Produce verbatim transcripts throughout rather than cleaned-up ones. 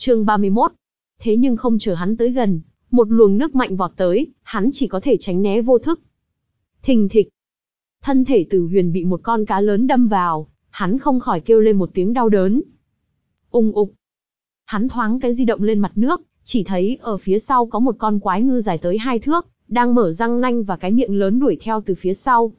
Chương ba mươi mốt. Thế nhưng không chờ hắn tới gần, một luồng nước mạnh vọt tới, hắn chỉ có thể tránh né vô thức. Thình thịch. Thân thể Từ Huyền bị một con cá lớn đâm vào, hắn không khỏi kêu lên một tiếng đau đớn. Ung ục. Hắn thoáng cái di động lên mặt nước, chỉ thấy ở phía sau có một con quái ngư dài tới hai thước, đang mở răng nanh và cái miệng lớn đuổi theo từ phía sau.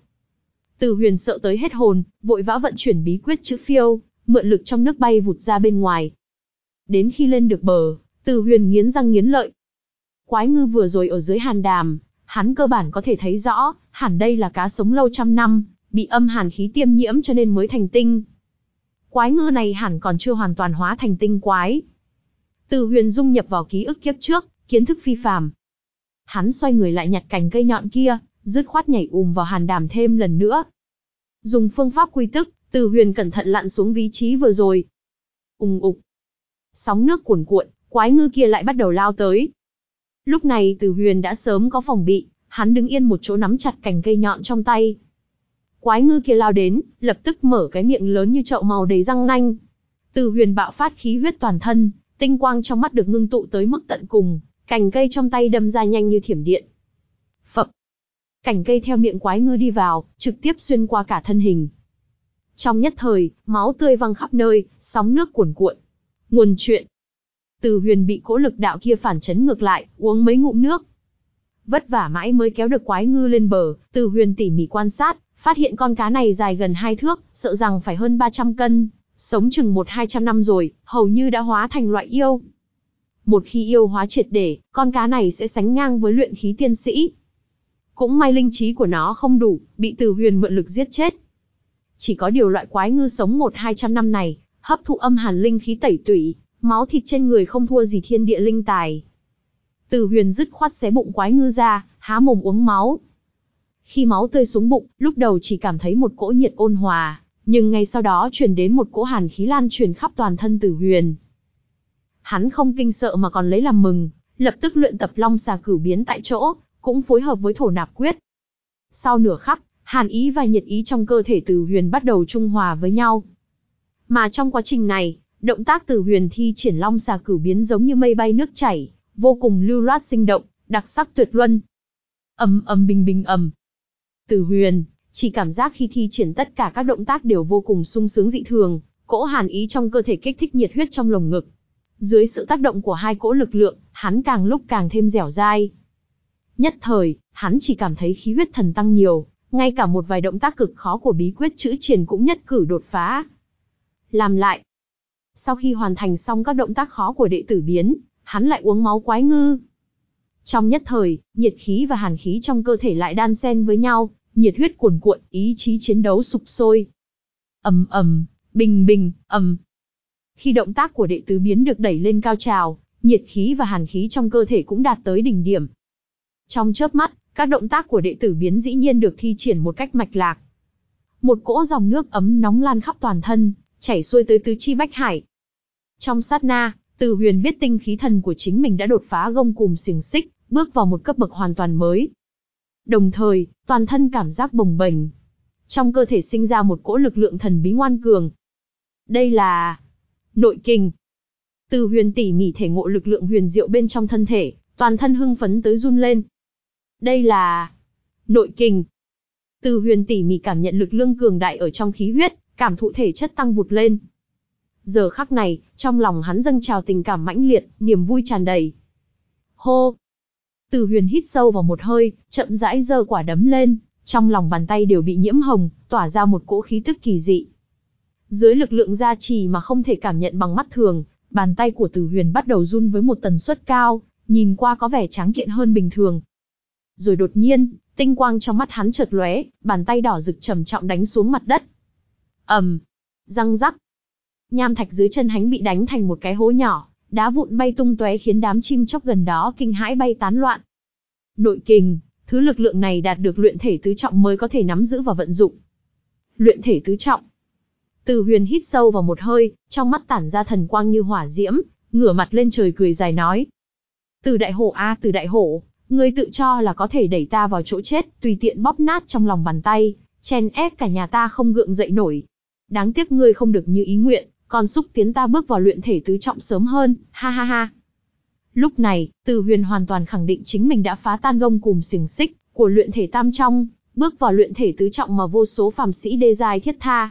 Từ Huyền sợ tới hết hồn, vội vã vận chuyển bí quyết chữ phiêu, mượn lực trong nước bay vụt ra bên ngoài. Đến khi lên được bờ, Từ Huyền nghiến răng nghiến lợi. Quái ngư vừa rồi ở dưới hàn đàm, hắn cơ bản có thể thấy rõ, hẳn đây là cá sống lâu trăm năm, bị âm hàn khí tiêm nhiễm cho nên mới thành tinh. Quái ngư này hẳn còn chưa hoàn toàn hóa thành tinh quái. Từ Huyền dung nhập vào ký ức kiếp trước, kiến thức phi phàm. Hắn xoay người lại nhặt cành cây nhọn kia, dứt khoát nhảy ùm vào hàn đàm thêm lần nữa. Dùng phương pháp quy tức, Từ Huyền cẩn thận lặn xuống vị trí vừa rồi. Ùng ục. Sóng nước cuồn cuộn, quái ngư kia lại bắt đầu lao tới. Lúc này Từ Huyền đã sớm có phòng bị, hắn đứng yên một chỗ nắm chặt cành cây nhọn trong tay. Quái ngư kia lao đến, lập tức mở cái miệng lớn như chậu màu đầy răng nanh. Từ Huyền bạo phát khí huyết toàn thân, tinh quang trong mắt được ngưng tụ tới mức tận cùng, cành cây trong tay đâm ra nhanh như thiểm điện. Phập. Cành cây theo miệng quái ngư đi vào, trực tiếp xuyên qua cả thân hình. Trong nhất thời, máu tươi văng khắp nơi, sóng nước cuồn cuộn. Nguồn chuyện. Từ Huyền bị cỗ lực đạo kia phản chấn ngược lại, uống mấy ngụm nước. Vất vả mãi mới kéo được quái ngư lên bờ, Từ Huyền tỉ mỉ quan sát, phát hiện con cá này dài gần hai thước, sợ rằng phải hơn ba trăm cân, sống chừng một hai trăm năm rồi, hầu như đã hóa thành loại yêu. Một khi yêu hóa triệt để, con cá này sẽ sánh ngang với luyện khí tiên sĩ. Cũng may linh trí của nó không đủ, bị Từ Huyền mượn lực giết chết. Chỉ có điều loại quái ngư sống một hai trăm năm này, hấp thụ âm hàn linh khí tẩy tủy, máu thịt trên người không thua gì thiên địa linh tài. Từ Huyền dứt khoát xé bụng quái ngư ra, há mồm uống máu. Khi máu tươi xuống bụng, lúc đầu chỉ cảm thấy một cỗ nhiệt ôn hòa, nhưng ngay sau đó truyền đến một cỗ hàn khí lan truyền khắp toàn thân Từ Huyền. Hắn không kinh sợ mà còn lấy làm mừng, lập tức luyện tập long xà cửu biến tại chỗ, cũng phối hợp với thổ nạp quyết. Sau nửa khắc, hàn ý và nhiệt ý trong cơ thể Từ Huyền bắt đầu trung hòa với nhau. Mà trong quá trình này, động tác Từ Huyền thi triển long xà cửu biến giống như mây bay nước chảy, vô cùng lưu loát sinh động, đặc sắc tuyệt luân. Ầm ầm bình bình ầm. Từ Huyền chỉ cảm giác khi thi triển tất cả các động tác đều vô cùng sung sướng dị thường, cỗ hàn ý trong cơ thể kích thích nhiệt huyết trong lồng ngực. Dưới sự tác động của hai cỗ lực lượng, hắn càng lúc càng thêm dẻo dai. Nhất thời, hắn chỉ cảm thấy khí huyết thần tăng nhiều, ngay cả một vài động tác cực khó của bí quyết chữ triển cũng nhất cử đột phá. Làm lại. Sau khi hoàn thành xong các động tác khó của đệ tử biến, hắn lại uống máu quái ngư. Trong nhất thời, nhiệt khí và hàn khí trong cơ thể lại đan xen với nhau, nhiệt huyết cuồn cuộn, ý chí chiến đấu sục sôi. Ầm ầm, bình bình, ầm. Khi động tác của đệ tử biến được đẩy lên cao trào, nhiệt khí và hàn khí trong cơ thể cũng đạt tới đỉnh điểm. Trong chớp mắt, các động tác của đệ tử biến dĩ nhiên được thi triển một cách mạch lạc. Một cỗ dòng nước ấm nóng lan khắp toàn thân, chảy xuôi tới tứ chi bách hải. Trong sát na, Từ Huyền biết tinh khí thần của chính mình đã đột phá gông cùm xiềng xích, bước vào một cấp bậc hoàn toàn mới. Đồng thời, toàn thân cảm giác bồng bềnh. Trong cơ thể sinh ra một cỗ lực lượng thần bí ngoan cường. Đây là nội kình. Từ Huyền tỉ mỉ thể ngộ lực lượng huyền diệu bên trong thân thể, toàn thân hưng phấn tới run lên. Đây là nội kình. Từ Huyền tỉ mỉ cảm nhận lực lượng cường đại ở trong khí huyết, cảm thụ thể chất tăng vụt lên. Giờ khắc này, trong lòng hắn dâng trào tình cảm mãnh liệt, niềm vui tràn đầy. Hô! Từ Huyền hít sâu vào một hơi, chậm rãi giơ quả đấm lên, trong lòng bàn tay đều bị nhiễm hồng, tỏa ra một cỗ khí tức kỳ dị. Dưới lực lượng gia trì mà không thể cảm nhận bằng mắt thường, bàn tay của Từ Huyền bắt đầu run với một tần suất cao, nhìn qua có vẻ tráng kiện hơn bình thường. Rồi đột nhiên, tinh quang trong mắt hắn chợt lóe, bàn tay đỏ rực trầm trọng đánh xuống mặt đất. Ầm, răng rắc. Nham thạch dưới chân hắn bị đánh thành một cái hố nhỏ, đá vụn bay tung tóe khiến đám chim chóc gần đó kinh hãi bay tán loạn. Nội kình, thứ lực lượng này đạt được luyện thể tứ trọng mới có thể nắm giữ và vận dụng. Luyện thể tứ trọng. Từ Huyền hít sâu vào một hơi, trong mắt tản ra thần quang như hỏa diễm, ngửa mặt lên trời cười dài nói: Từ đại hổ a, Từ đại hổ, ngươi tự cho là có thể đẩy ta vào chỗ chết, tùy tiện bóp nát trong lòng bàn tay, chen ép cả nhà ta không gượng dậy nổi. Đáng tiếc ngươi không được như ý nguyện, còn xúc tiến ta bước vào luyện thể tứ trọng sớm hơn, ha ha ha. Lúc này, Từ Huyền hoàn toàn khẳng định chính mình đã phá tan gông cùm xiềng xích của luyện thể tam trong, bước vào luyện thể tứ trọng mà vô số phàm sĩ đê giai thiết tha.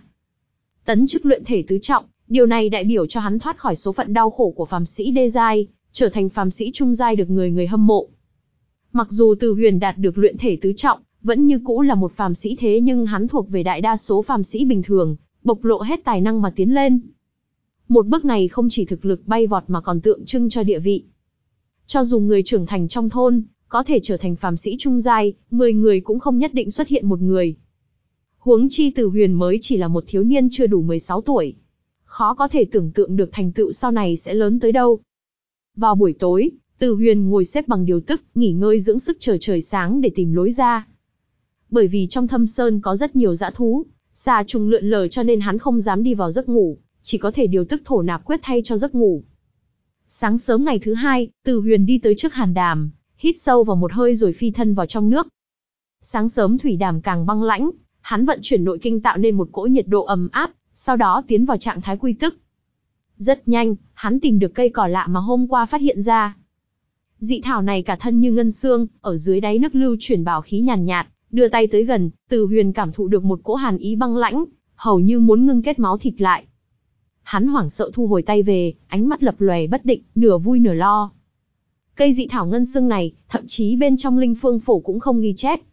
Tấn chức luyện thể tứ trọng, điều này đại biểu cho hắn thoát khỏi số phận đau khổ của phàm sĩ đê giai, trở thành phàm sĩ trung giai được người người hâm mộ. Mặc dù Từ Huyền đạt được luyện thể tứ trọng, vẫn như cũ là một phàm sĩ thế nhưng hắn thuộc về đại đa số phàm sĩ bình thường, bộc lộ hết tài năng mà tiến lên. Một bước này không chỉ thực lực bay vọt mà còn tượng trưng cho địa vị. Cho dù người trưởng thành trong thôn, có thể trở thành phàm sĩ trung giai, mười người cũng không nhất định xuất hiện một người. Huống chi Từ Huyền mới chỉ là một thiếu niên chưa đủ mười sáu tuổi. Khó có thể tưởng tượng được thành tựu sau này sẽ lớn tới đâu. Vào buổi tối, Từ Huyền ngồi xếp bằng điều tức, nghỉ ngơi dưỡng sức chờ trời sáng để tìm lối ra. Bởi vì trong thâm sơn có rất nhiều dã thú, xà trùng lượn lờ cho nên hắn không dám đi vào giấc ngủ, chỉ có thể điều tức thổ nạp quyết thay cho giấc ngủ. Sáng sớm ngày thứ hai, Từ Huyền đi tới trước hàn đàm, hít sâu vào một hơi rồi phi thân vào trong nước. Sáng sớm thủy đàm càng băng lãnh, hắn vận chuyển nội kinh tạo nên một cỗ nhiệt độ ấm áp, sau đó tiến vào trạng thái quy tức. Rất nhanh, hắn tìm được cây cỏ lạ mà hôm qua phát hiện ra. Dị thảo này cả thân như ngân xương, ở dưới đáy nước lưu chuyển bảo khí nhàn nhạt, đưa tay tới gần, Từ Huyền cảm thụ được một cỗ hàn ý băng lãnh, hầu như muốn ngưng kết máu thịt lại. Hắn hoảng sợ thu hồi tay về, ánh mắt lập lòe bất định, nửa vui nửa lo. Cây dị thảo ngân xương này, thậm chí bên trong linh phương phổ cũng không ghi chép.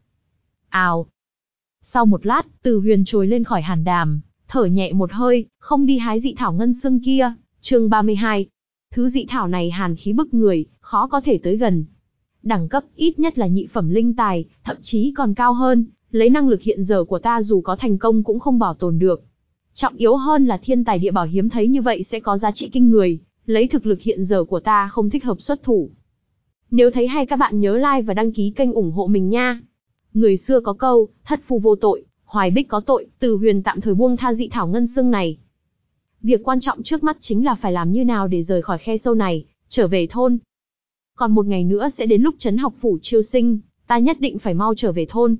Ào. Sau một lát, Từ Huyền trồi lên khỏi hàn đàm, thở nhẹ một hơi, không đi hái dị thảo ngân xương kia. Chương ba mươi hai. Thứ dị thảo này hàn khí bức người, khó có thể tới gần. Đẳng cấp ít nhất là nhị phẩm linh tài, thậm chí còn cao hơn, lấy năng lực hiện giờ của ta dù có thành công cũng không bảo tồn được. Trọng yếu hơn là thiên tài địa bảo hiếm thấy như vậy sẽ có giá trị kinh người, lấy thực lực hiện giờ của ta không thích hợp xuất thủ. Nếu thấy hay các bạn nhớ like và đăng ký kênh ủng hộ mình nha. Người xưa có câu, thất phu vô tội, hoài bích có tội, Từ Huyền tạm thời buông tha dị thảo ngân xương này. Việc quan trọng trước mắt chính là phải làm như nào để rời khỏi khe sâu này, trở về thôn. Còn một ngày nữa sẽ đến lúc trấn học phủ chiêu sinh, ta nhất định phải mau trở về thôn.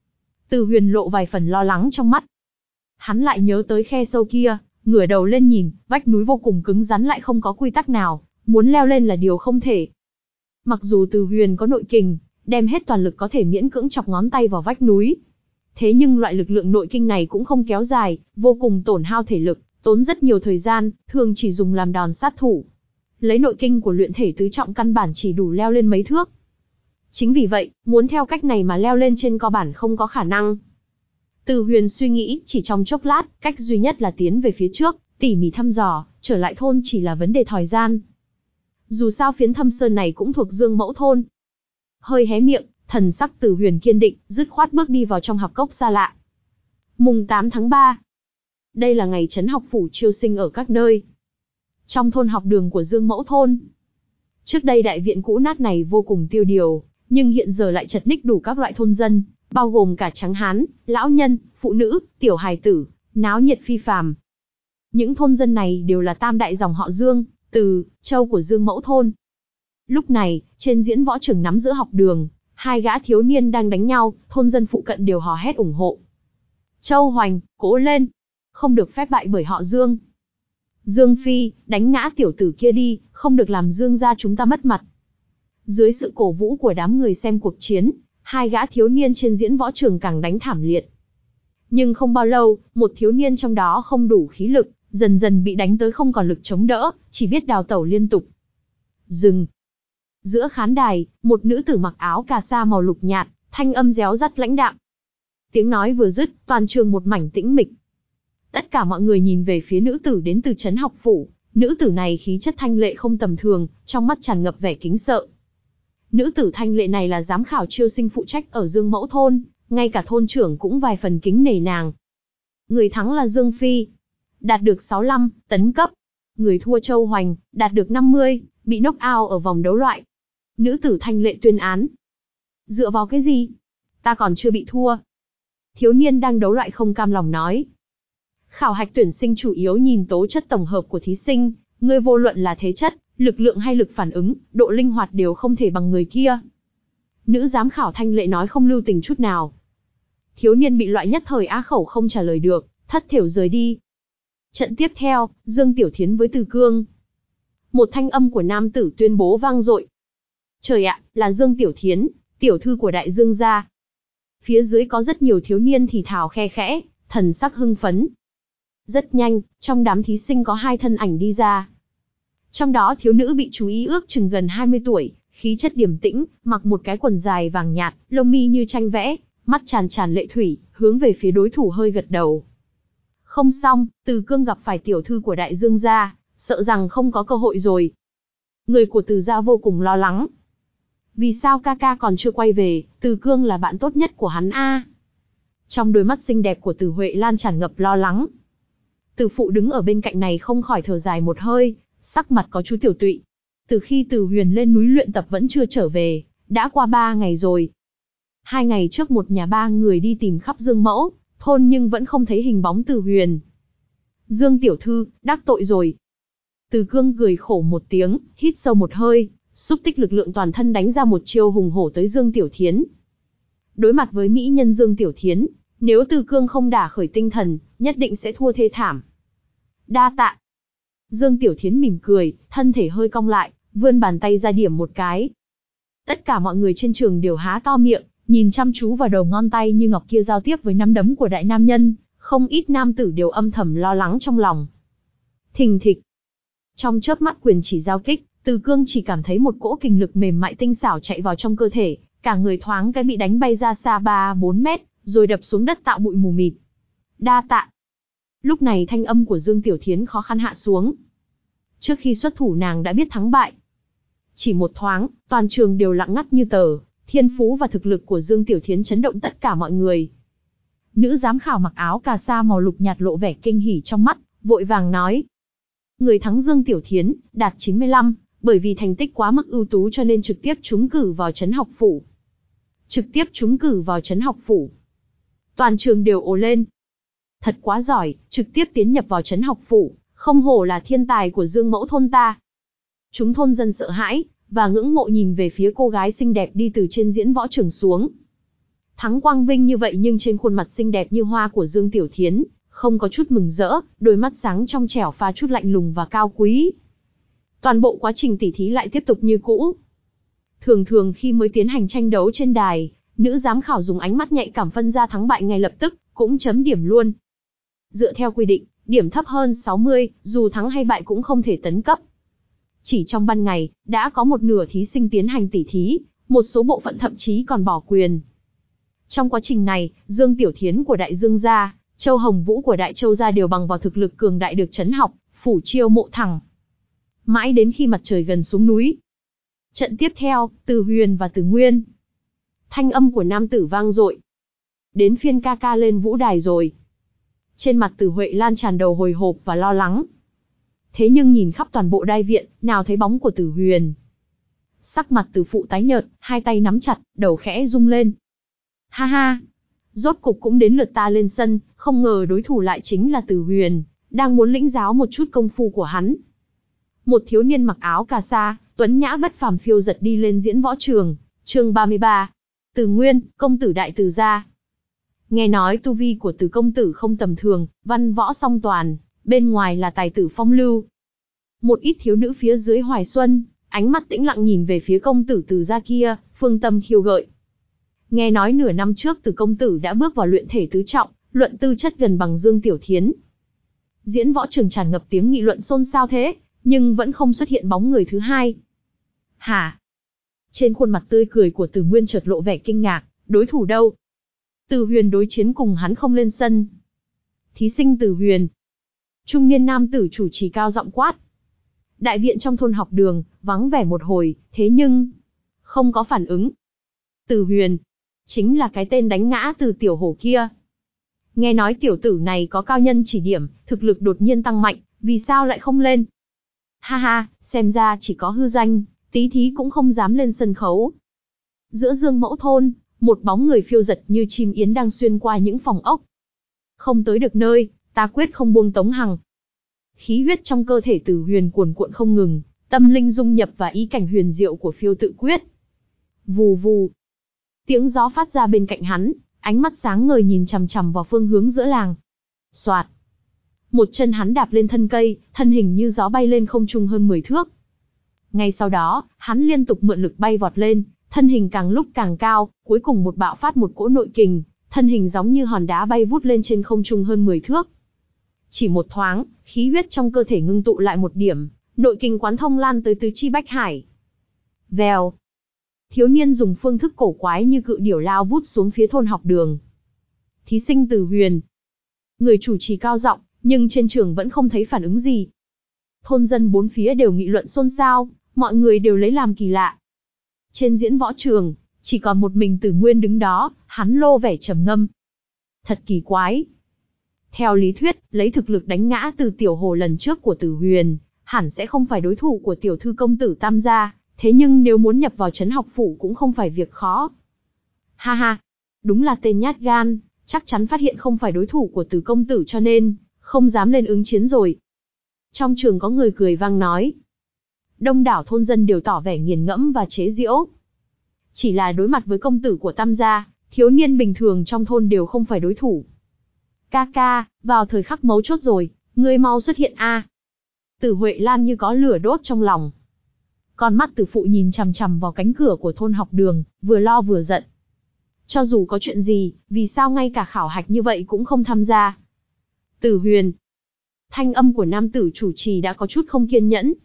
Từ Huyền lộ vài phần lo lắng trong mắt. Hắn lại nhớ tới khe sâu kia, ngửa đầu lên nhìn, vách núi vô cùng cứng rắn lại không có quy tắc nào, muốn leo lên là điều không thể. Mặc dù Từ Huyền có nội kình, đem hết toàn lực có thể miễn cưỡng chọc ngón tay vào vách núi. Thế nhưng loại lực lượng nội kinh này cũng không kéo dài, vô cùng tổn hao thể lực, tốn rất nhiều thời gian, thường chỉ dùng làm đòn sát thủ. Lấy nội kinh của luyện thể tứ trọng căn bản chỉ đủ leo lên mấy thước. Chính vì vậy, muốn theo cách này mà leo lên trên cơ bản không có khả năng. Từ Huyền suy nghĩ, chỉ trong chốc lát, cách duy nhất là tiến về phía trước, tỉ mỉ thăm dò, trở lại thôn chỉ là vấn đề thời gian. Dù sao phiến thâm sơn này cũng thuộc Dương Mẫu thôn. Hơi hé miệng, thần sắc Từ Huyền kiên định, dứt khoát bước đi vào trong hạp cốc xa lạ. Mùng tám tháng ba. Đây là ngày trấn học phủ chiêu sinh ở các nơi. Trong thôn học đường của Dương Mẫu thôn. Trước đây đại viện cũ nát này vô cùng tiêu điều, nhưng hiện giờ lại chật ních đủ các loại thôn dân, bao gồm cả trắng hán, lão nhân, phụ nữ, tiểu hài tử, náo nhiệt phi phàm. Những thôn dân này đều là tam đại dòng họ Dương, Từ, Châu của Dương Mẫu thôn. Lúc này, trên diễn võ trường nắm giữa học đường, hai gã thiếu niên đang đánh nhau, thôn dân phụ cận đều hò hét ủng hộ. Châu Hoành, cố lên, không được phép bại bởi họ Dương. Dương Phi, đánh ngã tiểu tử kia đi, không được làm Dương gia chúng ta mất mặt. Dưới sự cổ vũ của đám người xem cuộc chiến, hai gã thiếu niên trên diễn võ trường càng đánh thảm liệt. Nhưng không bao lâu, một thiếu niên trong đó không đủ khí lực, dần dần bị đánh tới không còn lực chống đỡ, chỉ biết đào tẩu liên tục. Dừng. Giữa khán đài, một nữ tử mặc áo cà sa màu lục nhạt, thanh âm réo rắt lãnh đạm. Tiếng nói vừa dứt, toàn trường một mảnh tĩnh mịch. Tất cả mọi người nhìn về phía nữ tử đến từ trấn học phủ, nữ tử này khí chất thanh lệ không tầm thường, trong mắt tràn ngập vẻ kính sợ. Nữ tử thanh lệ này là giám khảo chiêu sinh phụ trách ở Dương Mẫu thôn, ngay cả thôn trưởng cũng vài phần kính nể nàng. Người thắng là Dương Phi, đạt được sáu mươi lăm tấn cấp. Người thua Châu Hoành, đạt được năm mươi, bị knock out ở vòng đấu loại. Nữ tử thanh lệ tuyên án. Dựa vào cái gì? Ta còn chưa bị thua. Thiếu niên đang đấu loại không cam lòng nói. Khảo hạch tuyển sinh chủ yếu nhìn tố chất tổng hợp của thí sinh, ngươi vô luận là thế chất, lực lượng hay lực phản ứng, độ linh hoạt đều không thể bằng người kia. Nữ giám khảo thanh lệ nói không lưu tình chút nào. Thiếu niên bị loại nhất thời á khẩu không trả lời được, thất thểu rời đi. Trận tiếp theo, Dương Tiểu Thiến với Từ Cương. Một thanh âm của nam tử tuyên bố vang dội. Trời ạ, là Dương Tiểu Thiến, tiểu thư của Đại Dương gia. Phía dưới có rất nhiều thiếu niên thì thào khe khẽ, thần sắc hưng phấn. Rất nhanh, trong đám thí sinh có hai thân ảnh đi ra. Trong đó thiếu nữ bị chú ý ước chừng gần hai mươi tuổi, khí chất điềm tĩnh, mặc một cái quần dài vàng nhạt, lông mi như tranh vẽ, mắt tràn tràn lệ thủy, hướng về phía đối thủ hơi gật đầu. Không xong, Từ Cương gặp phải tiểu thư của Đại Dương gia, sợ rằng không có cơ hội rồi. Người của Từ gia vô cùng lo lắng. Vì sao ca ca còn chưa quay về, Từ Cương là bạn tốt nhất của hắn a. Trong đôi mắt xinh đẹp của Từ Huệ Lan tràn ngập lo lắng. Từ phụ đứng ở bên cạnh này không khỏi thở dài một hơi, sắc mặt có chút tiểu tụy. Từ khi Từ Huyền lên núi luyện tập vẫn chưa trở về, đã qua ba ngày rồi. Hai ngày trước một nhà ba người đi tìm khắp Dương Mẫu thôn nhưng vẫn không thấy hình bóng Từ Huyền. Dương tiểu thư, đắc tội rồi. Từ Cương cười khổ một tiếng, hít sâu một hơi, xúc tích lực lượng toàn thân đánh ra một chiêu hùng hổ tới Dương Tiểu Thiến. Đối mặt với mỹ nhân Dương Tiểu Thiến, nếu Từ Cương không đả khởi tinh thần, nhất định sẽ thua thê thảm. Đa tạ. Dương Tiểu Thiến mỉm cười, thân thể hơi cong lại, vươn bàn tay ra điểm một cái. Tất cả mọi người trên trường đều há to miệng, nhìn chăm chú vào đầu ngón tay như ngọc kia giao tiếp với nắm đấm của đại nam nhân, không ít nam tử đều âm thầm lo lắng trong lòng. Thình thịch. Trong chớp mắt quyền chỉ giao kích, Từ Cương chỉ cảm thấy một cỗ kình lực mềm mại tinh xảo chạy vào trong cơ thể, cả người thoáng cái bị đánh bay ra xa ba bốn mét, rồi đập xuống đất tạo bụi mù mịt. Đa tạ. Lúc này thanh âm của Dương Tiểu Thiến khó khăn hạ xuống. Trước khi xuất thủ nàng đã biết thắng bại. Chỉ một thoáng, toàn trường đều lặng ngắt như tờ, thiên phú và thực lực của Dương Tiểu Thiến chấn động tất cả mọi người. Nữ giám khảo mặc áo cà sa màu lục nhạt lộ vẻ kinh hỉ trong mắt, vội vàng nói. Người thắng Dương Tiểu Thiến, đạt chín mươi lăm, bởi vì thành tích quá mức ưu tú cho nên trực tiếp trúng cử vào trấn học phủ. Trực tiếp trúng cử vào trấn học phủ. Toàn trường đều ồ lên. Thật quá giỏi, trực tiếp tiến nhập vào trấn học phủ, không hổ là thiên tài của Dương Mẫu thôn ta. Chúng thôn dân sợ hãi, và ngưỡng mộ nhìn về phía cô gái xinh đẹp đi từ trên diễn võ trường xuống. Thắng quang vinh như vậy nhưng trên khuôn mặt xinh đẹp như hoa của Dương Tiểu Thiến, không có chút mừng rỡ, đôi mắt sáng trong trẻo pha chút lạnh lùng và cao quý. Toàn bộ quá trình tỉ thí lại tiếp tục như cũ. Thường thường khi mới tiến hành tranh đấu trên đài, nữ giám khảo dùng ánh mắt nhạy cảm phân ra thắng bại ngay lập tức, cũng chấm điểm luôn. Dựa theo quy định, điểm thấp hơn sáu mươi, dù thắng hay bại cũng không thể tấn cấp. Chỉ trong ban ngày, đã có một nửa thí sinh tiến hành tỉ thí, một số bộ phận thậm chí còn bỏ quyền. Trong quá trình này, Dương Tiểu Thiến của Đại Dương gia, Châu Hồng Vũ của Đại Châu gia đều bằng vào thực lực cường đại được trấn học, phủ chiêu mộ thẳng. Mãi đến khi mặt trời gần xuống núi. Trận tiếp theo, Từ Huyền và Từ Nguyên. Thanh âm của nam tử vang dội. Đến phiên ca ca lên vũ đài rồi. Trên mặt Từ Huệ Lan tràn đầu hồi hộp và lo lắng. Thế nhưng nhìn khắp toàn bộ đai viện, nào thấy bóng của Từ Huyền. Sắc mặt Từ phụ tái nhợt, hai tay nắm chặt, đầu khẽ rung lên. Ha ha, rốt cục cũng đến lượt ta lên sân, không ngờ đối thủ lại chính là Từ Huyền, đang muốn lĩnh giáo một chút công phu của hắn. Một thiếu niên mặc áo cà sa, tuấn nhã bất phàm phiêu giật đi lên diễn võ trường, chương ba mươi ba. Từ Nguyên, công tử Đại Từ gia. Nghe nói tu vi của Từ công tử không tầm thường, văn võ song toàn, bên ngoài là tài tử phong lưu. Một ít thiếu nữ phía dưới Hoài Xuân, ánh mắt tĩnh lặng nhìn về phía công tử Từ gia kia, phương tâm khiêu gợi. Nghe nói nửa năm trước Từ công tử đã bước vào luyện thể tứ trọng, luận tư chất gần bằng Dương Tiểu Thiến. Diễn võ trường tràn ngập tiếng nghị luận xôn xao thế, nhưng vẫn không xuất hiện bóng người thứ hai. Hả? Trên khuôn mặt tươi cười của Từ Nguyên chợt lộ vẻ kinh ngạc, đối thủ đâu? Từ Huyền đối chiến cùng hắn không lên sân. Thí sinh Từ Huyền. Trung niên nam tử chủ trì cao giọng quát. Đại viện trong thôn học đường, vắng vẻ một hồi, thế nhưng không có phản ứng. Từ Huyền, chính là cái tên đánh ngã Từ tiểu hổ kia. Nghe nói tiểu tử này có cao nhân chỉ điểm, thực lực đột nhiên tăng mạnh, vì sao lại không lên? Ha ha, xem ra chỉ có hư danh, tí thí cũng không dám lên sân khấu. Giữa Dương Mẫu thôn, một bóng người phiêu giật như chim yến đang xuyên qua những phòng ốc. Không tới được nơi, ta quyết không buông Tống Hằng. Khí huyết trong cơ thể Từ Huyền cuồn cuộn không ngừng, tâm linh dung nhập và ý cảnh huyền diệu của phiêu tự quyết. Vù vù. Tiếng gió phát ra bên cạnh hắn, ánh mắt sáng ngời nhìn chằm chằm vào phương hướng giữa làng. Soạt. Một chân hắn đạp lên thân cây, thân hình như gió bay lên không trung hơn mười thước. Ngay sau đó, hắn liên tục mượn lực bay vọt lên, thân hình càng lúc càng cao, cuối cùng một bạo phát một cỗ nội kình, thân hình giống như hòn đá bay vút lên trên không trung hơn mười thước. Chỉ một thoáng, khí huyết trong cơ thể ngưng tụ lại một điểm, nội kình quán thông lan tới tứ chi bách hải. Vèo. Thiếu niên dùng phương thức cổ quái như cự điểu lao vút xuống phía thôn học đường. Thí sinh Từ Huyền. Người chủ trì cao giọng, nhưng trên trường vẫn không thấy phản ứng gì. Thôn dân bốn phía đều nghị luận xôn xao, mọi người đều lấy làm kỳ lạ. Trên diễn võ trường, chỉ còn một mình Tử Nguyên đứng đó, hắn lộ vẻ trầm ngâm. Thật kỳ quái. Theo lý thuyết, lấy thực lực đánh ngã Từ Tiểu Hồ lần trước của Tử Huyền, hẳn sẽ không phải đối thủ của tiểu thư công tử Tam gia, thế nhưng nếu muốn nhập vào trấn học phủ cũng không phải việc khó. Ha ha, đúng là tên nhát gan, chắc chắn phát hiện không phải đối thủ của Từ công tử cho nên không dám lên ứng chiến rồi. Trong trường có người cười vang nói. Đông đảo thôn dân đều tỏ vẻ nghiền ngẫm và chế giễu. Chỉ là đối mặt với công tử của Tam gia, thiếu niên bình thường trong thôn đều không phải đối thủ. Ca ca, vào thời khắc mấu chốt rồi, ngươi mau xuất hiện a. Tử Huệ Lan như có lửa đốt trong lòng. Con mắt Tử phụ nhìn chằm chằm vào cánh cửa của thôn học đường, vừa lo vừa giận. Cho dù có chuyện gì, vì sao ngay cả khảo hạch như vậy cũng không tham gia? Tử Huyền. Thanh âm của nam tử chủ trì đã có chút không kiên nhẫn.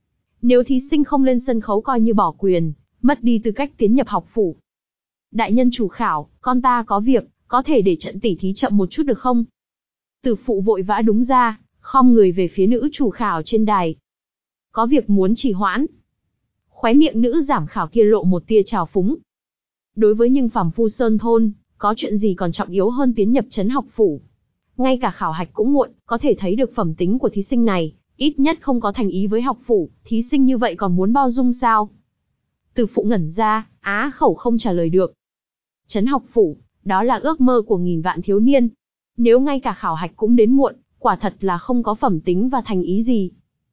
Nếu thí sinh không lên sân khấu coi như bỏ quyền, mất đi tư cách tiến nhập học phủ. Đại nhân chủ khảo, con ta có việc, có thể để trận tỉ thí chậm một chút được không? Tử phụ vội vã đúng ra, khom người về phía nữ chủ khảo trên đài. Có việc muốn trì hoãn. Khóe miệng nữ giám khảo kia lộ một tia trào phúng. Đối với những phàm phu sơn thôn, có chuyện gì còn trọng yếu hơn tiến nhập trấn học phủ? Ngay cả khảo hạch cũng muộn, có thể thấy được phẩm tính của thí sinh này, ít nhất không có thành ý với học phủ, thí sinh như vậy còn muốn bao dung sao? Từ phụ ngẩn ra, á khẩu không trả lời được. Trấn học phủ, đó là ước mơ của nghìn vạn thiếu niên. Nếu ngay cả khảo hạch cũng đến muộn, quả thật là không có phẩm tính và thành ý gì.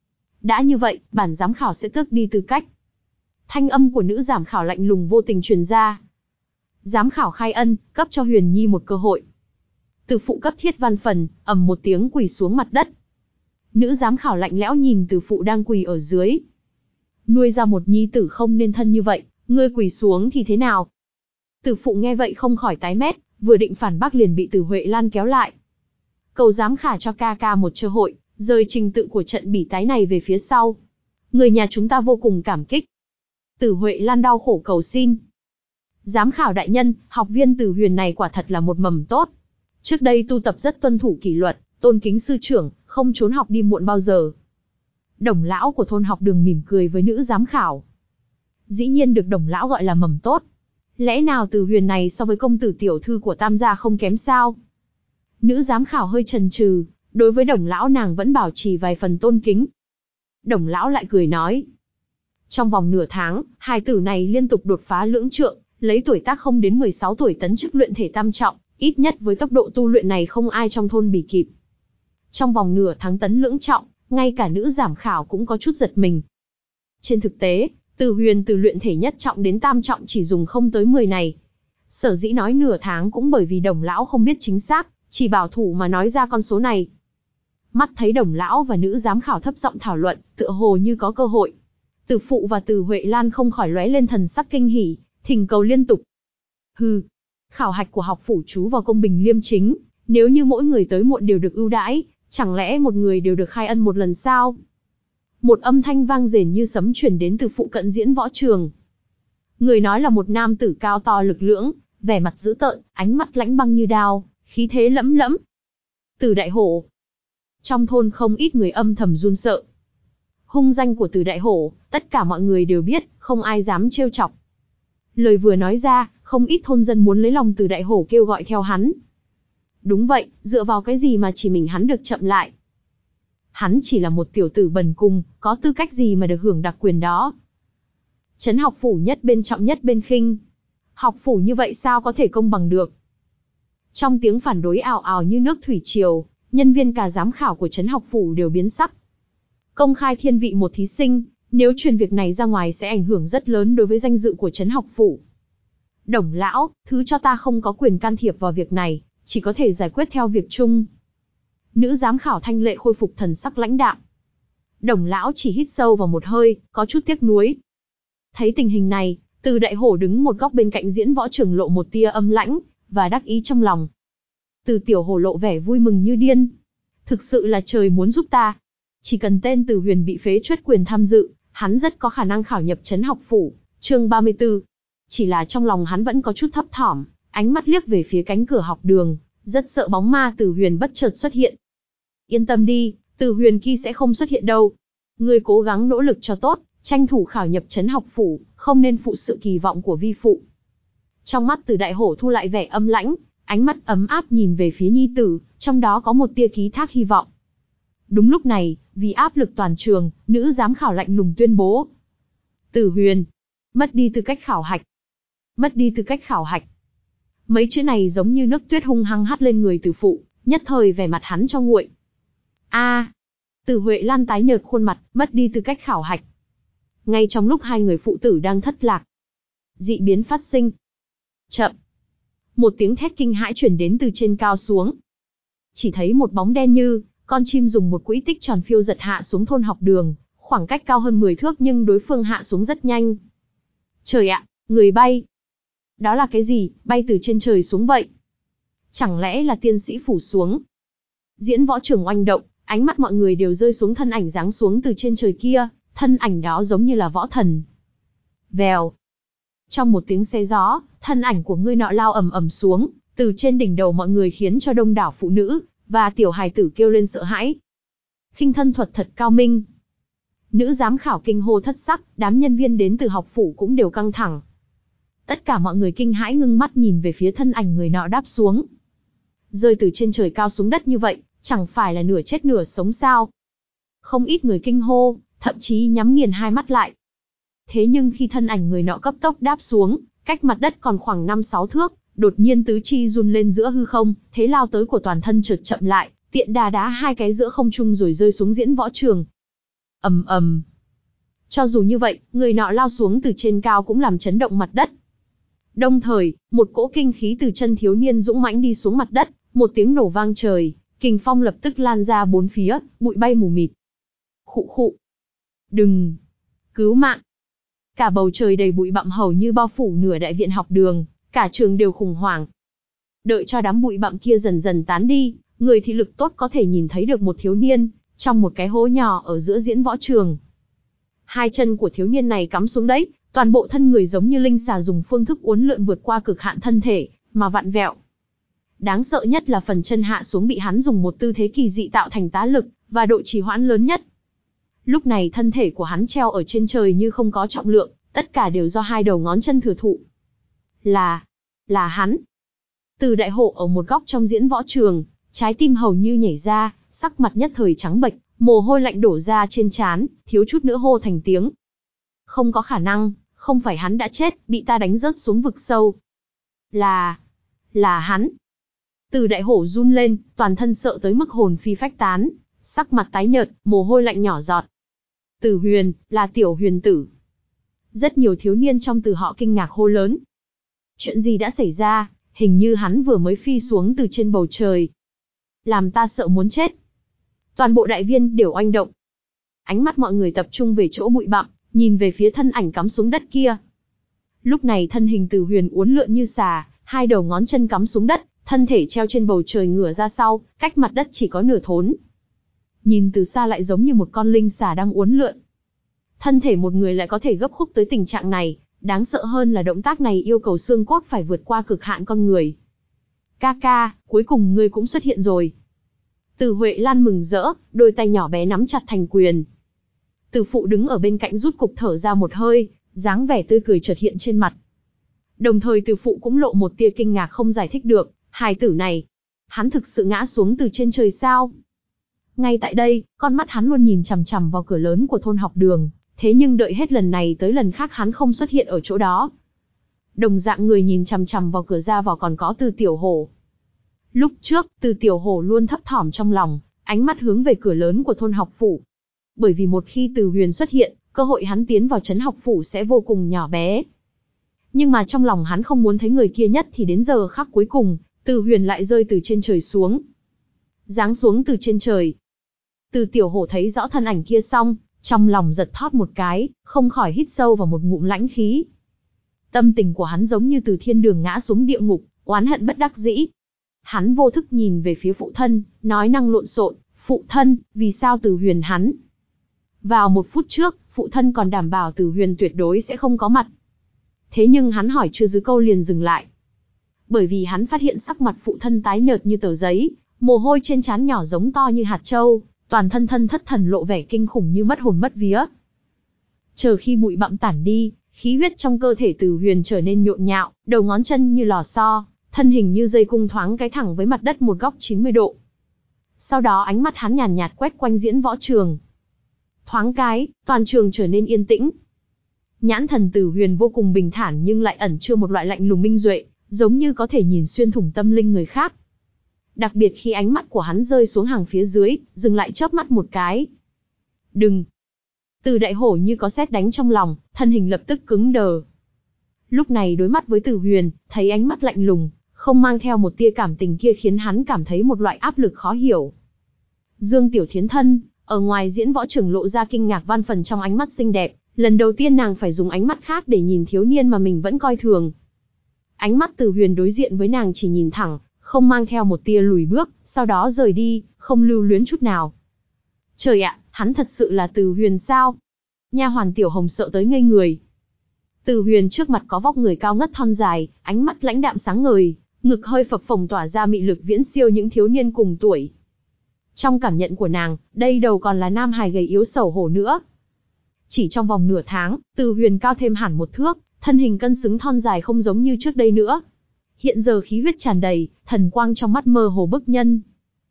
Đã như vậy, bản giám khảo sẽ tước đi tư cách. Thanh âm của nữ giám khảo lạnh lùng vô tình truyền ra. Giám khảo khai ân, cấp cho Huyền Nhi một cơ hội. Từ phụ cấp thiết văn phần, ầm một tiếng quỳ xuống mặt đất. Nữ giám khảo lạnh lẽo nhìn từ phụ đang quỳ ở dưới. Nuôi ra một nhi tử không nên thân như vậy, ngươi quỳ xuống thì thế nào? Từ phụ nghe vậy không khỏi tái mét, vừa định phản bác liền bị Từ Huệ Lan kéo lại. Cầu giám khảo cho ca ca một cơ hội, rời trình tự của trận bỉ tái này về phía sau. Người nhà chúng ta vô cùng cảm kích. Từ Huệ Lan đau khổ cầu xin. Giám khảo đại nhân, học viên Từ Huyền này quả thật là một mầm tốt. Trước đây tu tập rất tuân thủ kỷ luật, tôn kính sư trưởng, không trốn học đi muộn bao giờ. Đồng lão của thôn học đường mỉm cười với nữ giám khảo. Dĩ nhiên được đồng lão gọi là mầm tốt. Lẽ nào Từ Huyền này so với công tử tiểu thư của Tam gia không kém sao? Nữ giám khảo hơi chần chừ, đối với đồng lão nàng vẫn bảo trì vài phần tôn kính. Đồng lão lại cười nói. Trong vòng nửa tháng, hai tử này liên tục đột phá lưỡng trượng, lấy tuổi tác không đến mười sáu tuổi tấn chức luyện thể tam trọng, ít nhất với tốc độ tu luyện này không ai trong thôn bì kịp. Trong vòng nửa tháng tấn lưỡng trọng, ngay cả nữ giám khảo cũng có chút giật mình. Trên thực tế, Từ Huyền từ luyện thể nhất trọng đến tam trọng chỉ dùng không tới mười này. Sở dĩ nói nửa tháng cũng bởi vì đồng lão không biết chính xác, chỉ bảo thủ mà nói ra con số này. Mắt thấy đồng lão và nữ giám khảo thấp giọng thảo luận, tựa hồ như có cơ hội. Từ phụ và Từ Huệ Lan không khỏi lóe lên thần sắc kinh hỉ, thỉnh cầu liên tục. Hừ, khảo hạch của học phủ chú vào công bình liêm chính, nếu như mỗi người tới muộn đều được ưu đãi, chẳng lẽ một người đều được khai ân một lần sao? Một âm thanh vang rền như sấm truyền đến từ phụ cận diễn võ trường. Người nói là một nam tử cao to lực lưỡng, vẻ mặt dữ tợn, ánh mắt lãnh băng như đao, khí thế lẫm lẫm. Từ Đại Hổ. Trong thôn không ít người âm thầm run sợ. Hung danh của Từ Đại Hổ, tất cả mọi người đều biết, không ai dám trêu chọc. Lời vừa nói ra, không ít thôn dân muốn lấy lòng Từ Đại Hổ kêu gọi theo hắn. Đúng vậy, dựa vào cái gì mà chỉ mình hắn được chậm lại? Hắn chỉ là một tiểu tử bần cùng, có tư cách gì mà được hưởng đặc quyền đó? Trấn học phủ nhất bên trọng nhất bên khinh. Học phủ như vậy sao có thể công bằng được? Trong tiếng phản đối ào ào như nước thủy triều, nhân viên cả giám khảo của trấn học phủ đều biến sắc. Công khai thiên vị một thí sinh, nếu truyền việc này ra ngoài sẽ ảnh hưởng rất lớn đối với danh dự của trấn học phủ. Đồng lão, thứ cho ta không có quyền can thiệp vào việc này, chỉ có thể giải quyết theo việc chung. Nữ giám khảo Thanh Lệ khôi phục thần sắc lãnh đạm. Đồng lão chỉ hít sâu vào một hơi, có chút tiếc nuối. Thấy tình hình này, Từ Đại Hổ đứng một góc bên cạnh diễn võ trường lộ một tia âm lãnh, và đắc ý trong lòng. Từ Tiểu Hổ lộ vẻ vui mừng như điên. Thực sự là trời muốn giúp ta. Chỉ cần tên Từ Huyền bị phế truất quyền tham dự, hắn rất có khả năng khảo nhập trấn học phủ. Chương ba mươi tư. Chỉ là trong lòng hắn vẫn có chút thấp thỏm, ánh mắt liếc về phía cánh cửa học đường, rất sợ bóng ma Từ Huyền bất chợt xuất hiện. Yên tâm đi, Từ Huyền kia sẽ không xuất hiện đâu. Ngươi cố gắng nỗ lực cho tốt, tranh thủ khảo nhập trấn học phủ, không nên phụ sự kỳ vọng của vi phụ. Trong mắt Từ Đại Hổ thu lại vẻ âm lãnh, ánh mắt ấm áp nhìn về phía nhi tử, trong đó có một tia ký thác hy vọng. Đúng lúc này, vì áp lực toàn trường, nữ giám khảo lạnh lùng tuyên bố. Từ Huyền, mất đi tư cách khảo hạch. Mất đi tư cách khảo hạch. Mấy chữ này giống như nước tuyết hung hăng hắt lên người Từ phụ, nhất thời vẻ mặt hắn cho nguội. A, Từ Huệ Lan tái nhợt khuôn mặt, mất đi tư cách khảo hạch. Ngay trong lúc hai người phụ tử đang thất lạc, dị biến phát sinh. Chậm. Một tiếng thét kinh hãi truyền đến từ trên cao xuống. Chỉ thấy một bóng đen như con chim dùng một quỹ tích tròn phiêu giật hạ xuống thôn học đường, khoảng cách cao hơn mười thước nhưng đối phương hạ xuống rất nhanh. Trời ạ, người bay. Đó là cái gì, bay từ trên trời xuống vậy? Chẳng lẽ là tiên sĩ phủ xuống? Diễn võ trường oanh động, ánh mắt mọi người đều rơi xuống thân ảnh giáng xuống từ trên trời kia, thân ảnh đó giống như là võ thần. Vèo. Trong một tiếng xé gió, thân ảnh của người nọ lao ầm ầm xuống, từ trên đỉnh đầu mọi người khiến cho đông đảo phụ nữ và tiểu hài tử kêu lên sợ hãi. Khinh thân thuật thật cao minh. Nữ giám khảo kinh hô thất sắc, đám nhân viên đến từ học phủ cũng đều căng thẳng. Tất cả mọi người kinh hãi ngưng mắt nhìn về phía thân ảnh người nọ đáp xuống. Rơi từ trên trời cao xuống đất như vậy, chẳng phải là nửa chết nửa sống sao? Không ít người kinh hô, thậm chí nhắm nghiền hai mắt lại. Thế nhưng khi thân ảnh người nọ cấp tốc đáp xuống, cách mặt đất còn khoảng năm sáu thước, đột nhiên tứ chi run lên giữa hư không, thế lao tới của toàn thân chợt chậm lại, tiện đà đá hai cái giữa không trung rồi rơi xuống diễn võ trường. Ầm ầm. Cho dù như vậy, người nọ lao xuống từ trên cao cũng làm chấn động mặt đất. Đồng thời, một cỗ kinh khí từ chân thiếu niên dũng mãnh đi xuống mặt đất, một tiếng nổ vang trời, kình phong lập tức lan ra bốn phía, bụi bay mù mịt. Khụ khụ. Đừng. Cứu mạng. Cả bầu trời đầy bụi bặm hầu như bao phủ nửa đại viện học đường, cả trường đều khủng hoảng. Đợi cho đám bụi bặm kia dần dần tán đi, người thị lực tốt có thể nhìn thấy được một thiếu niên, trong một cái hố nhỏ ở giữa diễn võ trường. Hai chân của thiếu niên này cắm xuống đấy, toàn bộ thân người giống như linh xà dùng phương thức uốn lượn vượt qua cực hạn thân thể, mà vặn vẹo. Đáng sợ nhất là phần chân hạ xuống bị hắn dùng một tư thế kỳ dị tạo thành tá lực, và độ trì hoãn lớn nhất. Lúc này thân thể của hắn treo ở trên trời như không có trọng lượng, tất cả đều do hai đầu ngón chân thừa thụ. Là, là hắn. Từ Đại Hổ ở một góc trong diễn võ trường, trái tim hầu như nhảy ra, sắc mặt nhất thời trắng bệch, mồ hôi lạnh đổ ra trên trán, thiếu chút nữa hô thành tiếng. Không có khả năng, không phải hắn đã chết, bị ta đánh rớt xuống vực sâu. Là, là hắn. Từ Đại Hổ run lên, toàn thân sợ tới mức hồn phi phách tán, sắc mặt tái nhợt, mồ hôi lạnh nhỏ giọt. Từ Huyền, là Tiểu Huyền tử. Rất nhiều thiếu niên trong Từ họ kinh ngạc hô lớn. Chuyện gì đã xảy ra, hình như hắn vừa mới phi xuống từ trên bầu trời. Làm ta sợ muốn chết. Toàn bộ đại viên đều oanh động. Ánh mắt mọi người tập trung về chỗ bụi bặm, nhìn về phía thân ảnh cắm xuống đất kia. Lúc này thân hình Từ Huyền uốn lượn như xà, hai đầu ngón chân cắm xuống đất, thân thể treo trên bầu trời ngửa ra sau, cách mặt đất chỉ có nửa thốn. Nhìn từ xa lại giống như một con linh xà đang uốn lượn. Thân thể một người lại có thể gấp khúc tới tình trạng này, đáng sợ hơn là động tác này yêu cầu xương cốt phải vượt qua cực hạn con người. Ca ca, cuối cùng ngươi cũng xuất hiện rồi. Từ Huệ Lan mừng rỡ, đôi tay nhỏ bé nắm chặt thành quyền. Từ phụ đứng ở bên cạnh rút cục thở ra một hơi, dáng vẻ tươi cười chợt hiện trên mặt. Đồng thời từ phụ cũng lộ một tia kinh ngạc không giải thích được, hài tử này, hắn thực sự ngã xuống từ trên trời sao? Ngay tại đây, con mắt hắn luôn nhìn chằm chằm vào cửa lớn của thôn học đường, thế nhưng đợi hết lần này tới lần khác hắn không xuất hiện ở chỗ đó. Đồng dạng người nhìn chằm chằm vào cửa ra vào còn có Từ Tiểu Hổ. Lúc trước, Từ Tiểu Hổ luôn thấp thỏm trong lòng, ánh mắt hướng về cửa lớn của thôn học phủ. Bởi vì một khi Từ Huyền xuất hiện, cơ hội hắn tiến vào trấn học phủ sẽ vô cùng nhỏ bé. Nhưng mà trong lòng hắn không muốn thấy người kia nhất thì đến giờ khắc cuối cùng, Từ Huyền lại rơi từ trên trời xuống. giáng xuống từ trên trời. Từ Tiểu Hổ thấy rõ thân ảnh kia xong, trong lòng giật thót một cái, không khỏi hít sâu vào một ngụm lãnh khí. Tâm tình của hắn giống như từ thiên đường ngã xuống địa ngục, oán hận bất đắc dĩ. Hắn vô thức nhìn về phía phụ thân, nói năng lộn xộn, phụ thân, vì sao Từ Huyền hắn? Vào một phút trước, phụ thân còn đảm bảo Từ Huyền tuyệt đối sẽ không có mặt. Thế nhưng hắn hỏi chưa dứt câu liền dừng lại. Bởi vì hắn phát hiện sắc mặt phụ thân tái nhợt như tờ giấy, mồ hôi trên trán nhỏ giống to như hạt châu, toàn thân thân thất thần lộ vẻ kinh khủng như mất hồn mất vía. Chờ khi bụi bặm tản đi, khí huyết trong cơ thể Từ Huyền trở nên nhộn nhạo, đầu ngón chân như lò xo, thân hình như dây cung thoáng cái thẳng với mặt đất một góc chín mươi độ. Sau đó ánh mắt hắn nhàn nhạt quét quanh diễn võ trường. Thoáng cái, toàn trường trở nên yên tĩnh. Nhãn thần Từ Huyền vô cùng bình thản nhưng lại ẩn chứa một loại lạnh lùng minh duệ, giống như có thể nhìn xuyên thủng tâm linh người khác. Đặc biệt khi ánh mắt của hắn rơi xuống hàng phía dưới, dừng lại chớp mắt một cái. Đừng! Từ Đại Hổ như có sét đánh trong lòng, thân hình lập tức cứng đờ. Lúc này đối mắt với Từ Huyền, thấy ánh mắt lạnh lùng, không mang theo một tia cảm tình kia khiến hắn cảm thấy một loại áp lực khó hiểu. Dương Tiểu Thiến thân, ở ngoài diễn võ trường lộ ra kinh ngạc van phần trong ánh mắt xinh đẹp, lần đầu tiên nàng phải dùng ánh mắt khác để nhìn thiếu niên mà mình vẫn coi thường. Ánh mắt Từ Huyền đối diện với nàng chỉ nhìn thẳng, không mang theo một tia lùi bước, sau đó rời đi, không lưu luyến chút nào. Trời ạ, hắn thật sự là Từ Huyền sao? Nha hoàn Tiểu Hồng sợ tới ngây người. Từ Huyền trước mặt có vóc người cao ngất thon dài, ánh mắt lãnh đạm sáng ngời, ngực hơi phập phồng tỏa ra mị lực viễn siêu những thiếu niên cùng tuổi. Trong cảm nhận của nàng, đây đâu còn là nam hài gầy yếu xấu hổ nữa. Chỉ trong vòng nửa tháng, Từ Huyền cao thêm hẳn một thước, thân hình cân xứng thon dài không giống như trước đây nữa. Hiện giờ khí huyết tràn đầy, thần quang trong mắt mơ hồ bức nhân.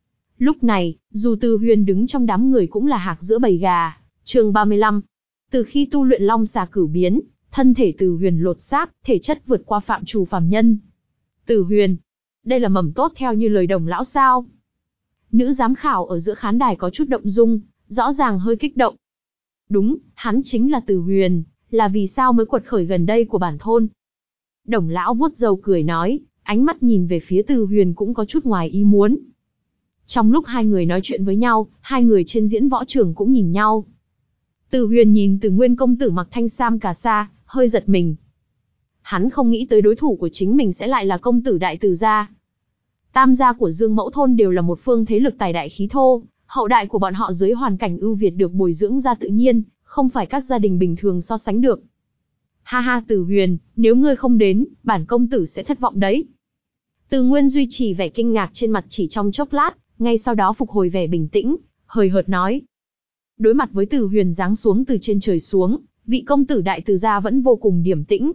Lúc này, dù Từ Huyền đứng trong đám người cũng là hạc giữa bầy gà. Chương ba mươi lăm. Từ khi tu luyện Long Xà Cửu Biến, thân thể Từ Huyền lột xác, thể chất vượt qua phạm trù phàm nhân. Từ Huyền, đây là mầm tốt theo như lời Đồng lão sao? Nữ giám khảo ở giữa khán đài có chút động dung, rõ ràng hơi kích động. Đúng, hắn chính là Từ Huyền, là vì sao mới quật khởi gần đây của bản thôn. Đồng lão vuốt râu cười nói, ánh mắt nhìn về phía Từ Huyền cũng có chút ngoài ý muốn. Trong lúc hai người nói chuyện với nhau, hai người trên diễn võ trường cũng nhìn nhau. Từ Huyền nhìn Từ Nguyên công tử mặc thanh sam cà sa, hơi giật mình. Hắn không nghĩ tới đối thủ của chính mình sẽ lại là công tử đại Từ gia. Tam gia của Dương Mẫu thôn đều là một phương thế lực tài đại khí thô, hậu đại của bọn họ dưới hoàn cảnh ưu việt được bồi dưỡng ra tự nhiên, không phải các gia đình bình thường so sánh được. Ha ha Từ Huyền, nếu ngươi không đến, bản công tử sẽ thất vọng đấy. Từ Nguyên duy trì vẻ kinh ngạc trên mặt chỉ trong chốc lát, ngay sau đó phục hồi vẻ bình tĩnh, hời hợt nói. Đối mặt với Từ Huyền giáng xuống từ trên trời xuống, vị công tử đại Từ gia vẫn vô cùng điềm tĩnh.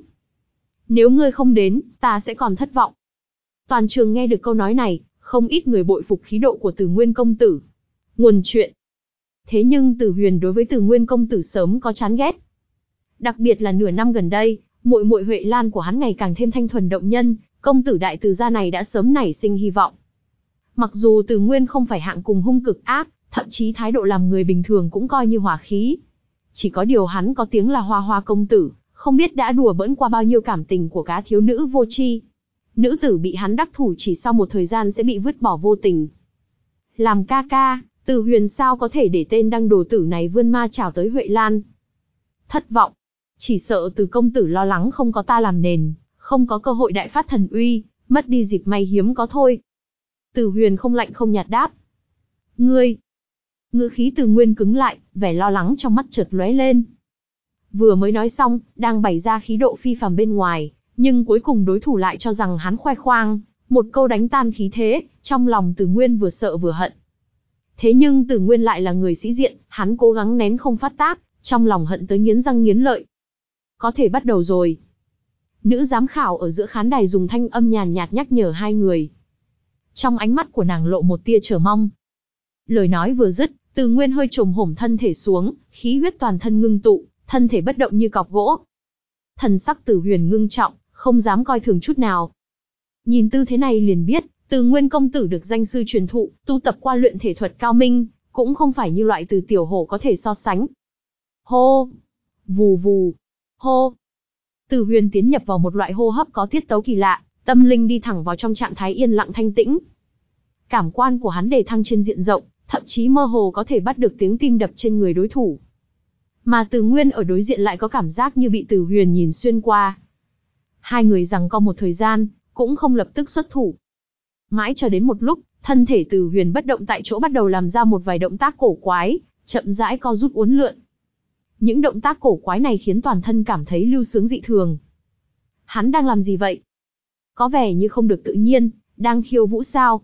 Nếu ngươi không đến, ta sẽ còn thất vọng. Toàn trường nghe được câu nói này, không ít người bội phục khí độ của Từ Nguyên công tử. Nguồn chuyện. Thế nhưng Từ Huyền đối với Từ Nguyên công tử sớm có chán ghét. Đặc biệt là nửa năm gần đây, muội muội Huệ Lan của hắn ngày càng thêm thanh thuần động nhân, công tử đại Từ gia này đã sớm nảy sinh hy vọng. Mặc dù Từ Nguyên không phải hạng cùng hung cực ác, thậm chí thái độ làm người bình thường cũng coi như hòa khí. Chỉ có điều hắn có tiếng là Hoa Hoa công tử, không biết đã đùa bỡn qua bao nhiêu cảm tình của cá thiếu nữ vô tri. Nữ tử bị hắn đắc thủ chỉ sau một thời gian sẽ bị vứt bỏ vô tình. Làm ca ca, Từ Huyền sao có thể để tên đăng đồ tử này vươn ma chảo tới Huệ Lan. Thất vọng. Chỉ sợ Từ công tử lo lắng không có ta làm nền, không có cơ hội đại phát thần uy, mất đi dịp may hiếm có thôi. Từ Huyền không lạnh không nhạt đáp. Ngươi. Ngữ khí Từ Nguyên cứng lại, vẻ lo lắng trong mắt chợt lóe lên. Vừa mới nói xong, đang bày ra khí độ phi phàm bên ngoài, nhưng cuối cùng đối thủ lại cho rằng hắn khoe khoang, một câu đánh tan khí thế, trong lòng Từ Nguyên vừa sợ vừa hận. Thế nhưng Từ Nguyên lại là người sĩ diện, hắn cố gắng nén không phát tác, trong lòng hận tới nghiến răng nghiến lợi. Có thể bắt đầu rồi. Nữ giám khảo ở giữa khán đài dùng thanh âm nhàn nhạt nhắc nhở hai người. Trong ánh mắt của nàng lộ một tia chờ mong. Lời nói vừa dứt, Từ Nguyên hơi trồm hổm thân thể xuống, khí huyết toàn thân ngưng tụ, thân thể bất động như cọc gỗ. Thần sắc Từ Huyền ngưng trọng, không dám coi thường chút nào. Nhìn tư thế này liền biết, Từ Nguyên công tử được danh sư truyền thụ, tu tập qua luyện thể thuật cao minh, cũng không phải như loại Từ tiểu hổ có thể so sánh. Hô! Vù vù! Hô! Từ Huyền tiến nhập vào một loại hô hấp có tiết tấu kỳ lạ, tâm linh đi thẳng vào trong trạng thái yên lặng thanh tĩnh. Cảm quan của hắn đề thăng trên diện rộng, thậm chí mơ hồ có thể bắt được tiếng tim đập trên người đối thủ. Mà Từ Nguyên ở đối diện lại có cảm giác như bị Từ Huyền nhìn xuyên qua. Hai người giằng co một thời gian, cũng không lập tức xuất thủ. Mãi cho đến một lúc, thân thể Từ Huyền bất động tại chỗ bắt đầu làm ra một vài động tác cổ quái, chậm rãi co rút uốn lượn. Những động tác cổ quái này khiến toàn thân cảm thấy lưu sướng dị thường. Hắn đang làm gì vậy? Có vẻ như không được tự nhiên, đang khiêu vũ sao?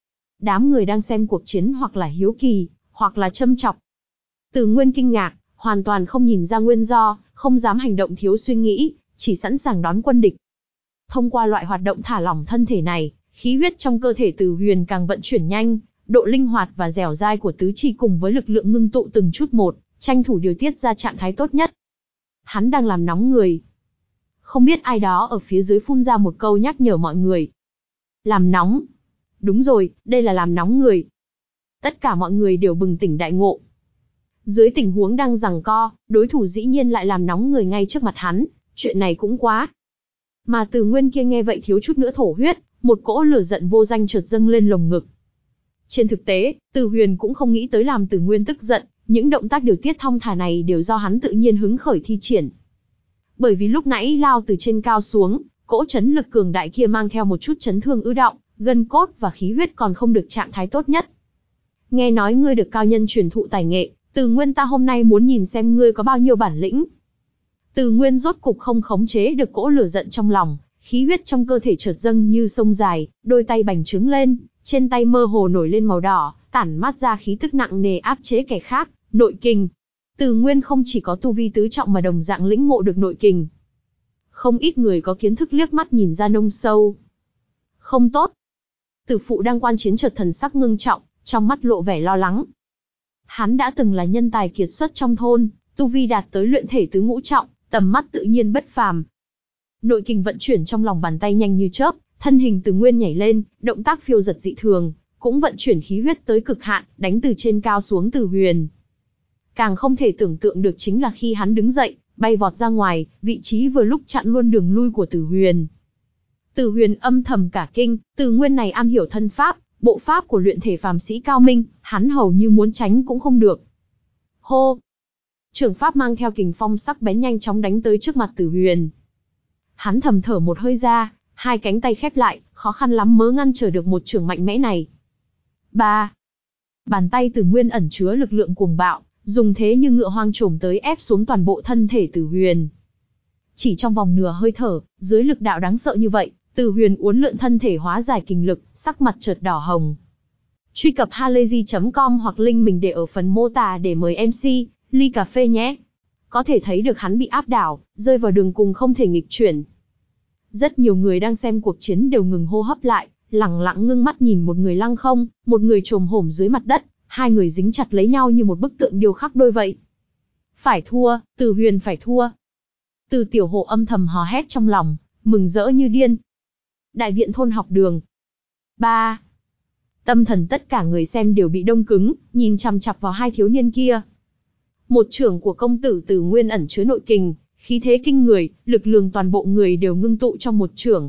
Đám người đang xem cuộc chiến hoặc là hiếu kỳ, hoặc là châm chọc. Từ Nguyên kinh ngạc, hoàn toàn không nhìn ra nguyên do, không dám hành động thiếu suy nghĩ, chỉ sẵn sàng đón quân địch. Thông qua loại hoạt động thả lỏng thân thể này, khí huyết trong cơ thể Từ Huyền càng vận chuyển nhanh, độ linh hoạt và dẻo dai của tứ chi cùng với lực lượng ngưng tụ từng chút một, tranh thủ điều tiết ra trạng thái tốt nhất. Hắn đang làm nóng người. Không biết ai đó ở phía dưới phun ra một câu nhắc nhở mọi người. Làm nóng. Đúng rồi, đây là làm nóng người. Tất cả mọi người đều bừng tỉnh đại ngộ. Dưới tình huống đang giằng co, đối thủ dĩ nhiên lại làm nóng người ngay trước mặt hắn, chuyện này cũng quá. Mà Từ Nguyên kia nghe vậy thiếu chút nữa thổ huyết, một cỗ lửa giận vô danh chợt dâng lên lồng ngực. Trên thực tế, Từ Huyền cũng không nghĩ tới làm Từ Nguyên tức giận, những động tác điều tiết thong thả này đều do hắn tự nhiên hứng khởi thi triển. Bởi vì lúc nãy lao từ trên cao xuống, cỗ chấn lực cường đại kia mang theo một chút chấn thương ứ động, gân cốt và khí huyết còn không được trạng thái tốt nhất. Nghe nói ngươi được cao nhân truyền thụ tài nghệ, Từ Nguyên ta hôm nay muốn nhìn xem ngươi có bao nhiêu bản lĩnh. Từ Nguyên rốt cục không khống chế được cỗ lửa giận trong lòng, khí huyết trong cơ thể chợt dâng như sông dài, đôi tay bành trướng lên, trên tay mơ hồ nổi lên màu đỏ, tản mát ra khí tức nặng nề áp chế kẻ khác, nội kình. Từ Nguyên không chỉ có tu vi tứ trọng mà đồng dạng lĩnh ngộ được nội kình. Không ít người có kiến thức liếc mắt nhìn ra nông sâu. Không tốt. Từ Phụ đang quan chiến chợt thần sắc ngưng trọng, trong mắt lộ vẻ lo lắng. Hắn đã từng là nhân tài kiệt xuất trong thôn, tu vi đạt tới luyện thể tứ ngũ trọng, tầm mắt tự nhiên bất phàm. Nội kình vận chuyển trong lòng bàn tay nhanh như chớp, thân hình Từ Nguyên nhảy lên, động tác phiêu giật dị thường, cũng vận chuyển khí huyết tới cực hạn, đánh từ trên cao xuống Từ Huyền. Càng không thể tưởng tượng được chính là khi hắn đứng dậy, bay vọt ra ngoài, vị trí vừa lúc chặn luôn đường lui của Từ Huyền. Từ Huyền âm thầm cả kinh, Từ Nguyên này am hiểu thân pháp, bộ pháp của luyện thể phàm sĩ cao minh, hắn hầu như muốn tránh cũng không được. Hô! Trường pháp mang theo kình phong sắc bén nhanh chóng đánh tới trước mặt Từ Huyền. Hắn thầm thở một hơi ra, hai cánh tay khép lại, khó khăn lắm mới ngăn trở được một trường mạnh mẽ này. Ba! Bàn tay Từ Nguyên ẩn chứa lực lượng cuồng bạo, dùng thế như ngựa hoang trồm tới ép xuống toàn bộ thân thể Từ Huyền. Chỉ trong vòng nửa hơi thở, dưới lực đạo đáng sợ như vậy, Từ Huyền uốn lượn thân thể hóa giải kình lực, sắc mặt chợt đỏ hồng. Truy cập halayzi chấm com hoặc link mình để ở phần mô tả để mời em xê, ly cà phê nhé. Có thể thấy được hắn bị áp đảo, rơi vào đường cùng không thể nghịch chuyển. Rất nhiều người đang xem cuộc chiến đều ngừng hô hấp lại, lặng lặng ngưng mắt nhìn một người lăng không, một người chồm hổm dưới mặt đất, hai người dính chặt lấy nhau như một bức tượng điêu khắc đôi vậy. Phải thua, Từ Huyền phải thua. Từ Tiểu Hộ âm thầm hò hét trong lòng, mừng rỡ như điên. Đại viện thôn học đường. Ba. Tâm thần tất cả người xem đều bị đông cứng, nhìn chằm chằm vào hai thiếu niên kia. Một chưởng của công tử Từ Nguyên ẩn chứa nội kình, khí thế kinh người, lực lượng toàn bộ người đều ngưng tụ trong một chưởng.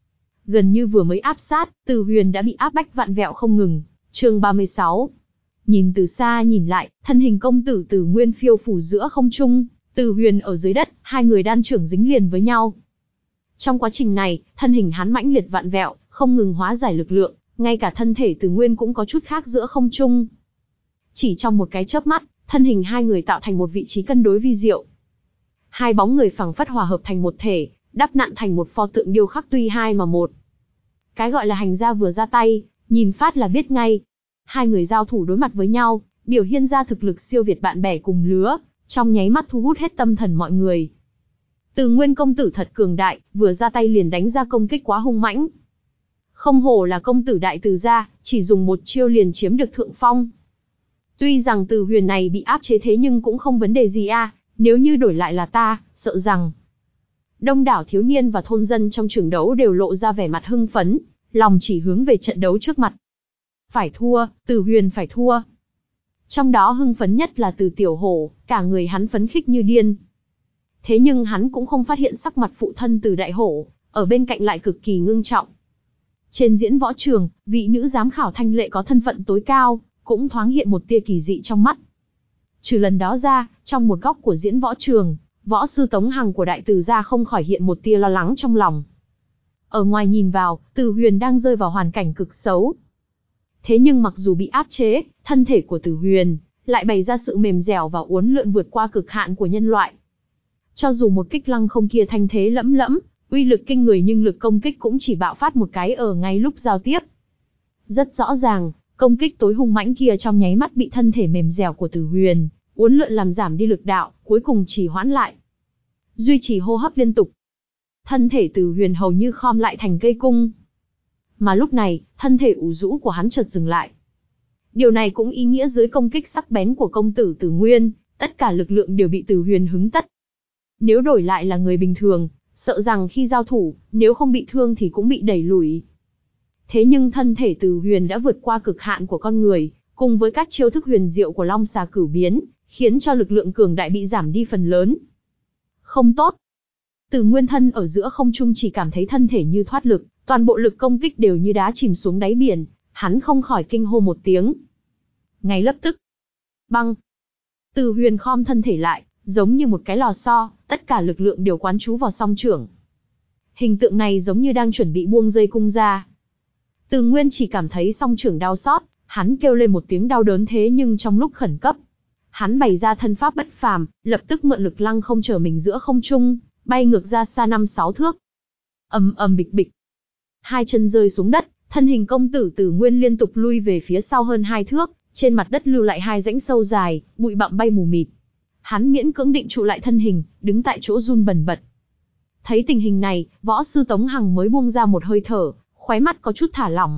Gần như vừa mới áp sát, Từ Huyền đã bị áp bách vạn vẹo không ngừng. Chương ba mươi sáu. Nhìn từ xa nhìn lại, thân hình công tử Từ Nguyên phiêu phù giữa không trung, Từ Huyền ở dưới đất, hai người đan chưởng dính liền với nhau. Trong quá trình này, thân hình hắn mãnh liệt vạn vẹo, không ngừng hóa giải lực lượng, ngay cả thân thể Từ Nguyên cũng có chút khác giữa không trung. Chỉ trong một cái chớp mắt, thân hình hai người tạo thành một vị trí cân đối vi diệu. Hai bóng người phẳng phất hòa hợp thành một thể, đắp nặn thành một pho tượng điêu khắc tuy hai mà một. Cái gọi là hành gia vừa ra tay, nhìn phát là biết ngay. Hai người giao thủ đối mặt với nhau, biểu hiện ra thực lực siêu việt bạn bè cùng lứa, trong nháy mắt thu hút hết tâm thần mọi người. Từ Nguyên công tử thật cường đại, vừa ra tay liền đánh ra công kích quá hung mãnh. Không hổ là công tử đại từ gia, chỉ dùng một chiêu liền chiếm được thượng phong. Tuy rằng Từ Huyền này bị áp chế thế nhưng cũng không vấn đề gì a, nếu như đổi lại là ta, sợ rằng. Đông đảo thiếu niên và thôn dân trong trường đấu đều lộ ra vẻ mặt hưng phấn, lòng chỉ hướng về trận đấu trước mặt. Phải thua, Từ Huyền phải thua. Trong đó hưng phấn nhất là Từ Tiểu Hổ, cả người hắn phấn khích như điên. Thế nhưng hắn cũng không phát hiện sắc mặt phụ thân Từ Đại Hổ, ở bên cạnh lại cực kỳ ngưng trọng. Trên diễn võ trường, vị nữ giám khảo Thanh Lệ có thân phận tối cao, cũng thoáng hiện một tia kỳ dị trong mắt. Trừ lần đó ra, trong một góc của diễn võ trường, võ sư Tống Hằng của Đại Từ gia không khỏi hiện một tia lo lắng trong lòng. Ở ngoài nhìn vào, Từ Huyền đang rơi vào hoàn cảnh cực xấu. Thế nhưng mặc dù bị áp chế, thân thể của Từ Huyền lại bày ra sự mềm dẻo và uốn lượn vượt qua cực hạn của nhân loại. Cho dù một kích lăng không kia thanh thế lẫm lẫm, uy lực kinh người nhưng lực công kích cũng chỉ bạo phát một cái ở ngay lúc giao tiếp. Rất rõ ràng, công kích tối hung mãnh kia trong nháy mắt bị thân thể mềm dẻo của Từ Huyền uốn lượn làm giảm đi lực đạo, cuối cùng chỉ hoãn lại. Duy trì hô hấp liên tục. Thân thể Từ Huyền hầu như khom lại thành cây cung. Mà lúc này, thân thể ủ rũ của hắn chợt dừng lại. Điều này cũng ý nghĩa dưới công kích sắc bén của công tử Từ Nguyên, tất cả lực lượng đều bị Từ Huyền hứng tất. Nếu đổi lại là người bình thường, sợ rằng khi giao thủ, nếu không bị thương thì cũng bị đẩy lùi. Thế nhưng thân thể Từ Huyền đã vượt qua cực hạn của con người, cùng với các chiêu thức huyền diệu của Long Xà Cửu Biến, khiến cho lực lượng cường đại bị giảm đi phần lớn. Không tốt. Từ Nguyên thân ở giữa không trung chỉ cảm thấy thân thể như thoát lực, toàn bộ lực công kích đều như đá chìm xuống đáy biển, hắn không khỏi kinh hô một tiếng. Ngay lập tức, băng. Từ Huyền khom thân thể lại, giống như một cái lò xo, tất cả lực lượng đều quán trú vào song chưởng. Hình tượng này giống như đang chuẩn bị buông dây cung ra. Từ Nguyên chỉ cảm thấy song chưởng đau xót, hắn kêu lên một tiếng đau đớn thế nhưng trong lúc khẩn cấp, hắn bày ra thân pháp bất phàm, lập tức mượn lực lăng không trở mình giữa không trung, bay ngược ra xa năm sáu thước. Ầm ầm bịch bịch. Hai chân rơi xuống đất, thân hình công tử Từ Nguyên liên tục lui về phía sau hơn hai thước, trên mặt đất lưu lại hai rãnh sâu dài, bụi bặm bay mù mịt. Hắn miễn cưỡng định trụ lại thân hình, đứng tại chỗ run bần bật. Thấy tình hình này, võ sư Tống Hằng mới buông ra một hơi thở, khóe mắt có chút thả lỏng.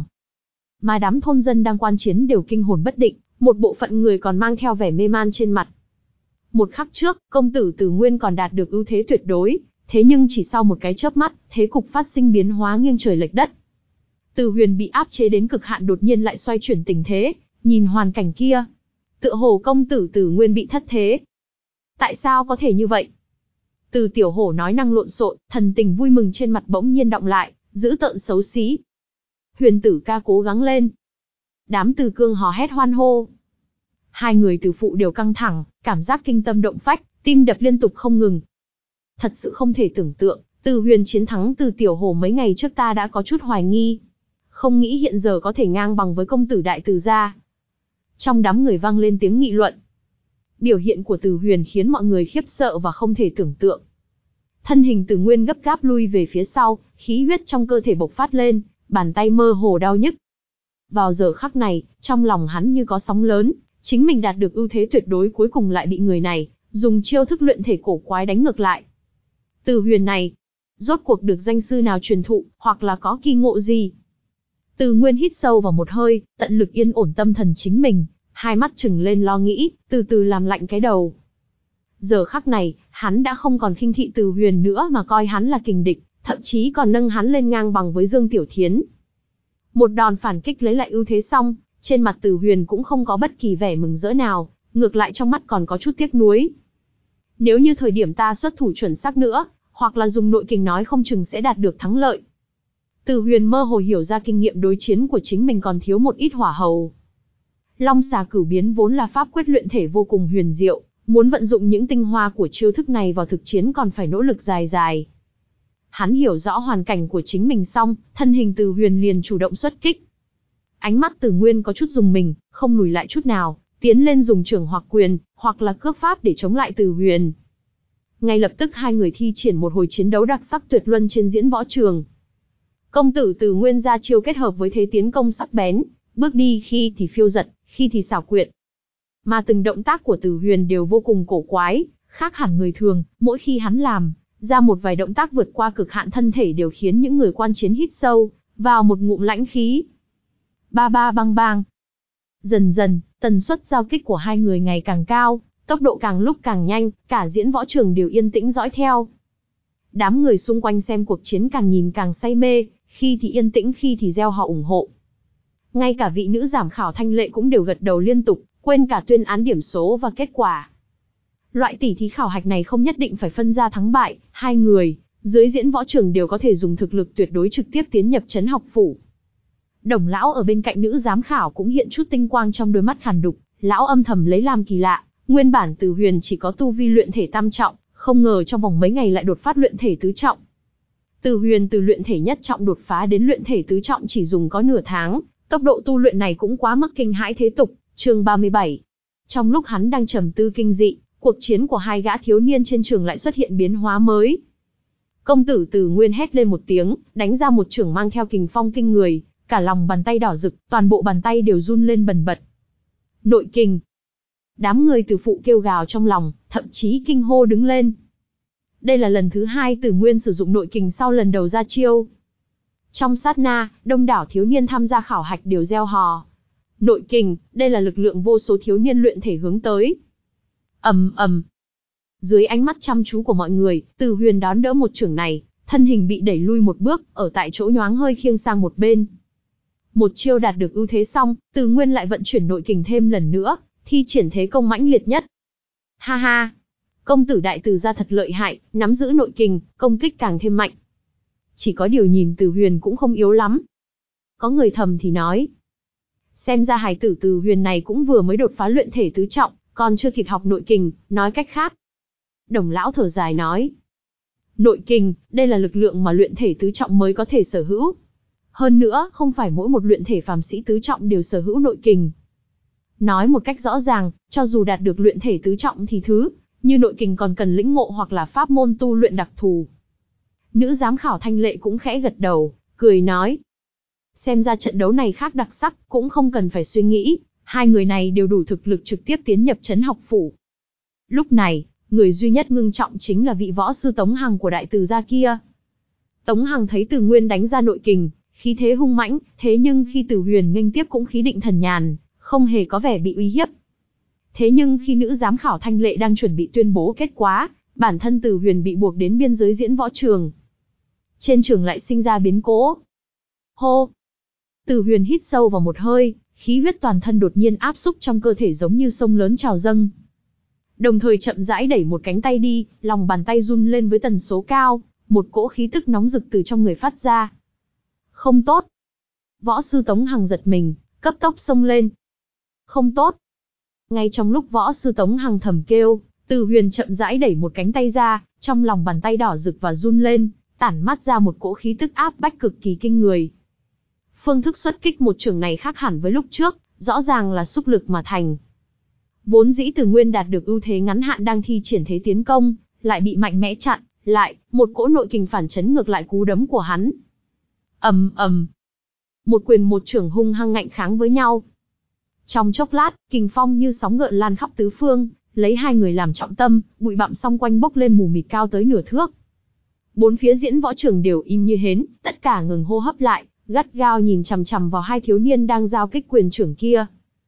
Mà đám thôn dân đang quan chiến đều kinh hồn bất định, một bộ phận người còn mang theo vẻ mê man trên mặt. Một khắc trước, công tử Từ Nguyên còn đạt được ưu thế tuyệt đối, thế nhưng chỉ sau một cái chớp mắt, thế cục phát sinh biến hóa nghiêng trời lệch đất. Từ Huyền bị áp chế đến cực hạn đột nhiên lại xoay chuyển tình thế, nhìn hoàn cảnh kia, tựa hồ công tử Từ Nguyên bị thất thế. Tại sao có thể như vậy? Từ Tiểu Hổ nói năng lộn xộn, thần tình vui mừng trên mặt bỗng nhiên đọng lại, dữ tợn xấu xí. Huyền tử ca cố gắng lên. Đám Từ Cương hò hét hoan hô. Hai người Từ Phụ đều căng thẳng, cảm giác kinh tâm động phách, tim đập liên tục không ngừng. Thật sự không thể tưởng tượng, Từ Huyền chiến thắng Từ Tiểu Hổ mấy ngày trước ta đã có chút hoài nghi. Không nghĩ hiện giờ có thể ngang bằng với công tử Đại Từ gia. Trong đám người vang lên tiếng nghị luận. Biểu hiện của Từ Huyền khiến mọi người khiếp sợ và không thể tưởng tượng. Thân hình Từ Nguyên gấp gáp lui về phía sau, khí huyết trong cơ thể bộc phát lên, bàn tay mơ hồ đau nhức. Vào giờ khắc này, trong lòng hắn như có sóng lớn, chính mình đạt được ưu thế tuyệt đối cuối cùng lại bị người này dùng chiêu thức luyện thể cổ quái đánh ngược lại. Từ Huyền này, rốt cuộc được danh sư nào truyền thụ, hoặc là có kỳ ngộ gì? Từ Nguyên hít sâu vào một hơi, tận lực yên ổn tâm thần chính mình, hai mắt trừng lên lo nghĩ, từ từ làm lạnh cái đầu. Giờ khắc này, hắn đã không còn khinh thị Từ Huyền nữa mà coi hắn là kình địch, thậm chí còn nâng hắn lên ngang bằng với Dương Tiểu Thiến. Một đòn phản kích lấy lại ưu thế xong, trên mặt Từ Huyền cũng không có bất kỳ vẻ mừng rỡ nào, ngược lại trong mắt còn có chút tiếc nuối. Nếu như thời điểm ta xuất thủ chuẩn xác nữa, hoặc là dùng nội kình nói không chừng sẽ đạt được thắng lợi. Từ Huyền mơ hồ hiểu ra kinh nghiệm đối chiến của chính mình còn thiếu một ít hỏa hầu. Long Xà Cửu Biến vốn là pháp quyết luyện thể vô cùng huyền diệu, muốn vận dụng những tinh hoa của chiêu thức này vào thực chiến còn phải nỗ lực dài dài. Hắn hiểu rõ hoàn cảnh của chính mình xong, thân hình Từ Huyền liền chủ động xuất kích. Ánh mắt Từ Nguyên có chút rùng mình, không lùi lại chút nào, tiến lên dùng chưởng hoặc quyền, hoặc là cước pháp để chống lại Từ Huyền. Ngay lập tức hai người thi triển một hồi chiến đấu đặc sắc tuyệt luân trên diễn võ trường. Công tử Từ Nguyên ra chiêu kết hợp với thế tiến công sắc bén, bước đi khi thì phiêu giật, khi thì xảo quyệt. Mà từng động tác của Từ Huyền đều vô cùng cổ quái, khác hẳn người thường, mỗi khi hắn làm ra một vài động tác vượt qua cực hạn thân thể đều khiến những người quan chiến hít sâu vào một ngụm lãnh khí. Ba ba bang bang. Dần dần, tần suất giao kích của hai người ngày càng cao, tốc độ càng lúc càng nhanh, cả diễn võ trường đều yên tĩnh dõi theo. Đám người xung quanh xem cuộc chiến càng nhìn càng say mê, khi thì yên tĩnh khi thì reo hò ủng hộ. Ngay cả vị nữ giám khảo Thanh Lệ cũng đều gật đầu liên tục, quên cả tuyên án điểm số và kết quả. Loại tỉ thí khảo hạch này không nhất định phải phân ra thắng bại, hai người dưới diễn võ trường đều có thể dùng thực lực tuyệt đối trực tiếp tiến nhập trấn học phủ. Đồng lão ở bên cạnh nữ giám khảo cũng hiện chút tinh quang trong đôi mắt khàn đục, lão âm thầm lấy làm kỳ lạ, nguyên bản Từ Huyền chỉ có tu vi luyện thể tam trọng, không ngờ trong vòng mấy ngày lại đột phát luyện thể tứ trọng. Từ Huyền từ luyện thể nhất trọng đột phá đến luyện thể tứ trọng chỉ dùng có nửa tháng, tốc độ tu luyện này cũng quá mức kinh hãi thế tục. Chương ba mươi bảy. Trong lúc hắn đang trầm tư kinh dị, cuộc chiến của hai gã thiếu niên trên trường lại xuất hiện biến hóa mới. Công tử Từ Nguyên hét lên một tiếng, đánh ra một chưởng mang theo kình phong kinh người, cả lòng bàn tay đỏ rực, toàn bộ bàn tay đều run lên bần bật. Nội kình. Đám người Từ phụ kêu gào trong lòng, thậm chí kinh hô đứng lên. Đây là lần thứ hai Từ Nguyên sử dụng nội kình sau lần đầu ra chiêu. Trong sát na, đông đảo thiếu niên tham gia khảo hạch đều reo hò. Nội kình, đây là lực lượng vô số thiếu niên luyện thể hướng tới. Ầm ầm. Dưới ánh mắt chăm chú của mọi người, Từ Huyền đón đỡ một chưởng này, thân hình bị đẩy lui một bước, ở tại chỗ nhoáng hơi khiêng sang một bên. Một chiêu đạt được ưu thế xong, Từ Nguyên lại vận chuyển nội kình thêm lần nữa, thi triển thế công mãnh liệt nhất. Ha ha, công tử đại Từ gia thật lợi hại, nắm giữ nội kình, công kích càng thêm mạnh. Chỉ có điều nhìn Từ Huyền cũng không yếu lắm. Có người thầm thì nói, xem ra hài tử Từ Huyền này cũng vừa mới đột phá luyện thể tứ trọng, còn chưa kịp học nội kình, nói cách khác. Đồng lão thở dài nói, nội kình, đây là lực lượng mà luyện thể tứ trọng mới có thể sở hữu. Hơn nữa, không phải mỗi một luyện thể phàm sĩ tứ trọng đều sở hữu nội kình. Nói một cách rõ ràng, cho dù đạt được luyện thể tứ trọng thì thứ như nội kình còn cần lĩnh ngộ hoặc là pháp môn tu luyện đặc thù. Nữ giám khảo Thanh Lệ cũng khẽ gật đầu, cười nói, xem ra trận đấu này khác đặc sắc, cũng không cần phải suy nghĩ, hai người này đều đủ thực lực trực tiếp tiến nhập trấn học phủ. Lúc này, người duy nhất ngưng trọng chính là vị võ sư Tống Hằng của đại Từ gia kia. Tống Hằng thấy Từ Nguyên đánh ra nội kình, khí thế hung mãnh, thế nhưng khi Từ Huyền nghênh tiếp cũng khí định thần nhàn, không hề có vẻ bị uy hiếp. Thế nhưng khi nữ giám khảo Thanh Lệ đang chuẩn bị tuyên bố kết quả, bản thân Từ Huyền bị buộc đến biên giới diễn võ trường. Trên trường lại sinh ra biến cố. Hô! Từ Huyền hít sâu vào một hơi, khí huyết toàn thân đột nhiên áp xúc trong cơ thể giống như sông lớn trào dâng. Đồng thời chậm rãi đẩy một cánh tay đi, lòng bàn tay run lên với tần số cao, một cỗ khí tức nóng rực từ trong người phát ra. Không tốt! Võ sư Tống Hằng giật mình, cấp tốc xông lên. Không tốt! Ngay trong lúc võ sư Tống Hằng thầm kêu, Từ Huyền chậm rãi đẩy một cánh tay ra, trong lòng bàn tay đỏ rực và run lên, tản mát ra một cỗ khí tức áp bách cực kỳ kinh người. Phương thức xuất kích một chưởng này khác hẳn với lúc trước, rõ ràng là xúc lực mà thành. Vốn dĩ Từ Nguyên đạt được ưu thế ngắn hạn đang thi triển thế tiến công, lại bị mạnh mẽ chặn, lại, một cỗ nội kình phản chấn ngược lại cú đấm của hắn. Ầm ầm. Một quyền một chưởng hung hăng ngạnh kháng với nhau. Trong chốc lát, kình phong như sóng gợn lan khắp tứ phương, lấy hai người làm trọng tâm, bụi bặm xung quanh bốc lên mù mịt cao tới nửa thước. Bốn phía diễn võ trường đều im như hến, tất cả ngừng hô hấp lại, gắt gao nhìn chằm chằm vào hai thiếu niên đang giao kích quyền chưởng kia.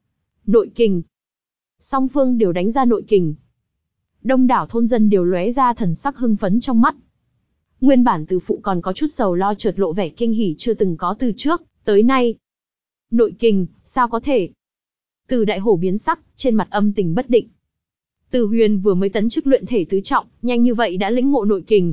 Nội kình. Song phương đều đánh ra nội kình. Đông đảo thôn dân đều lóe ra thần sắc hưng phấn trong mắt. Nguyên bản Từ phụ còn có chút sầu lo chợt lộ vẻ kinh hỉ chưa từng có từ trước tới nay. Nội kình, sao có thể? Từ đại hổ biến sắc, trên mặt âm tình bất định. Từ Huyền vừa mới tấn chức luyện thể tứ trọng, nhanh như vậy đã lĩnh ngộ nội kình.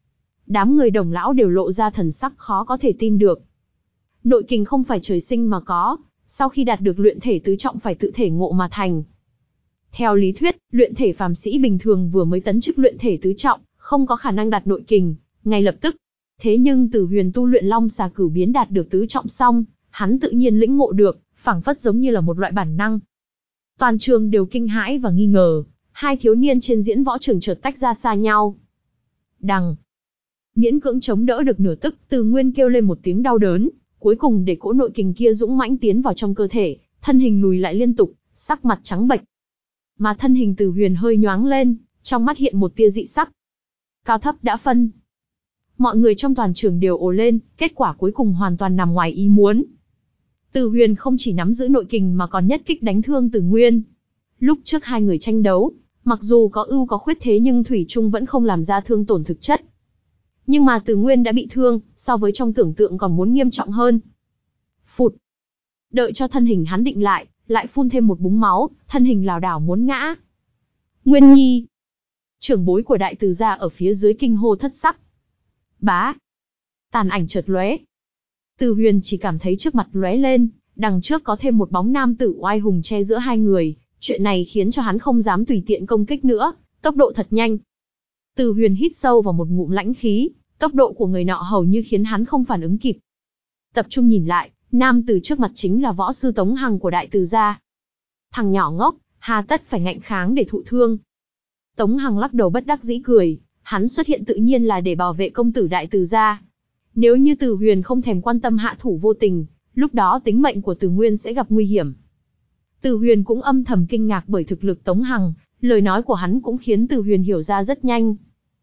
Đám người Đồng lão đều lộ ra thần sắc khó có thể tin được. Nội kình không phải trời sinh mà có, sau khi đạt được luyện thể tứ trọng phải tự thể ngộ mà thành. Theo lý thuyết, luyện thể phàm sĩ bình thường vừa mới tấn chức luyện thể tứ trọng, không có khả năng đạt nội kình ngay lập tức. Thế nhưng Từ Huyền tu luyện Long Xà Cửu Biến đạt được tứ trọng xong, hắn tự nhiên lĩnh ngộ được, phảng phất giống như là một loại bản năng. Toàn trường đều kinh hãi và nghi ngờ, hai thiếu niên trên diễn võ trường chợt tách ra xa nhau. Đằng, miễn cưỡng chống đỡ được nửa tức, Từ Nguyên kêu lên một tiếng đau đớn, cuối cùng để cỗ nội kình kia dũng mãnh tiến vào trong cơ thể, thân hình lùi lại liên tục, sắc mặt trắng bệch. Mà thân hình Từ Huyền hơi nhoáng lên, trong mắt hiện một tia dị sắc. Cao thấp đã phân. Mọi người trong toàn trường đều ồ lên, kết quả cuối cùng hoàn toàn nằm ngoài ý muốn. Từ Huyền không chỉ nắm giữ nội kình mà còn nhất kích đánh thương Từ Nguyên. Lúc trước hai người tranh đấu, mặc dù có ưu có khuyết thế nhưng thủy chung vẫn không làm ra thương tổn thực chất. Nhưng mà Từ Nguyên đã bị thương, so với trong tưởng tượng còn muốn nghiêm trọng hơn. Phụt. Đợi cho thân hình hắn định lại, lại phun thêm một búng máu, thân hình lảo đảo muốn ngã. Nguyên Nhi. Trưởng bối của đại Từ gia ở phía dưới kinh hô thất sắc. Bá. Tàn ảnh chợt lóe. Từ Huyền chỉ cảm thấy trước mặt lóe lên, đằng trước có thêm một bóng nam tử oai hùng che giữa hai người, chuyện này khiến cho hắn không dám tùy tiện công kích nữa, tốc độ thật nhanh. Từ Huyền hít sâu vào một ngụm lãnh khí, tốc độ của người nọ hầu như khiến hắn không phản ứng kịp. Tập trung nhìn lại, nam tử trước mặt chính là võ sư Tống Hằng của Đại Từ gia. Thằng nhỏ ngốc, hà tất phải ngạnh kháng để thụ thương. Tống Hằng lắc đầu bất đắc dĩ cười, hắn xuất hiện tự nhiên là để bảo vệ công tử Đại Từ gia. Nếu như Từ Huyền không thèm quan tâm hạ thủ vô tình, lúc đó tính mệnh của Từ Nguyên sẽ gặp nguy hiểm. Từ Huyền cũng âm thầm kinh ngạc bởi thực lực Tống Hằng, lời nói của hắn cũng khiến Từ Huyền hiểu ra rất nhanh.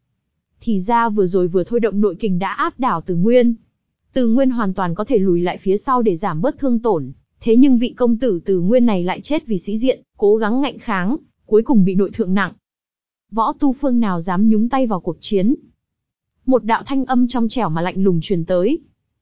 Thì ra vừa rồi vừa thôi động nội kình đã áp đảo Từ Nguyên. Từ Nguyên hoàn toàn có thể lùi lại phía sau để giảm bớt thương tổn, thế nhưng vị công tử Từ Nguyên này lại chết vì sĩ diện, cố gắng ngạnh kháng, cuối cùng bị nội thương nặng. Võ tu phương nào dám nhúng tay vào cuộc chiến? Một đạo thanh âm trong trẻo mà lạnh lùng truyền tới.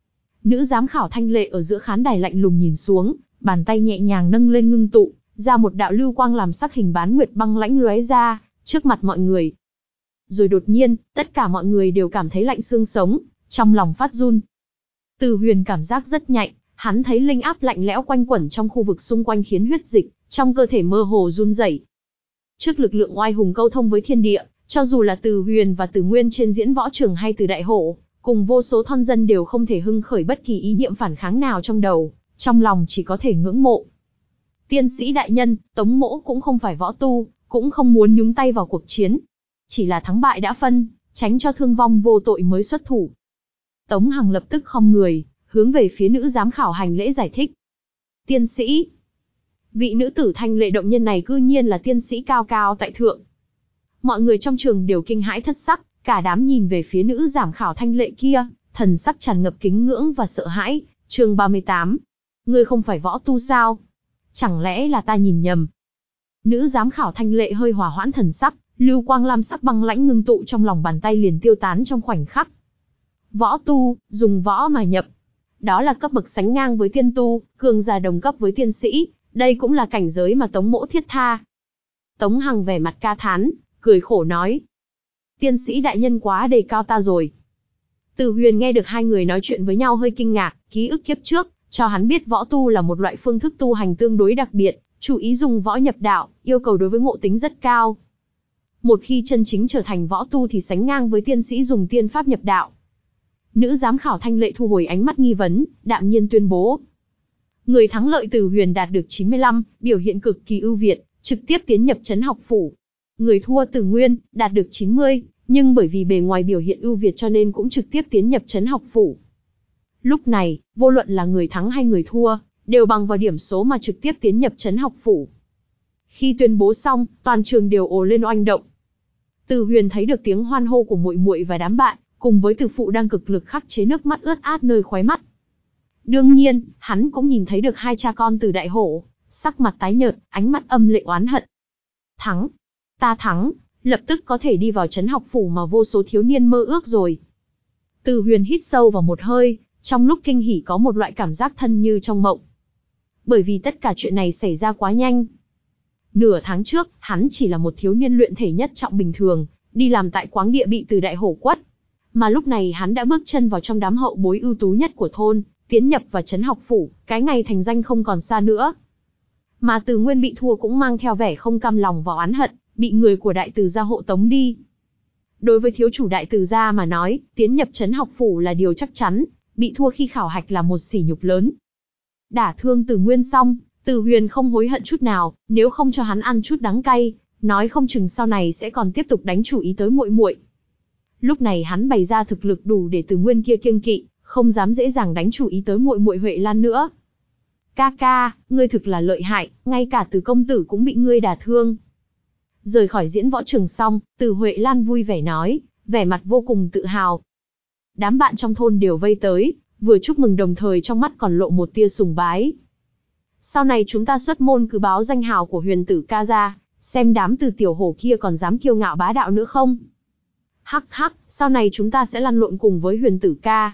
Nữ giám khảo Thanh Lệ ở giữa khán đài lạnh lùng nhìn xuống, bàn tay nhẹ nhàng nâng lên ngưng tụ, ra một đạo lưu quang làm sắc hình bán nguyệt băng lãnh lóe ra, trước mặt mọi người. Rồi đột nhiên, tất cả mọi người đều cảm thấy lạnh xương sống, trong lòng phát run. Từ Huyền cảm giác rất nhạy, hắn thấy linh áp lạnh lẽo quanh quẩn trong khu vực xung quanh khiến huyết dịch trong cơ thể mơ hồ run rẩy. Trước lực lượng oai hùng câu thông với thiên địa, cho dù là Từ Huyền và Từ Nguyên trên diễn võ trường hay Từ Đại Hổ, cùng vô số thôn dân đều không thể hưng khởi bất kỳ ý niệm phản kháng nào trong đầu, trong lòng chỉ có thể ngưỡng mộ. Tiên sĩ đại nhân, Tống Mỗ cũng không phải võ tu, cũng không muốn nhúng tay vào cuộc chiến. Chỉ là thắng bại đã phân, tránh cho thương vong vô tội mới xuất thủ. Tống Hằng lập tức khom người, hướng về phía nữ giám khảo hành lễ giải thích. Tiên sĩ. Vị nữ tử Thanh Lệ động nhân này cư nhiên là tiên sĩ cao cao tại thượng. Mọi người trong trường đều kinh hãi thất sắc, cả đám nhìn về phía nữ giám khảo Thanh Lệ kia, thần sắc tràn ngập kính ngưỡng và sợ hãi. Chương ba mươi tám. Ngươi không phải võ tu sao? Chẳng lẽ là ta nhìn nhầm? Nữ giám khảo Thanh Lệ hơi hòa hoãn thần sắc, lưu quang lam sắc băng lãnh ngưng tụ trong lòng bàn tay liền tiêu tán trong khoảnh khắc. Võ tu, dùng võ mà nhập. Đó là cấp bậc sánh ngang với tiên tu, cường giả đồng cấp với tiên sĩ, đây cũng là cảnh giới mà Tống Mỗ thiết tha. Tống Hằng vẻ mặt ca thán, cười khổ nói. Tiên sĩ đại nhân quá đề cao ta rồi. Từ Huyền nghe được hai người nói chuyện với nhau hơi kinh ngạc, ký ức kiếp trước, cho hắn biết võ tu là một loại phương thức tu hành tương đối đặc biệt, chủ ý dùng võ nhập đạo, yêu cầu đối với ngộ tính rất cao. Một khi chân chính trở thành võ tu thì sánh ngang với tiên sĩ dùng tiên pháp nhập đạo. Nữ giám khảo Thanh Lệ thu hồi ánh mắt nghi vấn, đạm nhiên tuyên bố. Người thắng lợi Từ Huyền đạt được chín mươi lăm, biểu hiện cực kỳ ưu việt, trực tiếp tiến nhập trấn học phủ. Người thua Từ Nguyên, đạt được chín mươi, nhưng bởi vì bề ngoài biểu hiện ưu việt cho nên cũng trực tiếp tiến nhập trấn học phủ. Lúc này, vô luận là người thắng hay người thua, đều bằng vào điểm số mà trực tiếp tiến nhập trấn học phủ. Khi tuyên bố xong, toàn trường đều ồ lên oanh động. Từ Huyền thấy được tiếng hoan hô của muội muội và đám bạn, cùng với Từ phụ đang cực lực khắc chế nước mắt ướt át nơi khóe mắt. Đương nhiên, hắn cũng nhìn thấy được hai cha con Từ Đại Hổ, sắc mặt tái nhợt, ánh mắt âm lệ oán hận. Thắng, ta thắng, lập tức có thể đi vào trấn học phủ mà vô số thiếu niên mơ ước rồi. Từ Huyền hít sâu vào một hơi, trong lúc kinh hỉ có một loại cảm giác thân như trong mộng. Bởi vì tất cả chuyện này xảy ra quá nhanh. Nửa tháng trước, hắn chỉ là một thiếu niên luyện thể nhất trọng bình thường, đi làm tại quáng địa bị Từ Đại Hổ quất. Mà lúc này hắn đã bước chân vào trong đám hậu bối ưu tú nhất của thôn, tiến nhập vào trấn học phủ, cái ngày thành danh không còn xa nữa. Mà Từ Nguyên bị thua cũng mang theo vẻ không cam lòng và oán hận, bị người của Đại Từ gia hộ tống đi. Đối với thiếu chủ Đại Từ gia mà nói, tiến nhập trấn học phủ là điều chắc chắn, bị thua khi khảo hạch là một sỉ nhục lớn. Đả thương Từ Nguyên xong, Từ Huyền không hối hận chút nào, nếu không cho hắn ăn chút đắng cay, nói không chừng sau này sẽ còn tiếp tục đánh chủ ý tới muội muội. Lúc này hắn bày ra thực lực đủ để Từ Nguyên kia kiêng kỵ, không dám dễ dàng đánh chủ ý tới muội muội Huệ Lan nữa. Ca ca, ngươi thực là lợi hại, ngay cả Từ công tử cũng bị ngươi đả thương. Rời khỏi diễn võ trường xong, Từ Huệ Lan vui vẻ nói, vẻ mặt vô cùng tự hào. Đám bạn trong thôn đều vây tới, vừa chúc mừng đồng thời trong mắt còn lộ một tia sùng bái. Sau này chúng ta xuất môn cứ báo danh hào của Huyền tử ca ra, xem đám Từ tiểu hổ kia còn dám kiêu ngạo bá đạo nữa không. Hắc hắc, sau này chúng ta sẽ lăn lộn cùng với Huyền tử ca.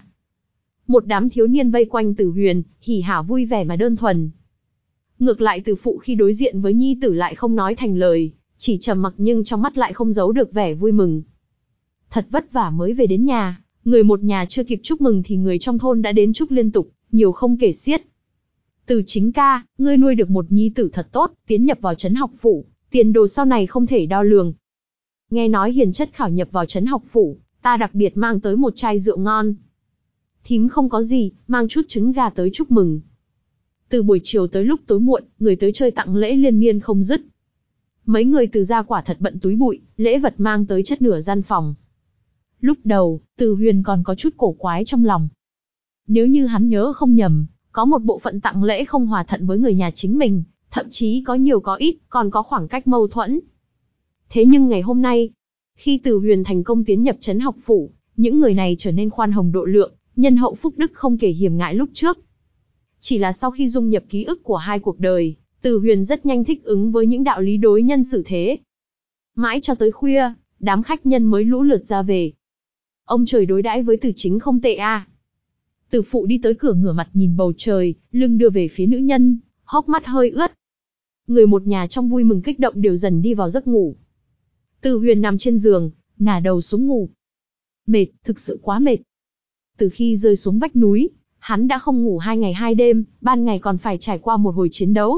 Một đám thiếu niên vây quanh Từ Huyền, hỉ hả vui vẻ mà đơn thuần. Ngược lại Từ phụ khi đối diện với nhi tử lại không nói thành lời, chỉ trầm mặc nhưng trong mắt lại không giấu được vẻ vui mừng. Thật vất vả mới về đến nhà, Người một nhà chưa kịp chúc mừng thì người trong thôn đã đến chúc liên tục, nhiều không kể xiết. Từ Chính ca, ngươi nuôi được một nhi tử thật tốt, tiến nhập vào trấn học phủ, tiền đồ sau này không thể đo lường. Nghe nói hiền chất khảo nhập vào trấn học phủ, ta đặc biệt mang tới một chai rượu ngon. Thím không có gì, mang chút trứng gà tới chúc mừng. Từ buổi chiều tới lúc tối muộn, người tới chơi tặng lễ liên miên không dứt. Mấy người từ gia quả thật bận túi bụi, lễ vật mang tới chất nửa gian phòng. Lúc đầu, Từ Huyền còn có chút cổ quái trong lòng. Nếu như hắn nhớ không nhầm, có một bộ phận tặng lễ không hòa thuận với người nhà chính mình, thậm chí có nhiều có ít, còn có khoảng cách mâu thuẫn. Thế nhưng ngày hôm nay, khi Từ Huyền thành công tiến nhập trấn học phủ, những người này trở nên khoan hồng độ lượng, nhân hậu phúc đức không kể hiểm ngại lúc trước. Chỉ là sau khi dung nhập ký ức của hai cuộc đời, Từ Huyền rất nhanh thích ứng với những đạo lý đối nhân xử thế. Mãi cho tới khuya, đám khách nhân mới lũ lượt ra về. Ông trời đối đãi với Từ Chính không tệ a. À. Từ phụ đi tới cửa ngửa mặt nhìn bầu trời, lưng đưa về phía nữ nhân, hốc mắt hơi ướt. Người một nhà trong vui mừng kích động đều dần đi vào giấc ngủ. Từ Huyền nằm trên giường, ngả đầu xuống ngủ. Mệt, thực sự quá mệt. Từ khi rơi xuống vách núi, hắn đã không ngủ hai ngày hai đêm, ban ngày còn phải trải qua một hồi chiến đấu.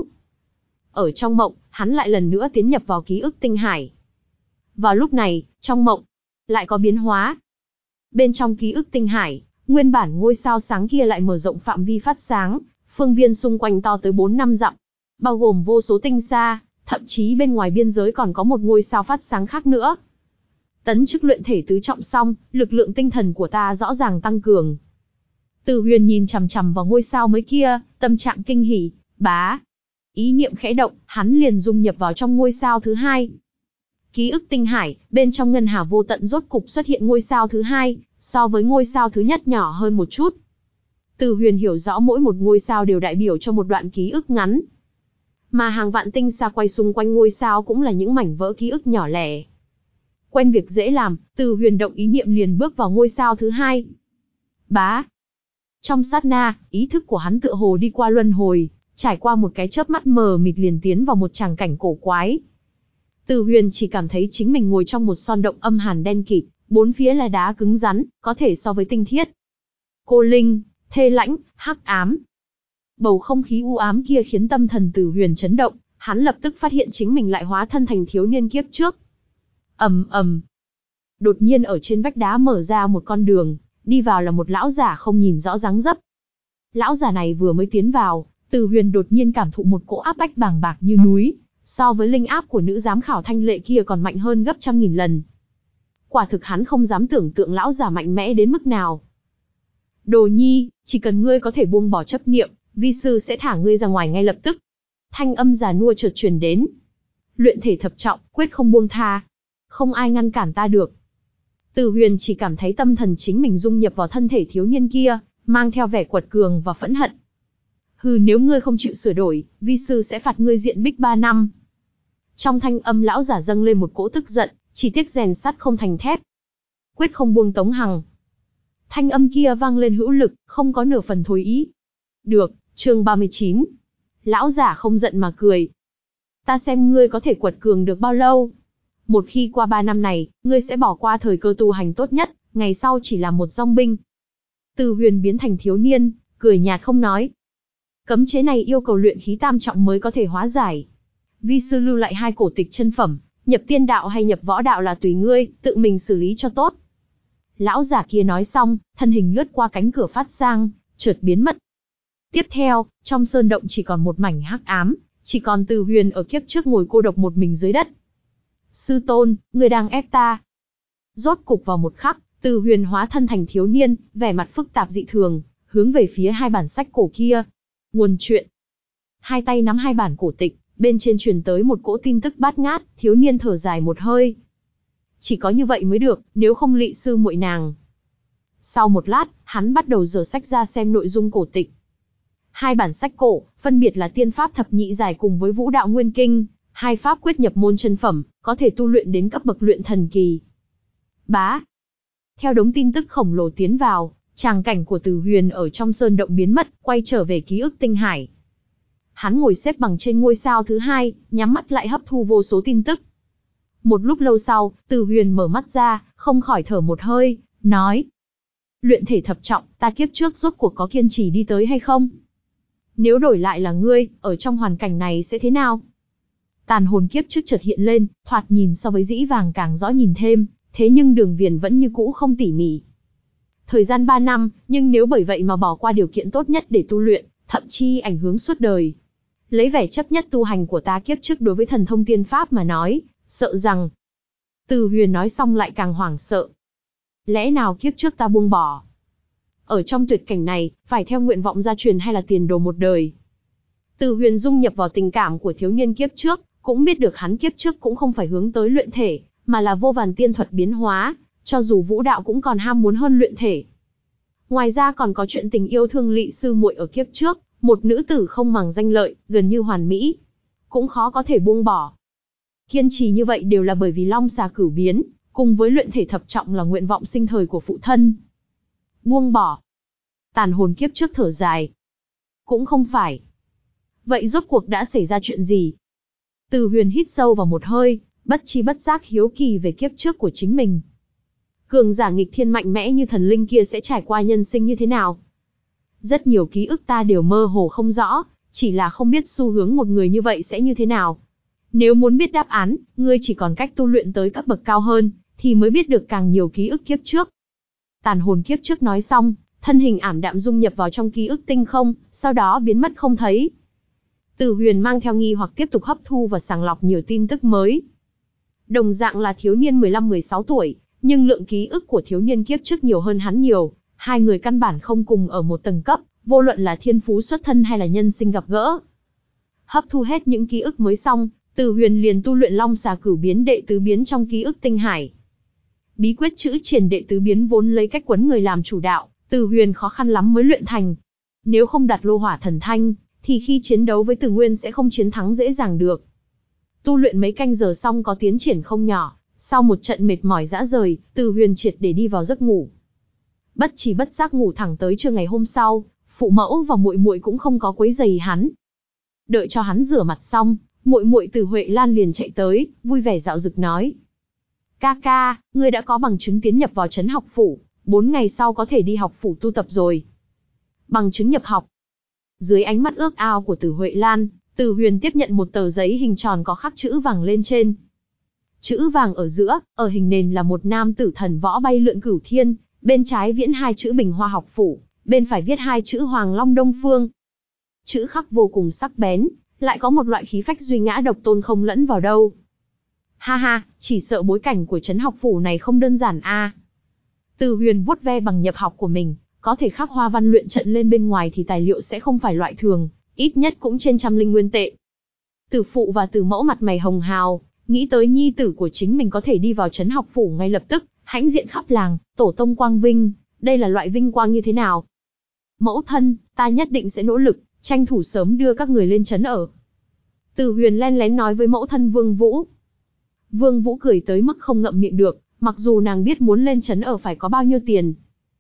Ở trong mộng, hắn lại lần nữa tiến nhập vào ký ức tinh hải. Vào lúc này, trong mộng, lại có biến hóa. Bên trong ký ức tinh hải, nguyên bản ngôi sao sáng kia lại mở rộng phạm vi phát sáng, phương viên xung quanh to tới bốn năm dặm, bao gồm vô số tinh xa, thậm chí bên ngoài biên giới còn có một ngôi sao phát sáng khác nữa. Tấn chức luyện thể tứ trọng xong, lực lượng tinh thần của ta rõ ràng tăng cường. Từ Huyền nhìn chằm chằm vào ngôi sao mới kia, tâm trạng kinh hỉ, bá. Ý niệm khẽ động, hắn liền dung nhập vào trong ngôi sao thứ hai. Ký ức tinh hải, bên trong ngân hà vô tận rốt cục xuất hiện ngôi sao thứ hai, so với ngôi sao thứ nhất nhỏ hơn một chút. Từ Huyền hiểu rõ mỗi một ngôi sao đều đại biểu cho một đoạn ký ức ngắn. Mà hàng vạn tinh xa quay xung quanh ngôi sao cũng là những mảnh vỡ ký ức nhỏ lẻ. Quen việc dễ làm, Từ Huyền động ý niệm liền bước vào ngôi sao thứ hai. Bá. Trong sát na, ý thức của hắn tựa hồ đi qua luân hồi, trải qua một cái chớp mắt mờ mịt liền tiến vào một tràng cảnh cổ quái. Từ Huyền chỉ cảm thấy chính mình ngồi trong một son động âm hàn đen kịt, bốn phía là đá cứng rắn, có thể so với tinh thiết. Cô linh, thê lãnh, hắc ám. Bầu không khí u ám kia khiến tâm thần Từ Huyền chấn động, hắn lập tức phát hiện chính mình lại hóa thân thành thiếu niên kiếp trước. Ầm ầm. Đột nhiên ở trên vách đá mở ra một con đường, đi vào là một lão giả không nhìn rõ dáng dấp. Lão giả này vừa mới tiến vào, Từ Huyền đột nhiên cảm thụ một cỗ áp bách bàng bạc như núi, so với linh áp của nữ giám khảo Thanh Lệ kia còn mạnh hơn gấp trăm nghìn lần. Quả thực hắn không dám tưởng tượng lão giả mạnh mẽ đến mức nào. Đồ nhi, chỉ cần ngươi có thể buông bỏ chấp niệm, vi sư sẽ thả ngươi ra ngoài ngay lập tức. Thanh âm già nua chợt truyền đến. Luyện thể thập trọng, quyết không buông tha. Không ai ngăn cản ta được. Từ Huyền chỉ cảm thấy tâm thần chính mình dung nhập vào thân thể thiếu niên kia, mang theo vẻ quật cường và phẫn hận. Hừ, nếu ngươi không chịu sửa đổi, vi sư sẽ phạt ngươi diện bích ba năm. Trong thanh âm lão giả dâng lên một cỗ tức giận, chỉ tiếc rèn sắt không thành thép. Quyết không buông Tống Hằng. Thanh âm kia vang lên hữu lực, không có nửa phần thối ý. Được, chương ba mươi chín. Lão giả không giận mà cười. Ta xem ngươi có thể quật cường được bao lâu. Một khi qua ba năm này, ngươi sẽ bỏ qua thời cơ tu hành tốt nhất, ngày sau chỉ là một dong binh. Từ Huyền biến thành thiếu niên, cười nhạt không nói. Cấm chế này yêu cầu luyện khí tam trọng mới có thể hóa giải. Vi sư lưu lại hai cổ tịch chân phẩm, nhập tiên đạo hay nhập võ đạo là tùy ngươi, tự mình xử lý cho tốt. Lão giả kia nói xong, thân hình lướt qua cánh cửa phát sang, chợt biến mất. Tiếp theo, trong sơn động chỉ còn một mảnh hắc ám, chỉ còn Từ Huyền ở kiếp trước ngồi cô độc một mình dưới đất. Sư tôn, người đang ép ta. Rốt cục vào một khắc, Từ Huyền hóa thân thành thiếu niên, vẻ mặt phức tạp dị thường, hướng về phía hai bản sách cổ kia. Nguồn truyện. Hai tay nắm hai bản cổ tịch, bên trên truyền tới một cỗ tin tức bát ngát, thiếu niên thở dài một hơi. Chỉ có như vậy mới được, nếu không lị sư muội nàng. Sau một lát, hắn bắt đầu giở sách ra xem nội dung cổ tịch. Hai bản sách cổ, phân biệt là Tiên Pháp Thập Nhị Giải cùng với Vũ Đạo Nguyên Kinh, hai pháp quyết nhập môn chân phẩm, có thể tu luyện đến cấp bậc luyện thần kỳ. Bá. Theo đống tin tức khổng lồ tiến vào, tràng cảnh của Từ Huyền ở trong sơn động biến mất, quay trở về ký ức tinh hải. Hắn ngồi xếp bằng trên ngôi sao thứ hai, nhắm mắt lại hấp thu vô số tin tức. Một lúc lâu sau, Từ Huyền mở mắt ra, không khỏi thở một hơi, nói. Luyện thể thập trọng, ta kiếp trước rốt cuộc có kiên trì đi tới hay không? Nếu đổi lại là ngươi, ở trong hoàn cảnh này sẽ thế nào? Tàn hồn kiếp trước chợt hiện lên, thoạt nhìn so với dĩ vàng càng rõ nhìn thêm, thế nhưng Đường Viền vẫn như cũ không tỉ mỉ. Thời gian ba năm, nhưng nếu bởi vậy mà bỏ qua điều kiện tốt nhất để tu luyện, thậm chí ảnh hưởng suốt đời. Lấy vẻ chấp nhất tu hành của ta kiếp trước đối với thần thông tiên pháp mà nói, sợ rằng... Từ Huyền nói xong lại càng hoảng sợ. Lẽ nào kiếp trước ta buông bỏ? Ở trong tuyệt cảnh này, phải theo nguyện vọng gia truyền hay là tiền đồ một đời? Từ Huyền dung nhập vào tình cảm của thiếu niên kiếp trước, cũng biết được hắn kiếp trước cũng không phải hướng tới luyện thể, mà là vô vàn tiên thuật biến hóa, cho dù vũ đạo cũng còn ham muốn hơn luyện thể. Ngoài ra còn có chuyện tình yêu thương Lị sư muội ở kiếp trước, một nữ tử không màng danh lợi, gần như hoàn mỹ, cũng khó có thể buông bỏ. Kiên trì như vậy đều là bởi vì long xà cửu biến, cùng với luyện thể thập trọng là nguyện vọng sinh thời của phụ thân. Buông bỏ. Tàn hồn kiếp trước thở dài. Cũng không phải. Vậy rốt cuộc đã xảy ra chuyện gì? Từ Huyền hít sâu vào một hơi, bất chi bất giác hiếu kỳ về kiếp trước của chính mình. Cường giả nghịch thiên mạnh mẽ như thần linh kia sẽ trải qua nhân sinh như thế nào? Rất nhiều ký ức ta đều mơ hồ không rõ, chỉ là không biết xu hướng một người như vậy sẽ như thế nào. Nếu muốn biết đáp án, ngươi chỉ còn cách tu luyện tới các bậc cao hơn, thì mới biết được càng nhiều ký ức kiếp trước. Tàn hồn kiếp trước nói xong, thân hình ảm đạm dung nhập vào trong ký ức tinh không, sau đó biến mất không thấy. Từ Huyền mang theo nghi hoặc tiếp tục hấp thu và sàng lọc nhiều tin tức mới. Đồng dạng là thiếu niên mười lăm mười sáu tuổi, nhưng lượng ký ức của thiếu niên kiếp trước nhiều hơn hắn nhiều, hai người căn bản không cùng ở một tầng cấp, vô luận là thiên phú xuất thân hay là nhân sinh gặp gỡ. Hấp thu hết những ký ức mới xong, Từ Huyền liền tu luyện long xà cửu biến đệ tứ biến trong ký ức tinh hải. Bí quyết chữ triển đệ tứ biến vốn lấy cách quấn người làm chủ đạo, Từ Huyền khó khăn lắm mới luyện thành. Nếu không đặt lô hỏa thần thanh, thì khi chiến đấu với Từ Nguyên sẽ không chiến thắng dễ dàng được. Tu luyện mấy canh giờ xong có tiến triển không nhỏ, sau một trận mệt mỏi rã rời, Từ Huyền triệt để đi vào giấc ngủ. Bất chỉ bất giác ngủ thẳng tới trưa ngày hôm sau, phụ mẫu và muội muội cũng không có quấy rầy hắn. Đợi cho hắn rửa mặt xong, muội muội Từ Huệ Lan liền chạy tới, vui vẻ dạo dực nói: "Ca ca, ngươi đã có bằng chứng tiến nhập vào trấn học phủ, bốn ngày sau có thể đi học phủ tu tập rồi." Bằng chứng nhập học. Dưới ánh mắt ước ao của Từ Huệ Lan, Từ Huyền tiếp nhận một tờ giấy hình tròn có khắc chữ vàng lên trên. Chữ vàng ở giữa, ở hình nền là một nam tử thần võ bay lượn cửu thiên, bên trái viễn hai chữ Bình Hoa học phủ, bên phải viết hai chữ Hoàng Long Đông Phương. Chữ khắc vô cùng sắc bén, lại có một loại khí phách duy ngã độc tôn không lẫn vào đâu. Ha ha, chỉ sợ bối cảnh của trấn học phủ này không đơn giản a. Từ Huyền vuốt ve bằng nhập học của mình, có thể khắc hoa văn luyện trận lên bên ngoài thì tài liệu sẽ không phải loại thường, ít nhất cũng trên trăm linh nguyên tệ. Từ phụ và từ mẫu mặt mày hồng hào, nghĩ tới nhi tử của chính mình có thể đi vào trấn học phủ ngay lập tức, hãnh diện khắp làng, tổ tông quang vinh, đây là loại vinh quang như thế nào? Mẫu thân, ta nhất định sẽ nỗ lực, tranh thủ sớm đưa các người lên trấn ở. Từ Huyền len lén nói với mẫu thân Vương Vũ. Vương Vũ cười tới mức không ngậm miệng được, mặc dù nàng biết muốn lên trấn ở phải có bao nhiêu tiền.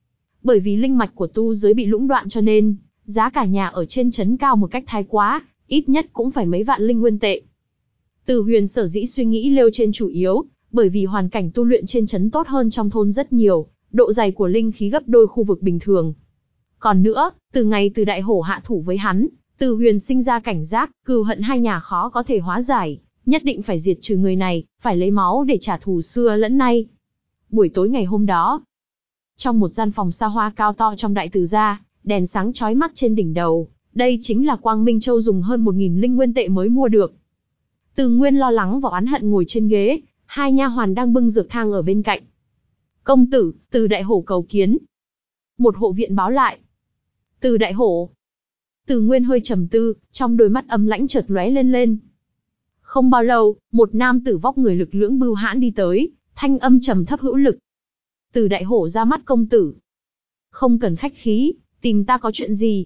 Bởi vì linh mạch của tu giới bị lũng đoạn cho nên, giá cả nhà ở trên trấn cao một cách thái quá, ít nhất cũng phải mấy vạn linh nguyên tệ. Từ Huyền sở dĩ suy nghĩ lêu trên chủ yếu, bởi vì hoàn cảnh tu luyện trên trấn tốt hơn trong thôn rất nhiều, độ dày của linh khí gấp đôi khu vực bình thường. Còn nữa, từ ngày Từ Đại Hổ hạ thủ với hắn, Từ Huyền sinh ra cảnh giác, cừu hận hai nhà khó có thể hóa giải, nhất định phải diệt trừ người này, phải lấy máu để trả thù xưa lẫn nay. Buổi tối ngày hôm đó, trong một gian phòng xa hoa cao to trong đại từ gia, đèn sáng chói mắt trên đỉnh đầu, đây chính là Quang Minh Châu dùng hơn một nghìn linh nguyên tệ mới mua được. Từ Nguyên lo lắng và oán hận ngồi trên ghế, hai nha hoàn đang bưng dược thang ở bên cạnh. "Công tử, Từ Đại Hổ cầu kiến." Một hộ viện báo lại. "Từ Đại Hổ?" Từ Nguyên hơi trầm tư, trong đôi mắt âm lãnh chợt lóe lên lên. Không bao lâu, một nam tử vóc người lực lưỡng bưu hãn đi tới, thanh âm trầm thấp hữu lực. "Từ Đại Hổ ra mắt công tử." "Không cần khách khí, tìm ta có chuyện gì?"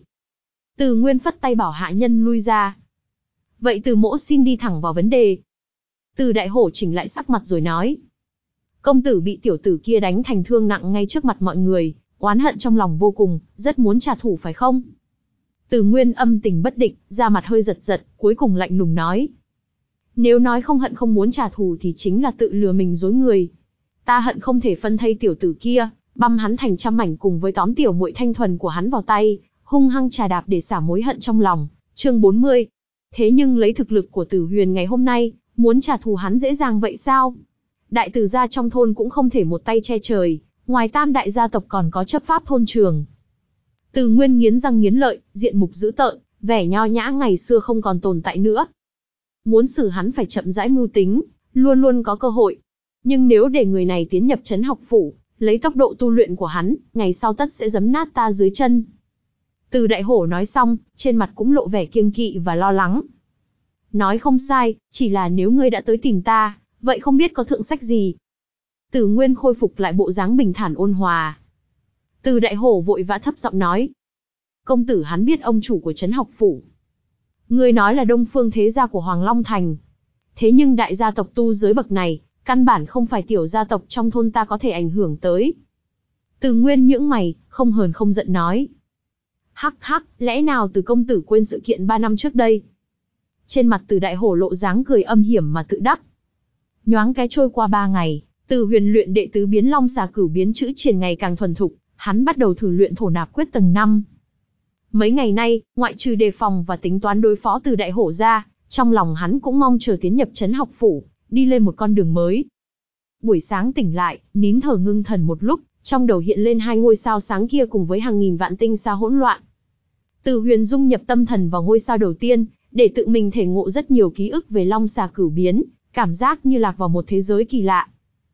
Từ Nguyên phất tay bảo hạ nhân lui ra. "Vậy Từ mỗ xin đi thẳng vào vấn đề." Từ Đại Hổ chỉnh lại sắc mặt rồi nói. "Công tử bị tiểu tử kia đánh thành thương nặng ngay trước mặt mọi người, oán hận trong lòng vô cùng, rất muốn trả thù phải không?" Từ Nguyên âm tình bất định, da mặt hơi giật giật, cuối cùng lạnh lùng nói. "Nếu nói không hận không muốn trả thù thì chính là tự lừa mình dối người. Ta hận không thể phân thây tiểu tử kia, băm hắn thành trăm mảnh cùng với tóm tiểu muội thanh thuần của hắn vào tay, hung hăng trà đạp để xả mối hận trong lòng. Chương bốn mươi. Thế nhưng lấy thực lực của Tử Huyền ngày hôm nay, muốn trả thù hắn dễ dàng vậy sao? Đại tử gia trong thôn cũng không thể một tay che trời, ngoài tam đại gia tộc còn có chấp pháp thôn trường. Từ Nguyên nghiến răng nghiến lợi, diện mục dữ tợn, vẻ nho nhã ngày xưa không còn tồn tại nữa. Muốn xử hắn phải chậm rãi mưu tính, luôn luôn có cơ hội. Nhưng nếu để người này tiến nhập trấn học phủ, lấy tốc độ tu luyện của hắn, ngày sau tất sẽ giấm nát ta dưới chân. Từ Đại Hổ nói xong, trên mặt cũng lộ vẻ kiêng kỵ và lo lắng. Nói không sai, chỉ là nếu ngươi đã tới tìm ta, vậy không biết có thượng sách gì. Từ Nguyên khôi phục lại bộ dáng bình thản ôn hòa. Từ Đại Hổ vội vã thấp giọng nói. Công tử hắn biết ông chủ của trấn học phủ. Ngươi nói là Đông Phương thế gia của Hoàng Long Thành. Thế nhưng đại gia tộc tu giới bậc này, căn bản không phải tiểu gia tộc trong thôn ta có thể ảnh hưởng tới. Từ Nguyên nhướng mày, không hờn không giận nói. Hắc hắc, lẽ nào Từ công tử quên sự kiện ba năm trước đây? Trên mặt Từ Đại Hổ lộ dáng cười âm hiểm mà tự đắc. Nhoáng cái trôi qua ba ngày, Từ Huyền luyện đệ tứ biến long xà cửu biến chữ triển ngày càng thuần thục, hắn bắt đầu thử luyện thổ nạp quyết tầng năm. Mấy ngày nay, ngoại trừ đề phòng và tính toán đối phó Từ Đại Hổ ra, trong lòng hắn cũng mong chờ tiến nhập trấn học phủ, đi lên một con đường mới. Buổi sáng tỉnh lại, nín thở ngưng thần một lúc, trong đầu hiện lên hai ngôi sao sáng kia cùng với hàng nghìn vạn tinh sao hỗn loạn. Từ Huyền dung nhập tâm thần vào ngôi sao đầu tiên, để tự mình thể ngộ rất nhiều ký ức về long xà cửu biến, cảm giác như lạc vào một thế giới kỳ lạ.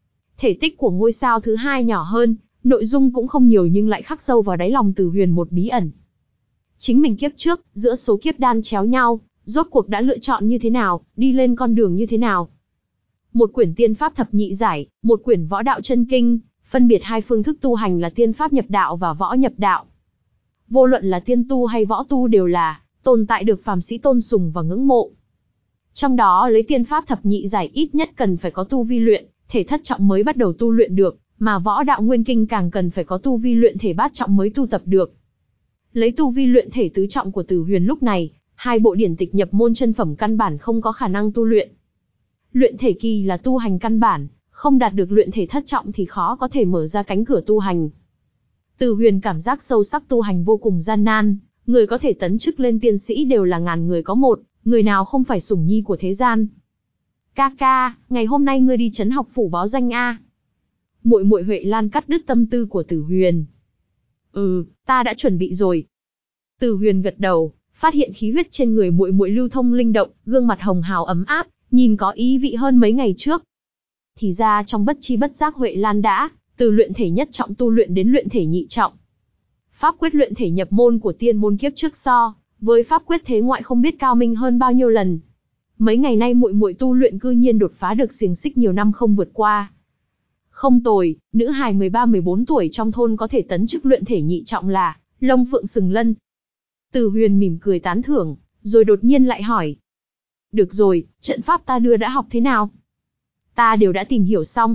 Thể tích của ngôi sao thứ hai nhỏ hơn, nội dung cũng không nhiều nhưng lại khắc sâu vào đáy lòng Từ Huyền một bí ẩn. Chính mình kiếp trước, giữa số kiếp đan chéo nhau, rốt cuộc đã lựa chọn như thế nào, đi lên con đường như thế nào. Một quyển tiên pháp thập nhị giải, một quyển võ đạo chân kinh, phân biệt hai phương thức tu hành là tiên pháp nhập đạo và võ nhập đạo. Vô luận là tiên tu hay võ tu đều là tồn tại được phàm sĩ tôn sùng và ngưỡng mộ. Trong đó lấy tiên pháp thập nhị giải ít nhất cần phải có tu vi luyện, thể thất trọng mới bắt đầu tu luyện được, mà võ đạo nguyên kinh càng cần phải có tu vi luyện thể bát trọng mới tu tập được. Lấy tu vi luyện thể tứ trọng của Từ Huyền lúc này, hai bộ điển tịch nhập môn chân phẩm căn bản không có khả năng tu luyện. Luyện thể kỳ là tu hành căn bản, không đạt được luyện thể thất trọng thì khó có thể mở ra cánh cửa tu hành. Từ Huyền cảm giác sâu sắc tu hành vô cùng gian nan, người có thể tấn chức lên tiên sĩ đều là ngàn người có một, người nào không phải sủng nhi của thế gian. Ca ca, ngày hôm nay ngươi đi trấn học phủ báo danh a? Muội muội Huệ Lan cắt đứt tâm tư của Từ Huyền. Ừ, ta đã chuẩn bị rồi. Từ Huyền gật đầu, phát hiện khí huyết trên người muội muội lưu thông linh động, gương mặt hồng hào ấm áp, nhìn có ý vị hơn mấy ngày trước. Thì ra trong bất chi bất giác Huệ Lan đã từ luyện thể nhất trọng tu luyện đến luyện thể nhị trọng. Pháp quyết luyện thể nhập môn của tiên môn kiếp trước so với pháp quyết thế ngoại không biết cao minh hơn bao nhiêu lần. Mấy ngày nay muội muội tu luyện cư nhiên đột phá được xiềng xích nhiều năm không vượt qua. Không tồi, nữ hài mười ba mười bốn tuổi trong thôn có thể tấn chức luyện thể nhị trọng là Long Phượng Sừng Lân. Từ Huyền mỉm cười tán thưởng, rồi đột nhiên lại hỏi. Được rồi, trận pháp ta đưa đã học thế nào? Ta đều đã tìm hiểu xong.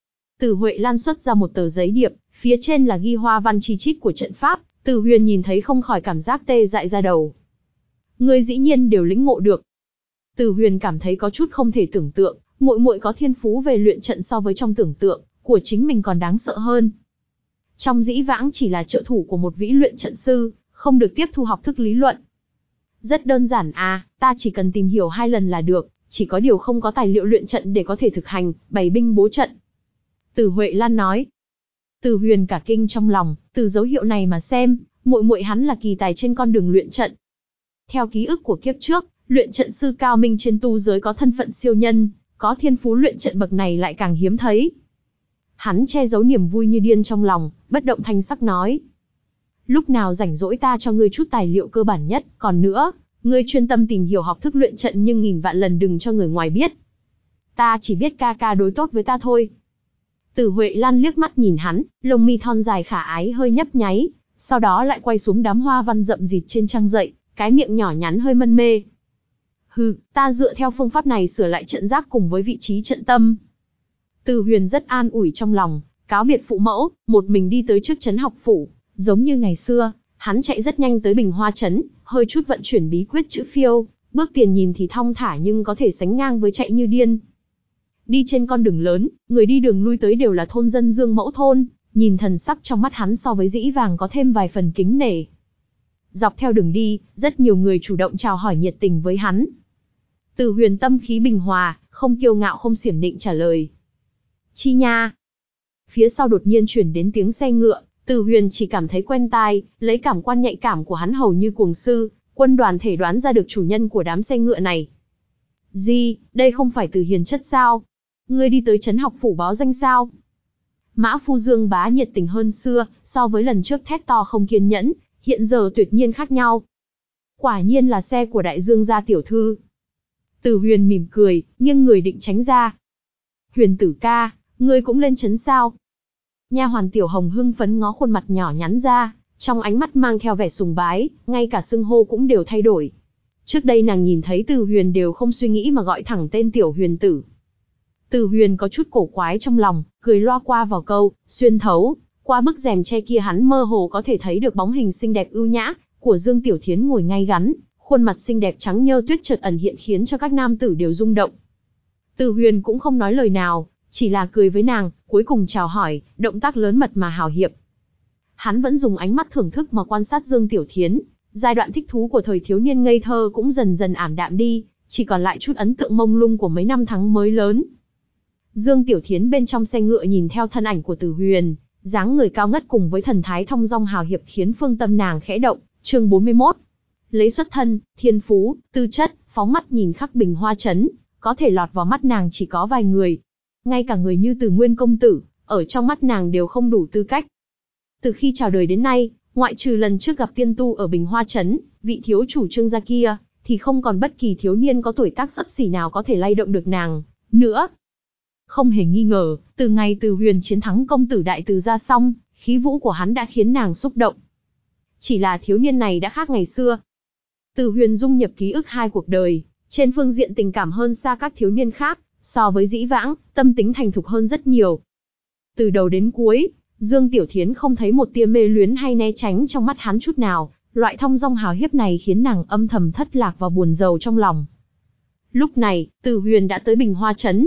Từ Huệ Lan xuất ra một tờ giấy điệp, phía trên là ghi hoa văn chi chít của trận pháp, Từ Huyền nhìn thấy không khỏi cảm giác tê dại ra đầu. Ngươi dĩ nhiên đều lĩnh ngộ được. Từ Huyền cảm thấy có chút không thể tưởng tượng, muội muội có thiên phú về luyện trận so với trong tưởng tượng của chính mình còn đáng sợ hơn. Trong dĩ vãng chỉ là trợ thủ của một vĩ luyện trận sư, không được tiếp thu học thức lý luận. Rất đơn giản à, ta chỉ cần tìm hiểu hai lần là được, chỉ có điều không có tài liệu luyện trận để có thể thực hành, bày binh bố trận. Từ Huệ Lan nói. Từ Huyền cả kinh trong lòng, từ dấu hiệu này mà xem, muội muội hắn là kỳ tài trên con đường luyện trận. Theo ký ức của kiếp trước, luyện trận sư cao minh trên tu giới có thân phận siêu nhân, có thiên phú luyện trận bậc này lại càng hiếm thấy. Hắn che giấu niềm vui như điên trong lòng, bất động thanh sắc nói. Lúc nào rảnh rỗi ta cho ngươi chút tài liệu cơ bản nhất, còn nữa, ngươi chuyên tâm tìm hiểu học thức luyện trận nhưng nghìn vạn lần đừng cho người ngoài biết. Ta chỉ biết ca ca đối tốt với ta thôi. Từ Huệ Lan liếc mắt nhìn hắn, lông mi thon dài khả ái hơi nhấp nháy, sau đó lại quay xuống đám hoa văn rậm rịt trên trang dậy, cái miệng nhỏ nhắn hơi mân mê. Hừ, ta dựa theo phương pháp này sửa lại trận giác cùng với vị trí trận tâm. Từ Huyền rất an ủi trong lòng, cáo biệt phụ mẫu, một mình đi tới trước trấn học phủ, giống như ngày xưa, hắn chạy rất nhanh tới Bình Hoa trấn, hơi chút vận chuyển bí quyết chữ phiêu, bước tiền nhìn thì thong thả nhưng có thể sánh ngang với chạy như điên. Đi trên con đường lớn, người đi đường lui tới đều là thôn dân Dương Mẫu thôn, nhìn thần sắc trong mắt hắn so với dĩ vàng có thêm vài phần kính nể. Dọc theo đường đi, rất nhiều người chủ động chào hỏi nhiệt tình với hắn. Từ Huyền tâm khí bình hòa, không kiêu ngạo không xiểm nịnh trả lời. Chi nha. Phía sau đột nhiên chuyển đến tiếng xe ngựa, Từ Huyền chỉ cảm thấy quen tai, lấy cảm quan nhạy cảm của hắn hầu như cuồng sư, quân đoàn thể đoán ra được chủ nhân của đám xe ngựa này. Gì, đây không phải Từ Hiền chất sao? Ngươi đi tới trấn học phủ báo danh sao? Mã Phu Dương Bá nhiệt tình hơn xưa, so với lần trước thét to không kiên nhẫn, hiện giờ tuyệt nhiên khác nhau. Quả nhiên là xe của đại dương gia tiểu thư. Từ Huyền mỉm cười, nghiêng người định tránh ra. Huyền tử ca, ngươi cũng lên trấn sao? Nha hoàn Tiểu Hồng hưng phấn ngó khuôn mặt nhỏ nhắn ra, trong ánh mắt mang theo vẻ sùng bái, ngay cả xưng hô cũng đều thay đổi. Trước đây nàng nhìn thấy Từ Huyền đều không suy nghĩ mà gọi thẳng tên Tiểu Huyền tử. Từ Huyền có chút cổ quái trong lòng, cười loa qua vào câu, xuyên thấu, qua bức rèm che kia hắn mơ hồ có thể thấy được bóng hình xinh đẹp ưu nhã của Dương Tiểu Thiến ngồi ngay ngắn, khuôn mặt xinh đẹp trắng nhơ tuyết chợt ẩn hiện khiến cho các nam tử đều rung động. Từ Huyền cũng không nói lời nào, chỉ là cười với nàng, cuối cùng chào hỏi, động tác lớn mật mà hào hiệp. Hắn vẫn dùng ánh mắt thưởng thức mà quan sát Dương Tiểu Thiến, giai đoạn thích thú của thời thiếu niên ngây thơ cũng dần dần ảm đạm đi, chỉ còn lại chút ấn tượng mông lung của mấy năm tháng mới lớn. Dương Tiểu Thiến bên trong xe ngựa nhìn theo thân ảnh của Từ Huyền, dáng người cao ngất cùng với thần thái thong dong hào hiệp khiến phương tâm nàng khẽ động. Chương bốn mươi mốt. Lấy xuất thân, thiên phú, tư chất, phóng mắt nhìn khắc Bình Hoa trấn, có thể lọt vào mắt nàng chỉ có vài người. Ngay cả người như Từ Nguyên công tử, ở trong mắt nàng đều không đủ tư cách. Từ khi chào đời đến nay, ngoại trừ lần trước gặp tiên tu ở Bình Hoa trấn, vị thiếu chủ Trương gia kia, thì không còn bất kỳ thiếu niên có tuổi tác xấp xỉ nào có thể lay động được nàng nữa. Không hề nghi ngờ, từ ngày Từ Huyền chiến thắng công tử đại Từ gia xong, khí vũ của hắn đã khiến nàng xúc động. Chỉ là thiếu niên này đã khác ngày xưa. Từ Huyền dung nhập ký ức hai cuộc đời, trên phương diện tình cảm hơn xa các thiếu niên khác, so với dĩ vãng, tâm tính thành thục hơn rất nhiều. Từ đầu đến cuối, Dương Tiểu Thiến không thấy một tia mê luyến hay né tránh trong mắt hắn chút nào, loại thong dong hào hiếp này khiến nàng âm thầm thất lạc và buồn rầu trong lòng. Lúc này, Từ Huyền đã tới Bình Hoa trấn.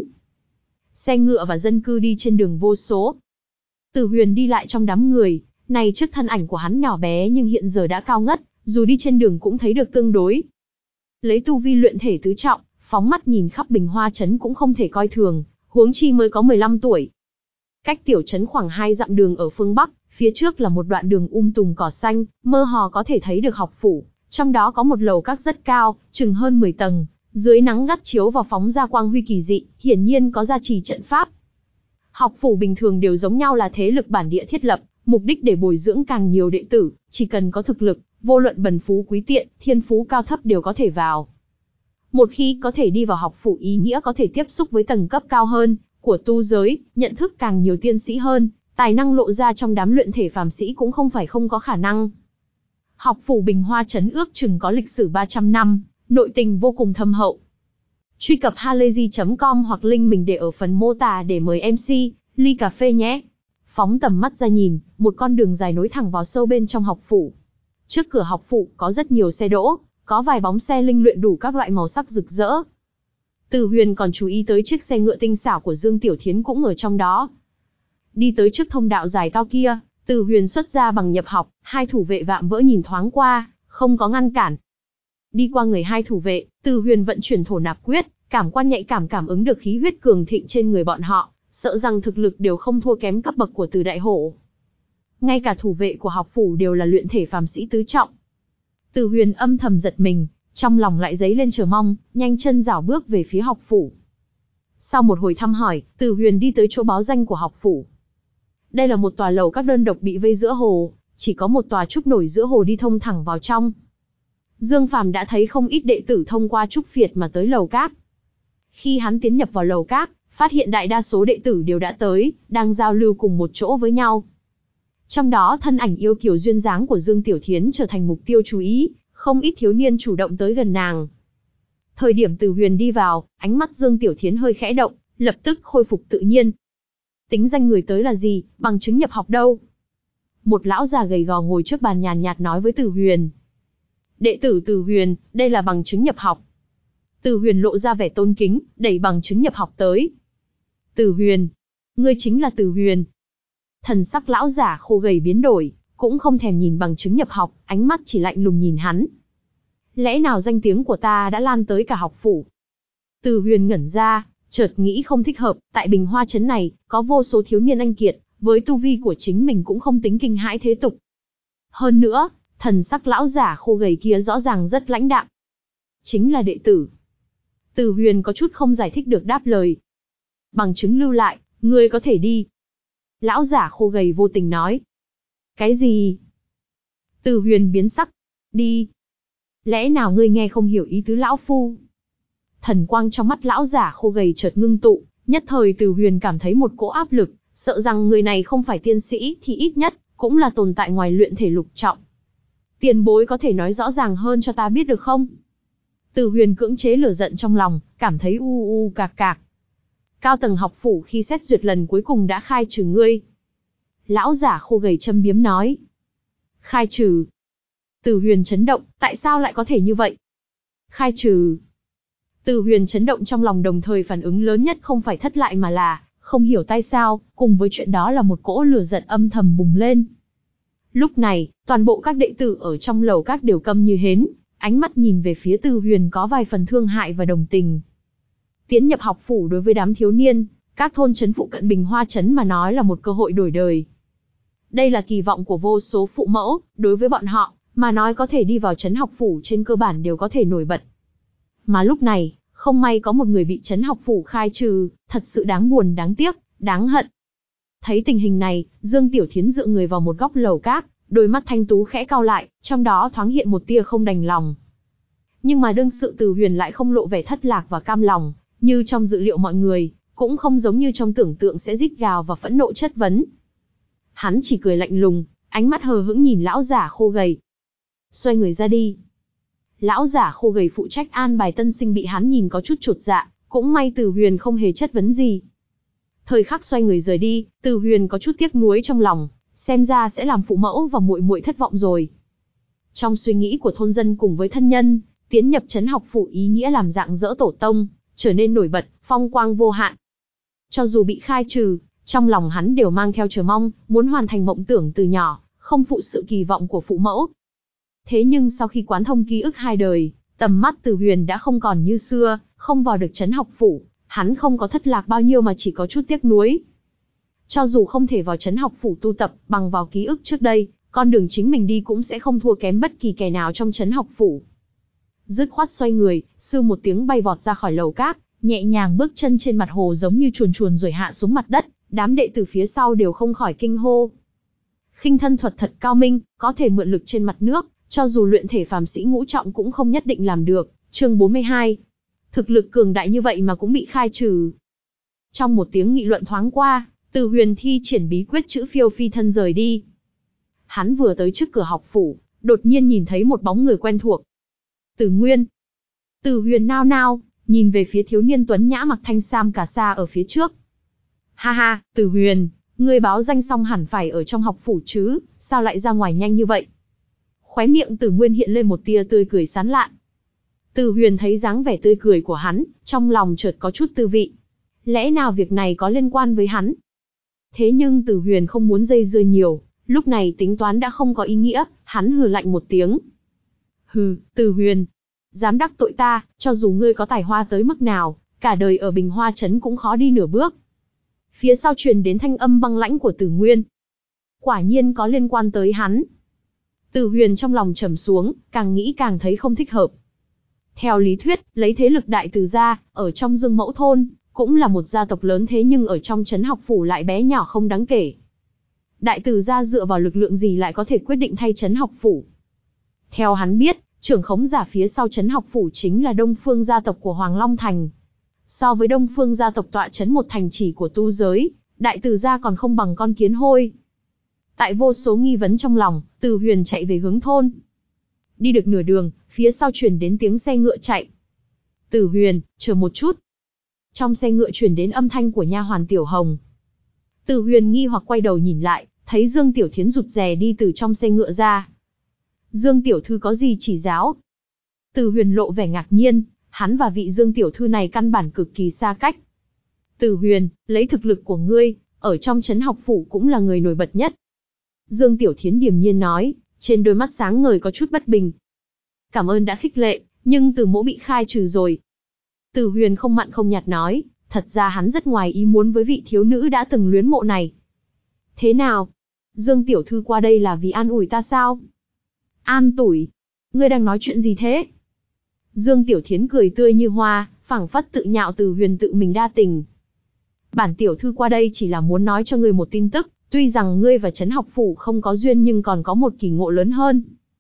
Xe ngựa và dân cư đi trên đường vô số. Từ Huyền đi lại trong đám người, này trước thân ảnh của hắn nhỏ bé nhưng hiện giờ đã cao ngất, dù đi trên đường cũng thấy được tương đối. Lấy tu vi luyện thể tứ trọng, phóng mắt nhìn khắp Bình Hoa trấn cũng không thể coi thường, huống chi mới có mười lăm tuổi. Cách tiểu trấn khoảng hai dặm đường ở phương Bắc, phía trước là một đoạn đường um tùm cỏ xanh, mơ hồ có thể thấy được học phủ, trong đó có một lầu các rất cao, chừng hơn mười tầng, dưới nắng gắt chiếu vào phóng ra quang huy kỳ dị, hiển nhiên có gia trì trận pháp. Học phủ bình thường đều giống nhau là thế lực bản địa thiết lập, mục đích để bồi dưỡng càng nhiều đệ tử, chỉ cần có thực lực, vô luận bần phú quý tiện, thiên phú cao thấp đều có thể vào. Một khi có thể đi vào học phủ ý nghĩa có thể tiếp xúc với tầng cấp cao hơn của tu giới, nhận thức càng nhiều tiên sĩ hơn, tài năng lộ ra trong đám luyện thể phàm sĩ cũng không phải không có khả năng. Học phủ Bình Hoa trấn ước chừng có lịch sử ba trăm năm, nội tình vô cùng thâm hậu. Truy cập halayzi chấm com hoặc link mình để ở phần mô tả để mời em xê, ly cà phê nhé. Phóng tầm mắt ra nhìn, một con đường dài nối thẳng vào sâu bên trong học phủ. Trước cửa học phủ có rất nhiều xe đỗ, có vài bóng xe linh luyện đủ các loại màu sắc rực rỡ. Từ Huyền còn chú ý tới chiếc xe ngựa tinh xảo của Dương Tiểu Thiến cũng ở trong đó. Đi tới trước thông đạo dài to kia, Từ Huyền xuất ra bằng nhập học, hai thủ vệ vạm vỡ nhìn thoáng qua, không có ngăn cản. Đi qua người hai thủ vệ, Từ Huyền vận chuyển thổ nạp quyết, cảm quan nhạy cảm cảm ứng được khí huyết cường thịnh trên người bọn họ, sợ rằng thực lực đều không thua kém cấp bậc của Từ đại hổ. Ngay cả thủ vệ của học phủ đều là luyện thể phàm sĩ tứ trọng. Từ Huyền âm thầm giật mình, trong lòng lại dấy lên chờ mong, nhanh chân rảo bước về phía học phủ. Sau một hồi thăm hỏi, Từ Huyền đi tới chỗ báo danh của học phủ. Đây là một tòa lầu các đơn độc bị vây giữa hồ, chỉ có một tòa trúc nổi giữa hồ đi thông thẳng vào trong. Dương Phàm đã thấy không ít đệ tử thông qua trúc phiệt mà tới lầu các. Khi hắn tiến nhập vào lầu các, phát hiện đại đa số đệ tử đều đã tới, đang giao lưu cùng một chỗ với nhau. Trong đó thân ảnh yêu kiều duyên dáng của Dương Tiểu Thiến trở thành mục tiêu chú ý, không ít thiếu niên chủ động tới gần nàng. Thời điểm Từ Huyền đi vào, ánh mắt Dương Tiểu Thiến hơi khẽ động, lập tức khôi phục tự nhiên. Tính danh người tới là gì, bằng chứng nhập học đâu? Một lão già gầy gò ngồi trước bàn nhàn nhạt nói với Từ Huyền. Đệ tử Từ Huyền, đây là bằng chứng nhập học. Từ Huyền lộ ra vẻ tôn kính, đẩy bằng chứng nhập học tới. Từ Huyền, ngươi chính là Từ Huyền. Thần sắc lão giả khô gầy biến đổi, cũng không thèm nhìn bằng chứng nhập học, ánh mắt chỉ lạnh lùng nhìn hắn. Lẽ nào danh tiếng của ta đã lan tới cả học phủ? Từ Huyền ngẩn ra, chợt nghĩ không thích hợp, tại Bình Hoa trấn này, có vô số thiếu niên anh kiệt, với tu vi của chính mình cũng không tính kinh hãi thế tục. Hơn nữa, thần sắc lão giả khô gầy kia rõ ràng rất lãnh đạm. Chính là đệ tử. Từ Huyền có chút không giải thích được đáp lời. Bằng chứng lưu lại, ngươi có thể đi. Lão giả khô gầy vô tình nói. Cái gì? Từ Huyền biến sắc. Đi. Lẽ nào ngươi nghe không hiểu ý tứ lão phu? Thần quang trong mắt lão giả khô gầy chợt ngưng tụ, nhất thời Từ Huyền cảm thấy một cỗ áp lực, sợ rằng người này không phải tiên sĩ thì ít nhất cũng là tồn tại ngoài luyện thể lục trọng. Tiền bối có thể nói rõ ràng hơn cho ta biết được không? Từ Huyền cưỡng chế lửa giận trong lòng, cảm thấy u u cạc cạc. Cao tầng học phủ khi xét duyệt lần cuối cùng đã khai trừ ngươi. Lão giả khô gầy châm biếm nói. Khai trừ. Từ Huyền chấn động, tại sao lại có thể như vậy? Khai trừ. Từ Huyền chấn động trong lòng, đồng thời phản ứng lớn nhất không phải thất lại mà là, không hiểu tại sao, cùng với chuyện đó là một cỗ lửa giận âm thầm bùng lên. Lúc này, toàn bộ các đệ tử ở trong lầu các đều câm như hến, ánh mắt nhìn về phía Từ Huyền có vài phần thương hại và đồng tình. Tiến nhập học phủ đối với đám thiếu niên, các thôn trấn phụ cận Bình Hoa trấn mà nói là một cơ hội đổi đời. Đây là kỳ vọng của vô số phụ mẫu, đối với bọn họ, mà nói có thể đi vào trấn học phủ trên cơ bản đều có thể nổi bật. Mà lúc này, không may có một người bị trấn học phủ khai trừ, thật sự đáng buồn, đáng tiếc, đáng hận. Thấy tình hình này, Dương Tiểu Thiến dựa người vào một góc lầu các, đôi mắt thanh tú khẽ cau lại, trong đó thoáng hiện một tia không đành lòng. Nhưng mà đương sự Từ Huyền lại không lộ vẻ thất lạc và cam lòng, như trong dự liệu mọi người, cũng không giống như trong tưởng tượng sẽ rít gào và phẫn nộ chất vấn. Hắn chỉ cười lạnh lùng, ánh mắt hờ hững nhìn lão giả khô gầy. Xoay người ra đi. Lão giả khô gầy phụ trách an bài tân sinh bị hắn nhìn có chút chột dạ, cũng may Từ Huyền không hề chất vấn gì. Thời khắc xoay người rời đi, Từ Huyền có chút tiếc nuối trong lòng, xem ra sẽ làm phụ mẫu và muội muội thất vọng rồi. Trong suy nghĩ của thôn dân cùng với thân nhân, tiến nhập trấn học phủ ý nghĩa làm rạng rỡ tổ tông, trở nên nổi bật, phong quang vô hạn. Cho dù bị khai trừ, trong lòng hắn đều mang theo chờ mong, muốn hoàn thành mộng tưởng từ nhỏ, không phụ sự kỳ vọng của phụ mẫu. Thế nhưng sau khi quán thông ký ức hai đời, tầm mắt Từ Huyền đã không còn như xưa, không vào được trấn học phủ, hắn không có thất lạc bao nhiêu mà chỉ có chút tiếc nuối. Cho dù không thể vào trấn học phủ tu tập, bằng vào ký ức trước đây, con đường chính mình đi cũng sẽ không thua kém bất kỳ kẻ nào trong trấn học phủ. Dứt khoát xoay người, sư một tiếng bay vọt ra khỏi lầu các, nhẹ nhàng bước chân trên mặt hồ giống như chuồn chuồn rồi hạ xuống mặt đất, đám đệ tử phía sau đều không khỏi kinh hô. Khinh thân thuật thật cao minh, có thể mượn lực trên mặt nước, cho dù luyện thể phàm sĩ ngũ trọng cũng không nhất định làm được. Chương bốn mươi hai. Thực lực cường đại như vậy mà cũng bị khai trừ. Trong một tiếng nghị luận thoáng qua, Từ Huyền thi triển bí quyết chữ phiêu phi thân rời đi. Hắn vừa tới trước cửa học phủ, đột nhiên nhìn thấy một bóng người quen thuộc. Từ Nguyên. Từ Huyền nao nao, nhìn về phía thiếu niên tuấn nhã mặc thanh sam cà sa ở phía trước. Ha ha, Từ Huyền, ngươi báo danh xong hẳn phải ở trong học phủ chứ, sao lại ra ngoài nhanh như vậy? Khóe miệng Từ Nguyên hiện lên một tia tươi cười sán lạn. Từ Huyền thấy dáng vẻ tươi cười của hắn, trong lòng chợt có chút tư vị. Lẽ nào việc này có liên quan với hắn? Thế nhưng Từ Huyền không muốn dây dưa nhiều, lúc này tính toán đã không có ý nghĩa, hắn hừ lạnh một tiếng. Hừ, Từ Huyền, dám đắc tội ta, cho dù ngươi có tài hoa tới mức nào, cả đời ở Bình Hoa trấn cũng khó đi nửa bước. Phía sau truyền đến thanh âm băng lãnh của Từ Nguyên. Quả nhiên có liên quan tới hắn. Từ Huyền trong lòng trầm xuống, càng nghĩ càng thấy không thích hợp. Theo lý thuyết, lấy thế lực Đại Từ gia, ở trong Dương Mẫu thôn, cũng là một gia tộc lớn, thế nhưng ở trong trấn học phủ lại bé nhỏ không đáng kể. Đại Từ gia dựa vào lực lượng gì lại có thể quyết định thay trấn học phủ? Theo hắn biết, trưởng khống giả phía sau trấn học phủ chính là Đông Phương gia tộc của Hoàng Long Thành. So với Đông Phương gia tộc tọa trấn một thành chỉ của tu giới, Đại Từ gia còn không bằng con kiến hôi. Tại vô số nghi vấn trong lòng, Từ Huyền chạy về hướng thôn. Đi được nửa đường, phía sau truyền đến tiếng xe ngựa chạy. Từ Huyền, chờ một chút. Trong xe ngựa truyền đến âm thanh của nha hoàn Tiểu Hồng. Từ Huyền nghi hoặc quay đầu nhìn lại, thấy Dương Tiểu Thiến rụt rè đi từ trong xe ngựa ra. Dương Tiểu Thư có gì chỉ giáo? Từ Huyền lộ vẻ ngạc nhiên, hắn và vị Dương Tiểu Thư này căn bản cực kỳ xa cách. Từ Huyền, lấy thực lực của ngươi, ở trong trấn học phủ cũng là người nổi bật nhất. Dương Tiểu Thiến điềm nhiên nói, trên đôi mắt sáng ngời có chút bất bình. Cảm ơn đã khích lệ, nhưng Từ mỗ bị khai trừ rồi. Từ Huyền không mặn không nhạt nói, thật ra hắn rất ngoài ý muốn với vị thiếu nữ đã từng luyến mộ này. Thế nào? Dương tiểu thư qua đây là vì an ủi ta sao? An tủi? Ngươi đang nói chuyện gì thế? Dương Tiểu Thiến cười tươi như hoa, phảng phất tự nhạo Từ Huyền tự mình đa tình. Bản tiểu thư qua đây chỉ là muốn nói cho ngươi một tin tức, tuy rằng ngươi và trấn học phủ không có duyên nhưng còn có một kỳ ngộ lớn hơn.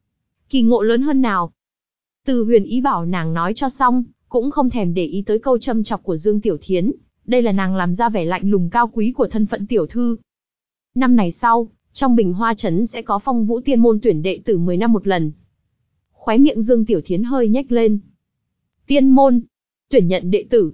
Kỳ ngộ lớn hơn nào? Từ Huyền ý bảo nàng nói cho xong, cũng không thèm để ý tới câu châm chọc của Dương Tiểu Thiến, đây là nàng làm ra vẻ lạnh lùng cao quý của thân phận tiểu thư. Năm này sau, trong Bình Hoa trấn sẽ có phong vũ tiên môn tuyển đệ tử mười năm một lần. Khóe miệng Dương Tiểu Thiến hơi nhếch lên. Tiên môn, tuyển nhận đệ tử.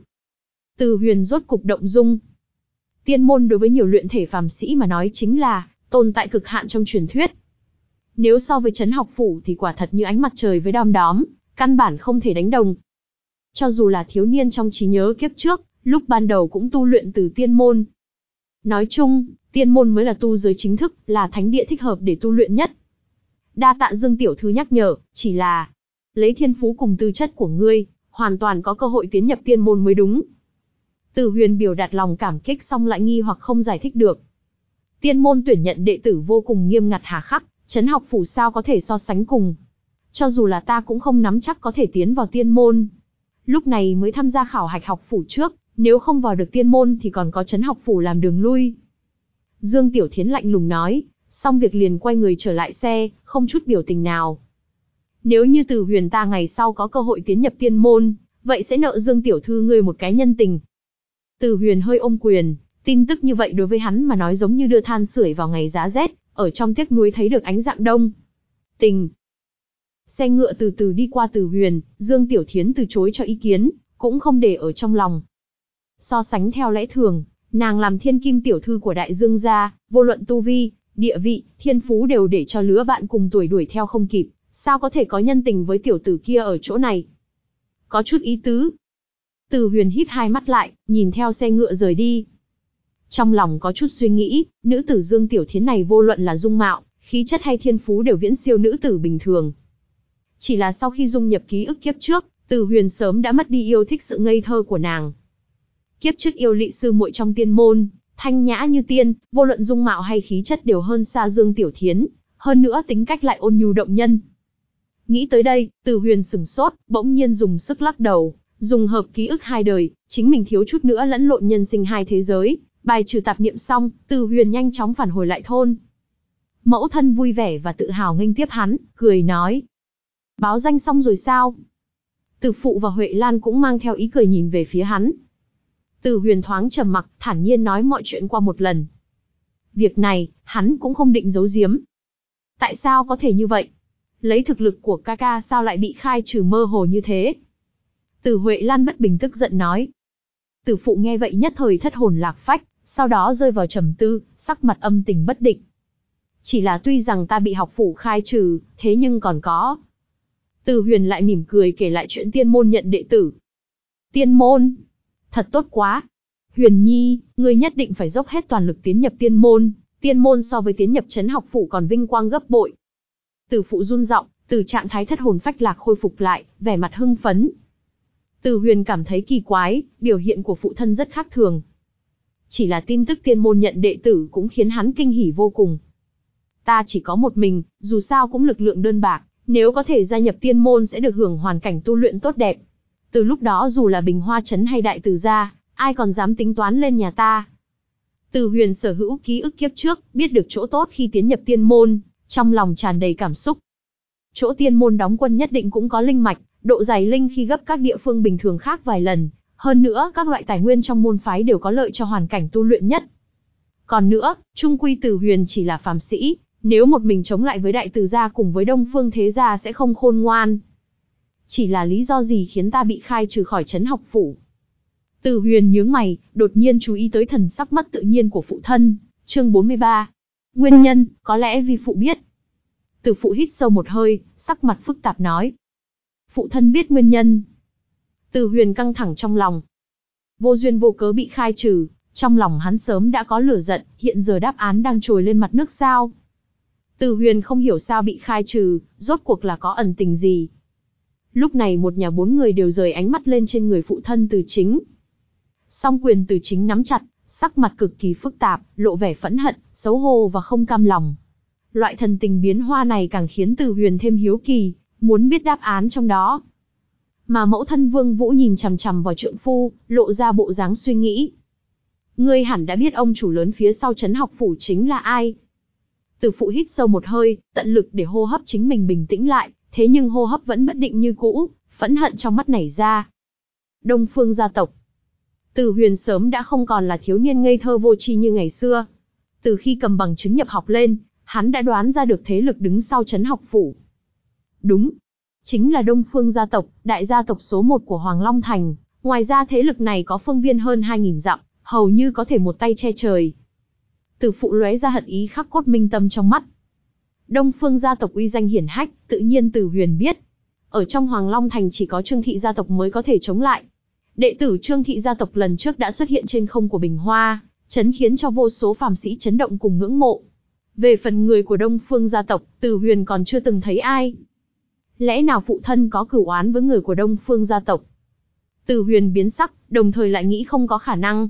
Từ Huyền rốt cục động dung. Tiên môn đối với nhiều luyện thể phàm sĩ mà nói chính là tồn tại cực hạn trong truyền thuyết. Nếu so với trấn học phủ thì quả thật như ánh mặt trời với đom đóm, căn bản không thể đánh đồng. Cho dù là thiếu niên trong trí nhớ kiếp trước, lúc ban đầu cũng tu luyện từ tiên môn. Nói chung, tiên môn mới là tu giới chính thức, là thánh địa thích hợp để tu luyện nhất. Đa tạ Dương tiểu thư nhắc nhở, chỉ là lấy thiên phú cùng tư chất của ngươi, hoàn toàn có cơ hội tiến nhập tiên môn mới đúng. Từ Huyền biểu đạt lòng cảm kích xong lại nghi hoặc không giải thích được. Tiên môn tuyển nhận đệ tử vô cùng nghiêm ngặt hà khắc, trấn học phủ sao có thể so sánh cùng. Cho dù là ta cũng không nắm chắc có thể tiến vào tiên môn. Lúc này mới tham gia khảo hạch học phủ trước, nếu không vào được tiên môn thì còn có trấn học phủ làm đường lui. Dương Tiểu Thiến lạnh lùng nói, xong việc liền quay người trở lại xe, không chút biểu tình nào. Nếu như Từ Huyền ta ngày sau có cơ hội tiến nhập tiên môn, vậy sẽ nợ Dương tiểu thư ngươi một cái nhân tình. Từ Huyền hơi ôm quyền, tin tức như vậy đối với hắn mà nói giống như đưa than sưởi vào ngày giá rét, ở trong tiếc nuối thấy được ánh dạng đông. Tình. Xe ngựa từ từ đi qua Từ Huyền, Dương Tiểu Thiến từ chối cho ý kiến, cũng không để ở trong lòng. So sánh theo lẽ thường, nàng làm thiên kim tiểu thư của đại Dương gia, vô luận tu vi, địa vị, thiên phú đều để cho lứa bạn cùng tuổi đuổi theo không kịp, sao có thể có nhân tình với tiểu tử kia ở chỗ này? Có chút ý tứ. Từ Huyền híp hai mắt lại, nhìn theo xe ngựa rời đi. Trong lòng có chút suy nghĩ, nữ tử Dương Tiểu Thiến này vô luận là dung mạo, khí chất hay thiên phú đều viễn siêu nữ tử bình thường. Chỉ là sau khi dung nhập ký ức kiếp trước, Từ Huyền sớm đã mất đi yêu thích sự ngây thơ của nàng. Kiếp trước yêu lị sư muội trong tiên môn, thanh nhã như tiên, vô luận dung mạo hay khí chất đều hơn xa Dương Tiểu Thiến, hơn nữa tính cách lại ôn nhu động nhân. Nghĩ tới đây, Từ Huyền sửng sốt, bỗng nhiên dùng sức lắc đầu, dùng hợp ký ức hai đời, chính mình thiếu chút nữa lẫn lộn nhân sinh hai thế giới, bài trừ tạp niệm xong, Từ Huyền nhanh chóng phản hồi lại thôn. Mẫu thân vui vẻ và tự hào nghênh tiếp hắn, cười nói: báo danh xong rồi sao? Từ phụ và Huệ Lan cũng mang theo ý cười nhìn về phía hắn. Từ Huyền thoáng trầm mặc, thản nhiên nói mọi chuyện qua một lần. Việc này, hắn cũng không định giấu giếm. Tại sao có thể như vậy? Lấy thực lực của ca ca sao lại bị khai trừ mơ hồ như thế? Từ Huệ Lan bất bình tức giận nói. Từ phụ nghe vậy nhất thời thất hồn lạc phách, sau đó rơi vào trầm tư, sắc mặt âm tình bất định. Chỉ là tuy rằng ta bị học phủ khai trừ, thế nhưng còn có. Từ Huyền lại mỉm cười kể lại chuyện tiên môn nhận đệ tử. Tiên môn? Thật tốt quá. Huyền Nhi, ngươi nhất định phải dốc hết toàn lực tiến nhập tiên môn, tiên môn so với tiến nhập trấn học phủ còn vinh quang gấp bội. Từ phụ run giọng, từ trạng thái thất hồn phách lạc khôi phục lại, vẻ mặt hưng phấn. Từ Huyền cảm thấy kỳ quái, biểu hiện của phụ thân rất khác thường. Chỉ là tin tức tiên môn nhận đệ tử cũng khiến hắn kinh hỉ vô cùng. Ta chỉ có một mình, dù sao cũng lực lượng đơn bạc, nếu có thể gia nhập tiên môn sẽ được hưởng hoàn cảnh tu luyện tốt đẹp. Từ lúc đó dù là Bình Hoa trấn hay Đại Từ gia, ai còn dám tính toán lên nhà ta. Từ Huyền sở hữu ký ức kiếp trước, biết được chỗ tốt khi tiến nhập tiên môn, trong lòng tràn đầy cảm xúc. Chỗ tiên môn đóng quân nhất định cũng có linh mạch, độ dày linh khi gấp các địa phương bình thường khác vài lần, hơn nữa các loại tài nguyên trong môn phái đều có lợi cho hoàn cảnh tu luyện nhất. Còn nữa, chung quy Từ Huyền chỉ là phàm sĩ, nếu một mình chống lại với Đại Từ gia cùng với Đông Phương thế gia sẽ không khôn ngoan. Chỉ là lý do gì khiến ta bị khai trừ khỏi trấn học phủ? Từ Huyền nhướng mày, đột nhiên chú ý tới thần sắc mất tự nhiên của phụ thân. Chương bốn mươi ba. Nguyên nhân, có lẽ vì phụ biết. Từ phụ hít sâu một hơi, sắc mặt phức tạp nói. Phụ thân biết nguyên nhân. Từ Huyền căng thẳng trong lòng. Vô duyên vô cớ bị khai trừ, Trong lòng hắn sớm đã có lửa giận, hiện giờ đáp án đang trồi lên mặt nước sao. Từ Huyền không hiểu sao bị khai trừ, rốt cuộc là có ẩn tình gì. Lúc này một nhà bốn người đều rời ánh mắt lên trên người phụ thân Từ Chính. Song quyền Từ Chính nắm chặt, sắc mặt cực kỳ phức tạp, lộ vẻ phẫn hận, xấu hổ và không cam lòng. Loại thần tình biến hoa này càng khiến Từ Huyền thêm hiếu kỳ, muốn biết đáp án trong đó. Mà mẫu thân Vương Vũ nhìn chằm chằm vào trượng phu, lộ ra bộ dáng suy nghĩ. Ngươi hẳn đã biết ông chủ lớn phía sau Trấn Học Phủ chính là ai. Từ phụ hít sâu một hơi, tận lực để hô hấp chính mình bình tĩnh lại, thế nhưng hô hấp vẫn bất định như cũ, phẫn hận trong mắt nảy ra. Đông Phương gia tộc. Từ Huyền sớm đã không còn là thiếu niên ngây thơ vô tri như ngày xưa. Từ khi cầm bằng chứng nhập học lên, hắn đã đoán ra được thế lực đứng sau Trấn Học Phủ. Đúng, chính là Đông Phương gia tộc, đại gia tộc số một của Hoàng Long Thành. Ngoài ra thế lực này có phương viên hơn hai nghìn dặm, hầu như có thể một tay che trời. Từ phụ lóe ra hận ý khắc cốt minh tâm trong mắt. Đông Phương gia tộc uy danh hiển hách, tự nhiên Từ Huyền biết. Ở trong Hoàng Long Thành chỉ có Trương thị gia tộc mới có thể chống lại. Đệ tử Trương thị gia tộc lần trước đã xuất hiện trên không của Bình Hoa, chấn khiến cho vô số phàm sĩ chấn động cùng ngưỡng mộ. Về phần người của Đông Phương gia tộc, Từ Huyền còn chưa từng thấy ai. Lẽ nào phụ thân có cửu oán với người của Đông Phương gia tộc? Từ Huyền biến sắc, đồng thời lại nghĩ không có khả năng.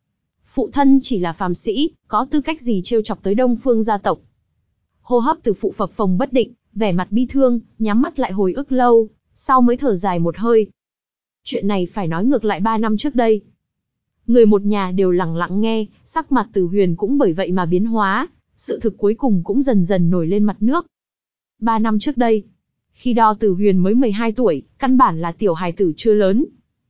Phụ thân chỉ là phàm sĩ, có tư cách gì trêu chọc tới Đông Phương gia tộc? Hô hấp Từ phụ phập phồng bất định, vẻ mặt bi thương, nhắm mắt lại hồi ức lâu, sau mới thở dài một hơi. Chuyện này phải nói ngược lại ba năm trước đây. Người một nhà đều lặng lặng nghe, sắc mặt Từ Huyền cũng bởi vậy mà biến hóa, sự thực cuối cùng cũng dần dần nổi lên mặt nước. Ba năm trước đây, khi đó Từ Huyền mới mười hai tuổi, căn bản là tiểu hài tử chưa lớn.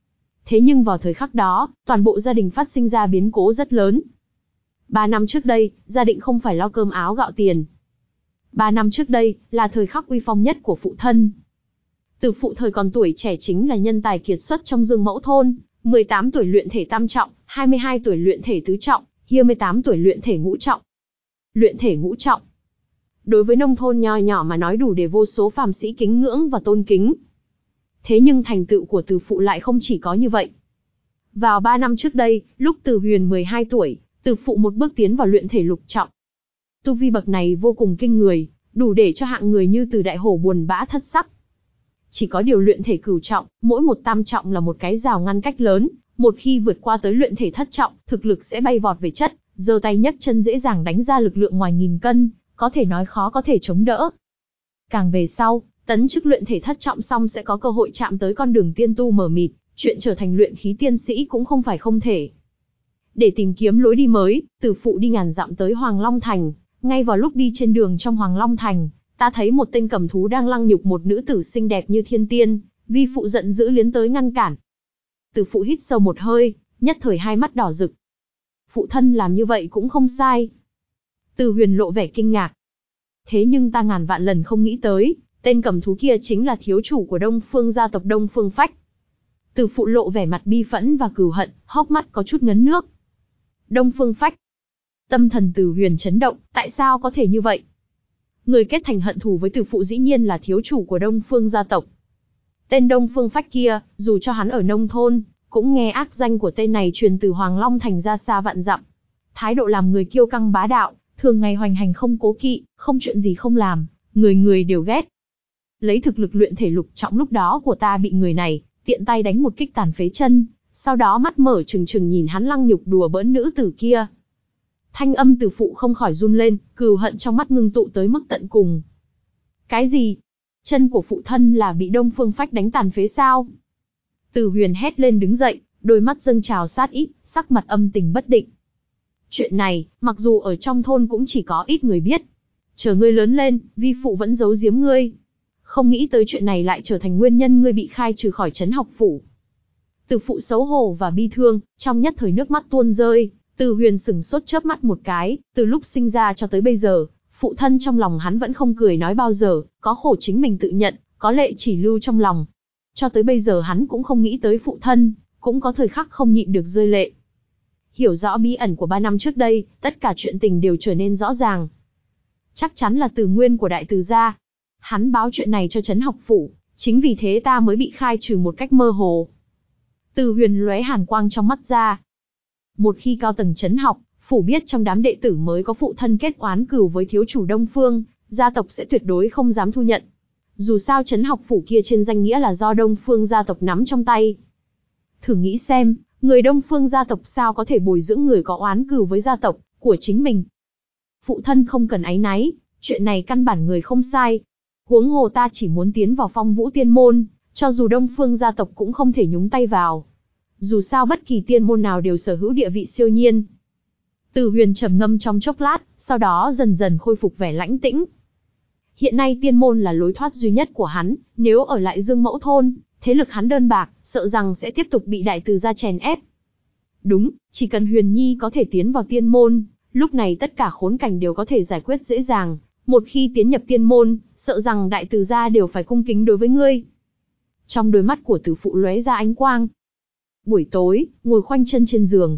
Thế nhưng vào thời khắc đó, toàn bộ gia đình phát sinh ra biến cố rất lớn. Ba năm trước đây, gia đình không phải lo cơm áo gạo tiền. Ba năm trước đây, là thời khắc uy phong nhất của phụ thân. Từ phụ thời còn tuổi trẻ chính là nhân tài kiệt xuất trong Dương Mẫu thôn, mười tám tuổi luyện thể tam trọng, hai mươi hai tuổi luyện thể tứ trọng, hai mươi tám tuổi luyện thể ngũ trọng. Luyện thể ngũ trọng. Đối với nông thôn nho nhỏ mà nói đủ để vô số phàm sĩ kính ngưỡng và tôn kính. Thế nhưng thành tựu của Từ phụ lại không chỉ có như vậy. Vào ba năm trước đây, lúc Từ Huyền mười hai tuổi, Từ phụ một bước tiến vào luyện thể lục trọng. Tu vi bậc này vô cùng kinh người, đủ để cho hạng người như Từ Đại Hổ buồn bã thất sắc. Chỉ có điều luyện thể cửu trọng, mỗi một tam trọng là một cái rào ngăn cách lớn, một khi vượt qua tới luyện thể thất trọng, thực lực sẽ bay vọt về chất, giơ tay nhấc chân dễ dàng đánh ra lực lượng ngoài nghìn cân, có thể nói khó có thể chống đỡ. Càng về sau, tấn chức luyện thể thất trọng xong sẽ có cơ hội chạm tới con đường tiên tu mờ mịt, chuyện trở thành luyện khí tiên sĩ cũng không phải không thể. Để tìm kiếm lối đi mới, Từ phụ đi ngàn dặm tới Hoàng Long Thành, ngay vào lúc đi trên đường trong Hoàng Long Thành, ta thấy một tên cầm thú đang lăng nhục một nữ tử xinh đẹp như thiên tiên, vi phụ giận dữ liến tới ngăn cản. Từ phụ hít sâu một hơi, nhất thời hai mắt đỏ rực. Phụ thân làm như vậy cũng không sai. Từ Huyền lộ vẻ kinh ngạc. Thế nhưng ta ngàn vạn lần không nghĩ tới, tên cầm thú kia chính là thiếu chủ của Đông Phương gia tộc Đông Phương Phách. Từ phụ lộ vẻ mặt bi phẫn và cừu hận, hốc mắt có chút ngấn nước. Đông Phương Phách. Tâm thần Từ Huyền chấn động, tại sao có thể như vậy? Người kết thành hận thù với Từ phụ dĩ nhiên là thiếu chủ của Đông Phương gia tộc. Tên Đông Phương Phách kia, dù cho hắn ở nông thôn, cũng nghe ác danh của tên này truyền từ Hoàng Long Thành ra xa vạn dặm. Thái độ làm người kiêu căng bá đạo, thường ngày hoành hành không cố kỵ, không chuyện gì không làm, người người đều ghét. Lấy thực lực luyện thể lục trọng lúc đó của ta bị người này, tiện tay đánh một kích tàn phế chân, sau đó mắt mở trừng trừng nhìn hắn lăng nhục đùa bỡn nữ tử kia. Thanh âm Từ phụ không khỏi run lên, cừu hận trong mắt ngưng tụ tới mức tận cùng. Cái gì? Chân của phụ thân là bị Đông Phương Phách đánh tàn phế sao? Từ Huyền hét lên đứng dậy, đôi mắt dâng trào sát ý, sắc mặt âm tình bất định. Chuyện này, mặc dù ở trong thôn cũng chỉ có ít người biết. Chờ ngươi lớn lên, vi phụ vẫn giấu giếm ngươi. Không nghĩ tới chuyện này lại trở thành nguyên nhân ngươi bị khai trừ khỏi Trấn Học Phủ. Từ phụ xấu hổ và bi thương, trong nhất thời nước mắt tuôn rơi. Từ Huyền sửng sốt chớp mắt một cái, từ lúc sinh ra cho tới bây giờ, phụ thân trong lòng hắn vẫn không cười nói bao giờ, có khổ chính mình tự nhận, có lệ chỉ lưu trong lòng. Cho tới bây giờ hắn cũng không nghĩ tới phụ thân, cũng có thời khắc không nhịn được rơi lệ. Hiểu rõ bí ẩn của ba năm trước đây, tất cả chuyện tình đều trở nên rõ ràng. Chắc chắn là Từ Nguyên của Đại Từ gia. Hắn báo chuyện này cho Trấn Học Phủ, chính vì thế ta mới bị khai trừ một cách mơ hồ. Từ Huyền lóe hàn quang trong mắt ra. Một khi cao tầng trấn học, phủ biết trong đám đệ tử mới có phụ thân kết oán cừu với thiếu chủ Đông Phương, gia tộc sẽ tuyệt đối không dám thu nhận. Dù sao trấn học phủ kia trên danh nghĩa là do Đông Phương gia tộc nắm trong tay. Thử nghĩ xem, người Đông Phương gia tộc sao có thể bồi dưỡng người có oán cừu với gia tộc của chính mình. Phụ thân không cần áy náy, chuyện này căn bản người không sai. Huống hồ ta chỉ muốn tiến vào Phong Vũ Tiên Môn, cho dù Đông Phương gia tộc cũng không thể nhúng tay vào. Dù sao bất kỳ tiên môn nào đều sở hữu địa vị siêu nhiên. Từ Huyền trầm ngâm trong chốc lát, sau đó dần dần khôi phục vẻ lãnh tĩnh. Hiện nay tiên môn là lối thoát duy nhất của hắn, nếu ở lại Dương Mẫu Thôn, thế lực hắn đơn bạc, sợ rằng sẽ tiếp tục bị đại từ gia chèn ép. Đúng, chỉ cần Huyền Nhi có thể tiến vào tiên môn, lúc này tất cả khốn cảnh đều có thể giải quyết dễ dàng. Một khi tiến nhập tiên môn, sợ rằng đại từ gia đều phải cung kính đối với ngươi. Trong đôi mắt của Từ Phụ lóe ra ánh quang. Buổi tối, ngồi khoanh chân trên giường,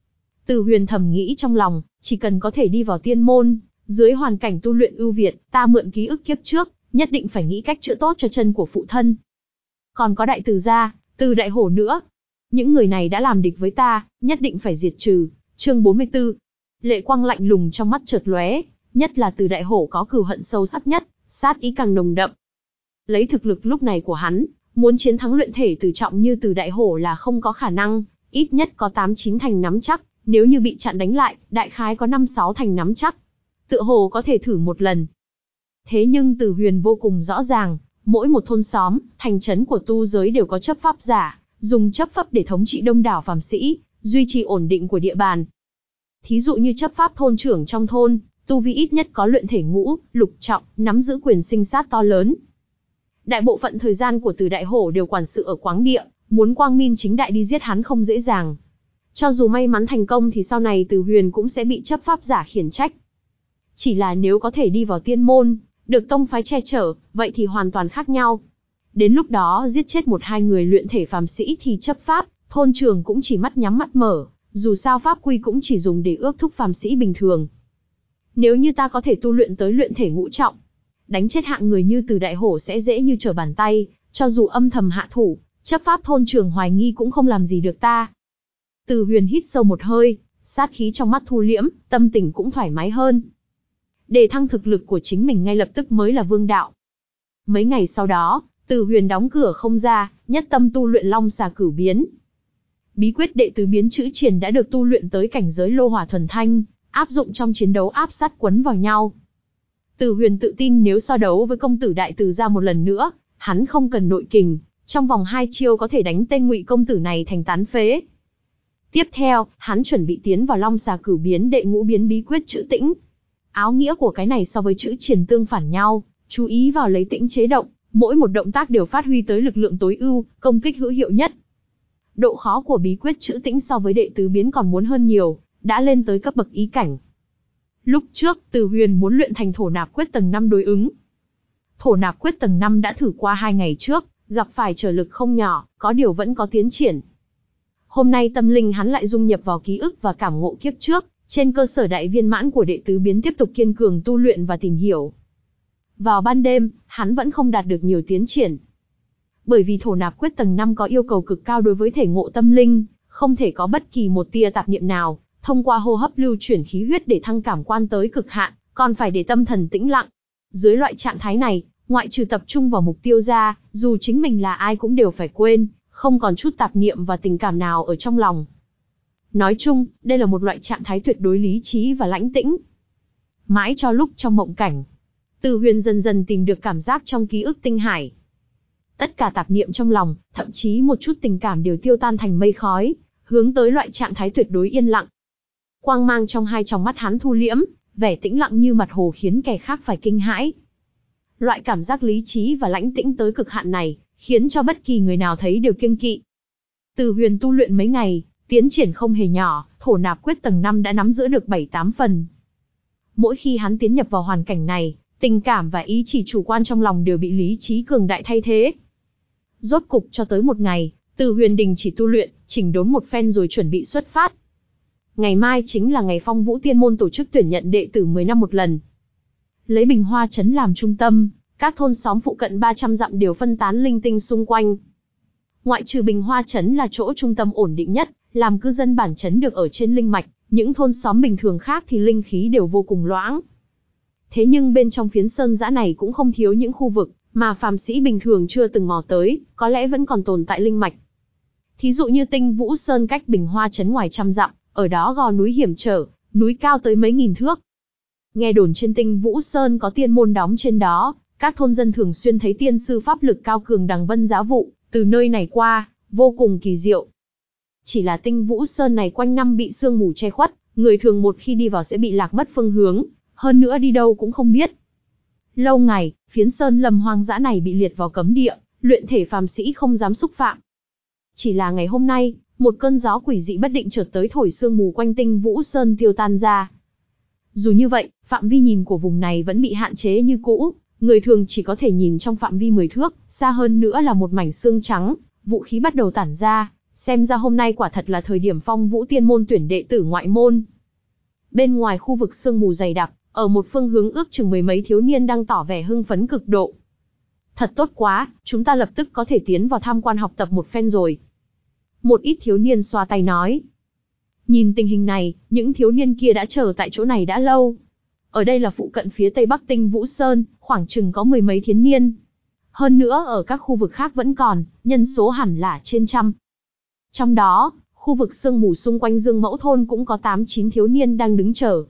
Từ Huyền thầm nghĩ trong lòng, chỉ cần có thể đi vào tiên môn, dưới hoàn cảnh tu luyện ưu việt, ta mượn ký ức kiếp trước, nhất định phải nghĩ cách chữa tốt cho chân của phụ thân. Còn có đại từ gia, Từ Đại Hổ nữa. Những người này đã làm địch với ta, nhất định phải diệt trừ. Chương bốn mươi tư. Lệ quang lạnh lùng trong mắt chợt lóe, nhất là Từ Đại Hổ có cừu hận sâu sắc nhất, sát ý càng nồng đậm. Lấy thực lực lúc này của hắn, muốn chiến thắng luyện thể tử trọng như Từ Đại Hổ là không có khả năng, ít nhất có tám chín thành nắm chắc, nếu như bị chặn đánh lại, đại khái có năm sáu thành nắm chắc. Tựa hồ có thể thử một lần. Thế nhưng Từ Huyền vô cùng rõ ràng, mỗi một thôn xóm, thành trấn của tu giới đều có chấp pháp giả, dùng chấp pháp để thống trị đông đảo phàm sĩ, duy trì ổn định của địa bàn. Thí dụ như chấp pháp thôn trưởng trong thôn, tu vi ít nhất có luyện thể ngũ, lục trọng, nắm giữ quyền sinh sát to lớn. Đại bộ phận thời gian của Từ Đại Hổ đều quản sự ở Quáng Địa, muốn quang minh chính đại đi giết hắn không dễ dàng. Cho dù may mắn thành công thì sau này Từ Huyền cũng sẽ bị chấp pháp giả khiển trách. Chỉ là nếu có thể đi vào tiên môn, được tông phái che chở, vậy thì hoàn toàn khác nhau. Đến lúc đó giết chết một hai người luyện thể phàm sĩ thì chấp pháp, thôn trưởng cũng chỉ mắt nhắm mắt mở, dù sao pháp quy cũng chỉ dùng để ước thúc phàm sĩ bình thường. Nếu như ta có thể tu luyện tới luyện thể ngũ trọng, đánh chết hạng người như Từ Đại Hổ sẽ dễ như trở bàn tay, cho dù âm thầm hạ thủ, chấp pháp thôn trưởng hoài nghi cũng không làm gì được ta. Từ Huyền hít sâu một hơi, sát khí trong mắt thu liễm, tâm tình cũng thoải mái hơn. Để thăng thực lực của chính mình ngay lập tức mới là vương đạo. Mấy ngày sau đó, Từ Huyền đóng cửa không ra, nhất tâm tu luyện Long Xà Cửu Biến. Bí quyết đệ tứ biến chữ triển đã được tu luyện tới cảnh giới lô hỏa thuần thanh, áp dụng trong chiến đấu áp sát quấn vào nhau. Từ Huyền tự tin nếu so đấu với công tử đại từ gia một lần nữa, hắn không cần nội kình, trong vòng hai chiêu có thể đánh tên Ngụy công tử này thành tán phế. Tiếp theo, hắn chuẩn bị tiến vào Long Xà Cửu Biến đệ ngũ biến bí quyết chữ tĩnh. Áo nghĩa của cái này so với chữ triển tương phản nhau, chú ý vào lấy tĩnh chế động, mỗi một động tác đều phát huy tới lực lượng tối ưu, công kích hữu hiệu nhất. Độ khó của bí quyết chữ tĩnh so với đệ tứ biến còn muốn hơn nhiều, đã lên tới cấp bậc ý cảnh. Lúc trước, Từ Huyền muốn luyện thành thổ nạp quyết tầng năm đối ứng. Thổ nạp quyết tầng năm đã thử qua hai ngày trước, gặp phải trở lực không nhỏ, có điều vẫn có tiến triển. Hôm nay tâm linh hắn lại dung nhập vào ký ức và cảm ngộ kiếp trước, trên cơ sở đại viên mãn của đệ tứ biến tiếp tục kiên cường tu luyện và tìm hiểu. Vào ban đêm, hắn vẫn không đạt được nhiều tiến triển. Bởi vì thổ nạp quyết tầng năm có yêu cầu cực cao đối với thể ngộ tâm linh, không thể có bất kỳ một tia tạp niệm nào, thông qua hô hấp lưu chuyển khí huyết để thăng cảm quan tới cực hạn, còn phải để tâm thần tĩnh lặng. Dưới loại trạng thái này, ngoại trừ tập trung vào mục tiêu ra, dù chính mình là ai cũng đều phải quên, không còn chút tạp niệm và tình cảm nào ở trong lòng. Nói chung, đây là một loại trạng thái tuyệt đối lý trí và lãnh tĩnh. Mãi cho lúc trong mộng cảnh, Từ Huyền dần dần tìm được cảm giác trong ký ức tinh hải. Tất cả tạp niệm trong lòng, thậm chí một chút tình cảm đều tiêu tan thành mây khói, hướng tới loại trạng thái tuyệt đối yên lặng. Quang mang trong hai tròng mắt hắn thu liễm, vẻ tĩnh lặng như mặt hồ khiến kẻ khác phải kinh hãi. Loại cảm giác lý trí và lãnh tĩnh tới cực hạn này, khiến cho bất kỳ người nào thấy đều kiêng kỵ. Từ Huyền tu luyện mấy ngày, tiến triển không hề nhỏ, thổ nạp quyết tầng năm đã nắm giữ được bảy tám phần. Mỗi khi hắn tiến nhập vào hoàn cảnh này, tình cảm và ý chỉ chủ quan trong lòng đều bị lý trí cường đại thay thế. Rốt cục cho tới một ngày, Từ Huyền đình chỉ tu luyện, chỉnh đốn một phen rồi chuẩn bị xuất phát. Ngày mai chính là ngày Phong Vũ Tiên Môn tổ chức tuyển nhận đệ tử mười năm một lần. Lấy Bình Hoa trấn làm trung tâm, các thôn xóm phụ cận ba trăm dặm đều phân tán linh tinh xung quanh. Ngoại trừ Bình Hoa trấn là chỗ trung tâm ổn định nhất, làm cư dân bản trấn được ở trên linh mạch, những thôn xóm bình thường khác thì linh khí đều vô cùng loãng. Thế nhưng bên trong phiến sơn dã này cũng không thiếu những khu vực mà phàm sĩ bình thường chưa từng mò tới, có lẽ vẫn còn tồn tại linh mạch. Thí dụ như Tinh Vũ Sơn cách Bình Hoa trấn ngoài trăm dặm, ở đó gò núi hiểm trở, núi cao tới mấy nghìn thước. Nghe đồn trên Tinh Vũ Sơn có tiên môn đóng trên đó, các thôn dân thường xuyên thấy tiên sư pháp lực cao cường đằng vân giá vụ, từ nơi này qua, vô cùng kỳ diệu. Chỉ là Tinh Vũ Sơn này quanh năm bị sương mù che khuất, người thường một khi đi vào sẽ bị lạc mất phương hướng, hơn nữa đi đâu cũng không biết. Lâu ngày, phiến sơn lâm hoang dã này bị liệt vào cấm địa, luyện thể phàm sĩ không dám xúc phạm. Chỉ là ngày hôm nay, một cơn gió quỷ dị bất định chợt tới thổi sương mù quanh Tinh Vũ Sơn tiêu tan ra. Dù như vậy, phạm vi nhìn của vùng này vẫn bị hạn chế như cũ, người thường chỉ có thể nhìn trong phạm vi mười thước, xa hơn nữa là một mảnh xương trắng, vũ khí bắt đầu tản ra, xem ra hôm nay quả thật là thời điểm Phong Vũ Tiên môn tuyển đệ tử ngoại môn. Bên ngoài khu vực sương mù dày đặc, ở một phương hướng ước chừng mười mấy thiếu niên đang tỏ vẻ hưng phấn cực độ. Thật tốt quá, chúng ta lập tức có thể tiến vào tham quan học tập một phen rồi. Một ít thiếu niên xoa tay nói. Nhìn tình hình này, những thiếu niên kia đã chờ tại chỗ này đã lâu. Ở đây là phụ cận phía tây bắc Tinh Vũ Sơn, khoảng chừng có mười mấy thiếu niên. Hơn nữa ở các khu vực khác vẫn còn, nhân số hẳn là trên trăm. Trong đó, khu vực sương mù xung quanh Dương Mẫu Thôn cũng có tám chín thiếu niên đang đứng chờ.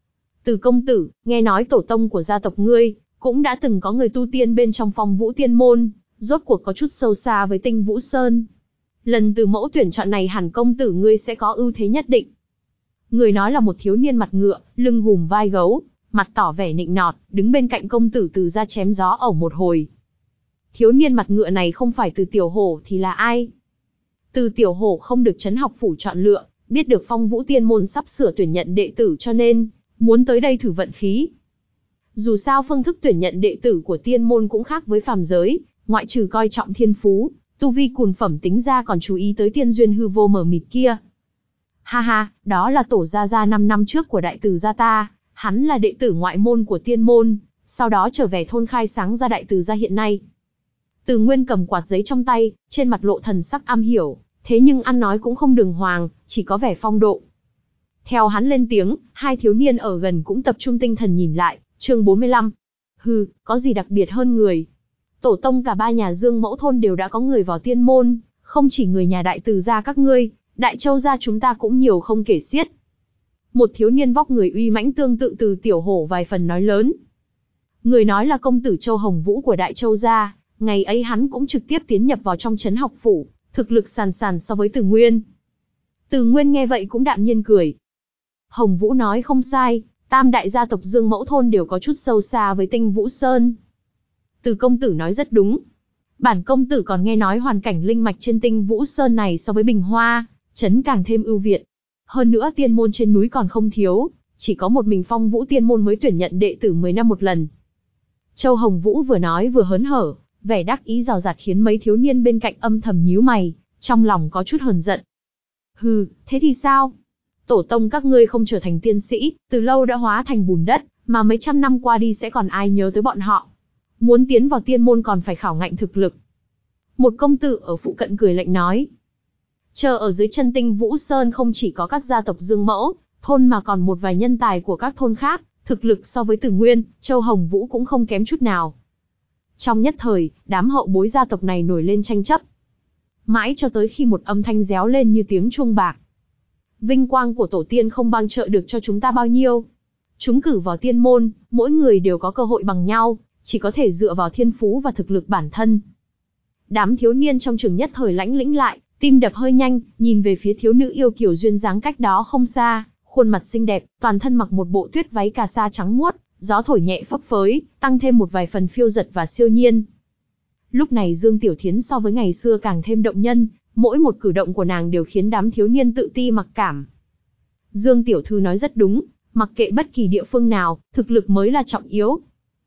Từ công tử, nghe nói tổ tông của gia tộc ngươi, cũng đã từng có người tu tiên bên trong Phong Vũ Tiên môn, rốt cuộc có chút sâu xa với Tinh Vũ Sơn. Lần từ mẫu tuyển chọn này hẳn công tử ngươi sẽ có ưu thế nhất định. Người nói là một thiếu niên mặt ngựa, lưng hùm vai gấu, mặt tỏ vẻ nịnh nọt, đứng bên cạnh công tử Từ ra chém gió ẩu một hồi. Thiếu niên mặt ngựa này không phải Từ Tiểu Hổ thì là ai? Từ Tiểu Hổ không được trấn học phủ chọn lựa, biết được Phong Vũ Tiên môn sắp sửa tuyển nhận đệ tử cho nên muốn tới đây thử vận khí. Dù sao phương thức tuyển nhận đệ tử của tiên môn cũng khác với phàm giới, ngoại trừ coi trọng thiên phú, tu vi cùn phẩm tính ra còn chú ý tới tiên duyên hư vô mờ mịt kia. Ha ha, đó là tổ gia gia năm năm trước của đại từ gia ta, hắn là đệ tử ngoại môn của tiên môn, sau đó trở về thôn khai sáng ra đại từ gia hiện nay. Từ Nguyên cầm quạt giấy trong tay, trên mặt lộ thần sắc am hiểu, thế nhưng ăn nói cũng không đường hoàng, chỉ có vẻ phong độ. Theo hắn lên tiếng, hai thiếu niên ở gần cũng tập trung tinh thần nhìn lại, chương bốn mươi lăm. Hừ, có gì đặc biệt hơn người? Tổ tông cả ba nhà Dương Mẫu Thôn đều đã có người vào tiên môn, không chỉ người nhà đại từ gia các ngươi, Đại Châu gia chúng ta cũng nhiều không kể xiết. Một thiếu niên vóc người uy mãnh tương tự Từ Tiểu Hổ vài phần nói lớn. Người nói là công tử Châu Hồng Vũ của Đại Châu gia, ngày ấy hắn cũng trực tiếp tiến nhập vào trong trấn học phủ, thực lực sàn sàn so với Từ Nguyên. Từ Nguyên nghe vậy cũng đạm nhiên cười. Hồng Vũ nói không sai, tam đại gia tộc Dương Mẫu Thôn đều có chút sâu xa với Tinh Vũ Sơn. Từ công tử nói rất đúng. Bản công tử còn nghe nói hoàn cảnh linh mạch trên Tinh Vũ Sơn này so với Bình Hoa trấn càng thêm ưu việt. Hơn nữa tiên môn trên núi còn không thiếu, chỉ có một mình Phong Vũ Tiên môn mới tuyển nhận đệ tử mười năm một lần. Châu Hồng Vũ vừa nói vừa hớn hở, vẻ đắc ý rào rạt khiến mấy thiếu niên bên cạnh âm thầm nhíu mày, trong lòng có chút hờn giận. Hừ, thế thì sao? Tổ tông các ngươi không trở thành tiên sĩ, từ lâu đã hóa thành bùn đất, mà mấy trăm năm qua đi sẽ còn ai nhớ tới bọn họ. Muốn tiến vào tiên môn còn phải khảo ngạnh thực lực. Một công tử ở phụ cận cười lạnh nói. Chờ ở dưới chân Tinh Vũ Sơn không chỉ có các gia tộc Dương Mẫu Thôn mà còn một vài nhân tài của các thôn khác, thực lực so với Từ Nguyên, Châu Hồng Vũ cũng không kém chút nào. Trong nhất thời, đám hậu bối gia tộc này nổi lên tranh chấp. Mãi cho tới khi một âm thanh réo lên như tiếng chuông bạc. Vinh quang của tổ tiên không ban trợ được cho chúng ta bao nhiêu. Chúng cử vào tiên môn, mỗi người đều có cơ hội bằng nhau, chỉ có thể dựa vào thiên phú và thực lực bản thân. Đám thiếu niên trong trường nhất thời lãnh lĩnh lại, tim đập hơi nhanh, nhìn về phía thiếu nữ yêu kiều duyên dáng cách đó không xa, khuôn mặt xinh đẹp, toàn thân mặc một bộ tuyết váy cà sa trắng muốt, gió thổi nhẹ phấp phới, tăng thêm một vài phần phiêu dật và siêu nhiên. Lúc này Dương Tiểu Thiến so với ngày xưa càng thêm động nhân, mỗi một cử động của nàng đều khiến đám thiếu niên tự ti mặc cảm. Dương Tiểu Thư nói rất đúng, mặc kệ bất kỳ địa phương nào, thực lực mới là trọng yếu.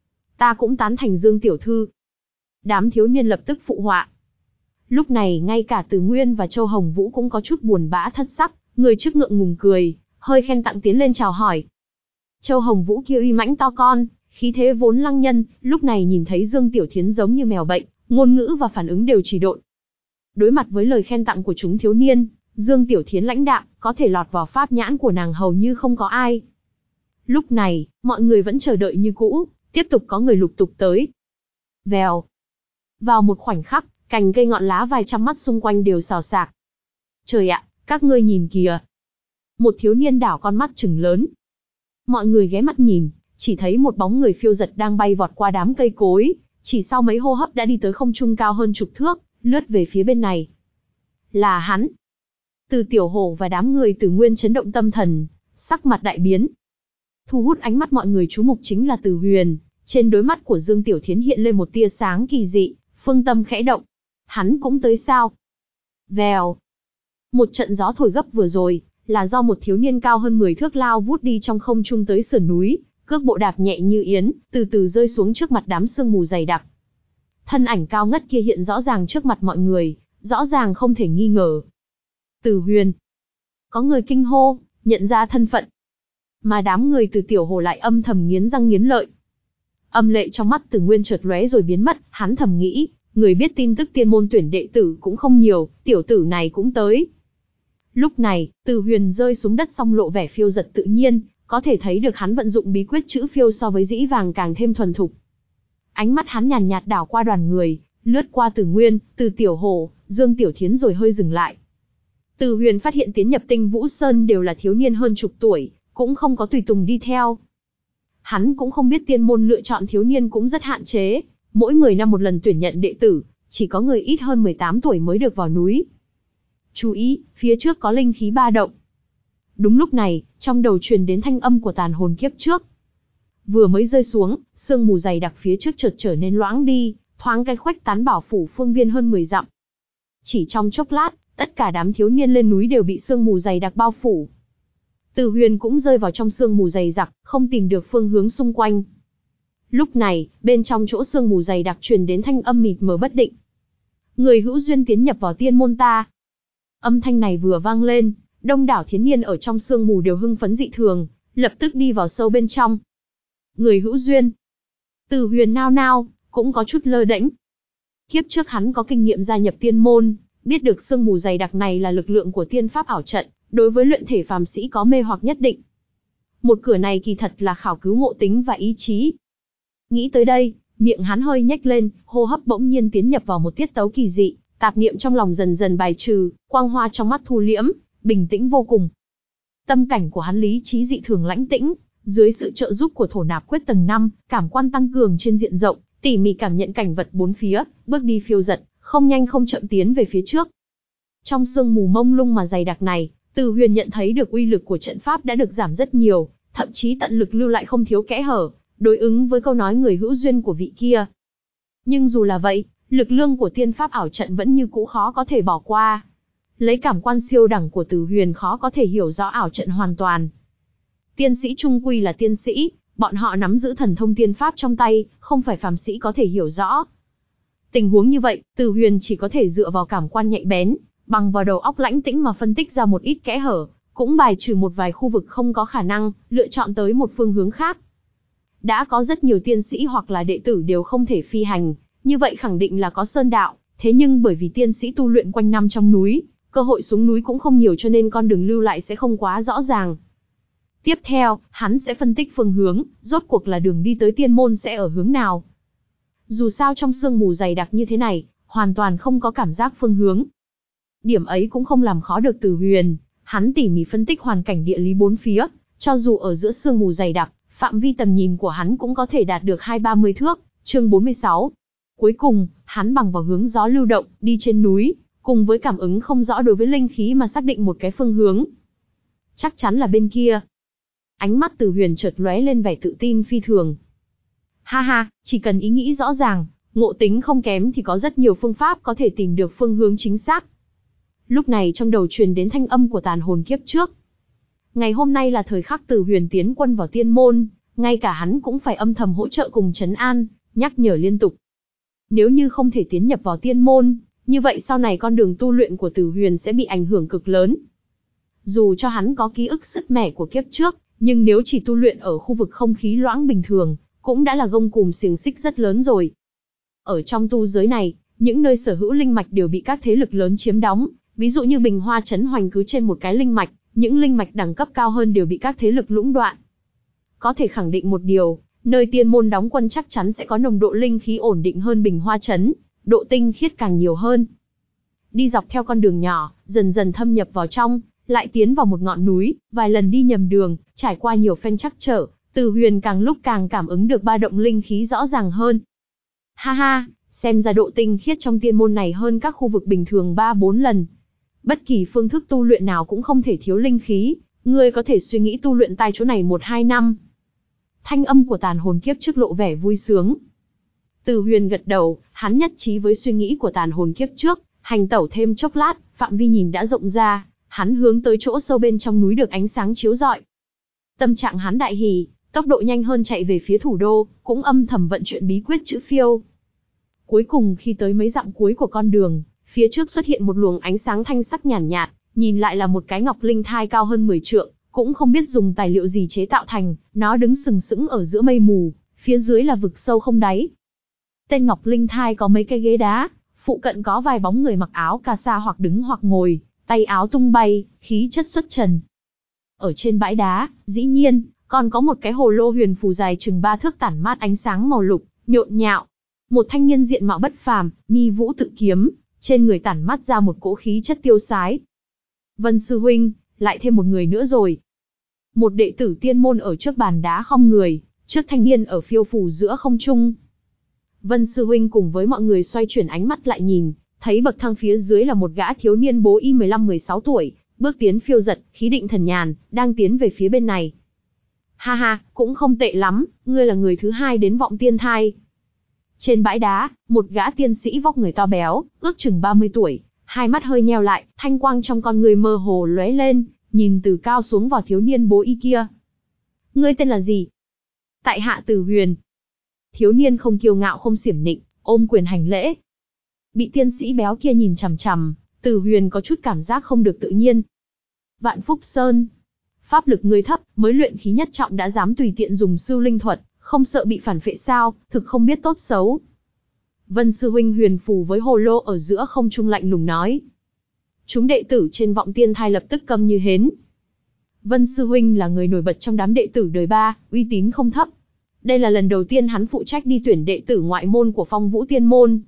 Ta cũng tán thành Dương Tiểu Thư. Đám thiếu niên lập tức phụ họa. Lúc này ngay cả Từ Nguyên và Châu Hồng Vũ cũng có chút buồn bã thất sắc, người trước ngượng ngùng cười, hơi khen tặng tiến lên chào hỏi. Châu Hồng Vũ kia uy mãnh to con, khí thế vốn lăng nhân, lúc này nhìn thấy Dương Tiểu Thiến giống như mèo bệnh, ngôn ngữ và phản ứng đều trì độn. Đối mặt với lời khen tặng của chúng thiếu niên, Dương Tiểu Thiến lãnh đạm, có thể lọt vào pháp nhãn của nàng hầu như không có ai. Lúc này, mọi người vẫn chờ đợi như cũ, tiếp tục có người lục tục tới. Vèo. Vào một khoảnh khắc, cành cây ngọn lá vài trăm mắt xung quanh đều xào xạc. Trời ạ, các ngươi nhìn kìa. Một thiếu niên đảo con mắt trừng lớn. Mọi người ghé mắt nhìn, chỉ thấy một bóng người phiêu giật đang bay vọt qua đám cây cối, chỉ sau mấy hô hấp đã đi tới không trung cao hơn chục thước, lướt về phía bên này. Là hắn. Từ Tiểu Hổ và đám người Tử Nguyên chấn động tâm thần, sắc mặt đại biến. Thu hút ánh mắt mọi người chú mục chính là Từ Huyền, trên đôi mắt của Dương Tiểu Thiến hiện lên một tia sáng kỳ dị, phương tâm khẽ động. Hắn cũng tới sao? Vèo. Một trận gió thổi gấp vừa rồi, là do một thiếu niên cao hơn mười thước lao vút đi trong không trung tới sườn núi, cước bộ đạp nhẹ như yến, từ từ rơi xuống trước mặt đám sương mù dày đặc. Thân ảnh cao ngất kia hiện rõ ràng trước mặt mọi người, rõ ràng không thể nghi ngờ. Từ Huyền. Có người kinh hô, nhận ra thân phận. Mà đám người Từ Tiểu Hồ lại âm thầm nghiến răng nghiến lợi. Âm lệ trong mắt Từ Nguyên chợt lóe rồi biến mất, hắn thầm nghĩ, người biết tin tức tiên môn tuyển đệ tử cũng không nhiều, tiểu tử này cũng tới. Lúc này, Từ Huyền rơi xuống đất xong lộ vẻ phiêu giật tự nhiên, có thể thấy được hắn vận dụng bí quyết chữ phiêu so với dĩ vàng càng thêm thuần thục. Ánh mắt hắn nhàn nhạt đảo qua đoàn người, lướt qua Từ Nguyên, Từ Tiểu Hổ, Dương Tiểu Thiến rồi hơi dừng lại. Từ Huyền phát hiện tiến nhập Tinh Vũ Sơn đều là thiếu niên hơn chục tuổi, cũng không có tùy tùng đi theo. Hắn cũng không biết tiên môn lựa chọn thiếu niên cũng rất hạn chế, mỗi người năm một lần tuyển nhận đệ tử, chỉ có người ít hơn mười tám tuổi mới được vào núi. Chú ý, phía trước có linh khí ba động. Đúng lúc này, trong đầu truyền đến thanh âm của tàn hồn kiếp trước. Vừa mới rơi xuống, sương mù dày đặc phía trước chợt trở nên loãng đi, thoáng cái khuếch tán bảo phủ phương viên hơn mười dặm. Chỉ trong chốc lát, tất cả đám thiếu niên lên núi đều bị sương mù dày đặc bao phủ. Từ Huyền cũng rơi vào trong sương mù dày đặc, không tìm được phương hướng xung quanh. Lúc này, bên trong chỗ sương mù dày đặc truyền đến thanh âm mịt mờ bất định. Người hữu duyên tiến nhập vào tiên môn ta. Âm thanh này vừa vang lên, đông đảo thiếu niên ở trong sương mù đều hưng phấn dị thường, lập tức đi vào sâu bên trong. Người hữu duyên. Từ Huyền nao nao, cũng có chút lơ đễnh. Kiếp trước hắn có kinh nghiệm gia nhập tiên môn, biết được sương mù dày đặc này là lực lượng của tiên pháp ảo trận, đối với luyện thể phàm sĩ có mê hoặc nhất định. Một cửa này kỳ thật là khảo cứu ngộ tính và ý chí. Nghĩ tới đây, miệng hắn hơi nhếch lên, hô hấp bỗng nhiên tiến nhập vào một tiết tấu kỳ dị, tạp niệm trong lòng dần dần bài trừ, quang hoa trong mắt thu liễm, bình tĩnh vô cùng. Tâm cảnh của hắn lý trí dị thường lãnh tĩnh, dưới sự trợ giúp của thổ nạp quyết tầng năm, cảm quan tăng cường trên diện rộng, tỉ mỉ cảm nhận cảnh vật bốn phía, bước đi phiêu dật, không nhanh không chậm tiến về phía trước. Trong sương mù mông lung mà dày đặc này, Từ Huyền nhận thấy được uy lực của trận pháp đã được giảm rất nhiều, thậm chí tận lực lưu lại không thiếu kẽ hở, đối ứng với câu nói người hữu duyên của vị kia. Nhưng dù là vậy, lực lượng của tiên pháp ảo trận vẫn như cũ khó có thể bỏ qua. Lấy cảm quan siêu đẳng của Từ Huyền khó có thể hiểu rõ ảo trận hoàn toàn. Tiên sĩ trung quy là tiên sĩ, bọn họ nắm giữ thần thông tiên pháp trong tay, không phải phàm sĩ có thể hiểu rõ. Tình huống như vậy, Từ Huyền chỉ có thể dựa vào cảm quan nhạy bén, bằng vào đầu óc lãnh tĩnh mà phân tích ra một ít kẽ hở, cũng bài trừ một vài khu vực không có khả năng, lựa chọn tới một phương hướng khác. Đã có rất nhiều tiên sĩ hoặc là đệ tử đều không thể phi hành, như vậy khẳng định là có sơn đạo, thế nhưng bởi vì tiên sĩ tu luyện quanh năm trong núi, cơ hội xuống núi cũng không nhiều cho nên con đường lưu lại sẽ không quá rõ ràng. Tiếp theo, hắn sẽ phân tích phương hướng, rốt cuộc là đường đi tới tiên môn sẽ ở hướng nào. Dù sao trong sương mù dày đặc như thế này, hoàn toàn không có cảm giác phương hướng. Điểm ấy cũng không làm khó được Từ Huyền, hắn tỉ mỉ phân tích hoàn cảnh địa lý bốn phía, cho dù ở giữa sương mù dày đặc, phạm vi tầm nhìn của hắn cũng có thể đạt được hai ba mươi thước, chương bốn mươi sáu. Cuối cùng, hắn bằng vào hướng gió lưu động, đi trên núi, cùng với cảm ứng không rõ đối với linh khí mà xác định một cái phương hướng. Chắc chắn là bên kia. Ánh mắt Từ Huyền chợt lóe lên vẻ tự tin phi thường. Ha ha, chỉ cần ý nghĩ rõ ràng, ngộ tính không kém thì có rất nhiều phương pháp có thể tìm được phương hướng chính xác. Lúc này trong đầu truyền đến thanh âm của tàn hồn kiếp trước. Ngày hôm nay là thời khắc Từ Huyền tiến quân vào tiên môn, ngay cả hắn cũng phải âm thầm hỗ trợ cùng trấn an, nhắc nhở liên tục. Nếu như không thể tiến nhập vào tiên môn, như vậy sau này con đường tu luyện của Từ Huyền sẽ bị ảnh hưởng cực lớn. Dù cho hắn có ký ức sứt mẻ của kiếp trước, nhưng nếu chỉ tu luyện ở khu vực không khí loãng bình thường, cũng đã là gông cùm xiềng xích rất lớn rồi. Ở trong tu giới này, những nơi sở hữu linh mạch đều bị các thế lực lớn chiếm đóng, Ví dụ như Bình Hoa Trấn hoành cứ trên một cái linh mạch, những linh mạch đẳng cấp cao hơn đều bị các thế lực lũng đoạn. Có thể khẳng định một điều, nơi tiên môn đóng quân chắc chắn sẽ có nồng độ linh khí ổn định hơn Bình Hoa Trấn, độ tinh khiết càng nhiều hơn. Đi dọc theo con đường nhỏ, dần dần thâm nhập vào trong, lại tiến vào một ngọn núi, vài lần đi nhầm đường, trải qua nhiều phen trắc trở, Từ Huyền càng lúc càng cảm ứng được ba động linh khí rõ ràng hơn. Ha ha, xem ra độ tinh khiết trong tiên môn này hơn các khu vực bình thường ba bốn lần. Bất kỳ phương thức tu luyện nào cũng không thể thiếu linh khí, ngươi có thể suy nghĩ tu luyện tại chỗ này một hai năm. Thanh âm của tàn hồn kiếp trước lộ vẻ vui sướng. Từ Huyền gật đầu, hắn nhất trí với suy nghĩ của tàn hồn kiếp trước, hành tẩu thêm chốc lát, phạm vi nhìn đã rộng ra, hắn hướng tới chỗ sâu bên trong núi được ánh sáng chiếu rọi. Tâm trạng hắn đại hỉ, tốc độ nhanh hơn chạy về phía thủ đô, cũng âm thầm vận chuyển bí quyết chữ phiêu. Cuối cùng khi tới mấy dặm cuối của con đường, phía trước xuất hiện một luồng ánh sáng thanh sắc nhàn nhạt, nhạt, nhìn lại là một cái ngọc linh thai cao hơn mười trượng, cũng không biết dùng tài liệu gì chế tạo thành, nó đứng sừng sững ở giữa mây mù, phía dưới là vực sâu không đáy. Tên ngọc linh thai có mấy cây ghế đá, phụ cận có vài bóng người mặc áo cà sa hoặc đứng hoặc ngồi, tay áo tung bay, khí chất xuất trần. Ở trên bãi đá, dĩ nhiên, còn có một cái hồ lô huyền phù dài chừng ba thước tản mát ánh sáng màu lục, nhộn nhạo. Một thanh niên diện mạo bất phàm, mi vũ tự kiếm, trên người tản mát ra một cỗ khí chất tiêu sái. Vân sư huynh, lại thêm một người nữa rồi. Một đệ tử tiên môn ở trước bàn đá khom người, trước thanh niên ở phiêu phù giữa không trung. Vân sư huynh cùng với mọi người xoay chuyển ánh mắt lại nhìn, thấy bậc thang phía dưới là một gã thiếu niên bố y mười lăm mười sáu tuổi, bước tiến phiêu giật, khí định thần nhàn, đang tiến về phía bên này. Ha ha, cũng không tệ lắm, ngươi là người thứ hai đến Vọng Tiên Thai. Trên bãi đá, một gã tiên sĩ vóc người to béo, ước chừng ba mươi tuổi, hai mắt hơi nheo lại, thanh quang trong con người mơ hồ lóe lên, nhìn từ cao xuống vào thiếu niên bố y kia. Ngươi tên là gì? Tại hạ Từ Huyền. Thiếu niên không kiêu ngạo không xiểm nịnh, ôm quyền hành lễ. Bị tiên sĩ béo kia nhìn chằm chằm, Từ Huyền có chút cảm giác không được tự nhiên. Vạn Phúc Sơn, pháp lực ngươi thấp, mới luyện khí nhất trọng đã dám tùy tiện dùng sưu linh thuật, không sợ bị phản phệ sao, thực không biết tốt xấu. Vân sư huynh huyền phù với hồ lô ở giữa không trung lạnh lùng nói. Chúng đệ tử trên Vọng Tiên Thai lập tức câm như hến. Vân sư huynh là người nổi bật trong đám đệ tử đời ba, uy tín không thấp. Đây là lần đầu tiên hắn phụ trách đi tuyển đệ tử ngoại môn của Phong Vũ Tiên môn.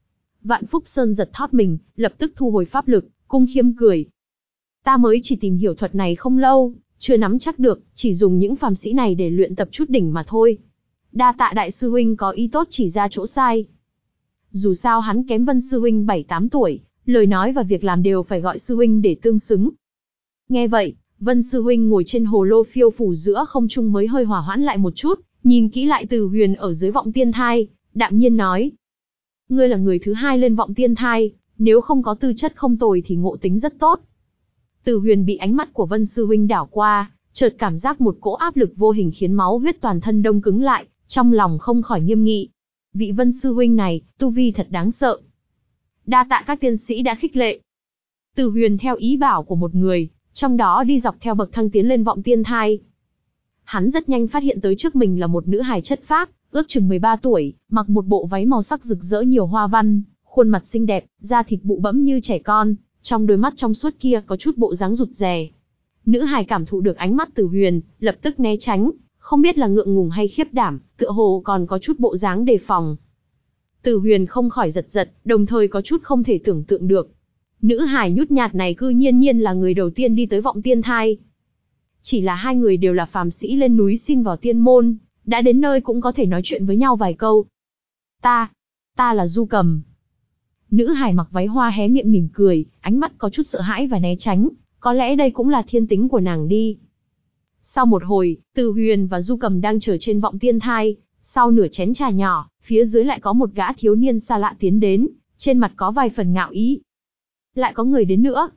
Vạn Phúc Sơn giật thót mình, lập tức thu hồi pháp lực, cung khiêm cười. Ta mới chỉ tìm hiểu thuật này không lâu, chưa nắm chắc được, chỉ dùng những phàm sĩ này để luyện tập chút đỉnh mà thôi. Đa tạ đại sư huynh có ý tốt chỉ ra chỗ sai. Dù sao hắn kém Vân sư huynh bảy tám tuổi, lời nói và việc làm đều phải gọi sư huynh để tương xứng. Nghe vậy, Vân sư huynh ngồi trên hồ lô phiêu phù giữa không trung mới hơi hòa hoãn lại một chút, nhìn kỹ lại Từ Huyền ở dưới Vọng Tiên Thai, đạm nhiên nói. Ngươi là người thứ hai lên Vọng Tiên Thai, nếu không có tư chất không tồi thì ngộ tính rất tốt. Từ Huyền bị ánh mắt của Vân sư huynh đảo qua, chợt cảm giác một cỗ áp lực vô hình khiến máu huyết toàn thân đông cứng lại, trong lòng không khỏi nghiêm nghị. Vị Vân sư huynh này, tu vi thật đáng sợ. Đa tạ các tiên sĩ đã khích lệ. Từ Huyền theo ý bảo của một người, trong đó đi dọc theo bậc thang tiến lên Vọng Tiên Thai. Hắn rất nhanh phát hiện tới trước mình là một nữ hài chất phác, ước chừng mười ba tuổi, mặc một bộ váy màu sắc rực rỡ nhiều hoa văn, khuôn mặt xinh đẹp, da thịt bụ bẫm như trẻ con, trong đôi mắt trong suốt kia có chút bộ dáng rụt rè. Nữ hài cảm thụ được ánh mắt Từ Huyền, lập tức né tránh, không biết là ngượng ngùng hay khiếp đảm, tựa hồ còn có chút bộ dáng đề phòng. Từ Huyền không khỏi giật giật, đồng thời có chút không thể tưởng tượng được. Nữ hài nhút nhát này cư nhiên nhiên là người đầu tiên đi tới Vọng Tiên Thai. Chỉ là hai người đều là phàm sĩ lên núi xin vào tiên môn, đã đến nơi cũng có thể nói chuyện với nhau vài câu. Ta, ta là Du Cầm. Nữ hài mặc váy hoa hé miệng mỉm cười, ánh mắt có chút sợ hãi và né tránh, có lẽ đây cũng là thiên tính của nàng đi. Sau một hồi, Từ Huyền và Du Cầm đang chờ trên Vọng Tiên Thai, sau nửa chén trà nhỏ, phía dưới lại có một gã thiếu niên xa lạ tiến đến, trên mặt có vài phần ngạo ý. Lại có người đến nữa.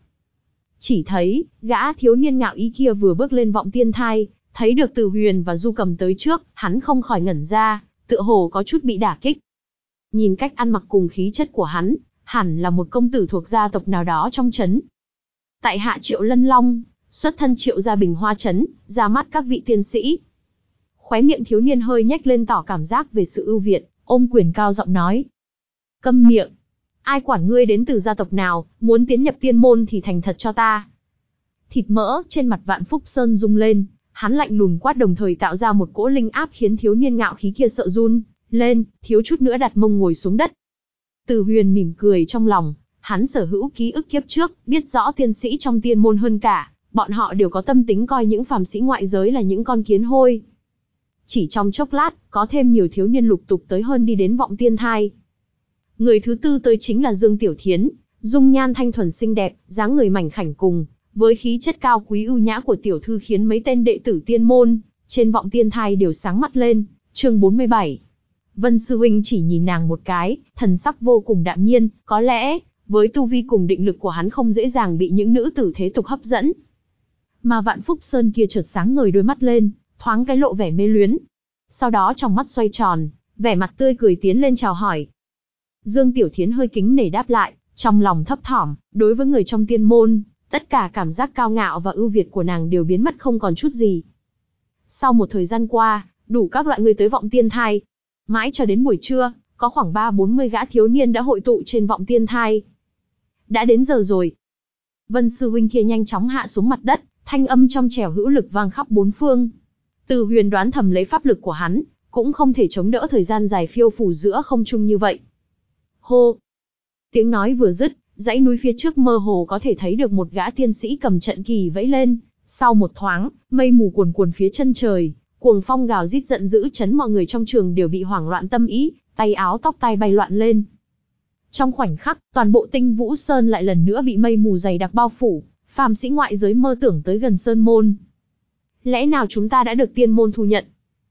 Chỉ thấy, gã thiếu niên ngạo ý kia vừa bước lên Vọng Tiên Thai, thấy được Từ Huyền và Du Cầm tới trước, hắn không khỏi ngẩn ra, tựa hồ có chút bị đả kích. Nhìn cách ăn mặc cùng khí chất của hắn, hẳn là một công tử thuộc gia tộc nào đó trong trấn. Tại hạ Triệu Lân Long, xuất thân Triệu gia Bình Hoa trấn, ra mắt các vị tiên sĩ. Khóe miệng thiếu niên hơi nhếch lên tỏ cảm giác về sự ưu việt, ôm quyền cao giọng nói. Câm miệng. Ai quản ngươi đến từ gia tộc nào, muốn tiến nhập tiên môn thì thành thật cho ta. Thịt mỡ trên mặt Vạn Phúc Sơn rung lên, hắn lạnh lùng quát đồng thời tạo ra một cỗ linh áp khiến thiếu niên ngạo khí kia sợ run lên, thiếu chút nữa đặt mông ngồi xuống đất. Từ Huyền mỉm cười trong lòng, hắn sở hữu ký ức kiếp trước, biết rõ tiên sĩ trong tiên môn hơn cả, bọn họ đều có tâm tính coi những phàm sĩ ngoại giới là những con kiến hôi. Chỉ trong chốc lát, có thêm nhiều thiếu niên lục tục tới hơn đi đến vọng tiên thai. Người thứ tư tới chính là Dương Tiểu Thiến, dung nhan thanh thuần xinh đẹp, dáng người mảnh khảnh cùng với khí chất cao quý ưu nhã của tiểu thư khiến mấy tên đệ tử tiên môn trên vọng tiên thai đều sáng mắt lên. Chương bốn mươi bảy. Vân sư huynh chỉ nhìn nàng một cái, thần sắc vô cùng đạm nhiên, có lẽ với tu vi cùng định lực của hắn không dễ dàng bị những nữ tử thế tục hấp dẫn. Mà Vạn Phúc Sơn kia chợt sáng ngời đôi mắt lên, thoáng cái lộ vẻ mê luyến. Sau đó trong mắt xoay tròn, vẻ mặt tươi cười tiến lên chào hỏi. Dương Tiểu Thiến hơi kính nể đáp lại, trong lòng thấp thỏm, đối với người trong tiên môn, tất cả cảm giác cao ngạo và ưu việt của nàng đều biến mất không còn chút gì. Sau một thời gian qua, đủ các loại người tới vọng tiên thai. Mãi cho đến buổi trưa, có khoảng ba bốn mươi gã thiếu niên đã hội tụ trên vọng tiên thai. Đã đến giờ rồi. Vân sư huynh kia nhanh chóng hạ xuống mặt đất, thanh âm trong trẻo hữu lực vang khắp bốn phương. Từ Huyền đoán thầm lấy pháp lực của hắn, cũng không thể chống đỡ thời gian dài phiêu phù giữa không trung như vậy. Hô! Tiếng nói vừa dứt, dãy núi phía trước mơ hồ có thể thấy được một gã tiên sĩ cầm trận kỳ vẫy lên. Sau một thoáng, mây mù cuồn cuồn phía chân trời, cuồng phong gào rít giận dữ chấn mọi người trong trường đều bị hoảng loạn tâm ý, tay áo tóc tai bay loạn lên. Trong khoảnh khắc, toàn bộ Tinh Vũ Sơn lại lần nữa bị mây mù dày đặc bao phủ, phàm sĩ ngoại giới mơ tưởng tới gần sơn môn. Lẽ nào chúng ta đã được tiên môn thu nhận?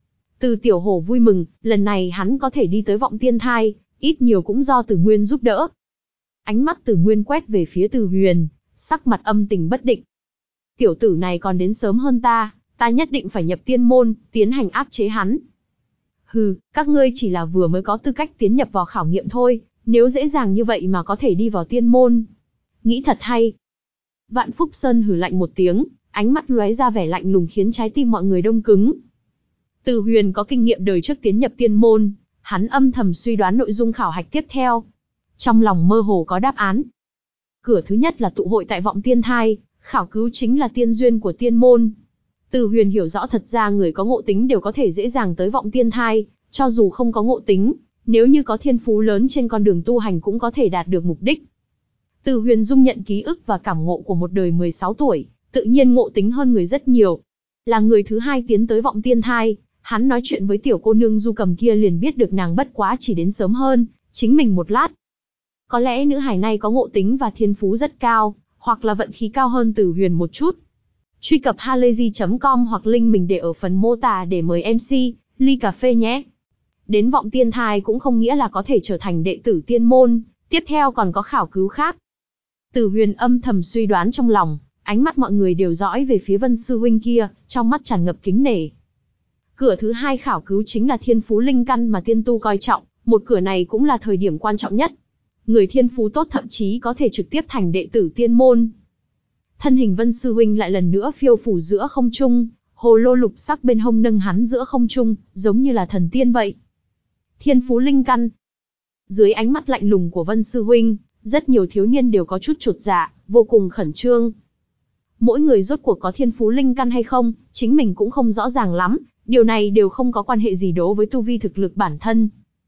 Từ Tiểu Hổ vui mừng, lần này hắn có thể đi tới vọng tiên thai, ít nhiều cũng do Từ Nguyên giúp đỡ. Ánh mắt Từ Nguyên quét về phía Từ Huyền, sắc mặt âm tình bất định. Tiểu tử này còn đến sớm hơn ta, ta nhất định phải nhập tiên môn, tiến hành áp chế hắn. Hừ, các ngươi chỉ là vừa mới có tư cách tiến nhập vào khảo nghiệm thôi, nếu dễ dàng như vậy mà có thể đi vào tiên môn. Nghĩ thật hay. Vạn Phúc Sơn hừ lạnh một tiếng, ánh mắt lóe ra vẻ lạnh lùng khiến trái tim mọi người đông cứng. Từ Huyền có kinh nghiệm đời trước tiến nhập tiên môn, hắn âm thầm suy đoán nội dung khảo hạch tiếp theo. Trong lòng mơ hồ có đáp án. Cửa thứ nhất là tụ hội tại vọng tiên thai, khảo cứu chính là tiên duyên của tiên môn. Từ Huyền hiểu rõ thật ra người có ngộ tính đều có thể dễ dàng tới vọng tiên thai, cho dù không có ngộ tính, nếu như có thiên phú lớn trên con đường tu hành cũng có thể đạt được mục đích. Từ Huyền dung nhận ký ức và cảm ngộ của một đời mười sáu tuổi, tự nhiên ngộ tính hơn người rất nhiều. Là người thứ hai tiến tới vọng tiên thai, hắn nói chuyện với tiểu cô nương Du Cầm kia liền biết được nàng bất quá chỉ đến sớm hơn chính mình một lát. Có lẽ nữ hài này có ngộ tính và thiên phú rất cao, hoặc là vận khí cao hơn Từ Huyền một chút. Truy cập halayzi chấm com hoặc link mình để ở phần mô tả để mời em xê, ly cà phê nhé. Đến vọng tiên thai cũng không nghĩa là có thể trở thành đệ tử tiên môn, tiếp theo còn có khảo cứu khác. Từ Huyền âm thầm suy đoán trong lòng, ánh mắt mọi người đều dõi về phía Vân sư huynh kia, trong mắt tràn ngập kính nể. Cửa thứ hai khảo cứu chính là thiên phú linh căn mà tiên tu coi trọng, một cửa này cũng là thời điểm quan trọng nhất. Người thiên phú tốt thậm chí có thể trực tiếp thành đệ tử tiên môn. Thân hình Vân sư huynh lại lần nữa phiêu phù giữa không trung, hồ lô lục sắc bên hông nâng hắn giữa không trung, giống như là thần tiên vậy. Thiên phú linh căn. Dưới ánh mắt lạnh lùng của Vân sư huynh, rất nhiều thiếu niên đều có chút chột dạ, vô cùng khẩn trương. Mỗi người rốt cuộc có thiên phú linh căn hay không, chính mình cũng không rõ ràng lắm, điều này đều không có quan hệ gì đối với tu vi thực lực bản thân.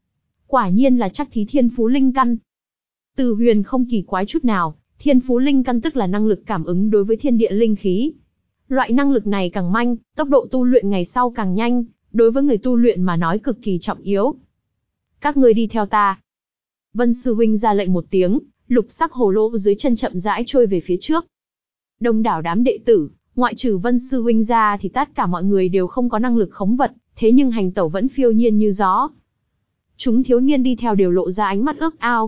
Quả nhiên là chắc thí thiên phú linh căn. Từ Huyền không kỳ quái chút nào, thiên phú linh căn tức là năng lực cảm ứng đối với thiên địa linh khí. Loại năng lực này càng manh, tốc độ tu luyện ngày sau càng nhanh, đối với người tu luyện mà nói cực kỳ trọng yếu. Các ngươi đi theo ta. Vân sư huynh ra lệnh một tiếng, lục sắc hồ lô dưới chân chậm rãi trôi về phía trước. Đông đảo đám đệ tử, ngoại trừ Vân sư huynh ra thì tất cả mọi người đều không có năng lực khống vật, thế nhưng hành tẩu vẫn phiêu nhiên như gió. Chúng thiếu niên đi theo đều lộ ra ánh mắt ước ao.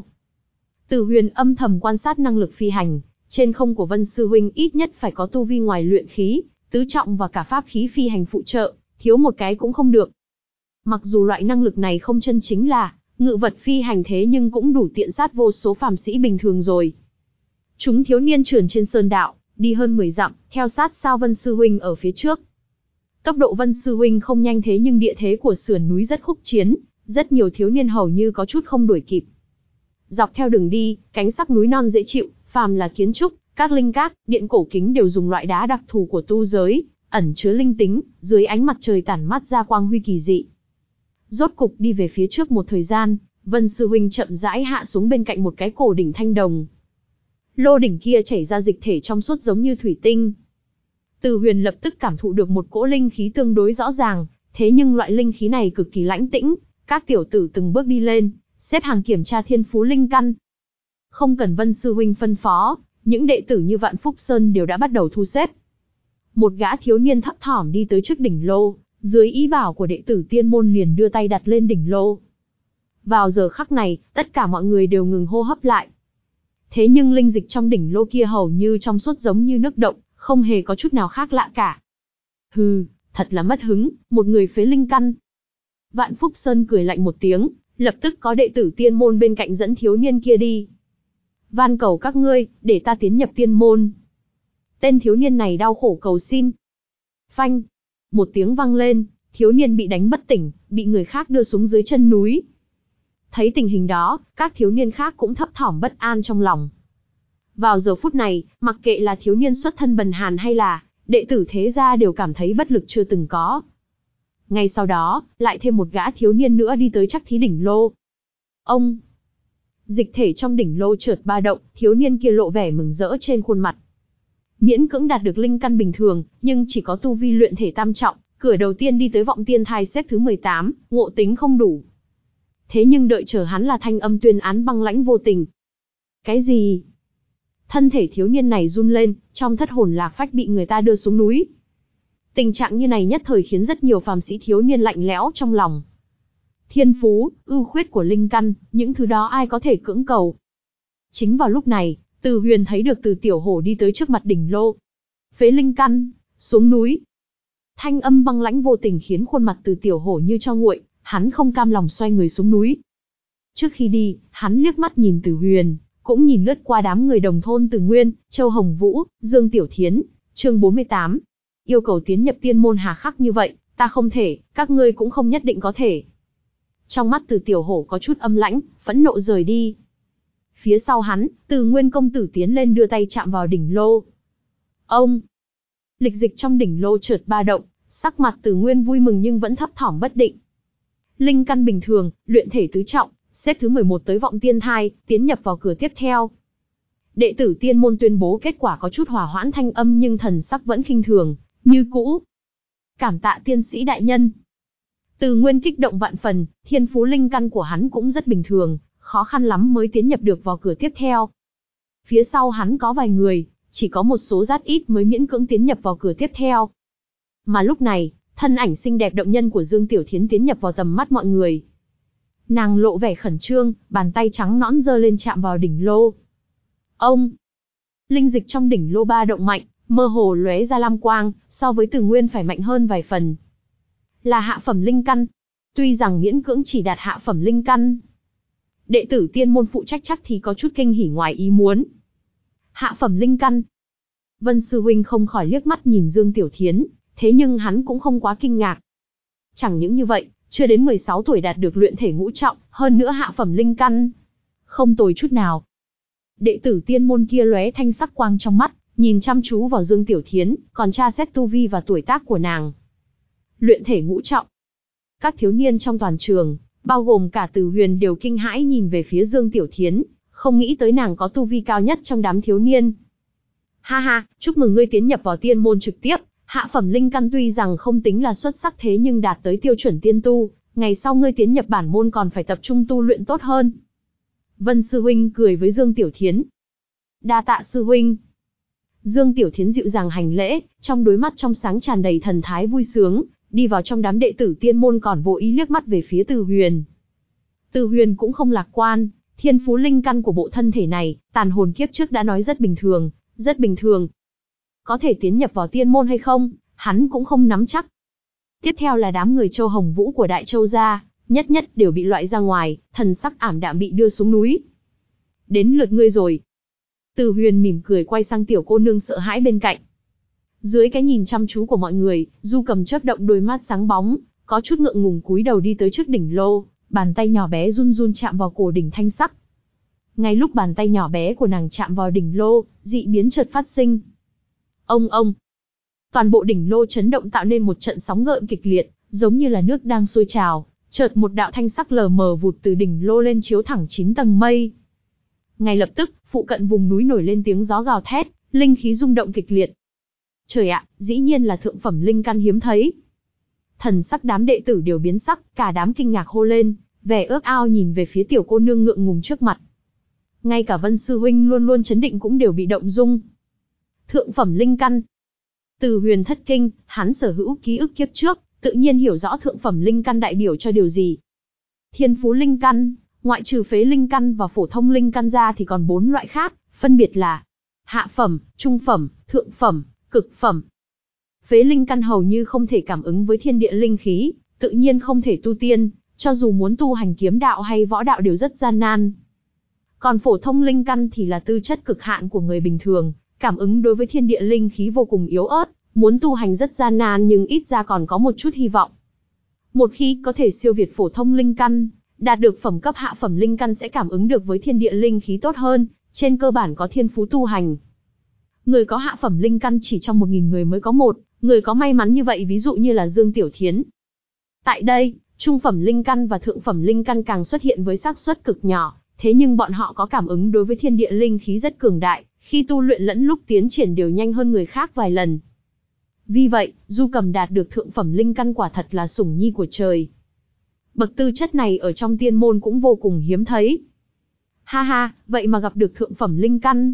Từ Huyền âm thầm quan sát năng lực phi hành, trên không của Vân sư huynh ít nhất phải có tu vi ngoài luyện khí, tứ trọng và cả pháp khí phi hành phụ trợ, thiếu một cái cũng không được. Mặc dù loại năng lực này không chân chính là ngự vật phi hành thế nhưng cũng đủ tiện sát vô số phàm sĩ bình thường rồi. Chúng thiếu niên trườn trên sơn đạo, đi hơn mười dặm, theo sát sau Vân sư huynh ở phía trước. Tốc độ Vân sư huynh không nhanh thế nhưng địa thế của sườn núi rất khúc chiến, rất nhiều thiếu niên hầu như có chút không đuổi kịp. Dọc theo đường đi, cánh sắc núi non dễ chịu, phàm là kiến trúc, các linh các, điện cổ kính đều dùng loại đá đặc thù của tu giới, ẩn chứa linh tính, dưới ánh mặt trời tản mát ra quang huy kỳ dị. Rốt cục đi về phía trước một thời gian, Vân sư huynh chậm rãi hạ xuống bên cạnh một cái cổ đỉnh thanh đồng. Lô đỉnh kia chảy ra dịch thể trong suốt giống như thủy tinh. Từ Huyền lập tức cảm thụ được một cỗ linh khí tương đối rõ ràng, thế nhưng loại linh khí này cực kỳ lãnh tĩnh, các tiểu tử từng bước đi lên, xếp hàng kiểm tra thiên phú linh căn. Không cần Vân sư huynh phân phó, những đệ tử như Vạn Phúc Sơn đều đã bắt đầu thu xếp. Một gã thiếu niên thấp thỏm đi tới trước đỉnh lô, dưới ý bảo của đệ tử tiên môn liền đưa tay đặt lên đỉnh lô. Vào giờ khắc này, tất cả mọi người đều ngừng hô hấp lại. Thế nhưng linh dịch trong đỉnh lô kia hầu như trong suốt giống như nước động, không hề có chút nào khác lạ cả. Hừ, thật là mất hứng, một người phế linh căn. Vạn Phúc Sơn cười lạnh một tiếng, lập tức có đệ tử tiên môn bên cạnh dẫn thiếu niên kia đi. Van cầu các ngươi, để ta tiến nhập tiên môn. Tên thiếu niên này đau khổ cầu xin. Phanh, một tiếng vang lên, thiếu niên bị đánh bất tỉnh, bị người khác đưa xuống dưới chân núi. Thấy tình hình đó, các thiếu niên khác cũng thấp thỏm bất an trong lòng. Vào giờ phút này, mặc kệ là thiếu niên xuất thân bần hàn hay là đệ tử thế gia đều cảm thấy bất lực chưa từng có. Ngay sau đó, lại thêm một gã thiếu niên nữa đi tới Trắc Thí đỉnh lô. Ông! Dịch thể trong đỉnh lô chợt ba động, thiếu niên kia lộ vẻ mừng rỡ trên khuôn mặt. Miễn cưỡng đạt được linh căn bình thường, nhưng chỉ có tu vi luyện thể tam trọng, cửa đầu tiên đi tới vọng tiên thai xếp thứ mười tám, ngộ tính không đủ. Thế nhưng đợi chờ hắn là thanh âm tuyên án băng lãnh vô tình. Cái gì? Thân thể thiếu niên này run lên, trong thất hồn lạc phách bị người ta đưa xuống núi. Tình trạng như này nhất thời khiến rất nhiều phàm sĩ thiếu niên lạnh lẽo trong lòng. Thiên phú, ưu khuyết của linh căn, những thứ đó ai có thể cưỡng cầu. Chính vào lúc này, Từ Huyền thấy được Từ Tiểu Hổ đi tới trước mặt đỉnh lô. Phế linh căn, xuống núi. Thanh âm băng lãnh vô tình khiến khuôn mặt Từ Tiểu Hổ như cho nguội, hắn không cam lòng xoay người xuống núi. Trước khi đi, hắn liếc mắt nhìn Từ Huyền, cũng nhìn lướt qua đám người đồng thôn Từ Nguyên, Châu Hồng Vũ, Dương Tiểu Thiến, chương bốn mươi tám. Yêu cầu tiến nhập tiên môn hà khắc như vậy, ta không thể, các ngươi cũng không nhất định có thể. Trong mắt Từ Tiểu Hổ có chút âm lãnh, phẫn nộ rời đi. Phía sau hắn, Từ Nguyên công tử tiến lên đưa tay chạm vào đỉnh lô. Ông! Lịch dịch trong đỉnh lô chợt ba động, sắc mặt Từ Nguyên vui mừng nhưng vẫn thấp thỏm bất định. Linh căn bình thường, luyện thể tứ trọng, xếp thứ mười một tới vọng tiên thai, tiến nhập vào cửa tiếp theo. Đệ tử tiên môn tuyên bố kết quả có chút hỏa hoãn thanh âm nhưng thần sắc vẫn khinh thường, như cũ. Cảm tạ tiên sĩ đại nhân. Từ Nguyên kích động vạn phần, thiên phú linh căn của hắn cũng rất bình thường, khó khăn lắm mới tiến nhập được vào cửa tiếp theo. Phía sau hắn có vài người, chỉ có một số rất ít mới miễn cưỡng tiến nhập vào cửa tiếp theo. Mà lúc này, thân ảnh xinh đẹp động nhân của Dương Tiểu Thiến tiến nhập vào tầm mắt mọi người. Nàng lộ vẻ khẩn trương, bàn tay trắng nõn giơ lên chạm vào đỉnh lô. Ông! Linh dịch trong đỉnh lô ba động mạnh, mơ hồ lóe ra lam quang, so với Từ Nguyên phải mạnh hơn vài phần. Là hạ phẩm linh căn, tuy rằng miễn cưỡng chỉ đạt hạ phẩm linh căn. Đệ tử tiên môn phụ trách chắc thì có chút kinh hỉ ngoài ý muốn. Hạ phẩm linh căn. Vân sư huynh không khỏi liếc mắt nhìn Dương Tiểu Thiến, thế nhưng hắn cũng không quá kinh ngạc. Chẳng những như vậy, chưa đến mười sáu tuổi đạt được luyện thể ngũ trọng, hơn nữa hạ phẩm linh căn. Không tồi chút nào. Đệ tử tiên môn kia lóe thanh sắc quang trong mắt, nhìn chăm chú vào Dương Tiểu Thiến, còn tra xét tu vi và tuổi tác của nàng. Luyện thể ngũ trọng. Các thiếu niên trong toàn trường, bao gồm cả Từ Huyền đều kinh hãi nhìn về phía Dương Tiểu Thiến, không nghĩ tới nàng có tu vi cao nhất trong đám thiếu niên. Ha ha, chúc mừng ngươi tiến nhập vào tiên môn trực tiếp, hạ phẩm linh căn tuy rằng không tính là xuất sắc thế nhưng đạt tới tiêu chuẩn tiên tu, ngày sau ngươi tiến nhập bản môn còn phải tập trung tu luyện tốt hơn. Vân sư huynh cười với Dương Tiểu Thiến. Đa tạ sư huynh. Dương Tiểu Thiến dịu dàng hành lễ, trong đôi mắt trong sáng tràn đầy thần thái vui sướng, đi vào trong đám đệ tử tiên môn còn vô ý liếc mắt về phía Từ Huyền. Từ Huyền cũng không lạc quan, thiên phú linh căn của bộ thân thể này, tàn hồn kiếp trước đã nói rất bình thường, rất bình thường. Có thể tiến nhập vào tiên môn hay không, hắn cũng không nắm chắc. Tiếp theo là đám người Châu Hồng Vũ của Đại Châu gia, nhất nhất đều bị loại ra ngoài, thần sắc ảm đạm bị đưa xuống núi. Đến lượt ngươi rồi. Từ Huyền mỉm cười quay sang tiểu cô nương sợ hãi bên cạnh. Dưới cái nhìn chăm chú của mọi người, Du Cầm chớp động đôi mắt sáng bóng, có chút ngượng ngùng cúi đầu đi tới trước đỉnh lô, bàn tay nhỏ bé run run chạm vào cổ đỉnh thanh sắc. Ngay lúc bàn tay nhỏ bé của nàng chạm vào đỉnh lô, dị biến chợt phát sinh. Ông ông. Toàn bộ đỉnh lô chấn động tạo nên một trận sóng gợn kịch liệt, giống như là nước đang sôi trào, chợt một đạo thanh sắc lờ mờ vụt từ đỉnh lô lên chiếu thẳng chín tầng mây. Ngay lập tức, phụ cận vùng núi nổi lên tiếng gió gào thét, linh khí rung động kịch liệt. Trời ạ, dĩ nhiên là thượng phẩm linh căn hiếm thấy. Thần sắc đám đệ tử đều biến sắc, cả đám kinh ngạc hô lên, vẻ ước ao nhìn về phía tiểu cô nương ngượng ngùng trước mặt. Ngay cả Vân sư huynh luôn luôn chấn định cũng đều bị động dung. Thượng phẩm linh căn. Từ Huyền thất kinh, hắn sở hữu ký ức kiếp trước, tự nhiên hiểu rõ thượng phẩm linh căn đại biểu cho điều gì. Thiên phú linh căn, ngoại trừ phế linh căn và phổ thông linh căn ra thì còn bốn loại khác, phân biệt là hạ phẩm, trung phẩm, thượng phẩm, cực phẩm. Phế linh căn hầu như không thể cảm ứng với thiên địa linh khí, tự nhiên không thể tu tiên, cho dù muốn tu hành kiếm đạo hay võ đạo đều rất gian nan. Còn phổ thông linh căn thì là tư chất cực hạn của người bình thường, cảm ứng đối với thiên địa linh khí vô cùng yếu ớt, muốn tu hành rất gian nan nhưng ít ra còn có một chút hy vọng. Một khi có thể siêu việt phổ thông linh căn, đạt được phẩm cấp hạ phẩm linh căn sẽ cảm ứng được với thiên địa linh khí tốt hơn, trên cơ bản có thiên phú tu hành. Người có hạ phẩm linh căn chỉ trong một nghìn người mới có một, người có may mắn như vậy ví dụ như là Dương Tiểu Thiến. Tại đây, trung phẩm linh căn và thượng phẩm linh căn càng xuất hiện với xác suất cực nhỏ, thế nhưng bọn họ có cảm ứng đối với thiên địa linh khí rất cường đại, khi tu luyện lẫn lúc tiến triển đều nhanh hơn người khác vài lần. Vì vậy, Du Cầm đạt được thượng phẩm linh căn quả thật là sủng nhi của trời. Bậc tư chất này ở trong tiên môn cũng vô cùng hiếm thấy. Ha ha, vậy mà gặp được thượng phẩm linh căn.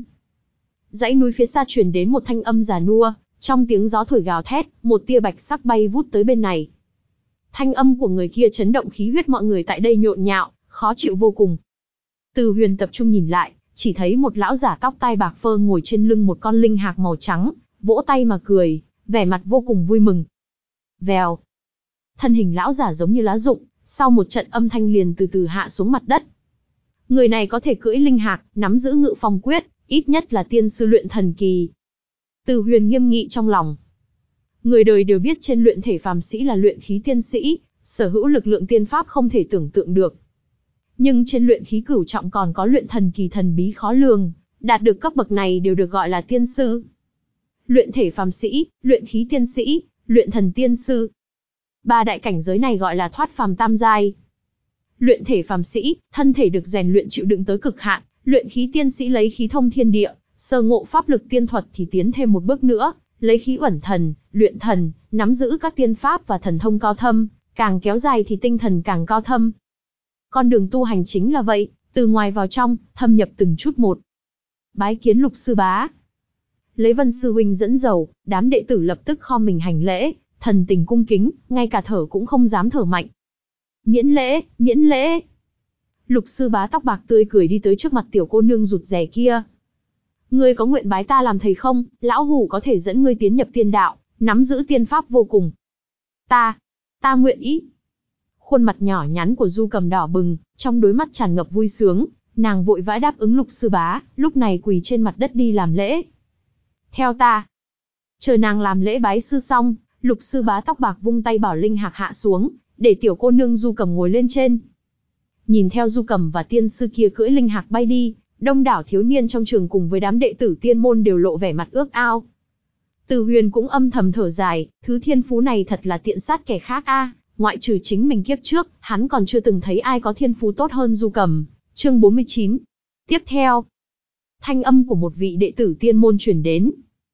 Dãy núi phía xa truyền đến một thanh âm già nua, trong tiếng gió thổi gào thét, một tia bạch sắc bay vút tới bên này. Thanh âm của người kia chấn động khí huyết mọi người tại đây nhộn nhạo, khó chịu vô cùng. Từ Huyền tập trung nhìn lại, chỉ thấy một lão giả tóc tai bạc phơ ngồi trên lưng một con linh hạc màu trắng, vỗ tay mà cười, vẻ mặt vô cùng vui mừng. Vèo. Thân hình lão giả giống như lá rụng, sau một trận âm thanh liền từ từ hạ xuống mặt đất. Người này có thể cưỡi linh hạc, nắm giữ ngự phong quyết, ít nhất là tiên sư luyện thần kỳ. Từ Huyền nghiêm nghị trong lòng. Người đời đều biết trên luyện thể phàm sĩ là luyện khí tiên sĩ, sở hữu lực lượng tiên pháp không thể tưởng tượng được. Nhưng trên luyện khí cửu trọng còn có luyện thần kỳ thần bí khó lường, đạt được cấp bậc này đều được gọi là tiên sư. Luyện thể phàm sĩ, luyện khí tiên sĩ, luyện thần tiên sư. Ba đại cảnh giới này gọi là thoát phàm tam giai. Luyện thể phàm sĩ, thân thể được rèn luyện chịu đựng tới cực hạn, luyện khí tiên sĩ lấy khí thông thiên địa, sơ ngộ pháp lực tiên thuật thì tiến thêm một bước nữa, lấy khí uẩn thần, luyện thần, nắm giữ các tiên pháp và thần thông cao thâm, càng kéo dài thì tinh thần càng cao thâm. Con đường tu hành chính là vậy, từ ngoài vào trong, thâm nhập từng chút một. Bái kiến Lục sư bá. Lấy Vân sư huynh dẫn đầu, đám đệ tử lập tức khom mình hành lễ, thần tình cung kính, ngay cả thở cũng không dám thở mạnh. Miễn lễ, miễn lễ. Lục sư bá tóc bạc tươi cười đi tới trước mặt tiểu cô nương rụt rè kia. Ngươi có nguyện bái ta làm thầy không? Lão hủ có thể dẫn ngươi tiến nhập tiên đạo, nắm giữ tiên pháp vô cùng. Ta, ta nguyện ý. Khuôn mặt nhỏ nhắn của Du Cầm đỏ bừng, trong đôi mắt tràn ngập vui sướng, nàng vội vã đáp ứng Lục sư bá, lúc này quỳ trên mặt đất đi làm lễ. Theo ta. Chờ nàng làm lễ bái sư xong, Lục sư bá tóc bạc vung tay bảo linh hạc hạ xuống, để tiểu cô nương Du Cầm ngồi lên trên. Nhìn theo Du Cầm và tiên sư kia cưỡi linh hạc bay đi, đông đảo thiếu niên trong trường cùng với đám đệ tử tiên môn đều lộ vẻ mặt ước ao. Từ Huyền cũng âm thầm thở dài, thứ thiên phú này thật là tiện sát kẻ khác a, ngoại trừ chính mình kiếp trước, hắn còn chưa từng thấy ai có thiên phú tốt hơn Du Cầm. Chương bốn mươi chín. Tiếp theo, thanh âm của một vị đệ tử tiên môn truyền đến.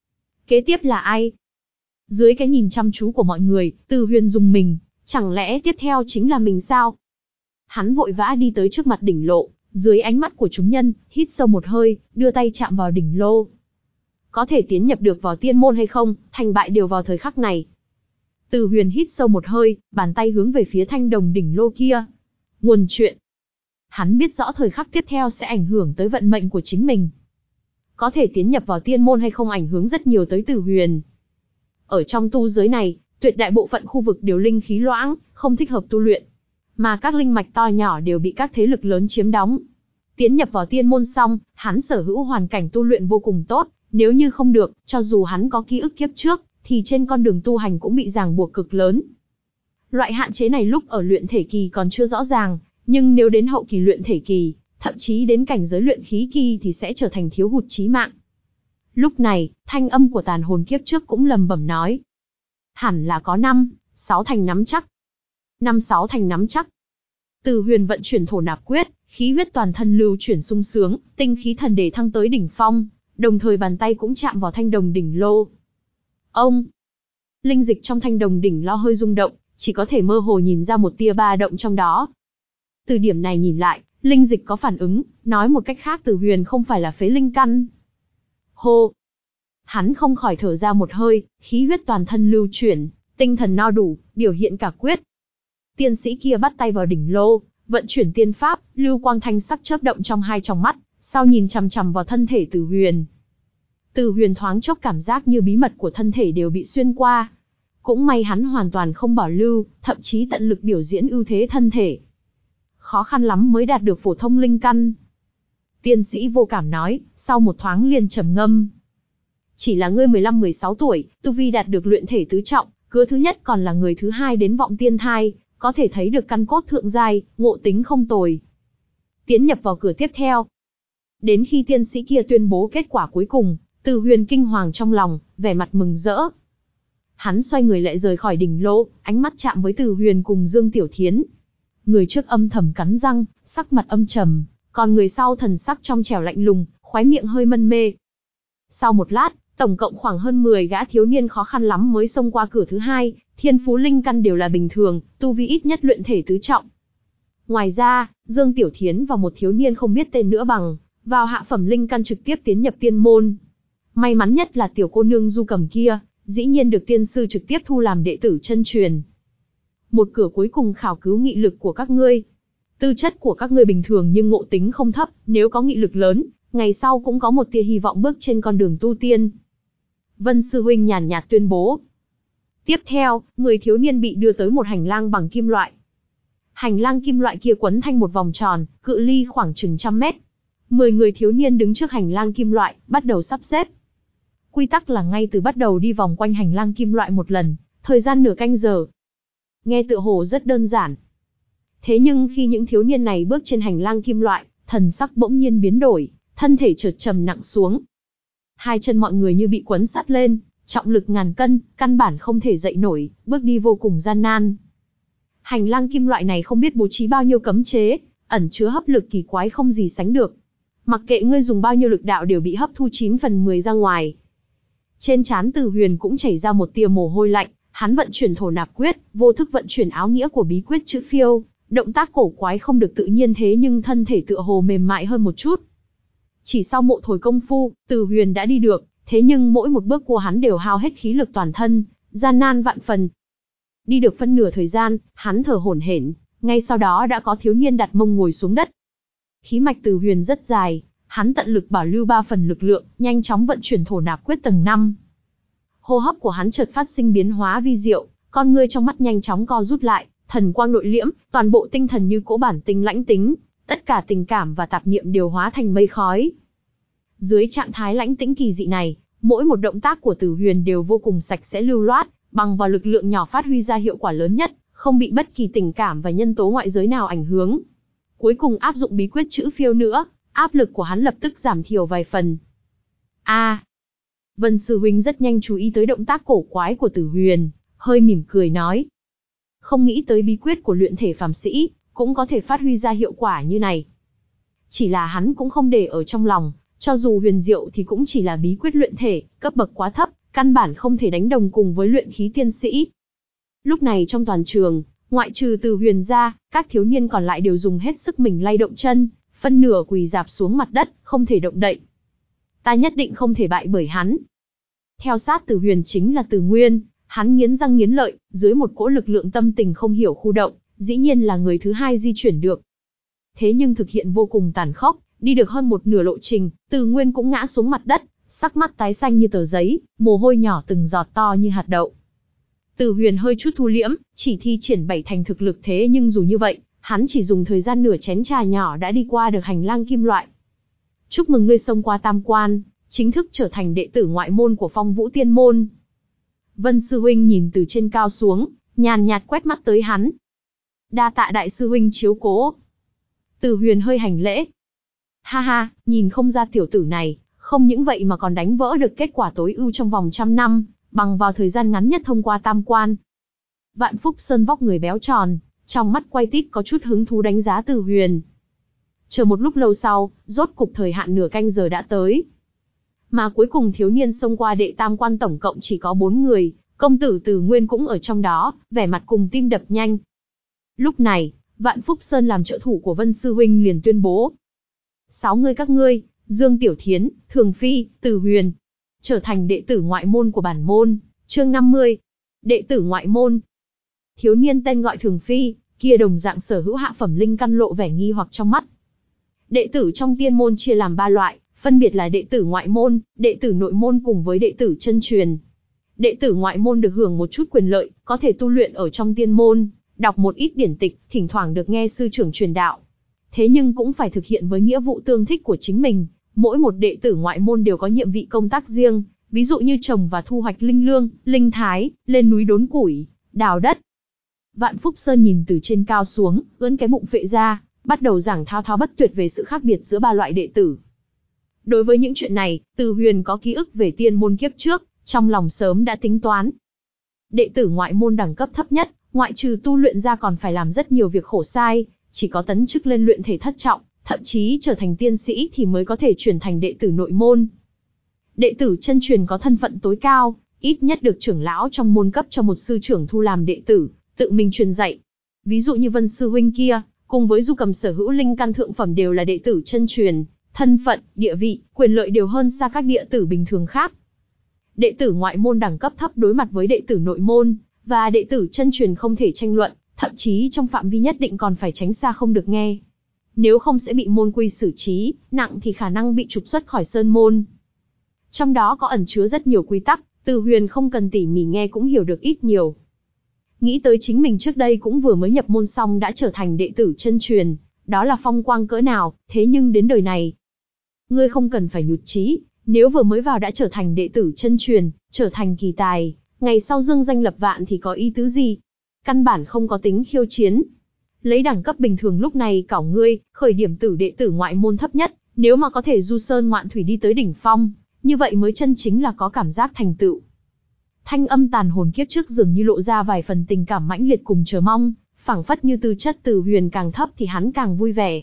Kế tiếp là ai? Dưới cái nhìn chăm chú của mọi người, Từ Huyền rùng mình, chẳng lẽ tiếp theo chính là mình sao? Hắn vội vã đi tới trước mặt đỉnh lộ, dưới ánh mắt của chúng nhân, hít sâu một hơi, đưa tay chạm vào đỉnh lô. Có thể tiến nhập được vào tiên môn hay không, thành bại đều vào thời khắc này. Từ Huyền hít sâu một hơi, bàn tay hướng về phía thanh đồng đỉnh lô kia. Nguồn chuyện. Hắn biết rõ thời khắc tiếp theo sẽ ảnh hưởng tới vận mệnh của chính mình. Có thể tiến nhập vào tiên môn hay không ảnh hưởng rất nhiều tới Từ Huyền. Ở trong tu giới này, tuyệt đại bộ phận khu vực đều linh khí loãng, không thích hợp tu luyện. Mà các linh mạch to nhỏ đều bị các thế lực lớn chiếm đóng. Tiến nhập vào tiên môn xong, hắn sở hữu hoàn cảnh tu luyện vô cùng tốt, nếu như không được, cho dù hắn có ký ức kiếp trước, thì trên con đường tu hành cũng bị ràng buộc cực lớn. Loại hạn chế này lúc ở luyện thể kỳ còn chưa rõ ràng, nhưng nếu đến hậu kỳ luyện thể kỳ, thậm chí đến cảnh giới luyện khí kỳ thì sẽ trở thành thiếu hụt chí mạng. Lúc này, thanh âm của tàn hồn kiếp trước cũng lầm bẩm nói. Hẳn là có năm, sáu thành nắm chắc. Năm sáu thành nắm chắc. Từ Huyền vận chuyển thổ nạp quyết, khí huyết toàn thân lưu chuyển sung sướng, tinh khí thần đề thăng tới đỉnh phong, đồng thời bàn tay cũng chạm vào thanh đồng đỉnh lô. Ông! Linh dịch trong thanh đồng đỉnh lo hơi rung động, chỉ có thể mơ hồ nhìn ra một tia ba động trong đó. Từ điểm này nhìn lại, linh dịch có phản ứng, nói một cách khác Từ Huyền không phải là phế linh căn. Hô! Hắn không khỏi thở ra một hơi, khí huyết toàn thân lưu chuyển, tinh thần no đủ, biểu hiện cả quyết. Tiên sĩ kia bắt tay vào đỉnh lô, vận chuyển tiên pháp, lưu quang thanh sắc chớp động trong hai tròng mắt, sau nhìn chằm chằm vào thân thể Từ Huyền. Từ Huyền thoáng chốc cảm giác như bí mật của thân thể đều bị xuyên qua. Cũng may hắn hoàn toàn không bảo lưu, thậm chí tận lực biểu diễn ưu thế thân thể. Khó khăn lắm mới đạt được phổ thông linh căn. Tiên sĩ vô cảm nói, sau một thoáng liền trầm ngâm. Chỉ là ngươi mười lăm mười sáu tuổi, tu vi đạt được luyện thể tứ trọng, cứa thứ nhất còn là người thứ hai đến vọng tiên thai, có thể thấy được căn cốt thượng giai, ngộ tính không tồi. Tiến nhập vào cửa tiếp theo. Đến khi tiên sĩ kia tuyên bố kết quả cuối cùng, Từ Huyền kinh hoàng trong lòng, vẻ mặt mừng rỡ. Hắn xoay người lại rời khỏi đỉnh lô, ánh mắt chạm với Từ Huyền cùng Dương Tiểu Thiến. Người trước âm thầm cắn răng, sắc mặt âm trầm, còn người sau thần sắc trong trẻo lạnh lùng, khóe miệng hơi mân mê. Sau một lát, tổng cộng khoảng hơn mười gã thiếu niên khó khăn lắm mới xông qua cửa thứ hai, thiên phú linh căn đều là bình thường, tu vi ít nhất luyện thể tứ trọng. Ngoài ra, Dương Tiểu Thiến và một thiếu niên không biết tên nữa bằng, vào hạ phẩm linh căn trực tiếp tiến nhập tiên môn. May mắn nhất là tiểu cô nương Du Cầm kia, dĩ nhiên được tiên sư trực tiếp thu làm đệ tử chân truyền. Một cửa cuối cùng khảo cứu nghị lực của các ngươi. Tư chất của các ngươi bình thường nhưng ngộ tính không thấp, nếu có nghị lực lớn, ngày sau cũng có một tia hy vọng bước trên con đường tu tiên. Vân sư huynh nhàn nhạt tuyên bố. Tiếp theo, mười thiếu niên bị đưa tới một hành lang bằng kim loại. Hành lang kim loại kia quấn thành một vòng tròn, cự ly khoảng chừng trăm mét. Mười người thiếu niên đứng trước hành lang kim loại, bắt đầu sắp xếp. Quy tắc là ngay từ bắt đầu đi vòng quanh hành lang kim loại một lần, thời gian nửa canh giờ. Nghe tựa hồ rất đơn giản. Thế nhưng khi những thiếu niên này bước trên hành lang kim loại, thần sắc bỗng nhiên biến đổi, thân thể chợt trầm nặng xuống. Hai chân mọi người như bị quấn sắt lên, trọng lực ngàn cân, căn bản không thể dậy nổi, bước đi vô cùng gian nan. Hành lang kim loại này không biết bố trí bao nhiêu cấm chế, ẩn chứa hấp lực kỳ quái không gì sánh được. Mặc kệ ngươi dùng bao nhiêu lực đạo đều bị hấp thu chín phần mười ra ngoài. Trên trán Từ Huyền cũng chảy ra một tia mồ hôi lạnh, hắn vận chuyển thổ nạp quyết, vô thức vận chuyển áo nghĩa của bí quyết chữ phiêu, động tác cổ quái không được tự nhiên thế nhưng thân thể tựa hồ mềm mại hơn một chút. Chỉ sau mộ thổi công phu, Từ Huyền đã đi được, thế nhưng mỗi một bước của hắn đều hao hết khí lực toàn thân, gian nan vạn phần. Đi được phân nửa thời gian, hắn thở hổn hển, ngay sau đó đã có thiếu niên đặt mông ngồi xuống đất. Khí mạch Từ Huyền rất dài, hắn tận lực bảo lưu ba phần lực lượng, nhanh chóng vận chuyển thổ nạp quyết tầng năm. Hô hấp của hắn chợt phát sinh biến hóa vi diệu, con ngươi trong mắt nhanh chóng co rút lại, thần quang nội liễm, toàn bộ tinh thần như cỗ bản tinh lãnh tính, tất cả tình cảm và tạp niệm đều hóa thành mây khói. Dưới trạng thái lãnh tĩnh kỳ dị này, mỗi một động tác của Từ Huyền đều vô cùng sạch sẽ lưu loát, bằng vào lực lượng nhỏ phát huy ra hiệu quả lớn nhất, không bị bất kỳ tình cảm và nhân tố ngoại giới nào ảnh hưởng. Cuối cùng áp dụng bí quyết chữ phiêu nữa, áp lực của hắn lập tức giảm thiểu vài phần. A, à, Vân sư huynh rất nhanh chú ý tới động tác cổ quái của Từ Huyền, hơi mỉm cười nói: không nghĩ tới bí quyết của luyện thể phàm sĩ cũng có thể phát huy ra hiệu quả như này. Chỉ là hắn cũng không để ở trong lòng, cho dù huyền diệu thì cũng chỉ là bí quyết luyện thể, cấp bậc quá thấp, căn bản không thể đánh đồng cùng với luyện khí tiên sĩ. Lúc này trong toàn trường, ngoại trừ Từ Huyền ra, các thiếu niên còn lại đều dùng hết sức mình lay động chân, phân nửa quỳ rạp xuống mặt đất, không thể động đậy. Ta nhất định không thể bại bởi hắn. Theo sát Từ Huyền chính là Từ Nguyên, hắn nghiến răng nghiến lợi, dưới một cỗ lực lượng tâm tình không hiểu khu động, dĩ nhiên là người thứ hai di chuyển được. Thế nhưng thực hiện vô cùng tàn khốc, đi được hơn một nửa lộ trình, Từ Nguyên cũng ngã xuống mặt đất, sắc mắt tái xanh như tờ giấy, mồ hôi nhỏ từng giọt to như hạt đậu. Từ Huyền hơi chút thu liễm, chỉ thi triển bảy thành thực lực thế nhưng dù như vậy, hắn chỉ dùng thời gian nửa chén trà nhỏ đã đi qua được hành lang kim loại. Chúc mừng ngươi xông qua tam quan, chính thức trở thành đệ tử ngoại môn của Phong Vũ Tiên Môn. Vân sư huynh nhìn từ trên cao xuống, nhàn nhạt quét mắt tới hắn. Đa tạ đại sư huynh chiếu cố. Từ Huyền hơi hành lễ. Ha ha, nhìn không ra tiểu tử này, không những vậy mà còn đánh vỡ được kết quả tối ưu trong vòng trăm năm, bằng vào thời gian ngắn nhất thông qua tam quan. Vạn Phúc Sơn vóc người béo tròn, trong mắt quay tít có chút hứng thú đánh giá Từ Huyền. Chờ một lúc lâu sau, rốt cục thời hạn nửa canh giờ đã tới. Mà cuối cùng thiếu niên xông qua đệ tam quan tổng cộng chỉ có bốn người, công tử Từ Nguyên cũng ở trong đó, vẻ mặt cùng tim đập nhanh. Lúc này, Vạn Phúc Sơn làm trợ thủ của Vân Sư Huynh liền tuyên bố. Sáu người các ngươi, Dương Tiểu Thiến, Thường Phi, Từ Huyền, trở thành đệ tử ngoại môn của bản môn, chương năm mươi. Đệ tử ngoại môn. Thiếu niên tên gọi Thường Phi, kia đồng dạng sở hữu hạ phẩm linh căn lộ vẻ nghi hoặc trong mắt. Đệ tử trong tiên môn chia làm ba loại, phân biệt là đệ tử ngoại môn, đệ tử nội môn cùng với đệ tử chân truyền. Đệ tử ngoại môn được hưởng một chút quyền lợi, có thể tu luyện ở trong tiên môn, đọc một ít điển tịch, thỉnh thoảng được nghe sư trưởng truyền đạo. Thế nhưng cũng phải thực hiện với nghĩa vụ tương thích của chính mình, mỗi một đệ tử ngoại môn đều có nhiệm vụ công tác riêng, ví dụ như trồng và thu hoạch linh lương, linh thái, lên núi đốn củi, đào đất. Vạn Phúc Sơn nhìn từ trên cao xuống, ưỡn cái bụng phệ ra, bắt đầu giảng thao thao bất tuyệt về sự khác biệt giữa ba loại đệ tử. Đối với những chuyện này, Từ Huyền có ký ức về tiên môn kiếp trước, trong lòng sớm đã tính toán. Đệ tử ngoại môn đẳng cấp thấp nhất, ngoại trừ tu luyện ra còn phải làm rất nhiều việc khổ sai, chỉ có tấn chức lên luyện thể thất trọng, thậm chí trở thành tiên sĩ thì mới có thể chuyển thành đệ tử nội môn. Đệ tử chân truyền có thân phận tối cao, ít nhất được trưởng lão trong môn cấp cho một sư trưởng thu làm đệ tử, tự mình truyền dạy. Ví dụ như Vân Sư Huynh kia, cùng với Du Cầm sở hữu linh căn thượng phẩm đều là đệ tử chân truyền, thân phận, địa vị, quyền lợi đều hơn xa các đệ tử bình thường khác. Đệ tử ngoại môn đẳng cấp thấp đối mặt với đệ tử nội môn, và đệ tử chân truyền không thể tranh luận, thậm chí trong phạm vi nhất định còn phải tránh xa không được nghe. Nếu không sẽ bị môn quy xử trí, nặng thì khả năng bị trục xuất khỏi sơn môn. Trong đó có ẩn chứa rất nhiều quy tắc, Từ Huyền không cần tỉ mỉ nghe cũng hiểu được ít nhiều. Nghĩ tới chính mình trước đây cũng vừa mới nhập môn xong đã trở thành đệ tử chân truyền, đó là phong quang cỡ nào, thế nhưng đến đời này. Ngươi không cần phải nhụt chí, nếu vừa mới vào đã trở thành đệ tử chân truyền, trở thành kỳ tài, ngày sau dương danh lập vạn thì có ý tứ gì? Căn bản không có tính khiêu chiến. Lấy đẳng cấp bình thường lúc này cảo ngươi, khởi điểm tử đệ tử ngoại môn thấp nhất, nếu mà có thể du sơn ngoạn thủy đi tới đỉnh phong, như vậy mới chân chính là có cảm giác thành tựu. Thanh âm tàn hồn kiếp trước dường như lộ ra vài phần tình cảm mãnh liệt cùng chờ mong, phảng phất như tư chất Từ Huyền càng thấp thì hắn càng vui vẻ.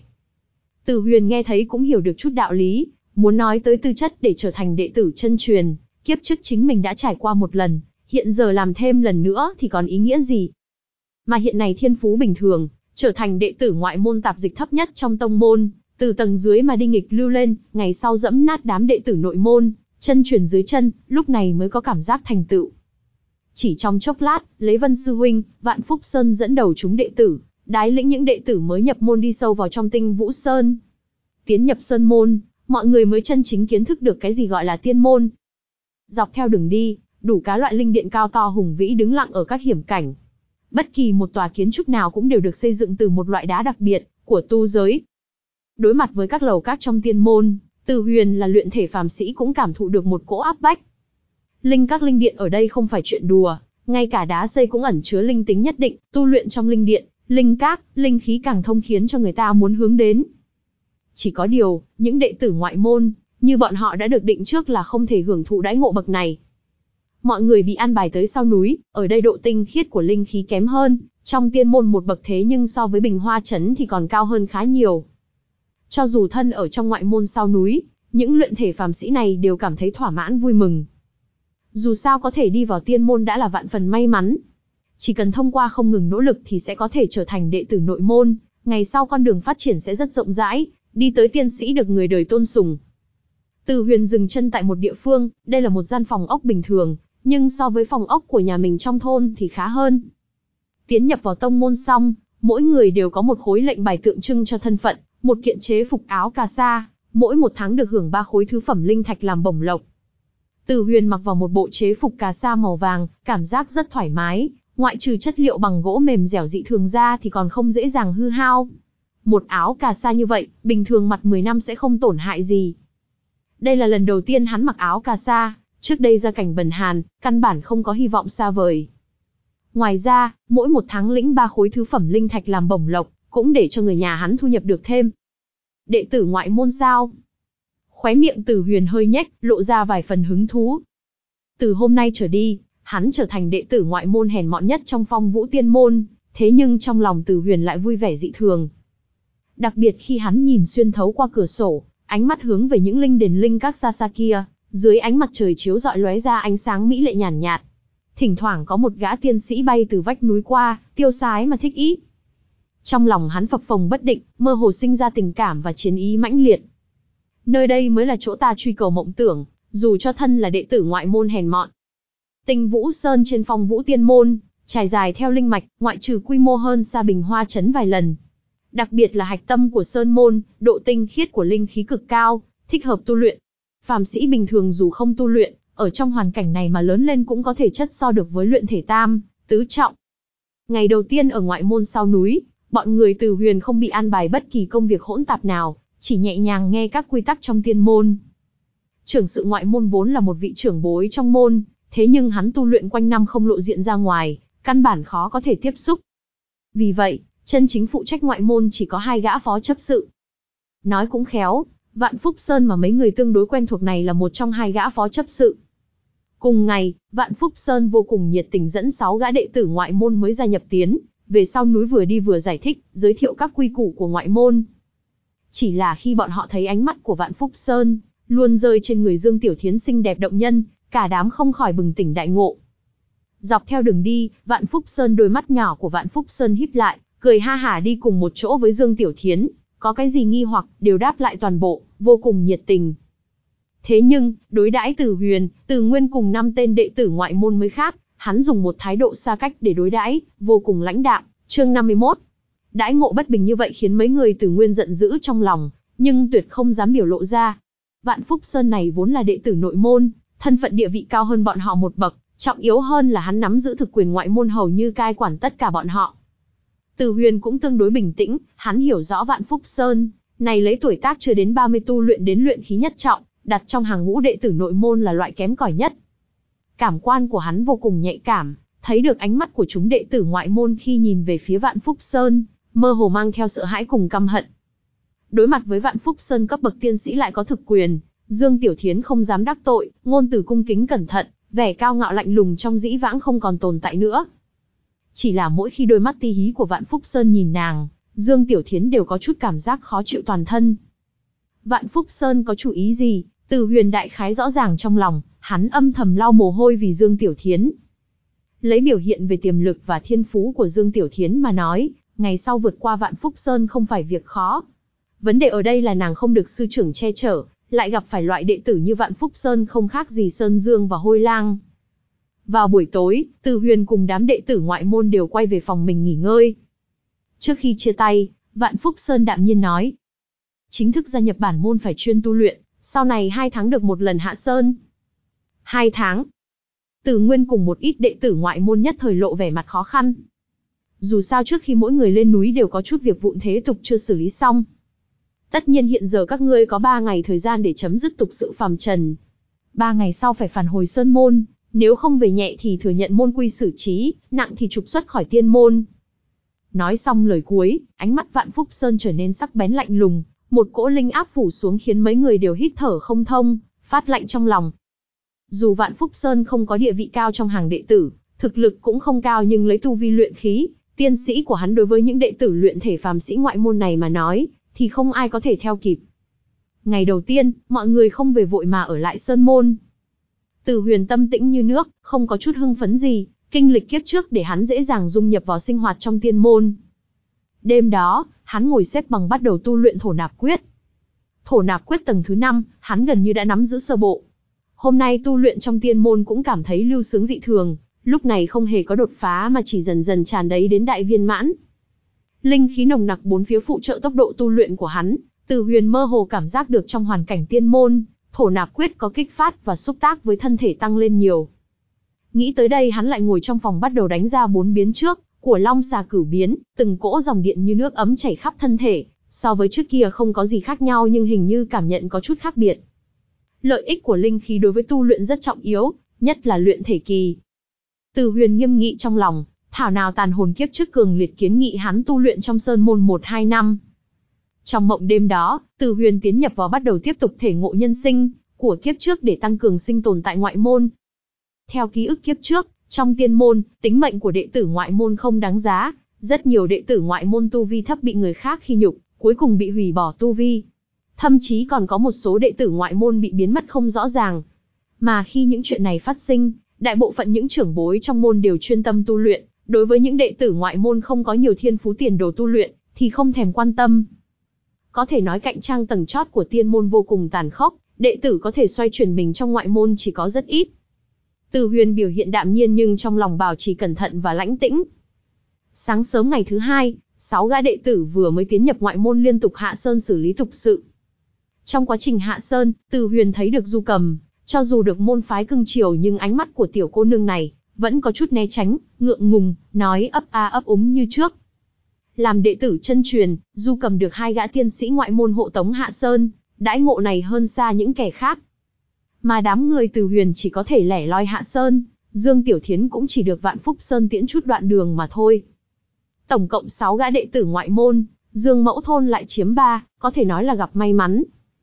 Từ Huyền nghe thấy cũng hiểu được chút đạo lý, muốn nói tới tư chất để trở thành đệ tử chân truyền, kiếp trước chính mình đã trải qua một lần, hiện giờ làm thêm lần nữa thì còn ý nghĩa gì? Mà hiện này thiên phú bình thường, trở thành đệ tử ngoại môn tạp dịch thấp nhất trong tông môn, từ tầng dưới mà đi nghịch lưu lên, ngày sau dẫm nát đám đệ tử nội môn, chân truyền dưới chân, lúc này mới có cảm giác thành tựu. Chỉ trong chốc lát, lấy Vân Sư Huynh, Vạn Phúc Sơn dẫn đầu chúng đệ tử, đái lĩnh những đệ tử mới nhập môn đi sâu vào trong Tinh Vũ Sơn. Tiến nhập sơn môn, mọi người mới chân chính kiến thức được cái gì gọi là tiên môn. Dọc theo đường đi, đủ các loại linh điện cao to hùng vĩ đứng lặng ở các hiểm cảnh. Bất kỳ một tòa kiến trúc nào cũng đều được xây dựng từ một loại đá đặc biệt của tu giới. Đối mặt với các lầu các trong tiên môn, Từ Huyền là luyện thể phàm sĩ cũng cảm thụ được một cỗ áp bách. Linh các linh điện ở đây không phải chuyện đùa, ngay cả đá xây cũng ẩn chứa linh tính nhất định, tu luyện trong linh điện, linh các, linh khí càng thông khiến cho người ta muốn hướng đến. Chỉ có điều, những đệ tử ngoại môn, như bọn họ đã được định trước là không thể hưởng thụ đãi ngộ bậc này. Mọi người bị an bài tới sau núi, ở đây độ tinh khiết của linh khí kém hơn, trong tiên môn một bậc thế nhưng so với Bình Hoa Trấn thì còn cao hơn khá nhiều. Cho dù thân ở trong ngoại môn sau núi, những luyện thể phàm sĩ này đều cảm thấy thỏa mãn vui mừng. Dù sao có thể đi vào tiên môn đã là vạn phần may mắn. Chỉ cần thông qua không ngừng nỗ lực thì sẽ có thể trở thành đệ tử nội môn, ngày sau con đường phát triển sẽ rất rộng rãi, đi tới tiên sĩ được người đời tôn sùng. Từ Huyền dừng chân tại một địa phương, đây là một gian phòng ốc bình thường, nhưng so với phòng ốc của nhà mình trong thôn thì khá hơn. Tiến nhập vào tông môn xong, mỗi người đều có một khối lệnh bài tượng trưng cho thân phận, một kiện chế phục áo cà sa, mỗi một tháng được hưởng ba khối thứ phẩm linh thạch làm bổng lộc. Từ Huyền mặc vào một bộ chế phục cà sa màu vàng, cảm giác rất thoải mái, ngoại trừ chất liệu bằng gỗ mềm dẻo dị thường ra thì còn không dễ dàng hư hao. Một áo cà sa như vậy, bình thường mặc mười năm sẽ không tổn hại gì. Đây là lần đầu tiên hắn mặc áo cà sa, trước đây gia cảnh bần hàn, căn bản không có hy vọng xa vời. Ngoài ra, mỗi một tháng lĩnh ba khối thứ phẩm linh thạch làm bổng lộc, cũng để cho người nhà hắn thu nhập được thêm. Đệ tử ngoại môn sao? Khóe miệng Tử Huyền hơi nhếch, lộ ra vài phần hứng thú. Từ hôm nay trở đi, hắn trở thành đệ tử ngoại môn hèn mọn nhất trong Phong Vũ Tiên môn, thế nhưng trong lòng Tử Huyền lại vui vẻ dị thường. Đặc biệt khi hắn nhìn xuyên thấu qua cửa sổ, ánh mắt hướng về những linh đền linh các xa xa kia, dưới ánh mặt trời chiếu rọi lóe ra ánh sáng mỹ lệ nhàn nhạt, nhạt. Thỉnh thoảng có một gã tiên sĩ bay từ vách núi qua, tiêu sái mà thích ý. Trong lòng hắn phập phồng bất định, mơ hồ sinh ra tình cảm và chiến ý mãnh liệt. Nơi đây mới là chỗ ta truy cầu mộng tưởng, dù cho thân là đệ tử ngoại môn hèn mọn. Tinh Vũ Sơn trên Phong Vũ Tiên môn, trải dài theo linh mạch, ngoại trừ quy mô hơn xa Bình Hoa trấn vài lần. Đặc biệt là hạch tâm của sơn môn, độ tinh khiết của linh khí cực cao, thích hợp tu luyện. Phàm sĩ bình thường dù không tu luyện, ở trong hoàn cảnh này mà lớn lên cũng có thể chất so được với luyện thể tam, tứ trọng. Ngày đầu tiên ở ngoại môn sau núi, bọn người Từ Huyền không bị an bài bất kỳ công việc hỗn tạp nào, chỉ nhẹ nhàng nghe các quy tắc trong tiên môn. Trưởng sự ngoại môn vốn là một vị trưởng bối trong môn, thế nhưng hắn tu luyện quanh năm không lộ diện ra ngoài, căn bản khó có thể tiếp xúc. Vì vậy, chân chính phụ trách ngoại môn chỉ có hai gã phó chấp sự. Nói cũng khéo, Vạn Phúc Sơn mà mấy người tương đối quen thuộc này là một trong hai gã phó chấp sự. Cùng ngày, Vạn Phúc Sơn vô cùng nhiệt tình dẫn sáu gã đệ tử ngoại môn mới gia nhập tiến, về sau núi vừa đi vừa giải thích, giới thiệu các quy củ của ngoại môn. Chỉ là khi bọn họ thấy ánh mắt của Vạn Phúc Sơn, luôn rơi trên người Dương Tiểu Thiến xinh đẹp động nhân, cả đám không khỏi bừng tỉnh đại ngộ. Dọc theo đường đi, Vạn Phúc Sơn đôi mắt nhỏ của Vạn Phúc Sơn híp lại, cười ha hả đi cùng một chỗ với Dương Tiểu Thiến, có cái gì nghi hoặc, đều đáp lại toàn bộ, vô cùng nhiệt tình. Thế nhưng, đối đãi Từ Huyền, Từ Nguyên cùng năm tên đệ tử ngoại môn mới khác, hắn dùng một thái độ xa cách để đối đãi, vô cùng lãnh đạm. Chương năm mươi mốt. Đãi ngộ bất bình như vậy khiến mấy người Từ Nguyên giận dữ trong lòng, nhưng tuyệt không dám biểu lộ ra. Vạn Phúc Sơn này vốn là đệ tử nội môn, thân phận địa vị cao hơn bọn họ một bậc, trọng yếu hơn là hắn nắm giữ thực quyền ngoại môn hầu như cai quản tất cả bọn họ. Từ Huyền cũng tương đối bình tĩnh, hắn hiểu rõ Vạn Phúc Sơn này lấy tuổi tác chưa đến ba mươi tu luyện đến luyện khí nhất trọng, đặt trong hàng ngũ đệ tử nội môn là loại kém cỏi nhất. Cảm quan của hắn vô cùng nhạy cảm, thấy được ánh mắt của chúng đệ tử ngoại môn khi nhìn về phía Vạn Phúc Sơn, mơ hồ mang theo sợ hãi cùng căm hận. Đối mặt với Vạn Phúc Sơn cấp bậc tiên sĩ lại có thực quyền, Dương Tiểu Thiến không dám đắc tội, ngôn từ cung kính cẩn thận, vẻ cao ngạo lạnh lùng trong dĩ vãng không còn tồn tại nữa. Chỉ là mỗi khi đôi mắt ti hí của Vạn Phúc Sơn nhìn nàng, Dương Tiểu Thiến đều có chút cảm giác khó chịu toàn thân. Vạn Phúc Sơn có chủ ý gì, Từ Huyền đại khái rõ ràng trong lòng, hắn âm thầm lau mồ hôi vì Dương Tiểu Thiến. Lấy biểu hiện về tiềm lực và thiên phú của Dương Tiểu Thiến mà nói, ngày sau vượt qua Vạn Phúc Sơn không phải việc khó. Vấn đề ở đây là nàng không được sư trưởng che chở, lại gặp phải loại đệ tử như Vạn Phúc Sơn không khác gì Sơn Dương và Hôi Lang. Vào buổi tối, Từ Huyền cùng đám đệ tử ngoại môn đều quay về phòng mình nghỉ ngơi. Trước khi chia tay, Vạn Phúc Sơn đạm nhiên nói: chính thức gia nhập bản môn phải chuyên tu luyện, sau này hai tháng được một lần hạ sơn. Hai tháng. Từ Nguyên cùng một ít đệ tử ngoại môn nhất thời lộ vẻ mặt khó khăn. Dù sao trước khi mỗi người lên núi đều có chút việc vụn thế tục chưa xử lý xong. Tất nhiên hiện giờ các ngươi có ba ngày thời gian để chấm dứt tục sự phàm trần. Ba ngày sau phải phản hồi sơn môn, nếu không về nhẹ thì thừa nhận môn quy xử trí, nặng thì trục xuất khỏi tiên môn. Nói xong lời cuối, ánh mắt Vạn Phúc Sơn trở nên sắc bén lạnh lùng, một cỗ linh áp phủ xuống khiến mấy người đều hít thở không thông, phát lạnh trong lòng. Dù Vạn Phúc Sơn không có địa vị cao trong hàng đệ tử, thực lực cũng không cao nhưng lấy tu vi luyện khí, tiên sĩ của hắn đối với những đệ tử luyện thể phàm sĩ ngoại môn này mà nói, thì không ai có thể theo kịp. Ngày đầu tiên, mọi người không về vội mà ở lại sơn môn. Từ Huyền tâm tĩnh như nước, không có chút hưng phấn gì, kinh lịch kiếp trước để hắn dễ dàng dung nhập vào sinh hoạt trong tiên môn. Đêm đó, hắn ngồi xếp bằng bắt đầu tu luyện thổ nạp quyết. Thổ nạp quyết tầng thứ năm, hắn gần như đã nắm giữ sơ bộ. Hôm nay tu luyện trong tiên môn cũng cảm thấy lưu sướng dị thường, lúc này không hề có đột phá mà chỉ dần dần tràn đầy đến đại viên mãn. Linh khí nồng nặc bốn phía phụ trợ tốc độ tu luyện của hắn, Từ Huyền mơ hồ cảm giác được trong hoàn cảnh tiên môn, thổ nạp quyết có kích phát và xúc tác với thân thể tăng lên nhiều. Nghĩ tới đây hắn lại ngồi trong phòng bắt đầu đánh ra bốn biến trước, của long xà cửu biến, từng cỗ dòng điện như nước ấm chảy khắp thân thể, so với trước kia không có gì khác nhau nhưng hình như cảm nhận có chút khác biệt. Lợi ích của linh khí đối với tu luyện rất trọng yếu, nhất là luyện thể kỳ. Từ Huyền nghiêm nghị trong lòng, thảo nào tàn hồn kiếp trước cường liệt kiến nghị hắn tu luyện trong sơn môn một hai năm. Trong mộng đêm đó, Từ Huyền tiến nhập vào bắt đầu tiếp tục thể ngộ nhân sinh của kiếp trước để tăng cường sinh tồn tại ngoại môn. Theo ký ức kiếp trước, trong tiên môn, tính mệnh của đệ tử ngoại môn không đáng giá, rất nhiều đệ tử ngoại môn tu vi thấp bị người khác khi nhục, cuối cùng bị hủy bỏ tu vi. Thậm chí còn có một số đệ tử ngoại môn bị biến mất không rõ ràng. Mà khi những chuyện này phát sinh, đại bộ phận những trưởng bối trong môn đều chuyên tâm tu luyện, đối với những đệ tử ngoại môn không có nhiều thiên phú tiền đồ tu luyện, thì không thèm quan tâm. Có thể nói cạnh tranh tầng chót của tiên môn vô cùng tàn khốc, đệ tử có thể xoay chuyển mình trong ngoại môn chỉ có rất ít. Từ Huyền biểu hiện đạm nhiên nhưng trong lòng bảo trì cẩn thận và lãnh tĩnh. Sáng sớm ngày thứ hai, sáu gã đệ tử vừa mới tiến nhập ngoại môn liên tục hạ sơn xử lý tục sự. Trong quá trình hạ sơn, Từ Huyền thấy được Du Cầm, cho dù được môn phái cưng chiều nhưng ánh mắt của tiểu cô nương này vẫn có chút né tránh, ngượng ngùng, nói ấp a ấp úng như trước. Làm đệ tử chân truyền, Du Cầm được hai gã tiên sĩ ngoại môn hộ tống hạ sơn, đãi ngộ này hơn xa những kẻ khác. Mà đám người Từ Huyền chỉ có thể lẻ loi hạ sơn, Dương Tiểu Thiến cũng chỉ được Vạn Phúc Sơn tiễn chút đoạn đường mà thôi. Tổng cộng sáu gã đệ tử ngoại môn, Dương Mẫu Thôn lại chiếm ba, có thể nói là gặp may mắn.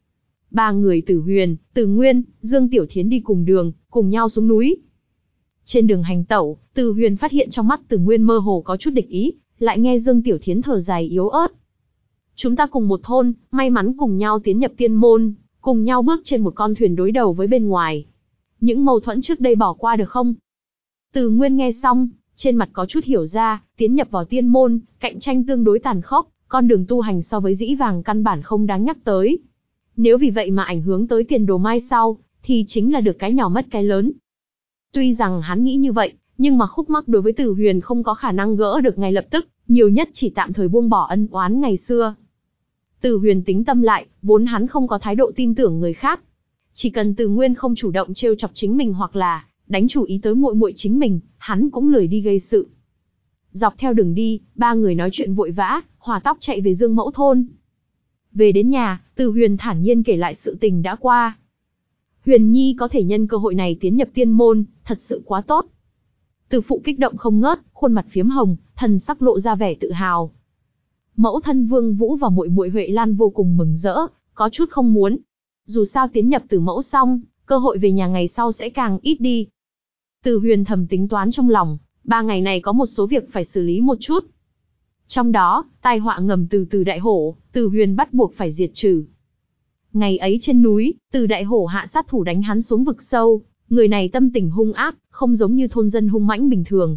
Ba người Từ Huyền, Từ Nguyên, Dương Tiểu Thiến đi cùng đường, cùng nhau xuống núi. Trên đường hành tẩu, Từ Huyền phát hiện trong mắt Từ Nguyên mơ hồ có chút địch ý, lại nghe Dương Tiểu Thiến thở dài yếu ớt. Chúng ta cùng một thôn, may mắn cùng nhau tiến nhập tiên môn, cùng nhau bước trên một con thuyền đối đầu với bên ngoài. Những mâu thuẫn trước đây bỏ qua được không? Từ Nguyên nghe xong, trên mặt có chút hiểu ra, tiến nhập vào tiên môn, cạnh tranh tương đối tàn khốc, con đường tu hành so với dĩ vàng căn bản không đáng nhắc tới. Nếu vì vậy mà ảnh hưởng tới tiền đồ mai sau, thì chính là được cái nhỏ mất cái lớn. Tuy rằng hắn nghĩ như vậy, nhưng mà khúc mắc đối với Từ Huyền không có khả năng gỡ được ngay lập tức, nhiều nhất chỉ tạm thời buông bỏ ân oán ngày xưa. Từ Huyền tính tâm lại, vốn hắn không có thái độ tin tưởng người khác. Chỉ cần Từ Nguyên không chủ động trêu chọc chính mình hoặc là đánh chủ ý tới muội muội chính mình, hắn cũng lười đi gây sự. Dọc theo đường đi, ba người nói chuyện vội vã, hòa tốc chạy về Dương Mẫu Thôn. Về đến nhà, Từ Huyền thản nhiên kể lại sự tình đã qua. Huyền Nhi có thể nhân cơ hội này tiến nhập tiên môn, thật sự quá tốt. Từ phụ kích động không ngớt, khuôn mặt phiếm hồng, thần sắc lộ ra vẻ tự hào. Mẫu thân Vương Vũ và muội muội Huệ Lan vô cùng mừng rỡ, có chút không muốn. Dù sao tiến nhập Từ mẫu xong, cơ hội về nhà ngày sau sẽ càng ít đi. Từ Huyền thầm tính toán trong lòng, ba ngày này có một số việc phải xử lý một chút. Trong đó, tai họa ngầm từ Từ Đại Hổ, Từ Huyền bắt buộc phải diệt trừ. Ngày ấy trên núi, Từ Đại Hổ hạ sát thủ đánh hắn xuống vực sâu, người này tâm tình hung ác, không giống như thôn dân hung mãnh bình thường.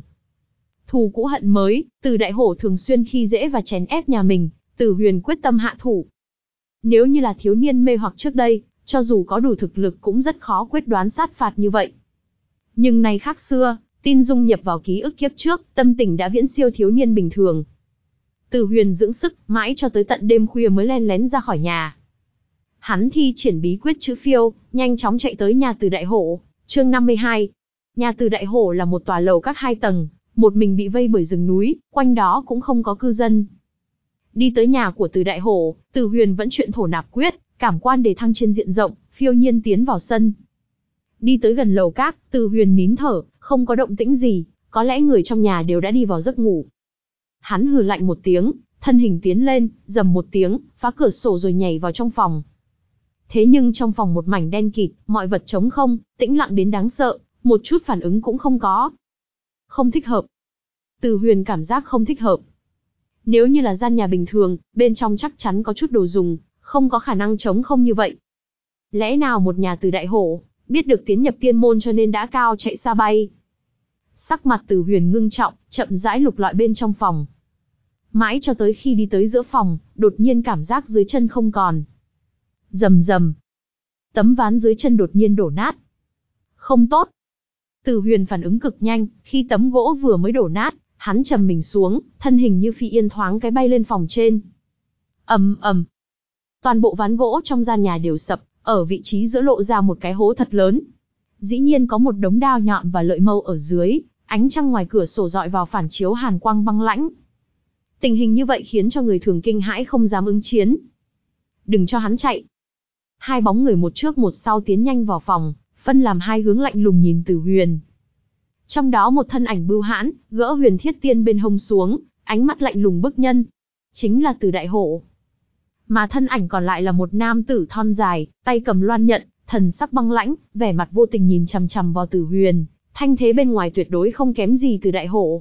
Thù cũ hận mới, Từ Đại Hổ thường xuyên khi dễ và chèn ép nhà mình, Từ Huyền quyết tâm hạ thủ. Nếu như là thiếu niên mê hoặc trước đây, cho dù có đủ thực lực cũng rất khó quyết đoán sát phạt như vậy. Nhưng nay khác xưa, tin dung nhập vào ký ức kiếp trước, tâm tình đã viễn siêu thiếu niên bình thường. Từ Huyền dưỡng sức, mãi cho tới tận đêm khuya mới len lén ra khỏi nhà. Hắn thi triển bí quyết chữ phiêu, nhanh chóng chạy tới nhà Từ Đại Hổ. Chương năm mươi hai. Nhà Từ Đại Hổ là một tòa lầu các hai tầng, một mình bị vây bởi rừng núi, quanh đó cũng không có cư dân. Đi tới nhà của Từ Đại Hổ, Từ Huyền vẫn chuyện thổ nạp quyết, cảm quan đề thăng trên diện rộng, phiêu nhiên tiến vào sân. Đi tới gần lầu các, Từ Huyền nín thở, không có động tĩnh gì, có lẽ người trong nhà đều đã đi vào giấc ngủ. Hắn hừ lạnh một tiếng, thân hình tiến lên, rầm một tiếng, phá cửa sổ rồi nhảy vào trong phòng. Thế nhưng trong phòng một mảnh đen kịt, mọi vật trống không, tĩnh lặng đến đáng sợ, một chút phản ứng cũng không có. Không thích hợp. Từ Huyền cảm giác không thích hợp. Nếu như là gian nhà bình thường, bên trong chắc chắn có chút đồ dùng, không có khả năng trống không như vậy. Lẽ nào một nhà Từ Đại Hổ, biết được tiến nhập tiên môn cho nên đã cao chạy xa bay. Sắc mặt Từ Huyền ngưng trọng, chậm rãi lục lọi bên trong phòng. Mãi cho tới khi đi tới giữa phòng, đột nhiên cảm giác dưới chân không còn. Rầm rầm. Tấm ván dưới chân đột nhiên đổ nát. Không tốt. Từ Huyền phản ứng cực nhanh, khi tấm gỗ vừa mới đổ nát, hắn trầm mình xuống, thân hình như phi yên thoáng cái bay lên phòng trên. Ầm ầm. Toàn bộ ván gỗ trong gian nhà đều sập, ở vị trí giữa lộ ra một cái hố thật lớn. Dĩ nhiên có một đống đao nhọn và lợi mâu ở dưới, ánh trăng ngoài cửa sổ dọi vào phản chiếu hàn quang băng lãnh. Tình hình như vậy khiến cho người thường kinh hãi không dám ứng chiến. Đừng cho hắn chạy. Hai bóng người một trước một sau tiến nhanh vào phòng, phân làm hai hướng lạnh lùng nhìn Từ Huyền. Trong đó một thân ảnh bưu hãn, gỡ Huyền Thiết Tiên bên hông xuống, ánh mắt lạnh lùng bức nhân. Chính là Từ Đại Hổ. mà thân ảnh còn lại là một nam tử thon dài, tay cầm loan nhận, thần sắc băng lãnh, vẻ mặt vô tình nhìn chằm chằm vào Tử Huyền, thanh thế bên ngoài tuyệt đối không kém gì Từ Đại Hổ.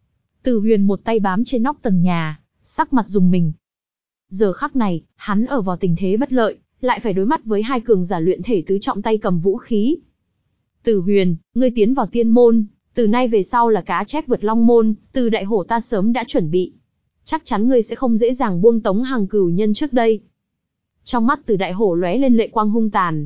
Tử Huyền một tay bám trên nóc tầng nhà, sắc mặt rùng mình. Giờ khắc này, hắn ở vào tình thế bất lợi, lại phải đối mặt với hai cường giả luyện thể tứ trọng tay cầm vũ khí. Tử Huyền, ngươi tiến vào tiên môn, từ nay về sau là cá chép vượt long môn, Từ Đại Hổ ta sớm đã chuẩn bị. Chắc chắn ngươi sẽ không dễ dàng buông tống hàng cửu nhân trước đây. Trong mắt Từ Đại Hổ lóe lên lệ quang hung tàn.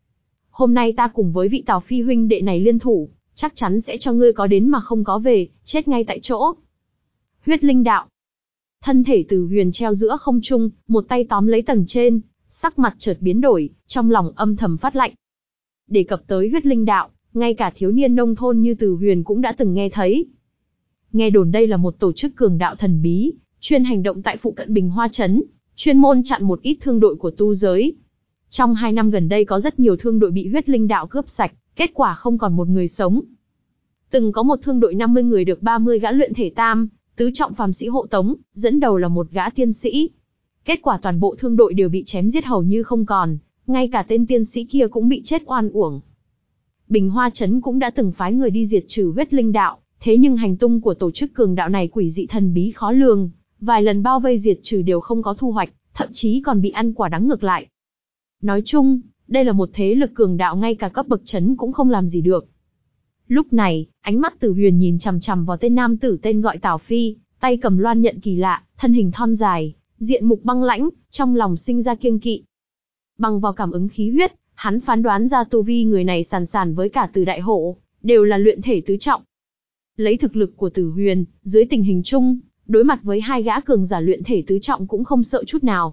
Hôm nay ta cùng với vị Tào Phi huynh đệ này liên thủ, chắc chắn sẽ cho ngươi có đến mà không có về, chết ngay tại chỗ. Huyết linh đạo. Thân thể Tử Huyền treo giữa không trung, một tay tóm lấy tầng trên, sắc mặt chợt biến đổi, trong lòng âm thầm phát lạnh. Đề cập tới huyết linh đạo, ngay cả thiếu niên nông thôn như Tử Huyền cũng đã từng nghe thấy. Nghe đồn đây là một tổ chức cường đạo thần bí, chuyên hành động tại phụ cận Bình Hoa Trấn, chuyên môn chặn một ít thương đội của tu giới. Trong hai năm gần đây có rất nhiều thương đội bị huyết linh đạo cướp sạch, kết quả không còn một người sống. Từng có một thương đội năm mươi người được ba mươi gã luyện thể tam, tứ trọng phàm sĩ hộ tống, dẫn đầu là một gã tiên sĩ. Kết quả toàn bộ thương đội đều bị chém giết hầu như không còn, ngay cả tên tiên sĩ kia cũng bị chết oan uổng. Bình Hoa Trấn cũng đã từng phái người đi diệt trừ huyết linh đạo, thế nhưng hành tung của tổ chức cường đạo này quỷ dị thần bí khó lường, vài lần bao vây diệt trừ đều không có thu hoạch, thậm chí còn bị ăn quả đắng ngược lại. Nói chung, đây là một thế lực cường đạo ngay cả cấp bậc trấn cũng không làm gì được. Lúc này, ánh mắt Tử Huyền nhìn chằm chằm vào tên nam tử tên gọi Tào Phi, tay cầm loan nhận kỳ lạ, thân hình thon dài, diện mục băng lãnh, trong lòng sinh ra kiêng kỵ. Bằng vào cảm ứng khí huyết, hắn phán đoán ra tu vi người này sàn sàn với cả Từ Đại Hổ, đều là luyện thể tứ trọng. Lấy thực lực của Tử Huyền, dưới tình hình chung, đối mặt với hai gã cường giả luyện thể tứ trọng cũng không sợ chút nào.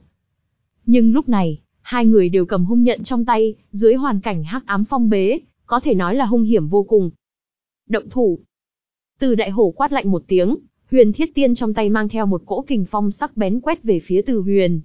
Nhưng lúc này, hai người đều cầm hung nhận trong tay, dưới hoàn cảnh hắc ám phong bế, có thể nói là hung hiểm vô cùng. Động thủ. Từ Đại Hổ quát lạnh một tiếng, Huyền Thiết Tiên trong tay mang theo một cỗ kình phong sắc bén quét về phía Từ Huyền.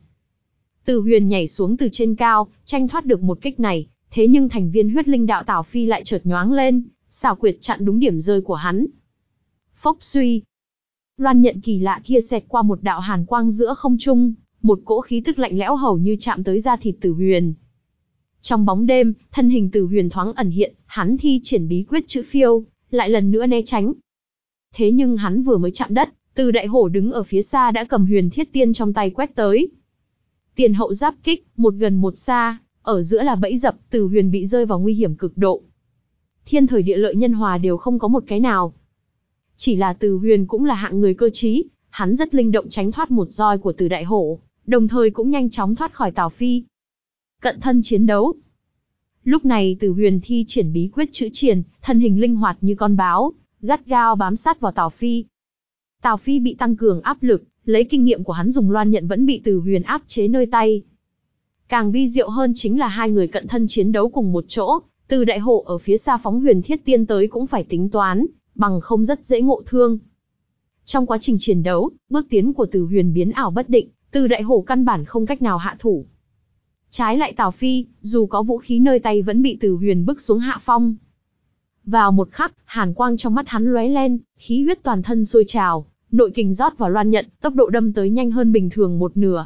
Từ Huyền nhảy xuống từ trên cao, tranh thoát được một kích này, thế nhưng thành viên huyết linh đạo Tào Phi lại chợt nhoáng lên, xảo quyệt chặn đúng điểm rơi của hắn. Phốc suy. Loan nhận kỳ lạ kia xẹt qua một đạo hàn quang giữa không trung, một cỗ khí tức lạnh lẽo hầu như chạm tới da thịt Tử Huyền. Trong bóng đêm, thân hình Tử Huyền thoáng ẩn hiện, hắn thi triển bí quyết chữ phiêu, lại lần nữa né tránh. Thế nhưng hắn vừa mới chạm đất, Từ Đại Hổ đứng ở phía xa đã cầm Huyền Thiết Tiên trong tay quét tới. Tiền hậu giáp kích, một gần một xa, ở giữa là bẫy dập, Tử Huyền bị rơi vào nguy hiểm cực độ. Thiên thời địa lợi nhân hòa đều không có một cái nào. Chỉ là Tử Huyền cũng là hạng người cơ trí, hắn rất linh động tránh thoát một roi của Từ Đại Hổ, đồng thời cũng nhanh chóng thoát khỏi Tào Phi. Cận thân chiến đấu. Lúc này Tử Huyền thi triển bí quyết chữ triền, thân hình linh hoạt như con báo, gắt gao bám sát vào Tào Phi. Tào Phi bị tăng cường áp lực, lấy kinh nghiệm của hắn dùng loan nhận vẫn bị Tử Huyền áp chế nơi tay. Càng vi diệu hơn chính là hai người cận thân chiến đấu cùng một chỗ, Từ Đại Hổ ở phía xa phóng Huyền Thiết Tiên tới cũng phải tính toán, bằng không rất dễ ngộ thương. Trong quá trình chiến đấu, bước tiến của Tử Huyền biến ảo bất định, Từ Đại Hổ căn bản không cách nào hạ thủ. Trái lại Tào Phi, dù có vũ khí nơi tay vẫn bị Tử Huyền bức xuống hạ phong. Vào một khắc, hàn quang trong mắt hắn lóe lên, khí huyết toàn thân sôi trào, nội kình rót vào loan nhận, tốc độ đâm tới nhanh hơn bình thường một nửa.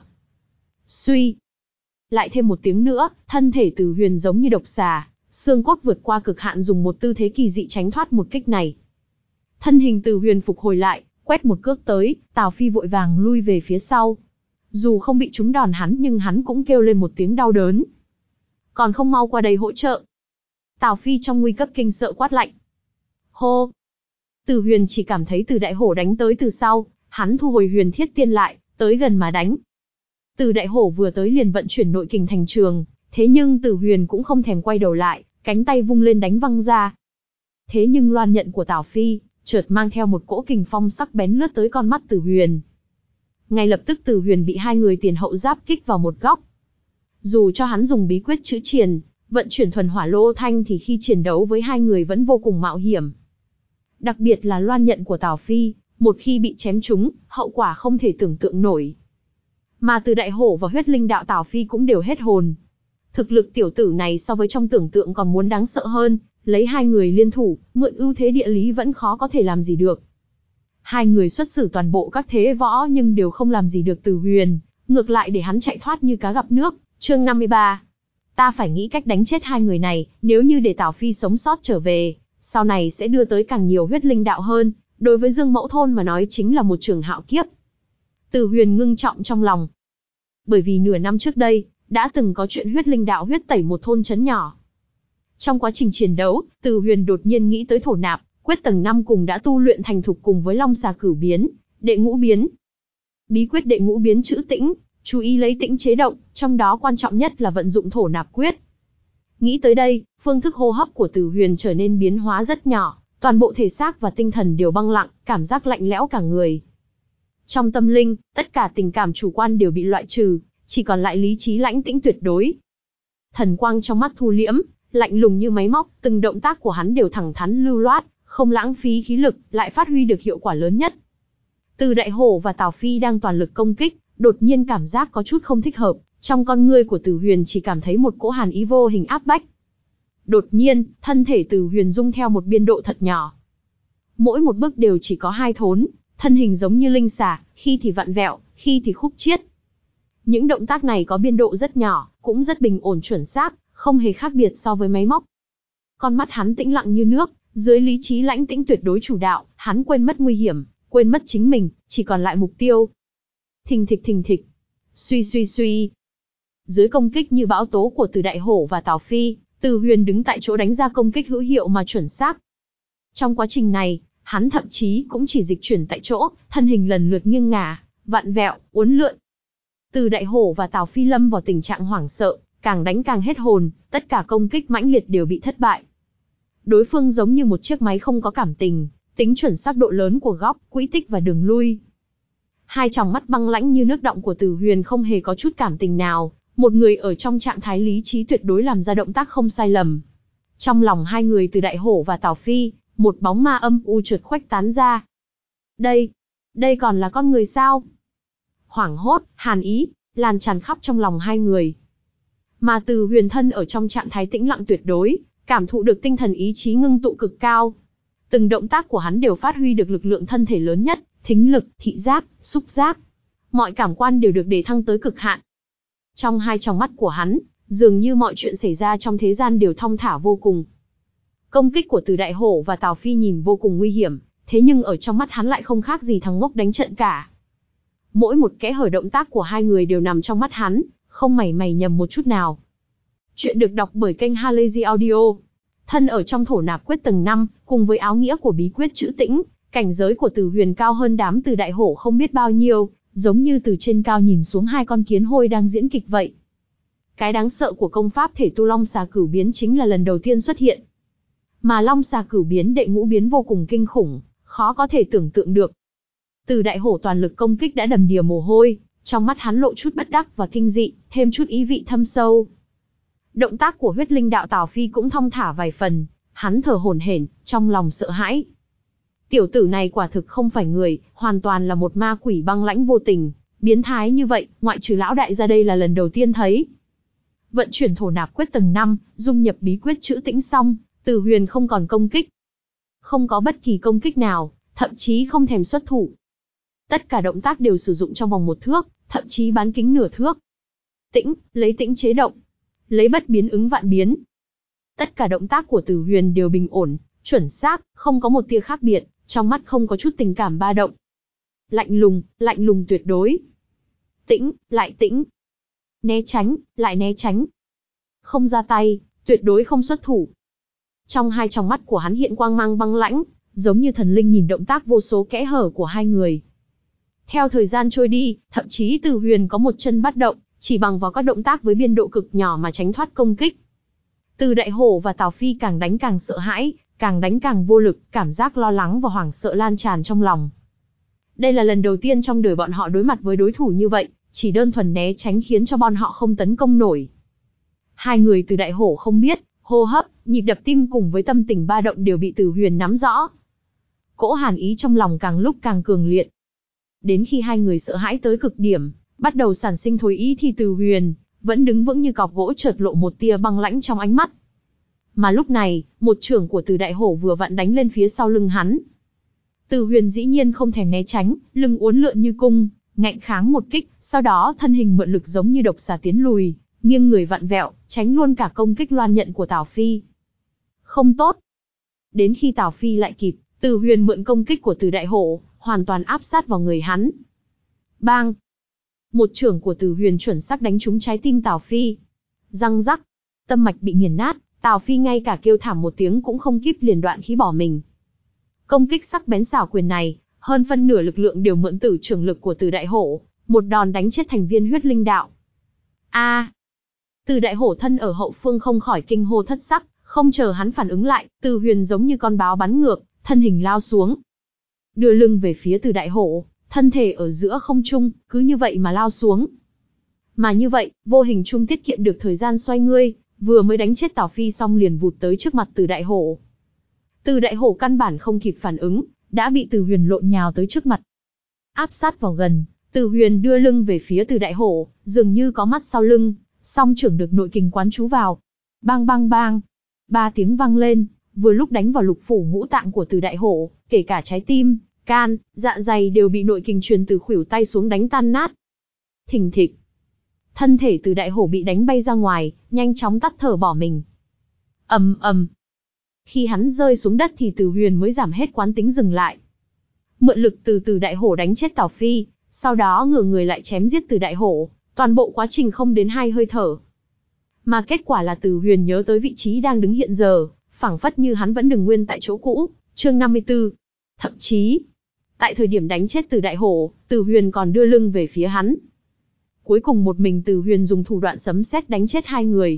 Suy. Lại thêm một tiếng nữa, thân thể Tử Huyền giống như độc xà, xương cốt vượt qua cực hạn dùng một tư thế kỳ dị tránh thoát một kích này. Thân hình Tử Huyền phục hồi lại, quét một cước tới, Tào Phi vội vàng lui về phía sau. Dù không bị trúng đòn hắn nhưng hắn cũng kêu lên một tiếng đau đớn. Còn không mau qua đây hỗ trợ. Tào Phi trong nguy cấp kinh sợ quát lạnh. Hô. Tử Huyền chỉ cảm thấy Từ Đại Hổ đánh tới từ sau, hắn thu hồi Huyền Thiết Tiên lại, tới gần mà đánh. Từ Đại Hổ vừa tới liền vận chuyển nội kình thành trường, thế nhưng Tử Huyền cũng không thèm quay đầu lại, cánh tay vung lên đánh văng ra. Thế nhưng loan nhận của Tào Phi chợt mang theo một cỗ kình phong sắc bén lướt tới con mắt Tử Huyền. Ngay lập tức Tử Huyền bị hai người tiền hậu giáp kích vào một góc. Dù cho hắn dùng bí quyết chữ triền, vận chuyển thuần hỏa lô thanh thì khi chiến đấu với hai người vẫn vô cùng mạo hiểm. Đặc biệt là loan nhận của Tào Phi, một khi bị chém trúng, hậu quả không thể tưởng tượng nổi. Mà Từ Đại Hổ và huyết linh đạo Tào Phi cũng đều hết hồn. Thực lực tiểu tử này so với trong tưởng tượng còn muốn đáng sợ hơn, lấy hai người liên thủ, mượn ưu thế địa lý vẫn khó có thể làm gì được. Hai người xuất xử toàn bộ các thế võ nhưng đều không làm gì được Tử Huyền, ngược lại để hắn chạy thoát như cá gặp nước. Chương năm mươi ba. Ta phải nghĩ cách đánh chết hai người này, nếu như để Tào Phi sống sót trở về, sau này sẽ đưa tới càng nhiều huyết linh đạo hơn, đối với Dương Mẫu thôn mà nói chính là một trường hạo kiếp. Từ Huyền ngưng trọng trong lòng. Bởi vì nửa năm trước đây, đã từng có chuyện huyết linh đạo huyết tẩy một thôn trấn nhỏ. Trong quá trình chiến đấu, Từ Huyền đột nhiên nghĩ tới thổ nạp, quyết tầng năm cùng đã tu luyện thành thục cùng với Long Xà Cửu biến, đệ ngũ biến. Bí quyết đệ ngũ biến chữ tĩnh, chú ý lấy tĩnh chế động, trong đó quan trọng nhất là vận dụng thổ nạp quyết. Nghĩ tới đây, phương thức hô hấp của Từ Huyền trở nên biến hóa rất nhỏ, toàn bộ thể xác và tinh thần đều băng lặng, cảm giác lạnh lẽo cả người. Trong tâm linh, tất cả tình cảm chủ quan đều bị loại trừ, chỉ còn lại lý trí lãnh tĩnh tuyệt đối. Thần quang trong mắt thu liễm, lạnh lùng như máy móc, từng động tác của hắn đều thẳng thắn lưu loát, không lãng phí khí lực, lại phát huy được hiệu quả lớn nhất. Từ Đại Hổ và Tào Phi đang toàn lực công kích, đột nhiên cảm giác có chút không thích hợp, trong con ngươi của Từ Huyền chỉ cảm thấy một cỗ hàn ý vô hình áp bách. Đột nhiên, thân thể Từ Huyền rung theo một biên độ thật nhỏ. Mỗi một bước đều chỉ có hai thốn, thân hình giống như linh xà, khi thì vặn vẹo, khi thì khúc chiết. Những động tác này có biên độ rất nhỏ, cũng rất bình ổn chuẩn xác, không hề khác biệt so với máy móc. Con mắt hắn tĩnh lặng như nước, dưới lý trí lãnh tĩnh tuyệt đối chủ đạo, hắn quên mất nguy hiểm, quên mất chính mình, chỉ còn lại mục tiêu. Thình thịch thình thịch, suy suy suy. Dưới công kích như bão tố của Từ Đại Hổ và Tào Phi, Từ Huyền đứng tại chỗ đánh ra công kích hữu hiệu mà chuẩn xác. Trong quá trình này, hắn thậm chí cũng chỉ dịch chuyển tại chỗ, thân hình lần lượt nghiêng ngả, vặn vẹo, uốn lượn. Từ Đại Hổ và Tào Phi lâm vào tình trạng hoảng sợ, càng đánh càng hết hồn, tất cả công kích mãnh liệt đều bị thất bại. Đối phương giống như một chiếc máy không có cảm tình, tính chuẩn xác độ lớn của góc, quỹ tích và đường lui. Hai tròng mắt băng lãnh như nước đọng của Từ Huyền không hề có chút cảm tình nào, một người ở trong trạng thái lý trí tuyệt đối làm ra động tác không sai lầm. Trong lòng hai người Từ Đại Hổ và Tào Phi, một bóng ma âm u chợt khuếch tán ra. Đây, đây còn là con người sao? Hoảng hốt, hàn ý, lan tràn khắp trong lòng hai người. Mà Từ Huyền thân ở trong trạng thái tĩnh lặng tuyệt đối, cảm thụ được tinh thần ý chí ngưng tụ cực cao. Từng động tác của hắn đều phát huy được lực lượng thân thể lớn nhất, thính lực, thị giác, xúc giác. Mọi cảm quan đều được đề thăng tới cực hạn. Trong hai tròng mắt của hắn, dường như mọi chuyện xảy ra trong thế gian đều thong thả vô cùng. Công kích của Từ Đại Hổ và Tào Phi nhìn vô cùng nguy hiểm, thế nhưng ở trong mắt hắn lại không khác gì thằng ngốc đánh trận cả. Mỗi một kẽ hở động tác của hai người đều nằm trong mắt hắn, không mảy may nhầm một chút nào. Chuyện được đọc bởi kênh Halazy Audio. Thân ở trong thổ nạp quyết tầng năm, cùng với áo nghĩa của bí quyết chữ tĩnh, cảnh giới của Từ Huyền cao hơn đám Từ Đại Hổ không biết bao nhiêu, giống như từ trên cao nhìn xuống hai con kiến hôi đang diễn kịch vậy. Cái đáng sợ của công pháp thể tu Long Xà Cửu biến chính là lần đầu tiên xuất hiện. Mà Long Xà Cửu biến đệ ngũ biến vô cùng kinh khủng, khó có thể tưởng tượng được. Từ Đại Hổ toàn lực công kích đã đầm đìa mồ hôi, trong mắt hắn lộ chút bất đắc và kinh dị, thêm chút ý vị thâm sâu. Động tác của huyết linh đạo Tào Phi cũng thong thả vài phần, hắn thở hổn hển, trong lòng sợ hãi. Tiểu tử này quả thực không phải người, hoàn toàn là một ma quỷ băng lãnh vô tình, biến thái như vậy, ngoại trừ lão đại ra đây là lần đầu tiên thấy. Vận chuyển thổ nạp quyết tầng năm, dung nhập bí quyết chữ tĩnh xong, Từ Huyền không còn công kích. Không có bất kỳ công kích nào, thậm chí không thèm xuất thủ. Tất cả động tác đều sử dụng trong vòng một thước, thậm chí bán kính nửa thước. Tĩnh, lấy tĩnh chế động. Lấy bất biến ứng vạn biến. Tất cả động tác của Từ Huyền đều bình ổn, chuẩn xác, không có một tia khác biệt, trong mắt không có chút tình cảm ba động. Lạnh lùng, lạnh lùng tuyệt đối. Tĩnh, lại tĩnh. Né tránh, lại né tránh. Không ra tay, tuyệt đối không xuất thủ. Trong hai tròng mắt của hắn hiện quang mang băng lãnh, giống như thần linh nhìn động tác vô số kẽ hở của hai người. Theo thời gian trôi đi, thậm chí Từ Huyền có một chân bắt động, chỉ bằng vào các động tác với biên độ cực nhỏ mà tránh thoát công kích. Từ Đại Hổ và Tào Phi càng đánh càng sợ hãi, càng đánh càng vô lực, cảm giác lo lắng và hoảng sợ lan tràn trong lòng. Đây là lần đầu tiên trong đời bọn họ đối mặt với đối thủ như vậy, chỉ đơn thuần né tránh khiến cho bọn họ không tấn công nổi. Hai người Từ Đại Hổ không biết, hô hấp, nhịp đập tim cùng với tâm tình ba động đều bị Từ Huyền nắm rõ. Cỗ hàn ý trong lòng càng lúc càng cường liệt. Đến khi hai người sợ hãi tới cực điểm, bắt đầu sản sinh thối ý thì Từ Huyền vẫn đứng vững như cọc gỗ chợt lộ một tia băng lãnh trong ánh mắt. Mà lúc này, một chưởng của Từ Đại Hổ vừa vặn đánh lên phía sau lưng hắn. Từ Huyền dĩ nhiên không thèm né tránh, lưng uốn lượn như cung, ngạnh kháng một kích, sau đó thân hình mượn lực giống như độc xà tiến lùi, nghiêng người vặn vẹo, tránh luôn cả công kích loan nhận của Tào Phi. Không tốt. Đến khi Tào Phi lại kịp, Từ Huyền mượn công kích của Từ Đại Hổ, hoàn toàn áp sát vào người hắn. Bang! Một chưởng của Từ Huyền chuẩn xác đánh trúng trái tim Tào Phi. Răng rắc, tâm mạch bị nghiền nát, Tào Phi ngay cả kêu thảm một tiếng cũng không kíp liền đoạn khí bỏ mình. Công kích sắc bén xảo quyền này, hơn phân nửa lực lượng đều mượn từ trưởng lực của Từ Đại Hổ, một đòn đánh chết thành viên huyết linh đạo. A! À, Từ Đại Hổ thân ở hậu phương không khỏi kinh hô thất sắc, không chờ hắn phản ứng lại, Từ Huyền giống như con báo bắn ngược, thân hình lao xuống. Đưa lưng về phía Từ Đại Hổ, thân thể ở giữa không trung, cứ như vậy mà lao xuống. Mà như vậy, vô hình trung tiết kiệm được thời gian xoay ngươi, vừa mới đánh chết Tào Phi xong liền vụt tới trước mặt Từ Đại Hổ. Từ Đại Hổ căn bản không kịp phản ứng, đã bị Từ Huyền lộn nhào tới trước mặt. Áp sát vào gần, Từ Huyền đưa lưng về phía Từ Đại Hổ, dường như có mắt sau lưng, song trưởng được nội kình quán chú vào. Bang bang bang, ba tiếng vang lên, vừa lúc đánh vào lục phủ ngũ tạng của Từ Đại Hổ, kể cả trái tim, can, dạ dày đều bị nội kình truyền từ khuỷu tay xuống đánh tan nát. Thình thịch. Thân thể Từ Đại Hổ bị đánh bay ra ngoài, nhanh chóng tắt thở bỏ mình. Ầm ầm. Khi hắn rơi xuống đất thì Từ Huyền mới giảm hết quán tính dừng lại. Mượn lực từ Từ Đại Hổ đánh chết Tào Phi, sau đó ngửa người lại chém giết Từ Đại Hổ, toàn bộ quá trình không đến hai hơi thở. Mà kết quả là Từ Huyền nhớ tới vị trí đang đứng hiện giờ, phảng phất như hắn vẫn đứng nguyên tại chỗ cũ, chương năm mươi tư. Thậm chí, tại thời điểm đánh chết Từ Đại Hổ, Từ Huyền còn đưa lưng về phía hắn. Cuối cùng một mình Từ Huyền dùng thủ đoạn sấm sét đánh chết hai người.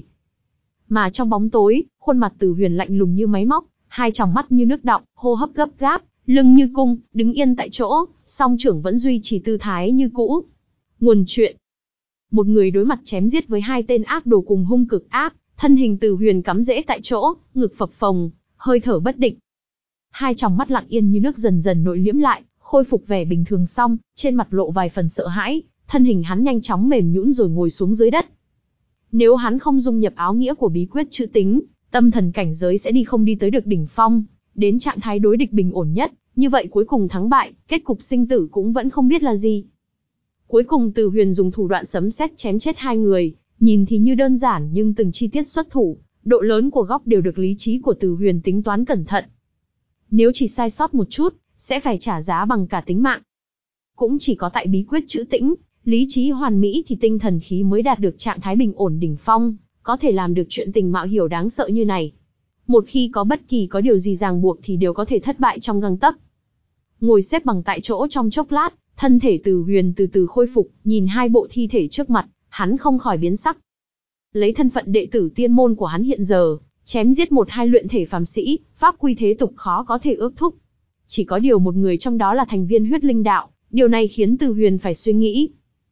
Mà trong bóng tối, khuôn mặt Từ Huyền lạnh lùng như máy móc, hai tròng mắt như nước đọng, hô hấp gấp gáp, lưng như cung, đứng yên tại chỗ, song trưởng vẫn duy trì tư thái như cũ. Nguồn chuyện. Một người đối mặt chém giết với hai tên ác đồ cùng hung cực ác, thân hình Từ Huyền cắm rễ tại chỗ, ngực phập phồng, hơi thở bất định. Hai tròng mắt lặng yên như nước dần dần nội liễm lại, khôi phục vẻ bình thường xong, trên mặt lộ vài phần sợ hãi, thân hình hắn nhanh chóng mềm nhũn rồi ngồi xuống dưới đất. Nếu hắn không dung nhập áo nghĩa của bí quyết chữ tính, tâm thần cảnh giới sẽ đi không đi tới được đỉnh phong, đến trạng thái đối địch bình ổn nhất, như vậy cuối cùng thắng bại, kết cục sinh tử cũng vẫn không biết là gì. Cuối cùng Từ Huyền dùng thủ đoạn sấm sét chém chết hai người, nhìn thì như đơn giản nhưng từng chi tiết xuất thủ, độ lớn của góc đều được lý trí của Từ Huyền tính toán cẩn thận. Nếu chỉ sai sót một chút, sẽ phải trả giá bằng cả tính mạng. Cũng chỉ có tại bí quyết chữ tĩnh, lý trí hoàn mỹ thì tinh thần khí mới đạt được trạng thái bình ổn đỉnh phong, có thể làm được chuyện tình mạo hiểm đáng sợ như này. Một khi có bất kỳ có điều gì ràng buộc thì đều có thể thất bại trong gang tấc. Ngồi xếp bằng tại chỗ trong chốc lát, thân thể Từ Huyền từ từ khôi phục, nhìn hai bộ thi thể trước mặt, hắn không khỏi biến sắc. Lấy thân phận đệ tử tiên môn của hắn hiện giờ, chém giết một hai luyện thể phàm sĩ, pháp quy thế tục khó có thể ước thúc. Chỉ có điều một người trong đó là thành viên huyết linh đạo, điều này khiến Từ Huyền phải suy nghĩ.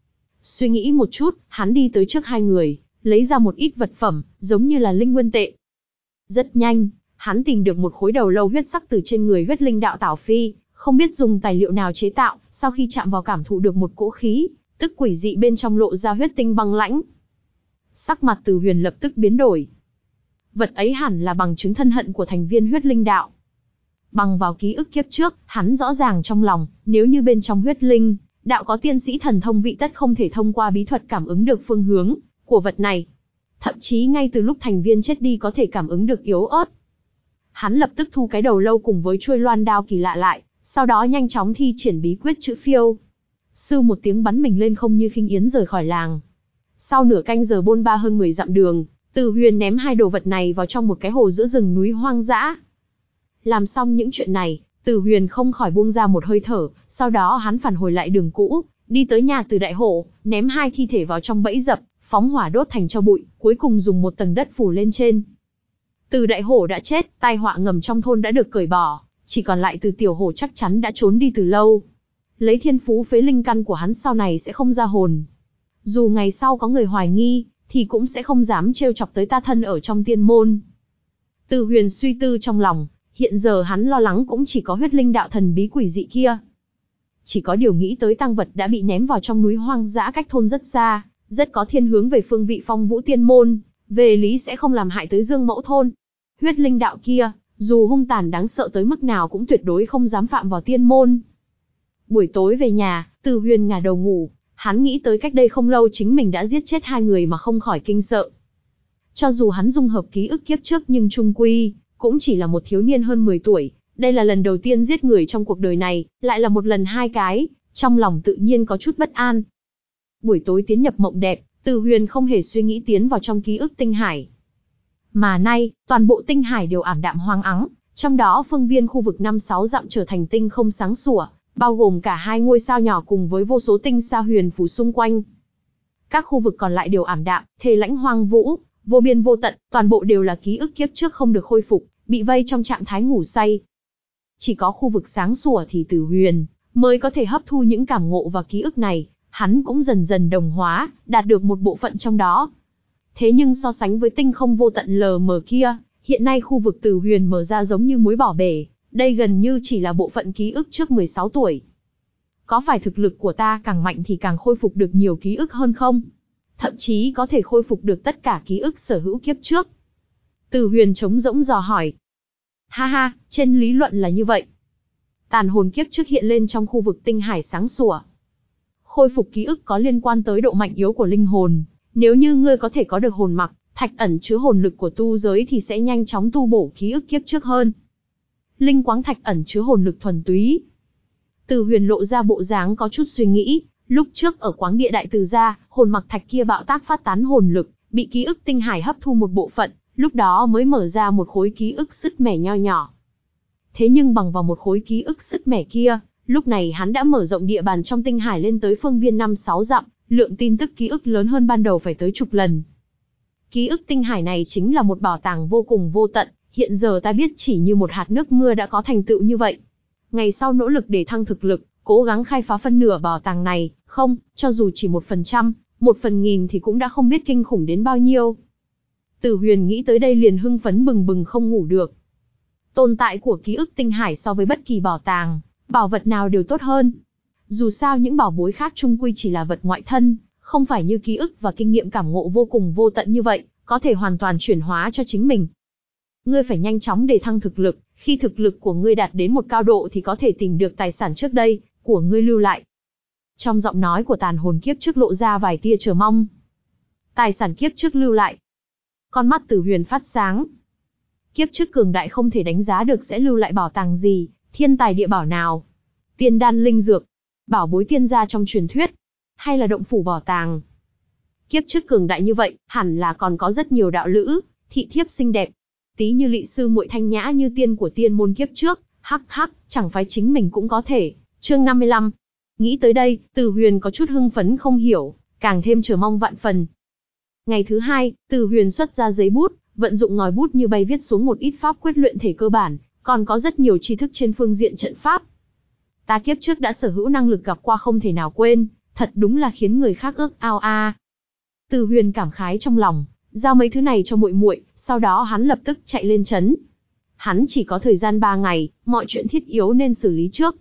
Suy nghĩ một chút, hắn đi tới trước hai người, lấy ra một ít vật phẩm, giống như là linh nguyên tệ. Rất nhanh, hắn tìm được một khối đầu lâu huyết sắc từ trên người huyết linh đạo Tào Phi, không biết dùng tài liệu nào chế tạo, sau khi chạm vào cảm thụ được một cỗ khí, tức quỷ dị bên trong lộ ra huyết tinh băng lãnh. Sắc mặt Từ Huyền lập tức biến đổi. Vật ấy hẳn là bằng chứng thân hận của thành viên huyết linh đạo. Bằng vào ký ức kiếp trước, hắn rõ ràng trong lòng, nếu như bên trong huyết linh đạo có tiên sĩ thần thông vị tất không thể thông qua bí thuật cảm ứng được phương hướng của vật này. Thậm chí ngay từ lúc thành viên chết đi có thể cảm ứng được yếu ớt. Hắn lập tức thu cái đầu lâu cùng với chuôi loan đao kỳ lạ lại, sau đó nhanh chóng thi triển bí quyết chữ phiêu. Sư một tiếng bắn mình lên không như khinh yến rời khỏi làng. Sau nửa canh giờ bôn ba hơn mười dặm đường, Từ Huyền ném hai đồ vật này vào trong một cái hồ giữa rừng núi hoang dã. Làm xong những chuyện này, Từ Huyền không khỏi buông ra một hơi thở, sau đó hắn phản hồi lại đường cũ, đi tới nhà Từ Đại Hổ, ném hai thi thể vào trong bẫy dập, phóng hỏa đốt thành tro bụi, cuối cùng dùng một tầng đất phủ lên trên. Từ Đại Hổ đã chết, tai họa ngầm trong thôn đã được cởi bỏ, chỉ còn lại Từ Tiểu Hổ chắc chắn đã trốn đi từ lâu. Lấy thiên phú phế linh căn của hắn sau này sẽ không ra hồn. Dù ngày sau có người hoài nghi, thì cũng sẽ không dám trêu chọc tới ta thân ở trong tiên môn. Từ Huyền suy tư trong lòng, hiện giờ hắn lo lắng cũng chỉ có huyết linh đạo thần bí quỷ dị kia. Chỉ có điều nghĩ tới tang vật đã bị ném vào trong núi hoang dã cách thôn rất xa, rất có thiên hướng về phương vị Phong Vũ tiên môn, về lý sẽ không làm hại tới Dương Mẫu thôn. Huyết linh đạo kia, dù hung tàn đáng sợ tới mức nào cũng tuyệt đối không dám phạm vào tiên môn. Buổi tối về nhà, Từ Huyền ngả đầu ngủ, hắn nghĩ tới cách đây không lâu chính mình đã giết chết hai người mà không khỏi kinh sợ. Cho dù hắn dung hợp ký ức kiếp trước nhưng chung quy, cũng chỉ là một thiếu niên hơn mười tuổi, đây là lần đầu tiên giết người trong cuộc đời này, lại là một lần hai cái, trong lòng tự nhiên có chút bất an. Buổi tối tiến nhập mộng đẹp, Từ Huyền không hề suy nghĩ tiến vào trong ký ức tinh hải. Mà nay, toàn bộ tinh hải đều ảm đạm hoang ắng, trong đó phương viên khu vực năm sáu dặm trở thành tinh không sáng sủa, bao gồm cả hai ngôi sao nhỏ cùng với vô số tinh sao huyền phù xung quanh. Các khu vực còn lại đều ảm đạm, thê lãnh hoang vũ, vô biên vô tận, toàn bộ đều là ký ức kiếp trước không được khôi phục, bị vây trong trạng thái ngủ say. Chỉ có khu vực sáng sủa thì Từ Huyền mới có thể hấp thu những cảm ngộ và ký ức này, hắn cũng dần dần đồng hóa, đạt được một bộ phận trong đó. Thế nhưng so sánh với tinh không vô tận lờ mờ kia, hiện nay khu vực Từ Huyền mở ra giống như muối bỏ bể, đây gần như chỉ là bộ phận ký ức trước mười sáu tuổi. Có phải thực lực của ta càng mạnh thì càng khôi phục được nhiều ký ức hơn không? Thậm chí có thể khôi phục được tất cả ký ức sở hữu kiếp trước. Từ Huyền trống rỗng dò hỏi. Ha ha, trên lý luận là như vậy. Tàn hồn kiếp trước hiện lên trong khu vực tinh hải sáng sủa. Khôi phục ký ức có liên quan tới độ mạnh yếu của linh hồn. Nếu như ngươi có thể có được hồn mặc, thạch ẩn chứa hồn lực của tu giới thì sẽ nhanh chóng tu bổ ký ức kiếp trước hơn. Linh quáng thạch ẩn chứa hồn lực thuần túy. Từ Huyền lộ ra bộ dáng có chút suy nghĩ, lúc trước ở quáng địa đại từ gia, hồn mặc thạch kia bạo tác phát tán hồn lực, bị ký ức tinh hải hấp thu một bộ phận, lúc đó mới mở ra một khối ký ức sứt mẻ nho nhỏ. Thế nhưng bằng vào một khối ký ức sứt mẻ kia, lúc này hắn đã mở rộng địa bàn trong tinh hải lên tới phương viên năm sáu dặm, lượng tin tức ký ức lớn hơn ban đầu phải tới chục lần. Ký ức tinh hải này chính là một bảo tàng vô cùng vô tận, hiện giờ ta biết chỉ như một hạt nước mưa đã có thành tựu như vậy. Ngày sau nỗ lực để thăng thực lực, cố gắng khai phá phân nửa bảo tàng này, không, cho dù chỉ một phần trăm, một phần nghìn thì cũng đã không biết kinh khủng đến bao nhiêu. Từ Huyền nghĩ tới đây liền hưng phấn bừng bừng không ngủ được. Tồn tại của ký ức tinh hải so với bất kỳ bảo tàng, bảo vật nào đều tốt hơn. Dù sao những bảo bối khác chung quy chỉ là vật ngoại thân, không phải như ký ức và kinh nghiệm cảm ngộ vô cùng vô tận như vậy, có thể hoàn toàn chuyển hóa cho chính mình. Ngươi phải nhanh chóng để thăng thực lực, khi thực lực của ngươi đạt đến một cao độ thì có thể tìm được tài sản trước đây, của ngươi lưu lại. Trong giọng nói của tàn hồn kiếp trước lộ ra vài tia chờ mong. Tài sản kiếp trước lưu lại. Con mắt Từ Huyền phát sáng. Kiếp trước cường đại không thể đánh giá được sẽ lưu lại bảo tàng gì, thiên tài địa bảo nào. Tiên đan linh dược, bảo bối tiên gia trong truyền thuyết, hay là động phủ bảo tàng. Kiếp trước cường đại như vậy, hẳn là còn có rất nhiều đạo lữ, thị thiếp xinh đẹp. Tí như lị sư muội thanh nhã như tiên của tiên môn kiếp trước, hắc hắc, chẳng phải chính mình cũng có thể. Chương năm mươi lăm. Nghĩ tới đây, Từ Huyền có chút hưng phấn không hiểu, càng thêm chờ mong vạn phần. Ngày thứ hai, Từ Huyền xuất ra giấy bút, vận dụng ngòi bút như bay viết xuống một ít pháp quyết luyện thể cơ bản, còn có rất nhiều tri thức trên phương diện trận pháp. Ta kiếp trước đã sở hữu năng lực gặp qua không thể nào quên, thật đúng là khiến người khác ước ao a. Từ Huyền cảm khái trong lòng, giao mấy thứ này cho muội muội, sau đó hắn lập tức chạy lên trấn. Hắn chỉ có thời gian ba ngày, mọi chuyện thiết yếu nên xử lý trước.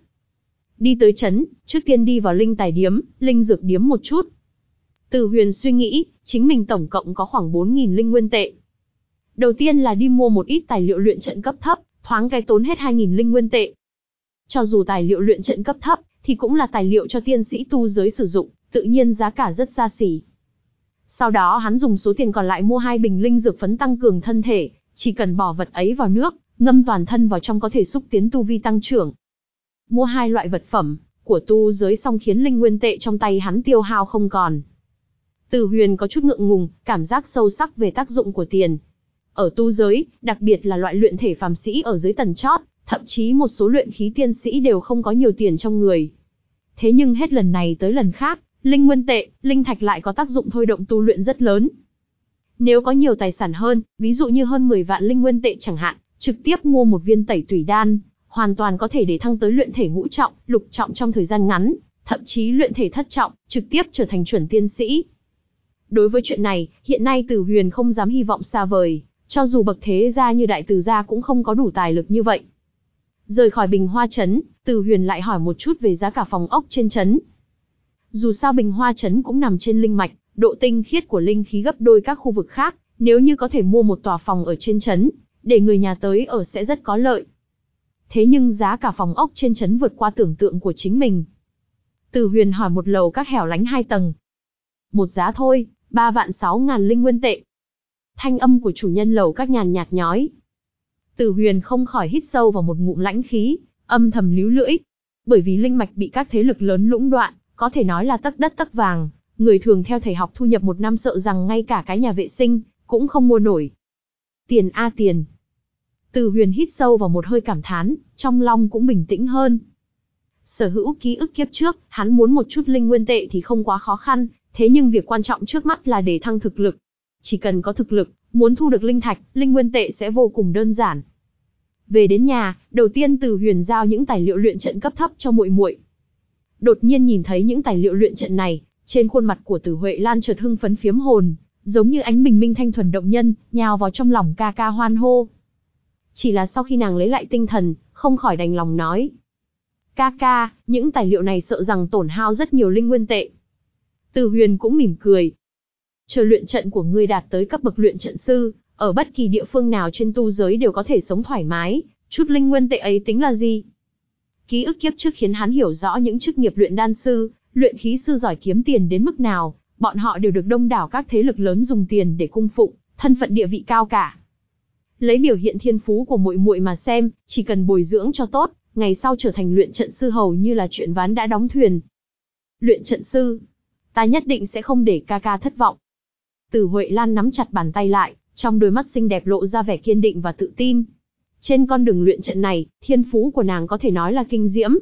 Đi tới trấn, trước tiên đi vào linh tài điếm, linh dược điếm một chút. Từ Huyền suy nghĩ, chính mình tổng cộng có khoảng bốn nghìn linh nguyên tệ. Đầu tiên là đi mua một ít tài liệu luyện trận cấp thấp, thoáng cái tốn hết hai nghìn linh nguyên tệ. Cho dù tài liệu luyện trận cấp thấp, thì cũng là tài liệu cho tiên sĩ tu giới sử dụng, tự nhiên giá cả rất xa xỉ. Sau đó hắn dùng số tiền còn lại mua hai bình linh dược phấn tăng cường thân thể, chỉ cần bỏ vật ấy vào nước, ngâm toàn thân vào trong có thể xúc tiến tu vi tăng trưởng. Mua hai loại vật phẩm của tu giới xong khiến linh nguyên tệ trong tay hắn tiêu hao không còn. Từ Huyền có chút ngượng ngùng, cảm giác sâu sắc về tác dụng của tiền. Ở tu giới, đặc biệt là loại luyện thể phàm sĩ ở dưới tầng chót, thậm chí một số luyện khí tiên sĩ đều không có nhiều tiền trong người. Thế nhưng hết lần này tới lần khác, linh nguyên tệ, linh thạch lại có tác dụng thôi động tu luyện rất lớn. Nếu có nhiều tài sản hơn, ví dụ như hơn mười vạn linh nguyên tệ chẳng hạn, trực tiếp mua một viên tẩy tủy đan, hoàn toàn có thể để thăng tới luyện thể ngũ trọng, lục trọng trong thời gian ngắn, thậm chí luyện thể thất trọng, trực tiếp trở thành chuẩn tiên sĩ. Đối với chuyện này, hiện nay Từ Huyền không dám hy vọng xa vời, cho dù bậc thế gia như đại từ gia cũng không có đủ tài lực như vậy. Rời khỏi Bình Hoa trấn, Từ Huyền lại hỏi một chút về giá cả phòng ốc trên trấn. Dù sao Bình Hoa trấn cũng nằm trên linh mạch, độ tinh khiết của linh khí gấp đôi các khu vực khác, nếu như có thể mua một tòa phòng ở trên trấn, để người nhà tới ở sẽ rất có lợi. Thế nhưng giá cả phòng ốc trên trấn vượt qua tưởng tượng của chính mình. Từ Huyền hỏi một lầu các hẻo lánh hai tầng. Một giá thôi, ba vạn sáu ngàn linh nguyên tệ. Thanh âm của chủ nhân lầu các nhàn nhạt nhói. Từ Huyền không khỏi hít sâu vào một ngụm lãnh khí, âm thầm líu lưỡi. Bởi vì linh mạch bị các thế lực lớn lũng đoạn, có thể nói là tấc đất tấc vàng, người thường theo thầy học thu nhập một năm sợ rằng ngay cả cái nhà vệ sinh cũng không mua nổi. Tiền a tiền. Từ Huyền hít sâu vào một hơi cảm thán, trong lòng cũng bình tĩnh hơn. Sở hữu ký ức kiếp trước, hắn muốn một chút linh nguyên tệ thì không quá khó khăn, thế nhưng việc quan trọng trước mắt là để thăng thực lực. Chỉ cần có thực lực, muốn thu được linh thạch, linh nguyên tệ sẽ vô cùng đơn giản. Về đến nhà, đầu tiên Từ Huyền giao những tài liệu luyện trận cấp thấp cho muội muội. Đột nhiên nhìn thấy những tài liệu luyện trận này, trên khuôn mặt của Từ Huệ Lan chợt hưng phấn phiếm hồn, giống như ánh bình minh thanh thuần động nhân, nhào vào trong lòng ca ca hoan hô. Chỉ là sau khi nàng lấy lại tinh thần, không khỏi đành lòng nói. Ca ca, những tài liệu này sợ rằng tổn hao rất nhiều linh nguyên tệ. Từ Huyền cũng mỉm cười. Chờ luyện trận của ngươi đạt tới cấp bậc luyện trận sư, ở bất kỳ địa phương nào trên tu giới đều có thể sống thoải mái, chút linh nguyên tệ ấy tính là gì? Ký ức kiếp trước khiến hắn hiểu rõ những chức nghiệp luyện đan sư, luyện khí sư giỏi kiếm tiền đến mức nào, bọn họ đều được đông đảo các thế lực lớn dùng tiền để cung phụng, thân phận địa vị cao cả. Lấy biểu hiện thiên phú của muội muội mà xem, chỉ cần bồi dưỡng cho tốt, ngày sau trở thành luyện trận sư hầu như là chuyện ván đã đóng thuyền. Luyện trận sư, ta nhất định sẽ không để ca ca thất vọng. Từ Huệ Lan nắm chặt bàn tay lại, trong đôi mắt xinh đẹp lộ ra vẻ kiên định và tự tin. Trên con đường luyện trận này, thiên phú của nàng có thể nói là kinh diễm.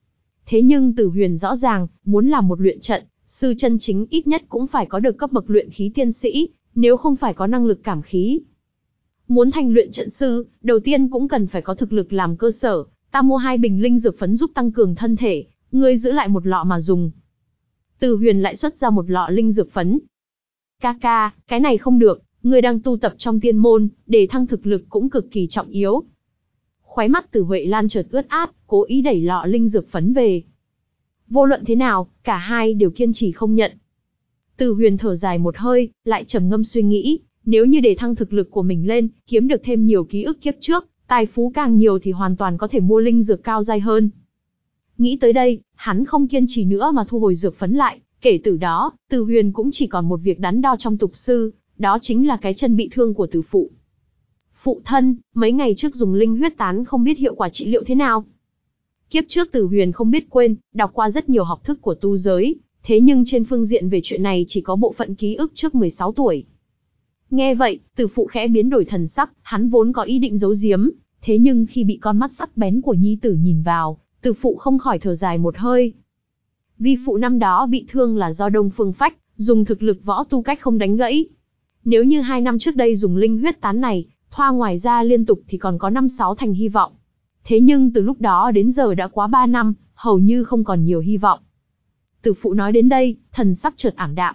Thế nhưng Từ Huyền rõ ràng, muốn làm một luyện trận sư chân chính ít nhất cũng phải có được cấp bậc luyện khí tiên sĩ, nếu không phải có năng lực cảm khí. Muốn thành luyện trận sư, đầu tiên cũng cần phải có thực lực làm cơ sở, ta mua hai bình linh dược phấn giúp tăng cường thân thể, ngươi giữ lại một lọ mà dùng. Từ Huyền lại xuất ra một lọ linh dược phấn. Ca ca, cái này không được, ngươi đang tu tập trong tiên môn, để thăng thực lực cũng cực kỳ trọng yếu. Khóe mắt Từ Huệ Lan chợt ướt át, cố ý đẩy lọ linh dược phấn về. Vô luận thế nào, cả hai đều kiên trì không nhận. Từ Huyền thở dài một hơi, lại trầm ngâm suy nghĩ, nếu như để thăng thực lực của mình lên, kiếm được thêm nhiều ký ức kiếp trước, tài phú càng nhiều thì hoàn toàn có thể mua linh dược cao giai hơn. Nghĩ tới đây, hắn không kiên trì nữa mà thu hồi dược phấn lại, kể từ đó, Từ Huyền cũng chỉ còn một việc đắn đo trong tục sư, đó chính là cái chân bị thương của Từ phụ. Phụ thân, mấy ngày trước dùng linh huyết tán không biết hiệu quả trị liệu thế nào. Kiếp trước Từ Huyền không biết quên, đọc qua rất nhiều học thức của tu giới, thế nhưng trên phương diện về chuyện này chỉ có bộ phận ký ức trước mười sáu tuổi. Nghe vậy, Từ phụ khẽ biến đổi thần sắc, hắn vốn có ý định giấu giếm, thế nhưng khi bị con mắt sắc bén của nhi tử nhìn vào, Từ phụ không khỏi thở dài một hơi. Vi phụ năm đó bị thương là do Đông Phương Phách, dùng thực lực võ tu cách không đánh gãy. Nếu như hai năm trước đây dùng linh huyết tán này, thoa ngoài ra liên tục thì còn có năm sáu thành hy vọng. Thế nhưng từ lúc đó đến giờ đã quá ba năm, hầu như không còn nhiều hy vọng. Từ phụ nói đến đây, thần sắc chợt ảm đạm.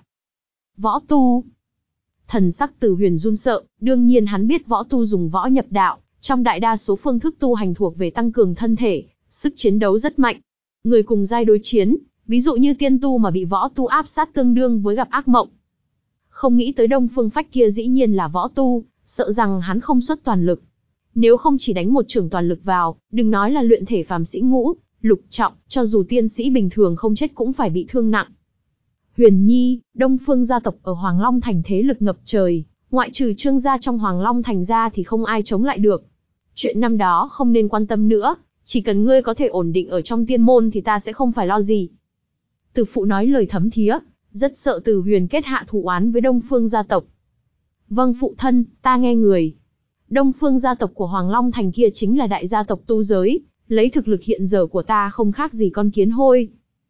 Võ tu. Thần sắc Từ Huyền run sợ, đương nhiên hắn biết võ tu dùng võ nhập đạo, trong đại đa số phương thức tu hành thuộc về tăng cường thân thể, sức chiến đấu rất mạnh. Người cùng giai đối chiến, ví dụ như tiên tu mà bị võ tu áp sát tương đương với gặp ác mộng. Không nghĩ tới Đông Phương Phách kia dĩ nhiên là võ tu, sợ rằng hắn không xuất toàn lực. Nếu không chỉ đánh một chưởng toàn lực vào, đừng nói là luyện thể phàm sĩ ngũ, lục trọng, cho dù tiên sĩ bình thường không chết cũng phải bị thương nặng. Huyền Nhi, Đông Phương gia tộc ở Hoàng Long Thành thế lực ngập trời, ngoại trừ Trương gia trong Hoàng Long Thành ra thì không ai chống lại được. Chuyện năm đó không nên quan tâm nữa, chỉ cần ngươi có thể ổn định ở trong tiên môn thì ta sẽ không phải lo gì. Từ phụ nói lời thấm thía, rất sợ Từ Huyền kết hạ thù oán với Đông Phương gia tộc. Vâng phụ thân, ta nghe người. Đông Phương gia tộc của Hoàng Long Thành kia chính là đại gia tộc tu giới, lấy thực lực hiện giờ của ta không khác gì con kiến hôi.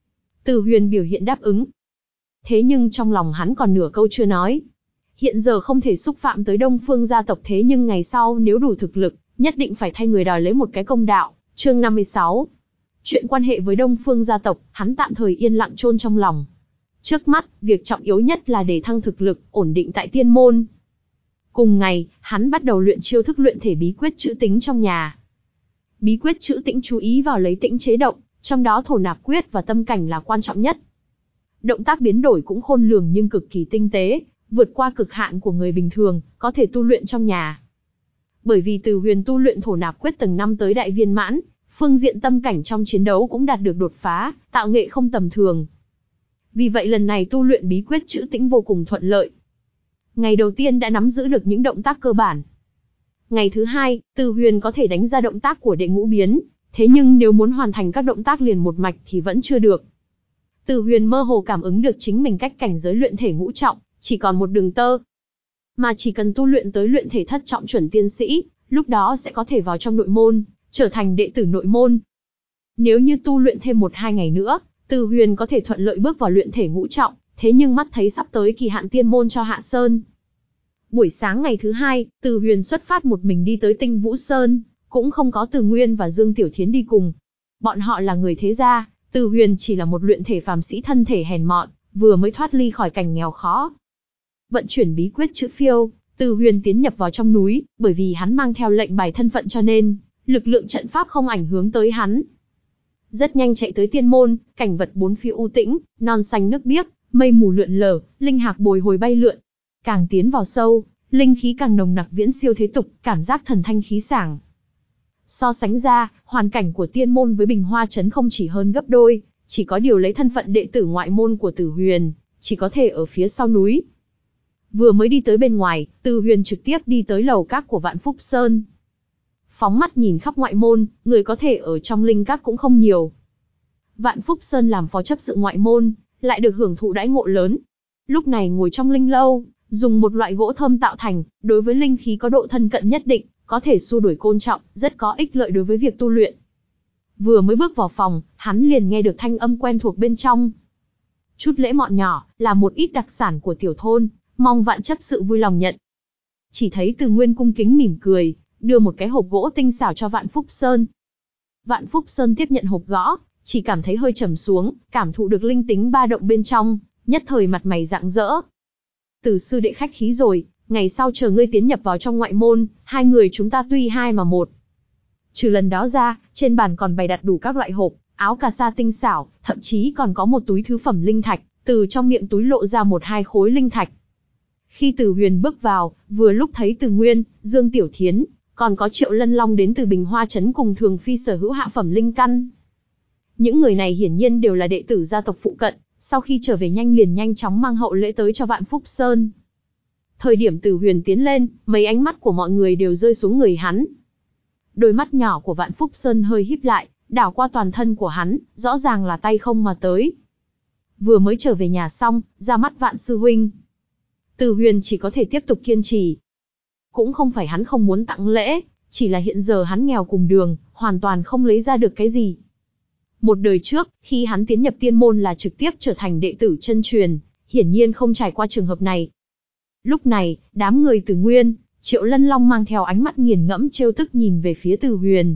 Từ Huyền biểu hiện đáp ứng. Thế nhưng trong lòng hắn còn nửa câu chưa nói. Hiện giờ không thể xúc phạm tới Đông Phương gia tộc, thế nhưng ngày sau nếu đủ thực lực, nhất định phải thay người đòi lấy một cái công đạo. Chương năm mươi sáu. Chuyện quan hệ với Đông Phương gia tộc, hắn tạm thời yên lặng chôn trong lòng. Trước mắt, việc trọng yếu nhất là để thăng thực lực, ổn định tại tiên môn. Cùng ngày, hắn bắt đầu luyện chiêu thức luyện thể bí quyết trữ tĩnh trong nhà. Bí quyết trữ tĩnh chú ý vào lấy tĩnh chế động, trong đó thổ nạp quyết và tâm cảnh là quan trọng nhất. Động tác biến đổi cũng khôn lường nhưng cực kỳ tinh tế, vượt qua cực hạn của người bình thường, có thể tu luyện trong nhà. Bởi vì Từ Huyền tu luyện thổ nạp quyết tầng năm tới đại viên mãn, Phương diện tâm cảnh trong chiến đấu cũng đạt được đột phá, tạo nghệ không tầm thường. Vì vậy lần này tu luyện bí quyết trữ tĩnh vô cùng thuận lợi. Ngày đầu tiên đã nắm giữ được những động tác cơ bản. Ngày thứ hai, Từ Huyền có thể đánh ra động tác của đệ ngũ biến, thế nhưng nếu muốn hoàn thành các động tác liền một mạch thì vẫn chưa được. Từ Huyền mơ hồ cảm ứng được chính mình cách cảnh giới luyện thể ngũ trọng, chỉ còn một đường tơ. Mà chỉ cần tu luyện tới luyện thể thất trọng chuẩn tiên sĩ, lúc đó sẽ có thể vào trong nội môn, trở thành đệ tử nội môn. Nếu như tu luyện thêm một hai ngày nữa, Từ Huyền có thể thuận lợi bước vào luyện thể ngũ trọng, thế nhưng mắt thấy sắp tới kỳ hạn tiên môn cho Hạ Sơn. Buổi sáng ngày thứ hai, Từ Huyền xuất phát một mình đi tới Tinh Vũ Sơn, cũng không có Từ Nguyên và Dương Tiểu Thiến đi cùng. Bọn họ là người thế gia, Từ Huyền chỉ là một luyện thể phàm sĩ thân thể hèn mọn, vừa mới thoát ly khỏi cảnh nghèo khó. Vận chuyển bí quyết chữ phiêu, Từ Huyền tiến nhập vào trong núi, bởi vì hắn mang theo lệnh bài thân phận cho nên, lực lượng trận pháp không ảnh hưởng tới hắn. Rất nhanh chạy tới tiên môn, cảnh vật bốn phía u tĩnh, non xanh nước biếc, mây mù lượn lờ, linh hạc bồi hồi bay lượn. Càng tiến vào sâu, linh khí càng nồng nặc viễn siêu thế tục, cảm giác thần thanh khí sảng. So sánh ra, hoàn cảnh của tiên môn với Bình Hoa Trấn không chỉ hơn gấp đôi, chỉ có điều lấy thân phận đệ tử ngoại môn của Từ Huyền, chỉ có thể ở phía sau núi. Vừa mới đi tới bên ngoài, Từ Huyền trực tiếp đi tới lầu các của Vạn Phúc Sơn. Phóng mắt nhìn khắp ngoại môn, người có thể ở trong linh các cũng không nhiều. Vạn Phúc Sơn làm phó chấp sự ngoại môn, lại được hưởng thụ đãi ngộ lớn. Lúc này ngồi trong linh lâu, dùng một loại gỗ thơm tạo thành, đối với linh khí có độ thân cận nhất định, có thể xua đuổi côn trọng, rất có ích lợi đối với việc tu luyện. Vừa mới bước vào phòng, hắn liền nghe được thanh âm quen thuộc bên trong. Chút lễ mọn nhỏ, là một ít đặc sản của tiểu thôn, mong Vạn chấp sự vui lòng nhận. Chỉ thấy Từ Nguyên cung kính mỉm cười, đưa một cái hộp gỗ tinh xảo cho Vạn Phúc Sơn. Vạn Phúc Sơn tiếp nhận hộp gõ, chỉ cảm thấy hơi trầm xuống, cảm thụ được linh tính ba động bên trong, nhất thời mặt mày rạng rỡ. Từ sư đệ khách khí rồi, ngày sau chờ ngươi tiến nhập vào trong ngoại môn, hai người chúng ta tuy hai mà một. Trừ lần đó ra, trên bàn còn bày đặt đủ các loại hộp, áo cà sa tinh xảo, thậm chí còn có một túi thứ phẩm linh thạch, từ trong miệng túi lộ ra một hai khối linh thạch. Khi Từ Huyền bước vào, vừa lúc thấy Từ Nguyên, Dương Tiểu Thiến, còn có Triệu Lân Long đến từ Bình Hoa Trấn cùng Thường Phi sở hữu hạ phẩm linh căn. Những người này hiển nhiên đều là đệ tử gia tộc phụ cận, sau khi trở về nhanh liền nhanh chóng mang hậu lễ tới cho Vạn Phúc Sơn. Thời điểm Từ Huyền tiến lên, mấy ánh mắt của mọi người đều rơi xuống người hắn. Đôi mắt nhỏ của Vạn Phúc Sơn hơi híp lại, đảo qua toàn thân của hắn, rõ ràng là tay không mà tới. Vừa mới trở về nhà xong, ra mắt Vạn sư huynh. Từ Huyền chỉ có thể tiếp tục kiên trì. Cũng không phải hắn không muốn tặng lễ, chỉ là hiện giờ hắn nghèo cùng đường, hoàn toàn không lấy ra được cái gì. Một đời trước, khi hắn tiến nhập tiên môn là trực tiếp trở thành đệ tử chân truyền, hiển nhiên không trải qua trường hợp này. Lúc này, đám người Từ Nguyên, Triệu Lân Long mang theo ánh mắt nghiền ngẫm trêu tức nhìn về phía Từ Huyền.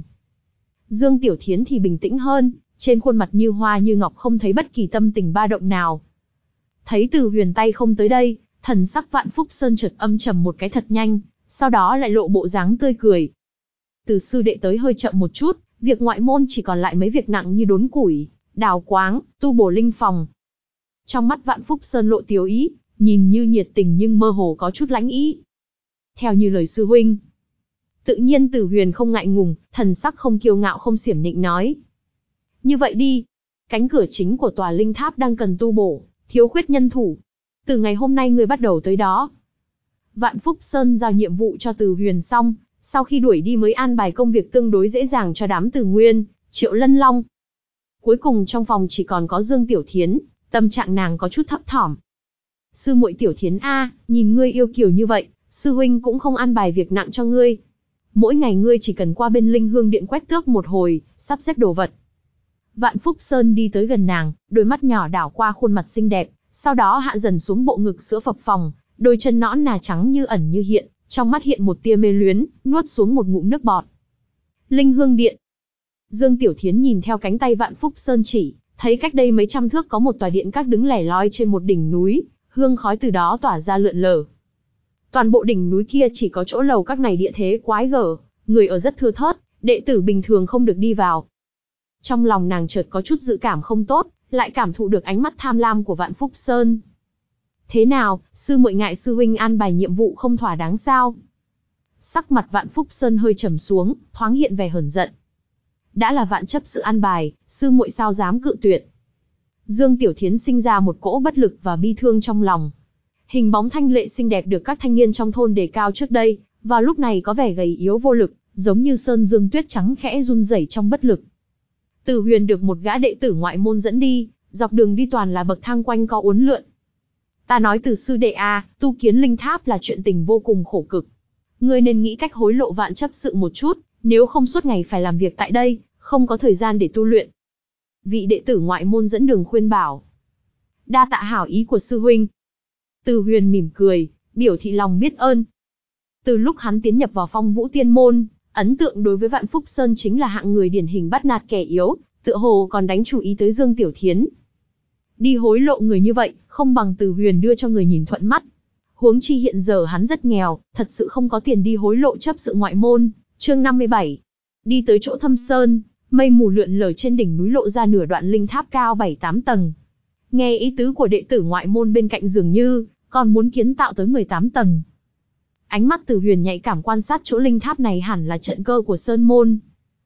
Dương Tiểu Thiến thì bình tĩnh hơn, trên khuôn mặt như hoa như ngọc không thấy bất kỳ tâm tình ba động nào. Thấy Từ Huyền tay không tới đây, thần sắc Vạn Phúc Sơn chợt âm trầm một cái thật nhanh, sau đó lại lộ bộ dáng tươi cười. Từ sư đệ tới hơi chậm một chút, việc ngoại môn chỉ còn lại mấy việc nặng như đốn củi, đào quáng, tu bổ linh phòng. Trong mắt Vạn Phúc Sơn lộ tiếu ý, nhìn như nhiệt tình nhưng mơ hồ có chút lãnh ý. Theo như lời sư huynh. Tự nhiên Từ Huyền không ngại ngùng, thần sắc không kiêu ngạo không xiểm nịnh nói. Như vậy đi, cánh cửa chính của tòa linh tháp đang cần tu bổ, thiếu khuyết nhân thủ. Từ ngày hôm nay người bắt đầu tới đó. Vạn Phúc Sơn giao nhiệm vụ cho Từ Huyền xong, sau khi đuổi đi mới an bài công việc tương đối dễ dàng cho đám Từ Nguyên, Triệu Lân Long. Cuối cùng trong phòng chỉ còn có Dương Tiểu Thiến, tâm trạng nàng có chút thấp thỏm. Sư muội Tiểu Thiến a, nhìn ngươi yêu kiều như vậy, sư huynh cũng không an bài việc nặng cho ngươi. Mỗi ngày ngươi chỉ cần qua bên Linh Hương Điện quét tước một hồi, sắp xếp đồ vật. Vạn Phúc Sơn đi tới gần nàng, đôi mắt nhỏ đảo qua khuôn mặt xinh đẹp, sau đó hạ dần xuống bộ ngực sữa phập phồng, đôi chân nõn nà trắng như ẩn như hiện, trong mắt hiện một tia mê luyến, nuốt xuống một ngụm nước bọt. Linh Hương Điện. Dương Tiểu Thiến nhìn theo cánh tay Vạn Phúc Sơn chỉ, thấy cách đây mấy trăm thước có một tòa điện các đứng lẻ loi trên một đỉnh núi, hương khói từ đó tỏa ra lượn lờ. Toàn bộ đỉnh núi kia chỉ có chỗ lầu các này địa thế quái gở, người ở rất thưa thớt, đệ tử bình thường không được đi vào. Trong lòng nàng chợt có chút dự cảm không tốt, lại cảm thụ được ánh mắt tham lam của Vạn Phúc Sơn. Thế nào, sư muội ngại sư huynh an bài nhiệm vụ không thỏa đáng sao? Sắc mặt Vạn Phúc Sơn hơi trầm xuống, thoáng hiện vẻ hờn giận. đã là vạn chấp sự an bài, sư muội sao dám cự tuyệt. Dương Tiểu Thiến sinh ra một cỗ bất lực và bi thương trong lòng. Hình bóng thanh lệ xinh đẹp được các thanh niên trong thôn đề cao trước đây, vào lúc này có vẻ gầy yếu vô lực, giống như sơn dương tuyết trắng khẽ run rẩy trong bất lực. Từ Huyền được một gã đệ tử ngoại môn dẫn đi, dọc đường đi toàn là bậc thang quanh co uốn lượn. Ta nói Từ sư đệ a, tu kiến linh tháp là chuyện tình vô cùng khổ cực. Ngươi nên nghĩ cách hối lộ vạn chấp sự một chút, nếu không suốt ngày phải làm việc tại đây, không có thời gian để tu luyện. Vị đệ tử ngoại môn dẫn đường khuyên bảo. Đa tạ hảo ý của sư huynh. Từ Huyền mỉm cười, biểu thị lòng biết ơn. Từ lúc hắn tiến nhập vào Phong Vũ Tiên môn, ấn tượng đối với Vạn Phúc Sơn chính là hạng người điển hình bắt nạt kẻ yếu, tựa hồ còn đánh chú ý tới Dương Tiểu Thiến. Đi hối lộ người như vậy, không bằng Từ Huyền đưa cho người nhìn thuận mắt. Huống chi hiện giờ hắn rất nghèo, thật sự không có tiền đi hối lộ chấp sự ngoại môn. Chương năm mươi bảy. Đi tới chỗ Thâm Sơn, mây mù lượn lờ trên đỉnh núi lộ ra nửa đoạn linh tháp cao bảy tám tầng. Nghe ý tứ của đệ tử ngoại môn bên cạnh dường như còn muốn kiến tạo tới mười tám tầng. Ánh mắt Từ Huyền nhạy cảm quan sát chỗ linh tháp này hẳn là trận cơ của Sơn môn.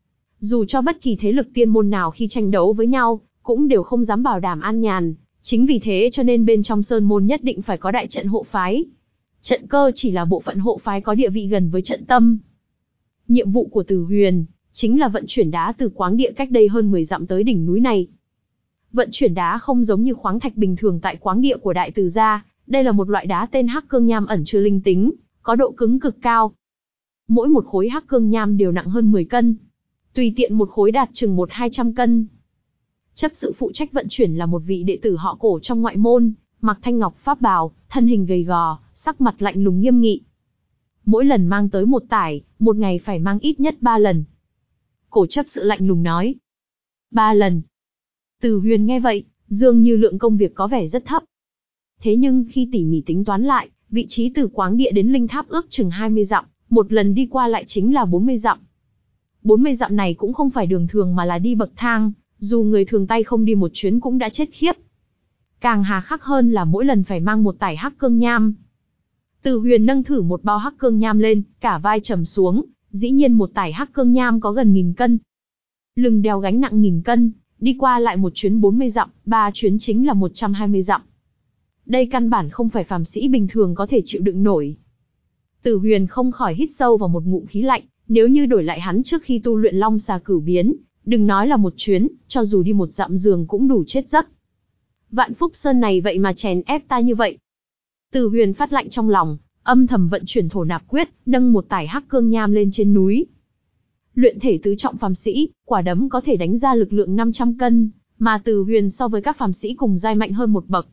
Dù cho bất kỳ thế lực tiên môn nào khi tranh đấu với nhau, cũng đều không dám bảo đảm an nhàn, chính vì thế cho nên bên trong Sơn môn nhất định phải có đại trận hộ phái. Trận cơ chỉ là bộ phận hộ phái có địa vị gần với trận tâm. Nhiệm vụ của Từ Huyền chính là vận chuyển đá từ quáng địa cách đây hơn mười dặm tới đỉnh núi này. Vận chuyển đá không giống như khoáng thạch bình thường tại quáng địa của Đại Từ gia, đây là một loại đá tên hắc cương nham ẩn chứa linh tính, có độ cứng cực cao. Mỗi một khối hắc cương nham đều nặng hơn mười cân, tùy tiện một khối đạt chừng một hai trăm cân. Chấp sự phụ trách vận chuyển là một vị đệ tử họ Cổ trong ngoại môn, mặc thanh ngọc pháp bào, thân hình gầy gò, sắc mặt lạnh lùng nghiêm nghị. Mỗi lần mang tới một tải, một ngày phải mang ít nhất ba lần. Cổ chấp sự lạnh lùng nói. Ba lần. Từ Huyền nghe vậy, dường như lượng công việc có vẻ rất thấp. Thế nhưng khi tỉ mỉ tính toán lại, vị trí từ quáng địa đến linh tháp ước chừng hai mươi dặm, một lần đi qua lại chính là bốn mươi dặm. bốn mươi dặm này cũng không phải đường thường mà là đi bậc thang, dù người thường tay không đi một chuyến cũng đã chết khiếp. Càng hà khắc hơn là mỗi lần phải mang một tải hắc cương nham. Từ Huyền nâng thử một bao hắc cương nham lên, cả vai trầm xuống, dĩ nhiên một tải hắc cương nham có gần nghìn cân. Lưng đeo gánh nặng nghìn cân, đi qua lại một chuyến bốn mươi dặm, ba chuyến chính là một trăm hai mươi dặm. Đây căn bản không phải phàm sĩ bình thường có thể chịu đựng nổi. Từ Huyền không khỏi hít sâu vào một ngụm khí lạnh, nếu như đổi lại hắn trước khi tu luyện Long Xà Cửu Biến, đừng nói là một chuyến, cho dù đi một dặm giường cũng đủ chết giấc. Vạn Phúc Sơn này vậy mà chèn ép ta như vậy. Từ Huyền phát lạnh trong lòng, âm thầm vận chuyển thổ nạp quyết, nâng một tải hắc cương nham lên trên núi. Luyện thể tứ trọng phàm sĩ, quả đấm có thể đánh ra lực lượng năm trăm cân, mà Từ Huyền so với các phàm sĩ cùng giai mạnh hơn một bậc.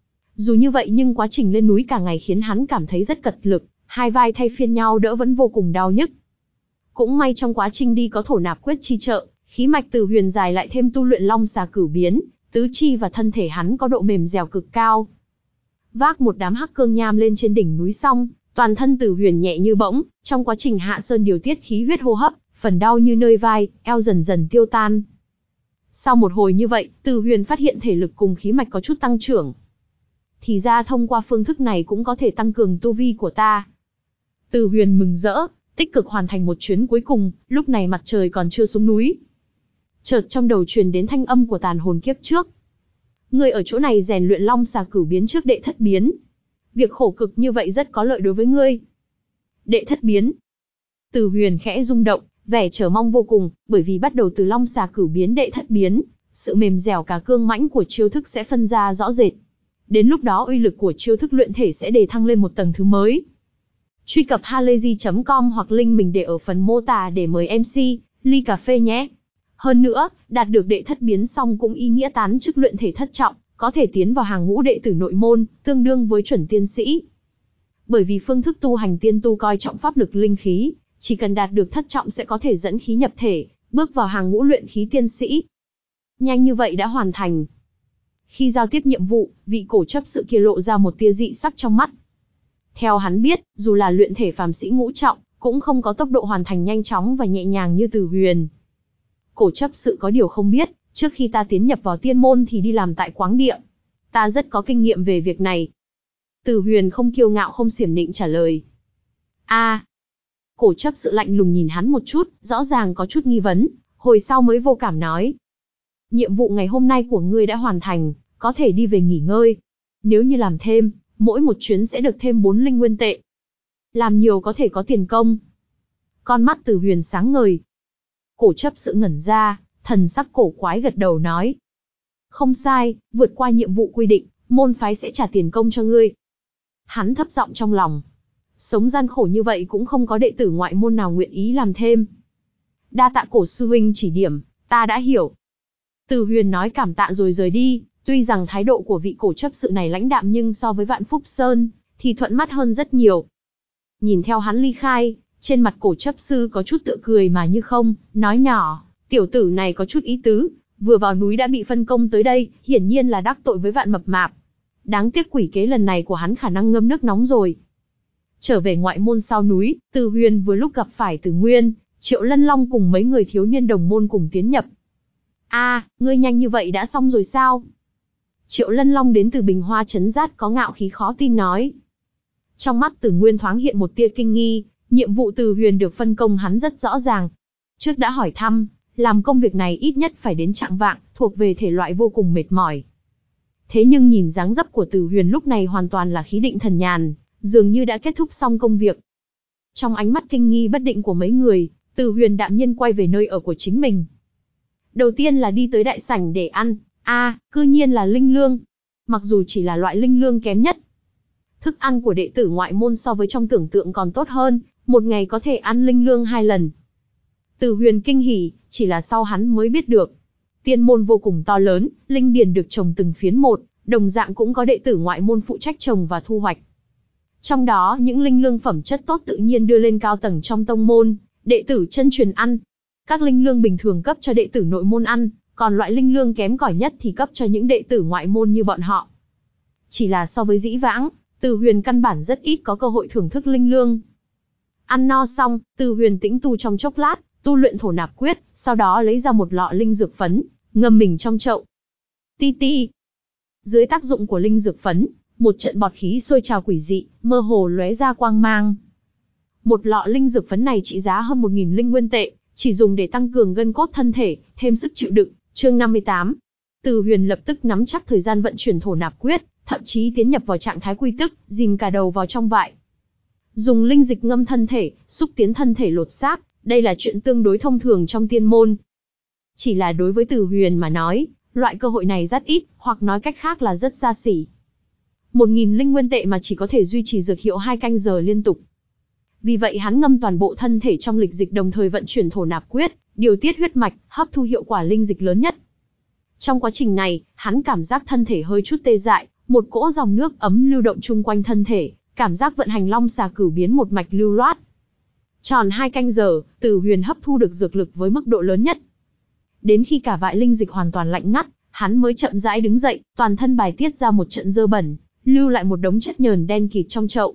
Dù như vậy nhưng quá trình lên núi cả ngày khiến hắn cảm thấy rất cật lực, hai vai thay phiên nhau đỡ vẫn vô cùng đau nhức. Cũng may trong quá trình đi có thổ nạp quyết chi trợ, khí mạch Từ Huyền dài lại thêm tu luyện Long Xà Cửu Biến, tứ chi và thân thể hắn có độ mềm dẻo cực cao. Vác một đám hắc cương nham lên trên đỉnh núi xong, toàn thân Từ Huyền nhẹ như bỗng, trong quá trình hạ sơn điều tiết khí huyết hô hấp, phần đau như nơi vai, eo dần dần tiêu tan. Sau một hồi như vậy, Từ Huyền phát hiện thể lực cùng khí mạch có chút tăng trưởng. Thì ra thông qua phương thức này cũng có thể tăng cường tu vi của ta. Từ Huyền mừng rỡ, tích cực hoàn thành một chuyến cuối cùng, lúc này mặt trời còn chưa xuống núi. Chợt trong đầu truyền đến thanh âm của tàn hồn kiếp trước. Ngươi ở chỗ này rèn luyện Long Xà Cửu Biến trước đệ thất biến. Việc khổ cực như vậy rất có lợi đối với ngươi. Đệ thất biến. Từ Huyền khẽ rung động, vẻ chờ mong vô cùng, bởi vì bắt đầu từ Long Xà Cửu Biến đệ thất biến, sự mềm dẻo cả cương mãnh của chiêu thức sẽ phân ra rõ rệt. Đến lúc đó uy lực của chiêu thức luyện thể sẽ đề thăng lên một tầng thứ mới. Truy cập halayzi chấm com hoặc link mình để ở phần mô tả để mời em xê, ly cà phê nhé. Hơn nữa, đạt được đệ thất biến xong cũng ý nghĩa tán chức luyện thể thất trọng, có thể tiến vào hàng ngũ đệ tử nội môn, tương đương với chuẩn tiên sĩ. Bởi vì phương thức tu hành tiên tu coi trọng pháp lực linh khí, chỉ cần đạt được thất trọng sẽ có thể dẫn khí nhập thể, bước vào hàng ngũ luyện khí tiên sĩ. Nhanh như vậy đã hoàn thành. Khi giao tiếp nhiệm vụ, vị cổ chấp sự kia lộ ra một tia dị sắc trong mắt. Theo hắn biết, dù là luyện thể phàm sĩ ngũ trọng, cũng không có tốc độ hoàn thành nhanh chóng và nhẹ nhàng như Từ Huyền. Cổ chấp sự có điều không biết, trước khi ta tiến nhập vào tiên môn thì đi làm tại quáng địa. Ta rất có kinh nghiệm về việc này. Từ Huyền không kiêu ngạo không xiểm nịnh trả lời. A. Cổ chấp sự lạnh lùng nhìn hắn một chút, rõ ràng có chút nghi vấn, hồi sau mới vô cảm nói. Nhiệm vụ ngày hôm nay của ngươi đã hoàn thành, có thể đi về nghỉ ngơi. Nếu như làm thêm, mỗi một chuyến sẽ được thêm bốn linh nguyên tệ. Làm nhiều có thể có tiền công. Con mắt Từ Huyền sáng ngời. Cổ chấp sự ngẩn ra, thần sắc cổ quái gật đầu nói. Không sai, vượt qua nhiệm vụ quy định, môn phái sẽ trả tiền công cho ngươi. Hắn thấp giọng trong lòng. Sống gian khổ như vậy cũng không có đệ tử ngoại môn nào nguyện ý làm thêm. Đa tạ cổ sư huynh chỉ điểm, ta đã hiểu. Từ Huyền nói cảm tạ rồi rời đi, tuy rằng thái độ của vị cổ chấp sự này lãnh đạm nhưng so với Vạn Phúc Sơn, thì thuận mắt hơn rất nhiều. Nhìn theo hắn ly khai, trên mặt cổ chấp sư có chút tựa cười mà như không, nói nhỏ, tiểu tử này có chút ý tứ, vừa vào núi đã bị phân công tới đây, hiển nhiên là đắc tội với Vạn Mập Mạp. Đáng tiếc quỷ kế lần này của hắn khả năng ngâm nước nóng rồi. Trở về ngoại môn sau núi, Từ Huyền vừa lúc gặp phải Từ Nguyên, Triệu Lân Long cùng mấy người thiếu niên đồng môn cùng tiến nhập. A, à, ngươi nhanh như vậy đã xong rồi sao? Triệu Lân Long đến từ Bình Hoa Trấn Giát có ngạo khí khó tin nói. Trong mắt Từ Nguyên thoáng hiện một tia kinh nghi, nhiệm vụ Từ Huyền được phân công hắn rất rõ ràng. Trước đã hỏi thăm, làm công việc này ít nhất phải đến chạng vạng, thuộc về thể loại vô cùng mệt mỏi. Thế nhưng nhìn dáng dấp của Từ Huyền lúc này hoàn toàn là khí định thần nhàn, dường như đã kết thúc xong công việc. Trong ánh mắt kinh nghi bất định của mấy người, Từ Huyền đạm nhiên quay về nơi ở của chính mình. Đầu tiên là đi tới đại sảnh để ăn, a, à, cư nhiên là linh lương. Mặc dù chỉ là loại linh lương kém nhất. Thức ăn của đệ tử ngoại môn so với trong tưởng tượng còn tốt hơn, một ngày có thể ăn linh lương hai lần. Từ Huyền kinh hỉ, chỉ là sau hắn mới biết được. Tiên môn vô cùng to lớn, linh điền được trồng từng phiến một, đồng dạng cũng có đệ tử ngoại môn phụ trách trồng và thu hoạch. Trong đó những linh lương phẩm chất tốt tự nhiên đưa lên cao tầng trong tông môn, đệ tử chân truyền ăn. Các linh lương bình thường cấp cho đệ tử nội môn ăn, còn loại linh lương kém cỏi nhất thì cấp cho những đệ tử ngoại môn như bọn họ. Chỉ là so với dĩ vãng, Từ Huyền căn bản rất ít có cơ hội thưởng thức linh lương. Ăn no xong, Từ Huyền tĩnh tu trong chốc lát, tu luyện thổ nạp quyết, sau đó lấy ra một lọ linh dược phấn, ngâm mình trong chậu. Ti ti. Dưới tác dụng của linh dược phấn, một trận bọt khí sôi trào quỷ dị, mơ hồ lóe ra quang mang. Một lọ linh dược phấn này trị giá hơn một nghìn linh nguyên tệ, chỉ dùng để tăng cường gân cốt thân thể, thêm sức chịu đựng. Chương năm mươi tám. Từ Huyền lập tức nắm chắc thời gian vận chuyển thổ nạp quyết, thậm chí tiến nhập vào trạng thái quy tức, dìm cả đầu vào trong vại. Dùng linh dịch ngâm thân thể, xúc tiến thân thể lột xác, đây là chuyện tương đối thông thường trong tiên môn. Chỉ là đối với Từ Huyền mà nói, loại cơ hội này rất ít, hoặc nói cách khác là rất xa xỉ. Một nghìn linh nguyên tệ mà chỉ có thể duy trì dược hiệu hai canh giờ liên tục. Vì vậy hắn ngâm toàn bộ thân thể trong lịch dịch đồng thời vận chuyển thổ nạp quyết, điều tiết huyết mạch, hấp thu hiệu quả linh dịch lớn nhất. Trong quá trình này, hắn cảm giác thân thể hơi chút tê dại, một cỗ dòng nước ấm lưu động chung quanh thân thể, cảm giác vận hành long xà cửu biến một mạch lưu loát. Tròn hai canh giờ, Từ Huyền hấp thu được dược lực với mức độ lớn nhất. Đến khi cả vại linh dịch hoàn toàn lạnh ngắt, hắn mới chậm rãi đứng dậy, toàn thân bài tiết ra một trận dơ bẩn, lưu lại một đống chất nhờn đen kịt trong chậu.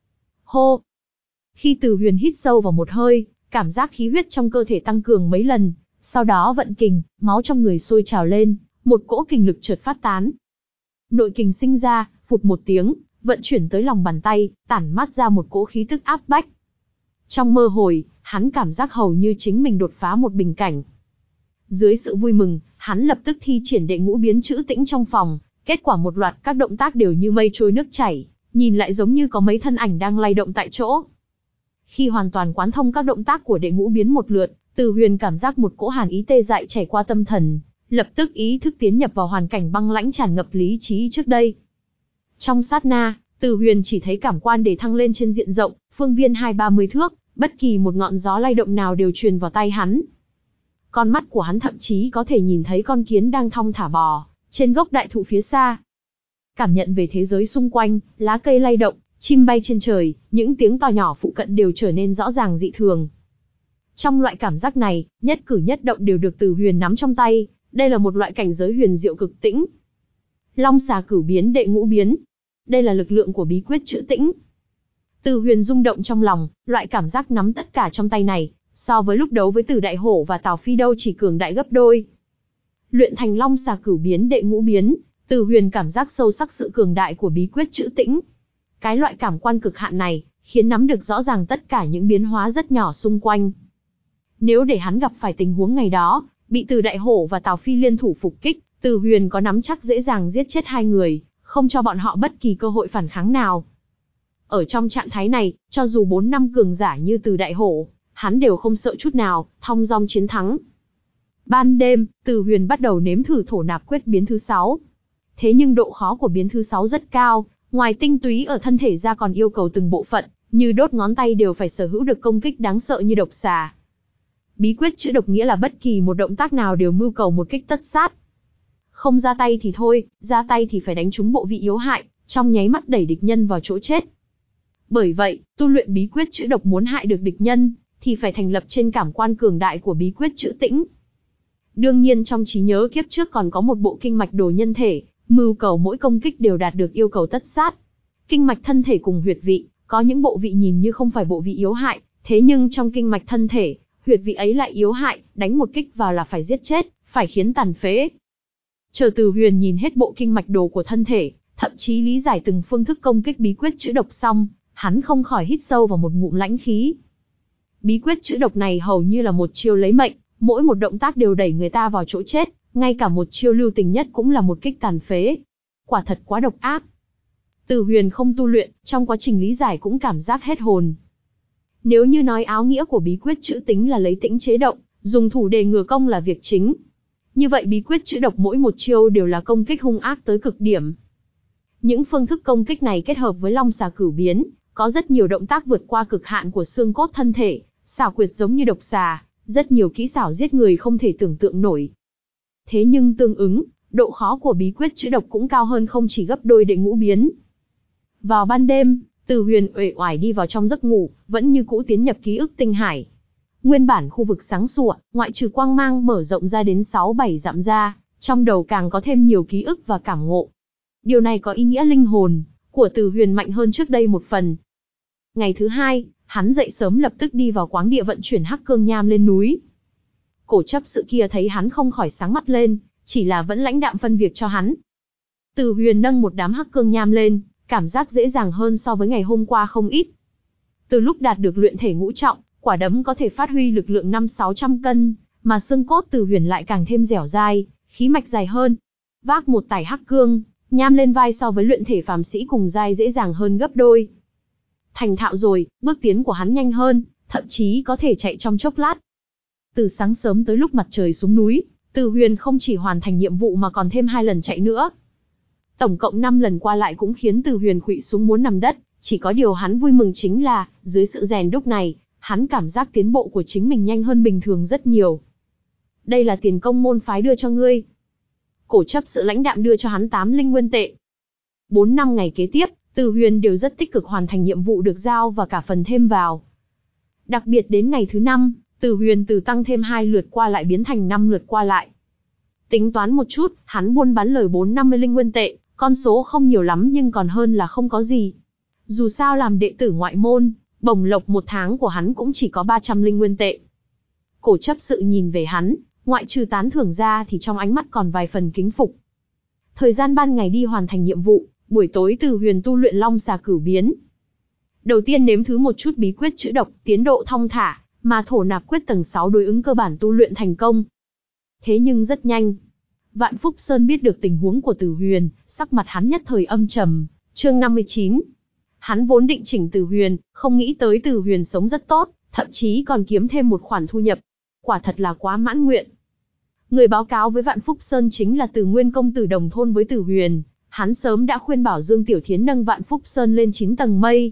Hô! Khi Từ Huyền hít sâu vào một hơi, cảm giác khí huyết trong cơ thể tăng cường mấy lần, sau đó vận kình, máu trong người sôi trào lên, một cỗ kình lực chợt phát tán. Nội kình sinh ra, phụt một tiếng, vận chuyển tới lòng bàn tay, tản mát ra một cỗ khí tức áp bách. Trong mơ hồi, hắn cảm giác hầu như chính mình đột phá một bình cảnh. Dưới sự vui mừng, hắn lập tức thi triển đệ ngũ biến chữ tĩnh trong phòng, kết quả một loạt các động tác đều như mây trôi nước chảy, nhìn lại giống như có mấy thân ảnh đang lay động tại chỗ. Khi hoàn toàn quán thông các động tác của đệ ngũ biến một lượt, Từ Huyền cảm giác một cỗ hàn ý tê dại chảy qua tâm thần, lập tức ý thức tiến nhập vào hoàn cảnh băng lãnh tràn ngập lý trí trước đây. Trong sát na, Từ Huyền chỉ thấy cảm quan để thăng lên trên diện rộng, phương viên hai ba mươi thước, bất kỳ một ngọn gió lay động nào đều truyền vào tai hắn. Con mắt của hắn thậm chí có thể nhìn thấy con kiến đang thong thả bò trên gốc đại thụ phía xa. Cảm nhận về thế giới xung quanh, lá cây lay động, chim bay trên trời, những tiếng to nhỏ phụ cận đều trở nên rõ ràng dị thường. Trong loại cảm giác này, nhất cử nhất động đều được Từ Huyền nắm trong tay, đây là một loại cảnh giới huyền diệu cực tĩnh. Long xà cửu biến đệ ngũ biến. Đây là lực lượng của bí quyết chữ tĩnh. Từ Huyền rung động trong lòng, loại cảm giác nắm tất cả trong tay này, so với lúc đấu với Từ Đại Hổ và Tào Phi đâu chỉ cường đại gấp đôi. Luyện thành Long xà cửu biến đệ ngũ biến, Từ Huyền cảm giác sâu sắc sự cường đại của bí quyết chữ tĩnh. Cái loại cảm quan cực hạn này, khiến nắm được rõ ràng tất cả những biến hóa rất nhỏ xung quanh. Nếu để hắn gặp phải tình huống ngày đó, bị Từ Đại Hổ và Tào Phi liên thủ phục kích, Từ Huyền có nắm chắc dễ dàng giết chết hai người, không cho bọn họ bất kỳ cơ hội phản kháng nào. Ở trong trạng thái này, cho dù bốn năm cường giả như Từ Đại Hổ, hắn đều không sợ chút nào, thong dong chiến thắng. Ban đêm, Từ Huyền bắt đầu nếm thử thổ nạp quyết biến thứ sáu. Thế nhưng độ khó của biến thứ sáu rất cao, ngoài tinh túy ở thân thể ra còn yêu cầu từng bộ phận, như đốt ngón tay đều phải sở hữu được công kích đáng sợ như độc xà. Bí quyết chữa độc nghĩa là bất kỳ một động tác nào đều mưu cầu một kích tất sát. Không ra tay thì thôi, ra tay thì phải đánh trúng bộ vị yếu hại, trong nháy mắt đẩy địch nhân vào chỗ chết. Bởi vậy, tu luyện bí quyết chữa độc muốn hại được địch nhân, thì phải thành lập trên cảm quan cường đại của bí quyết chữa tĩnh. Đương nhiên trong trí nhớ kiếp trước còn có một bộ kinh mạch đồ nhân thể, mưu cầu mỗi công kích đều đạt được yêu cầu tất sát. Kinh mạch thân thể cùng huyệt vị, có những bộ vị nhìn như không phải bộ vị yếu hại, thế nhưng trong kinh mạch thân thể, huyệt vị ấy lại yếu hại, đánh một kích vào là phải giết chết, phải khiến tàn phế. Chờ Từ Huyền nhìn hết bộ kinh mạch đồ của thân thể, thậm chí lý giải từng phương thức công kích bí quyết chữa độc xong, hắn không khỏi hít sâu vào một ngụm lãnh khí. Bí quyết chữa độc này hầu như là một chiêu lấy mệnh, mỗi một động tác đều đẩy người ta vào chỗ chết, ngay cả một chiêu lưu tình nhất cũng là một kích tàn phế. Quả thật quá độc ác. Từ Huyền không tu luyện, trong quá trình lý giải cũng cảm giác hết hồn. Nếu như nói áo nghĩa của bí quyết chữa tính là lấy tĩnh chế động, dùng thủ đề ngừa công là việc chính. Như vậy bí quyết chữa độc mỗi một chiêu đều là công kích hung ác tới cực điểm. Những phương thức công kích này kết hợp với long xà cửu biến, có rất nhiều động tác vượt qua cực hạn của xương cốt thân thể, xảo quyệt giống như độc xà, rất nhiều kỹ xảo giết người không thể tưởng tượng nổi. Thế nhưng tương ứng, độ khó của bí quyết chữa độc cũng cao hơn không chỉ gấp đôi đệ ngũ biến. Vào ban đêm, Từ Huyền uể oải đi vào trong giấc ngủ, vẫn như cũ tiến nhập ký ức tinh hải. Nguyên bản khu vực sáng sủa, ngoại trừ quang mang mở rộng ra đến sáu bảy dặm ra, trong đầu càng có thêm nhiều ký ức và cảm ngộ. Điều này có ý nghĩa linh hồn của Từ Huyền mạnh hơn trước đây một phần. Ngày thứ hai, hắn dậy sớm lập tức đi vào quáng địa vận chuyển hắc cương nham lên núi. Cổ chấp sự kia thấy hắn không khỏi sáng mắt lên, chỉ là vẫn lãnh đạm phân việc cho hắn. Từ Huyền nâng một đám hắc cương nham lên, cảm giác dễ dàng hơn so với ngày hôm qua không ít. Từ lúc đạt được luyện thể ngũ trọng, quả đấm có thể phát huy lực lượng năm sáu trăm cân, mà xương cốt Từ Huyền lại càng thêm dẻo dai, khí mạch dài hơn. Vác một tải hắc cương nham lên vai so với luyện thể phàm sĩ cùng giai dễ dàng hơn gấp đôi. Thành thạo rồi, bước tiến của hắn nhanh hơn, thậm chí có thể chạy trong chốc lát. Từ sáng sớm tới lúc mặt trời xuống núi, Từ Huyền không chỉ hoàn thành nhiệm vụ mà còn thêm hai lần chạy nữa. Tổng cộng năm lần qua lại cũng khiến Từ Huyền khuỵu xuống muốn nằm đất, chỉ có điều hắn vui mừng chính là, dưới sự rèn đúc này, hắn cảm giác tiến bộ của chính mình nhanh hơn bình thường rất nhiều. Đây là tiền công môn phái đưa cho ngươi. Cổ chấp sự lãnh đạm đưa cho hắn tám linh nguyên tệ. Bốn năm ngày kế tiếp, Từ Huyền đều rất tích cực hoàn thành nhiệm vụ được giao và cả phần thêm vào. Đặc biệt đến ngày thứ năm, Từ Huyền từ tăng thêm hai lượt qua lại biến thành năm lượt qua lại. Tính toán một chút, hắn buôn bán lời bốn năm mươi linh nguyên tệ, con số không nhiều lắm nhưng còn hơn là không có gì. Dù sao làm đệ tử ngoại môn, bổng lộc một tháng của hắn cũng chỉ có ba trăm linh nguyên tệ. Cổ chấp sự nhìn về hắn, ngoại trừ tán thưởng ra thì trong ánh mắt còn vài phần kính phục. Thời gian ban ngày đi hoàn thành nhiệm vụ, buổi tối Từ Huyền tu luyện long xà cửu biến. Đầu tiên nếm thứ một chút bí quyết chữa độc, tiến độ thong thả, mà thổ nạp quyết tầng sáu đối ứng cơ bản tu luyện thành công. Thế nhưng rất nhanh, Vạn Phúc Sơn biết được tình huống của Từ Huyền, sắc mặt hắn nhất thời âm trầm. Chương năm mươi chín. Hắn vốn định chỉnh Từ Huyền, không nghĩ tới Từ Huyền sống rất tốt, thậm chí còn kiếm thêm một khoản thu nhập. Quả thật là quá mãn nguyện. Người báo cáo với Vạn Phúc Sơn chính là Từ Nguyên công tử đồng thôn với Từ Huyền, hắn sớm đã khuyên bảo Dương Tiểu Thiến nâng Vạn Phúc Sơn lên chín tầng mây.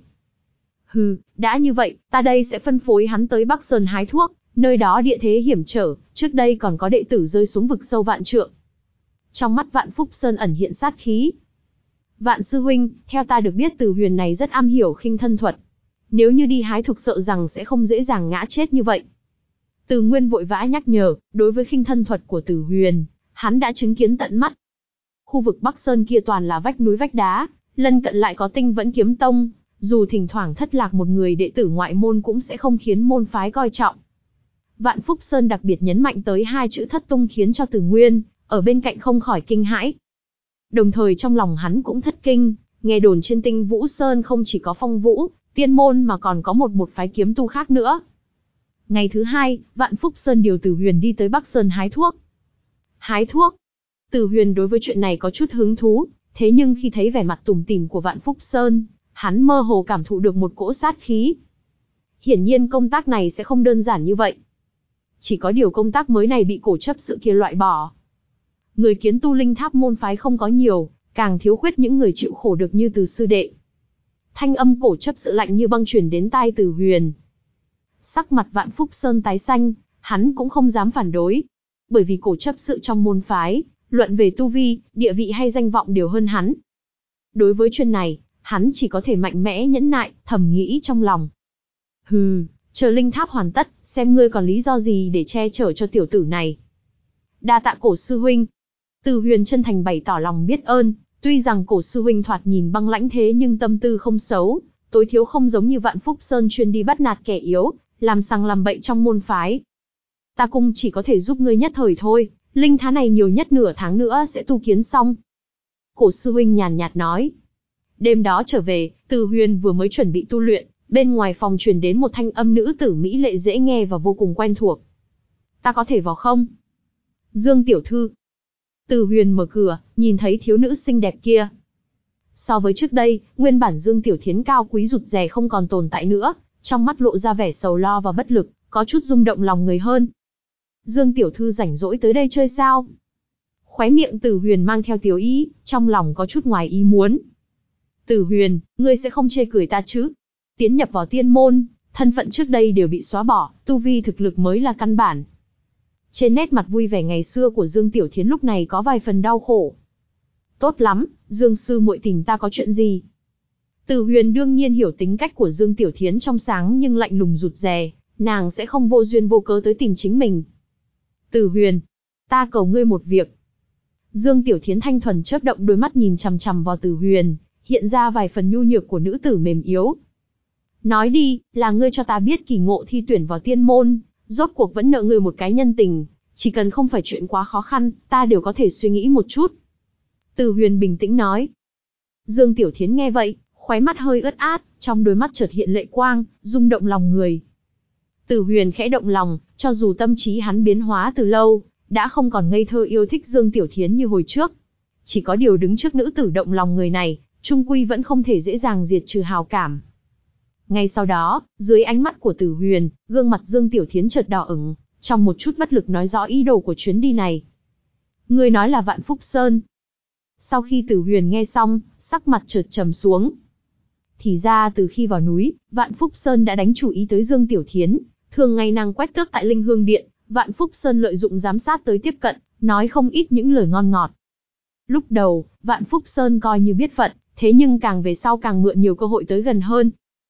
Hừ, đã như vậy, ta đây sẽ phân phối hắn tới Bắc Sơn hái thuốc, nơi đó địa thế hiểm trở, trước đây còn có đệ tử rơi xuống vực sâu vạn trượng. Trong mắt Vạn Phúc Sơn ẩn hiện sát khí. Vạn sư huynh, theo ta được biết Từ Huyền này rất am hiểu khinh thân thuật. Nếu như đi hái thực sợ rằng sẽ không dễ dàng ngã chết như vậy. Từ Nguyên vội vã nhắc nhở, đối với khinh thân thuật của Từ Huyền, hắn đã chứng kiến tận mắt. Khu vực Bắc Sơn kia toàn là vách núi vách đá, lân cận lại có Tinh Vẫn Kiếm Tông, dù thỉnh thoảng thất lạc một người đệ tử ngoại môn cũng sẽ không khiến môn phái coi trọng. Vạn Phúc Sơn đặc biệt nhấn mạnh tới hai chữ thất tung khiến cho Từ Nguyên, ở bên cạnh không khỏi kinh hãi. Đồng thời trong lòng hắn cũng thất kinh, nghe đồn trên Tinh Vũ Sơn không chỉ có Phong Vũ, Tiên Môn mà còn có một một phái kiếm tu khác nữa. Ngày thứ hai, Vạn Phúc Sơn điều Từ Huyền đi tới Bắc Sơn hái thuốc. Hái thuốc? Từ Huyền đối với chuyện này có chút hứng thú, thế nhưng khi thấy vẻ mặt tủm tỉm của Vạn Phúc Sơn, hắn mơ hồ cảm thụ được một cỗ sát khí. Hiển nhiên công tác này sẽ không đơn giản như vậy. Chỉ có điều công tác mới này bị cổ chấp sự kia loại bỏ. Người kiến tu linh tháp môn phái không có nhiều, càng thiếu khuyết những người chịu khổ được như Từ sư đệ. Thanh âm cổ chấp sự lạnh như băng truyền đến tai Từ Huyền. Sắc mặt Vạn Phúc Sơn tái xanh, hắn cũng không dám phản đối. Bởi vì cổ chấp sự trong môn phái, luận về tu vi, địa vị hay danh vọng đều hơn hắn. Đối với chuyện này, hắn chỉ có thể mạnh mẽ nhẫn nại, thầm nghĩ trong lòng. Hừ, chờ linh tháp hoàn tất, xem ngươi còn lý do gì để che chở cho tiểu tử này. Đa tạ cổ sư huynh. Từ Huyền chân thành bày tỏ lòng biết ơn, tuy rằng cổ sư huynh thoạt nhìn băng lãnh thế nhưng tâm tư không xấu, tối thiếu không giống như Vạn Phúc Sơn chuyên đi bắt nạt kẻ yếu, làm sằng làm bậy trong môn phái. Ta cũng chỉ có thể giúp ngươi nhất thời thôi, linh thá này nhiều nhất nửa tháng nữa sẽ tu kiến xong. Cổ sư huynh nhàn nhạt nói. Đêm đó trở về, Từ Huyền vừa mới chuẩn bị tu luyện, bên ngoài phòng truyền đến một thanh âm nữ tử mỹ lệ dễ nghe và vô cùng quen thuộc. Ta có thể vào không? Dương tiểu thư. Từ Huyền mở cửa, nhìn thấy thiếu nữ xinh đẹp kia. So với trước đây, nguyên bản Dương Tiểu Thiến cao quý rụt rè không còn tồn tại nữa, trong mắt lộ ra vẻ sầu lo và bất lực, có chút rung động lòng người hơn. Dương tiểu thư rảnh rỗi tới đây chơi sao? Khóe miệng Từ Huyền mang theo tiểu ý, trong lòng có chút ngoài ý muốn. Từ Huyền, ngươi sẽ không chê cười ta chứ? Tiến nhập vào tiên môn, thân phận trước đây đều bị xóa bỏ, tu vi thực lực mới là căn bản. Trên nét mặt vui vẻ ngày xưa của Dương Tiểu Thiến lúc này có vài phần đau khổ. Tốt lắm, Dương sư muội tìm ta có chuyện gì? Từ Huyền đương nhiên hiểu tính cách của Dương Tiểu Thiến trong sáng nhưng lạnh lùng rụt rè, nàng sẽ không vô duyên vô cớ tới tìm chính mình. Từ Huyền, ta cầu ngươi một việc. Dương Tiểu Thiến thanh thuần chớp động đôi mắt nhìn chằm chằm vào Từ Huyền, hiện ra vài phần nhu nhược của nữ tử mềm yếu. Nói đi, là ngươi cho ta biết kỳ ngộ thi tuyển vào tiên môn, rốt cuộc vẫn nợ ngươi một cái nhân tình, chỉ cần không phải chuyện quá khó khăn, ta đều có thể suy nghĩ một chút. Từ Huyền bình tĩnh nói. Dương Tiểu Thiến nghe vậy, khóe mắt hơi ướt át, trong đôi mắt chợt hiện lệ quang, rung động lòng người. Từ Huyền khẽ động lòng, cho dù tâm trí hắn biến hóa từ lâu, đã không còn ngây thơ yêu thích Dương Tiểu Thiến như hồi trước. Chỉ có điều đứng trước nữ tử động lòng người này, trung quy vẫn không thể dễ dàng diệt trừ hào cảm. Ngay sau đó, dưới ánh mắt của Từ Huyền, gương mặt Dương Tiểu Thiến chợt đỏ ửng, trong một chút bất lực nói rõ ý đồ của chuyến đi này. Ngươi nói là Vạn Phúc Sơn. Sau khi Từ Huyền nghe xong, sắc mặt chợt trầm xuống. Thì ra từ khi vào núi, Vạn Phúc Sơn đã đánh chủ ý tới Dương Tiểu Thiến, thường ngày nàng quét tước tại Linh Hương Điện, Vạn Phúc Sơn lợi dụng giám sát tới tiếp cận, nói không ít những lời ngon ngọt. Lúc đầu, Vạn Phúc Sơn coi như biết phận, thế nhưng càng về sau càng mượn nhiều cơ hội tới gần hơn.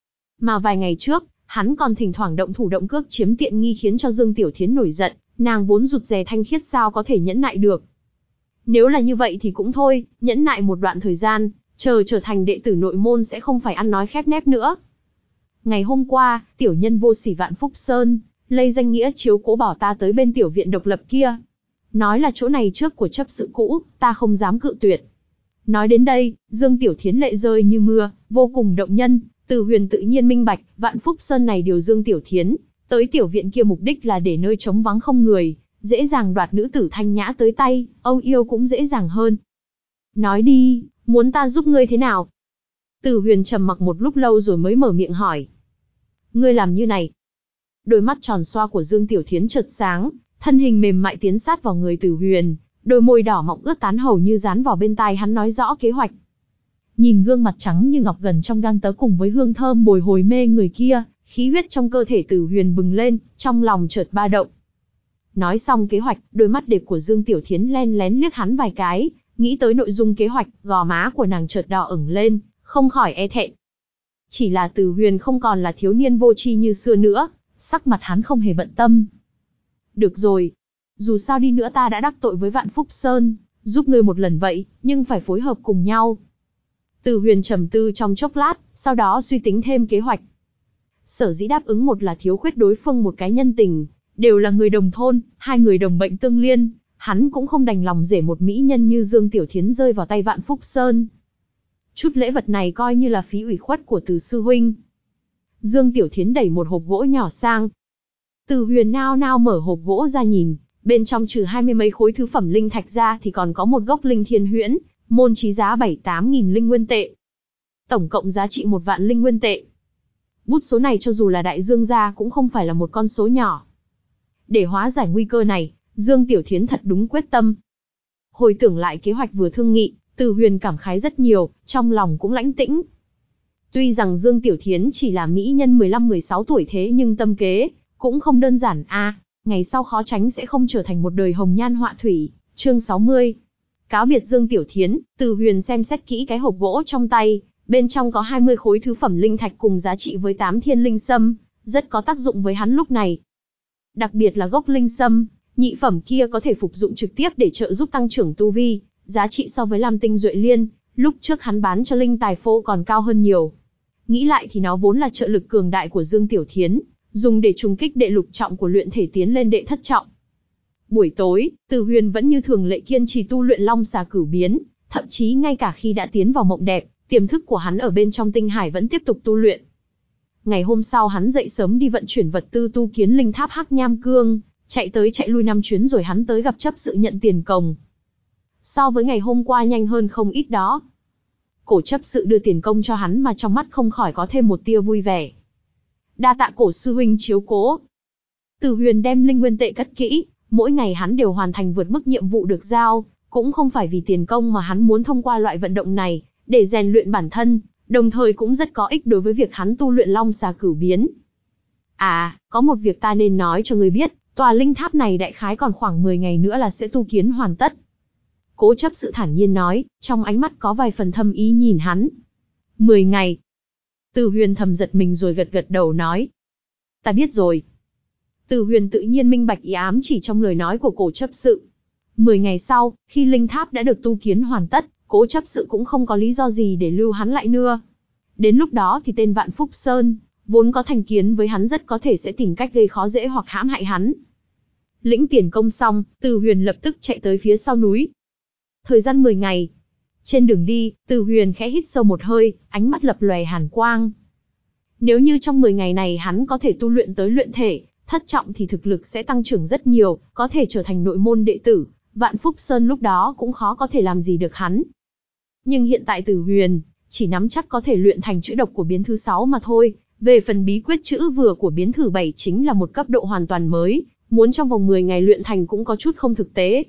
Mà vài ngày trước, hắn còn thỉnh thoảng động thủ động cước chiếm tiện nghi khiến cho Dương Tiểu Thiến nổi giận, nàng vốn rụt rè thanh khiết sao có thể nhẫn nại được. Nếu là như vậy thì cũng thôi, nhẫn nại một đoạn thời gian, chờ trở thành đệ tử nội môn sẽ không phải ăn nói khép nép nữa. Ngày hôm qua, tiểu nhân vô sỉ Vạn Phúc Sơn, lấy danh nghĩa chiếu cố bảo ta tới bên tiểu viện độc lập kia. Nói là chỗ này trước của chấp sự cũ, ta không dám cự tuyệt. Nói đến đây, Dương Tiểu Thiến lệ rơi như mưa, vô cùng động nhân. Từ Huyền tự nhiên minh bạch, Vạn Phúc Sơn này điều Dương Tiểu Thiến tới tiểu viện kia mục đích là để nơi trống vắng không người, dễ dàng đoạt nữ tử thanh nhã tới tay, âu yêu cũng dễ dàng hơn. Nói đi, muốn ta giúp ngươi thế nào? Từ Huyền trầm mặc một lúc lâu rồi mới mở miệng hỏi. Ngươi làm như này. Đôi mắt tròn xoa của Dương Tiểu Thiến chợt sáng, thân hình mềm mại tiến sát vào người Từ Huyền, đôi môi đỏ mọng ướt tán hầu như dán vào bên tai hắn nói rõ kế hoạch. Nhìn gương mặt trắng như ngọc gần trong gang tớ cùng với hương thơm bồi hồi mê người kia, khí huyết trong cơ thể Từ Huyền bừng lên, trong lòng chợt ba động. Nói xong kế hoạch, đôi mắt đẹp của Dương Tiểu Thiến len lén liếc hắn vài cái, nghĩ tới nội dung kế hoạch, gò má của nàng chợt đỏ ửng lên, không khỏi e thẹn. Chỉ là Từ Huyền không còn là thiếu niên vô tri như xưa nữa, sắc mặt hắn không hề bận tâm. Được rồi, dù sao đi nữa ta đã đắc tội với Vạn Phúc Sơn, giúp ngươi một lần vậy, nhưng phải phối hợp cùng nhau. Từ Huyền trầm tư trong chốc lát, sau đó suy tính thêm kế hoạch. Sở dĩ đáp ứng một là thiếu khuyết đối phương một cái nhân tình, đều là người đồng thôn, hai người đồng bệnh tương liên, hắn cũng không đành lòng để một mỹ nhân như Dương Tiểu Thiến rơi vào tay Vạn Phúc Sơn. Chút lễ vật này coi như là phí ủy khuất của Từ sư huynh. Dương Tiểu Thiến đẩy một hộp gỗ nhỏ sang. Từ Huyền nao nao mở hộp gỗ ra nhìn, bên trong trừ hai mươi mấy khối thứ phẩm linh thạch ra thì còn có một gốc linh thiên huyễn, môn chí giá bảy tám nghìn linh nguyên tệ. Tổng cộng giá trị một vạn linh nguyên tệ. Bút số này cho dù là đại dương gia cũng không phải là một con số nhỏ. Để hóa giải nguy cơ này, Dương Tiểu Thiến thật đúng quyết tâm. Hồi tưởng lại kế hoạch vừa thương nghị, Từ Huyền cảm khái rất nhiều, trong lòng cũng lãnh tĩnh. Tuy rằng Dương Tiểu Thiến chỉ là mỹ nhân mười lăm mười sáu tuổi thế nhưng tâm kế cũng không đơn giản a, à, ngày sau khó tránh sẽ không trở thành một đời hồng nhan họa thủy. Chương sáu mươi. Cáo biệt Dương Tiểu Thiến, Từ Huyền xem xét kỹ cái hộp gỗ trong tay, bên trong có hai mươi khối thứ phẩm linh thạch cùng giá trị với tám thiên linh sâm, rất có tác dụng với hắn lúc này. Đặc biệt là gốc linh sâm, nhị phẩm kia có thể phục dụng trực tiếp để trợ giúp tăng trưởng tu vi, giá trị so với Lam Tinh Duệ Liên, lúc trước hắn bán cho linh tài phô còn cao hơn nhiều. Nghĩ lại thì nó vốn là trợ lực cường đại của Dương Tiểu Thiến, dùng để trùng kích đệ lục trọng của luyện thể tiến lên đệ thất trọng. Buổi tối, Từ Huyền vẫn như thường lệ kiên trì tu luyện Long Xà Cửu Biến, thậm chí ngay cả khi đã tiến vào mộng đẹp, tiềm thức của hắn ở bên trong tinh hải vẫn tiếp tục tu luyện. Ngày hôm sau hắn dậy sớm đi vận chuyển vật tư tu kiến linh tháp Hắc Nham Cương, chạy tới chạy lui năm chuyến rồi hắn tới gặp chấp sự nhận tiền công. So với ngày hôm qua nhanh hơn không ít đó. Cổ chấp sự đưa tiền công cho hắn mà trong mắt không khỏi có thêm một tia vui vẻ. Đa tạ cổ sư huynh chiếu cố. Từ Huyền đem linh nguyên tệ cất kỹ, mỗi ngày hắn đều hoàn thành vượt mức nhiệm vụ được giao, cũng không phải vì tiền công mà hắn muốn thông qua loại vận động này, để rèn luyện bản thân, đồng thời cũng rất có ích đối với việc hắn tu luyện Long Xà Cửu Biến. À, có một việc ta nên nói cho ngươi biết, tòa linh tháp này đại khái còn khoảng mười ngày nữa là sẽ tu kiến hoàn tất. Cố chấp sự thản nhiên nói, trong ánh mắt có vài phần thâm ý nhìn hắn. mười ngày. Từ Huyền thầm giật mình rồi gật gật đầu nói. Ta biết rồi. Từ Huyền tự nhiên minh bạch ý ám chỉ trong lời nói của cổ chấp sự. mười ngày sau, khi linh tháp đã được tu kiến hoàn tất, cố chấp sự cũng không có lý do gì để lưu hắn lại nữa. Đến lúc đó thì tên Vạn Phúc Sơn, vốn có thành kiến với hắn rất có thể sẽ tìm cách gây khó dễ hoặc hãm hại hắn. Lĩnh tiền công xong, Từ Huyền lập tức chạy tới phía sau núi. Thời gian mười ngày. Trên đường đi, Từ Huyền khẽ hít sâu một hơi, ánh mắt lập lòe hàn quang. Nếu như trong mười ngày này hắn có thể tu luyện tới luyện thể, thất trọng thì thực lực sẽ tăng trưởng rất nhiều, có thể trở thành nội môn đệ tử, Vạn Phúc Sơn lúc đó cũng khó có thể làm gì được hắn. Nhưng hiện tại Từ Huyền chỉ nắm chắc có thể luyện thành chữ độc của biến thứ sáu mà thôi, về phần bí quyết chữ vừa của biến thứ bảy chính là một cấp độ hoàn toàn mới, muốn trong vòng mười ngày luyện thành cũng có chút không thực tế.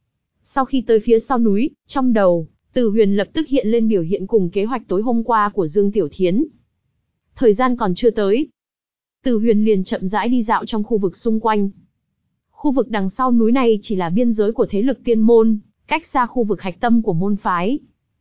Sau khi tới phía sau núi, trong đầu, Từ Huyền lập tức hiện lên biểu hiện cùng kế hoạch tối hôm qua của Dương Tiểu Thiến. Thời gian còn chưa tới, Từ Huyền liền chậm rãi đi dạo trong khu vực xung quanh. Khu vực đằng sau núi này chỉ là biên giới của thế lực tiên môn, cách xa khu vực hạch tâm của môn phái.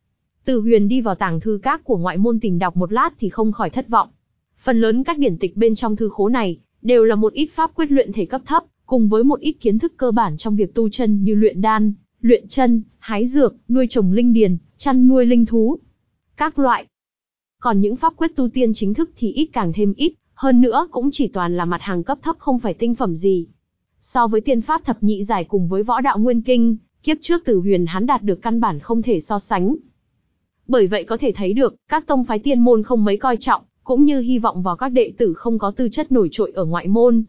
Từ Huyền đi vào tàng thư các của ngoại môn tìm đọc một lát thì không khỏi thất vọng. Phần lớn các điển tịch bên trong thư khố này đều là một ít pháp quyết luyện thể cấp thấp, cùng với một ít kiến thức cơ bản trong việc tu chân như luyện đan, luyện chân, hái dược, nuôi trồng linh điền, chăn nuôi linh thú, các loại. Còn những pháp quyết tu tiên chính thức thì ít càng thêm ít, hơn nữa cũng chỉ toàn là mặt hàng cấp thấp không phải tinh phẩm gì. So với tiên pháp thập nhị giải cùng với võ đạo nguyên kinh, kiếp trước Từ Huyền hắn đạt được căn bản không thể so sánh. Bởi vậy có thể thấy được, các tông phái tiên môn không mấy coi trọng, cũng như hy vọng vào các đệ tử không có tư chất nổi trội ở ngoại môn.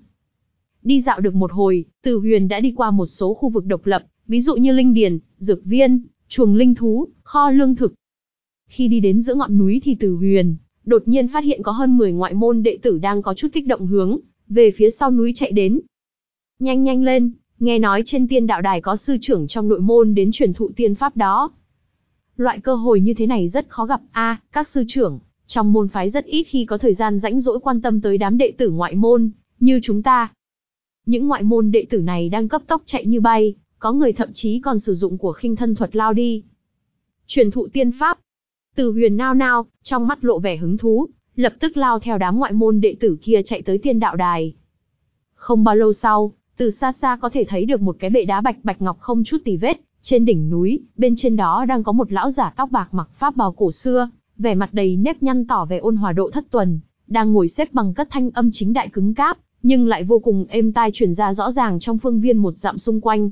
Đi dạo được một hồi, Từ Huyền đã đi qua một số khu vực độc lập, ví dụ như linh điền, dược viên, chuồng linh thú, kho lương thực. Khi đi đến giữa ngọn núi thì Từ Huyền đột nhiên phát hiện có hơn mười ngoại môn đệ tử đang có chút kích động hướng về phía sau núi chạy đến. Nhanh nhanh lên, nghe nói trên tiên đạo đài có sư trưởng trong nội môn đến truyền thụ tiên pháp đó. Loại cơ hội như thế này rất khó gặp a, à, các sư trưởng trong môn phái rất ít khi có thời gian rãnh rỗi quan tâm tới đám đệ tử ngoại môn như chúng ta. Những ngoại môn đệ tử này đang cấp tốc chạy như bay, có người thậm chí còn sử dụng của khinh thân thuật lao đi. Truyền thụ tiên pháp. Từ Huyền nao nao, trong mắt lộ vẻ hứng thú, lập tức lao theo đám ngoại môn đệ tử kia chạy tới tiên đạo đài. Không bao lâu sau, từ xa xa có thể thấy được một cái bệ đá bạch bạch ngọc không chút tì vết, trên đỉnh núi, bên trên đó đang có một lão giả tóc bạc mặc pháp bào cổ xưa, vẻ mặt đầy nếp nhăn tỏ vẻ ôn hòa độ thất tuần, đang ngồi xếp bằng cất thanh âm chính đại cứng cáp, nhưng lại vô cùng êm tai truyền ra rõ ràng trong phương viên một dặm xung quanh.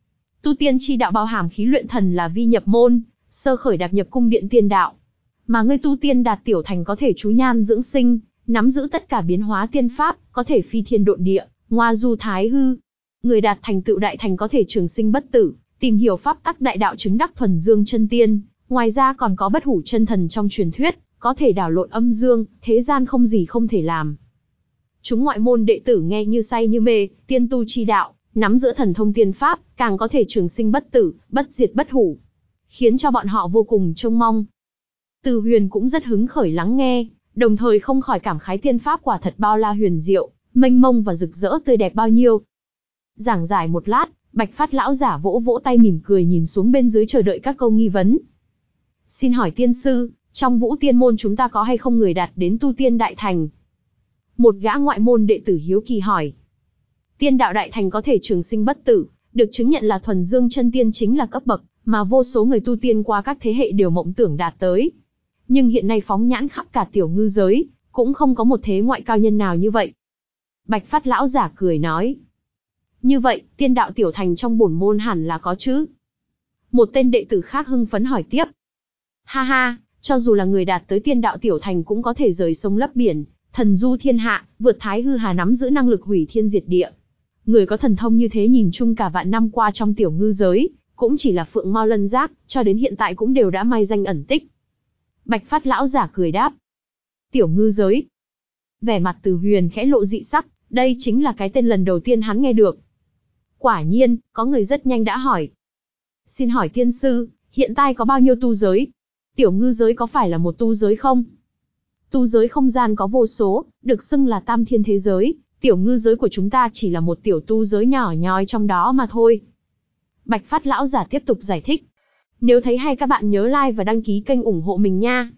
Tu tiên chi đạo bao hàm khí luyện thần là vi nhập môn, sơ khởi đạp nhập cung điện tiên đạo. Mà ngươi tu tiên đạt tiểu thành có thể chú nhan dưỡng sinh, nắm giữ tất cả biến hóa tiên pháp, có thể phi thiên độn địa, Ngoa du thái hư. Người đạt thành tựu đại thành có thể trường sinh bất tử, tìm hiểu pháp tắc đại đạo chứng đắc thuần dương chân tiên, ngoài ra còn có bất hủ chân thần trong truyền thuyết, có thể đảo lộn âm dương, thế gian không gì không thể làm. Chúng ngoại môn đệ tử nghe như say như mê, tiên tu chi đạo, nắm giữ thần thông tiên pháp, càng có thể trường sinh bất tử, bất diệt bất hủ, khiến cho bọn họ vô cùng trông mong. Từ Huyền cũng rất hứng khởi lắng nghe, đồng thời không khỏi cảm khái tiên pháp quả thật bao la huyền diệu, mênh mông và rực rỡ tươi đẹp bao nhiêu. Giảng giải một lát, Bạch Phát lão giả vỗ vỗ tay mỉm cười nhìn xuống bên dưới chờ đợi các câu nghi vấn. Xin hỏi tiên sư, trong Vũ Tiên môn chúng ta có hay không người đạt đến tu tiên đại thành? Một gã ngoại môn đệ tử hiếu kỳ hỏi. Tiên đạo đại thành có thể trường sinh bất tử, được chứng nhận là thuần dương chân tiên chính là cấp bậc mà vô số người tu tiên qua các thế hệ đều mộng tưởng đạt tới. Nhưng hiện nay phóng nhãn khắp cả tiểu ngư giới, cũng không có một thế ngoại cao nhân nào như vậy. Bạch Phát lão giả cười nói. Như vậy, tiên đạo tiểu thành trong bổn môn hẳn là có chứ? Một tên đệ tử khác hưng phấn hỏi tiếp. Ha ha, cho dù là người đạt tới tiên đạo tiểu thành cũng có thể rời sông lấp biển, thần du thiên hạ, vượt thái hư hà, nắm giữ năng lực hủy thiên diệt địa. Người có thần thông như thế nhìn chung cả vạn năm qua trong tiểu ngư giới, cũng chỉ là Phượng Mao Lân Giác, cho đến hiện tại cũng đều đã mai danh ẩn tích. Bạch Phát lão giả cười đáp. Tiểu ngư giới. Vẻ mặt Từ Huyền khẽ lộ dị sắc, đây chính là cái tên lần đầu tiên hắn nghe được. Quả nhiên, có người rất nhanh đã hỏi. Xin hỏi tiên sư, hiện tại có bao nhiêu tu giới? Tiểu ngư giới có phải là một tu giới không? Tu giới không gian có vô số, được xưng là tam thiên thế giới, tiểu ngư giới của chúng ta chỉ là một tiểu tu giới nhỏ nhoi trong đó mà thôi. Bạch Phát lão giả tiếp tục giải thích. Nếu thấy hay các bạn nhớ like và đăng ký kênh ủng hộ mình nha.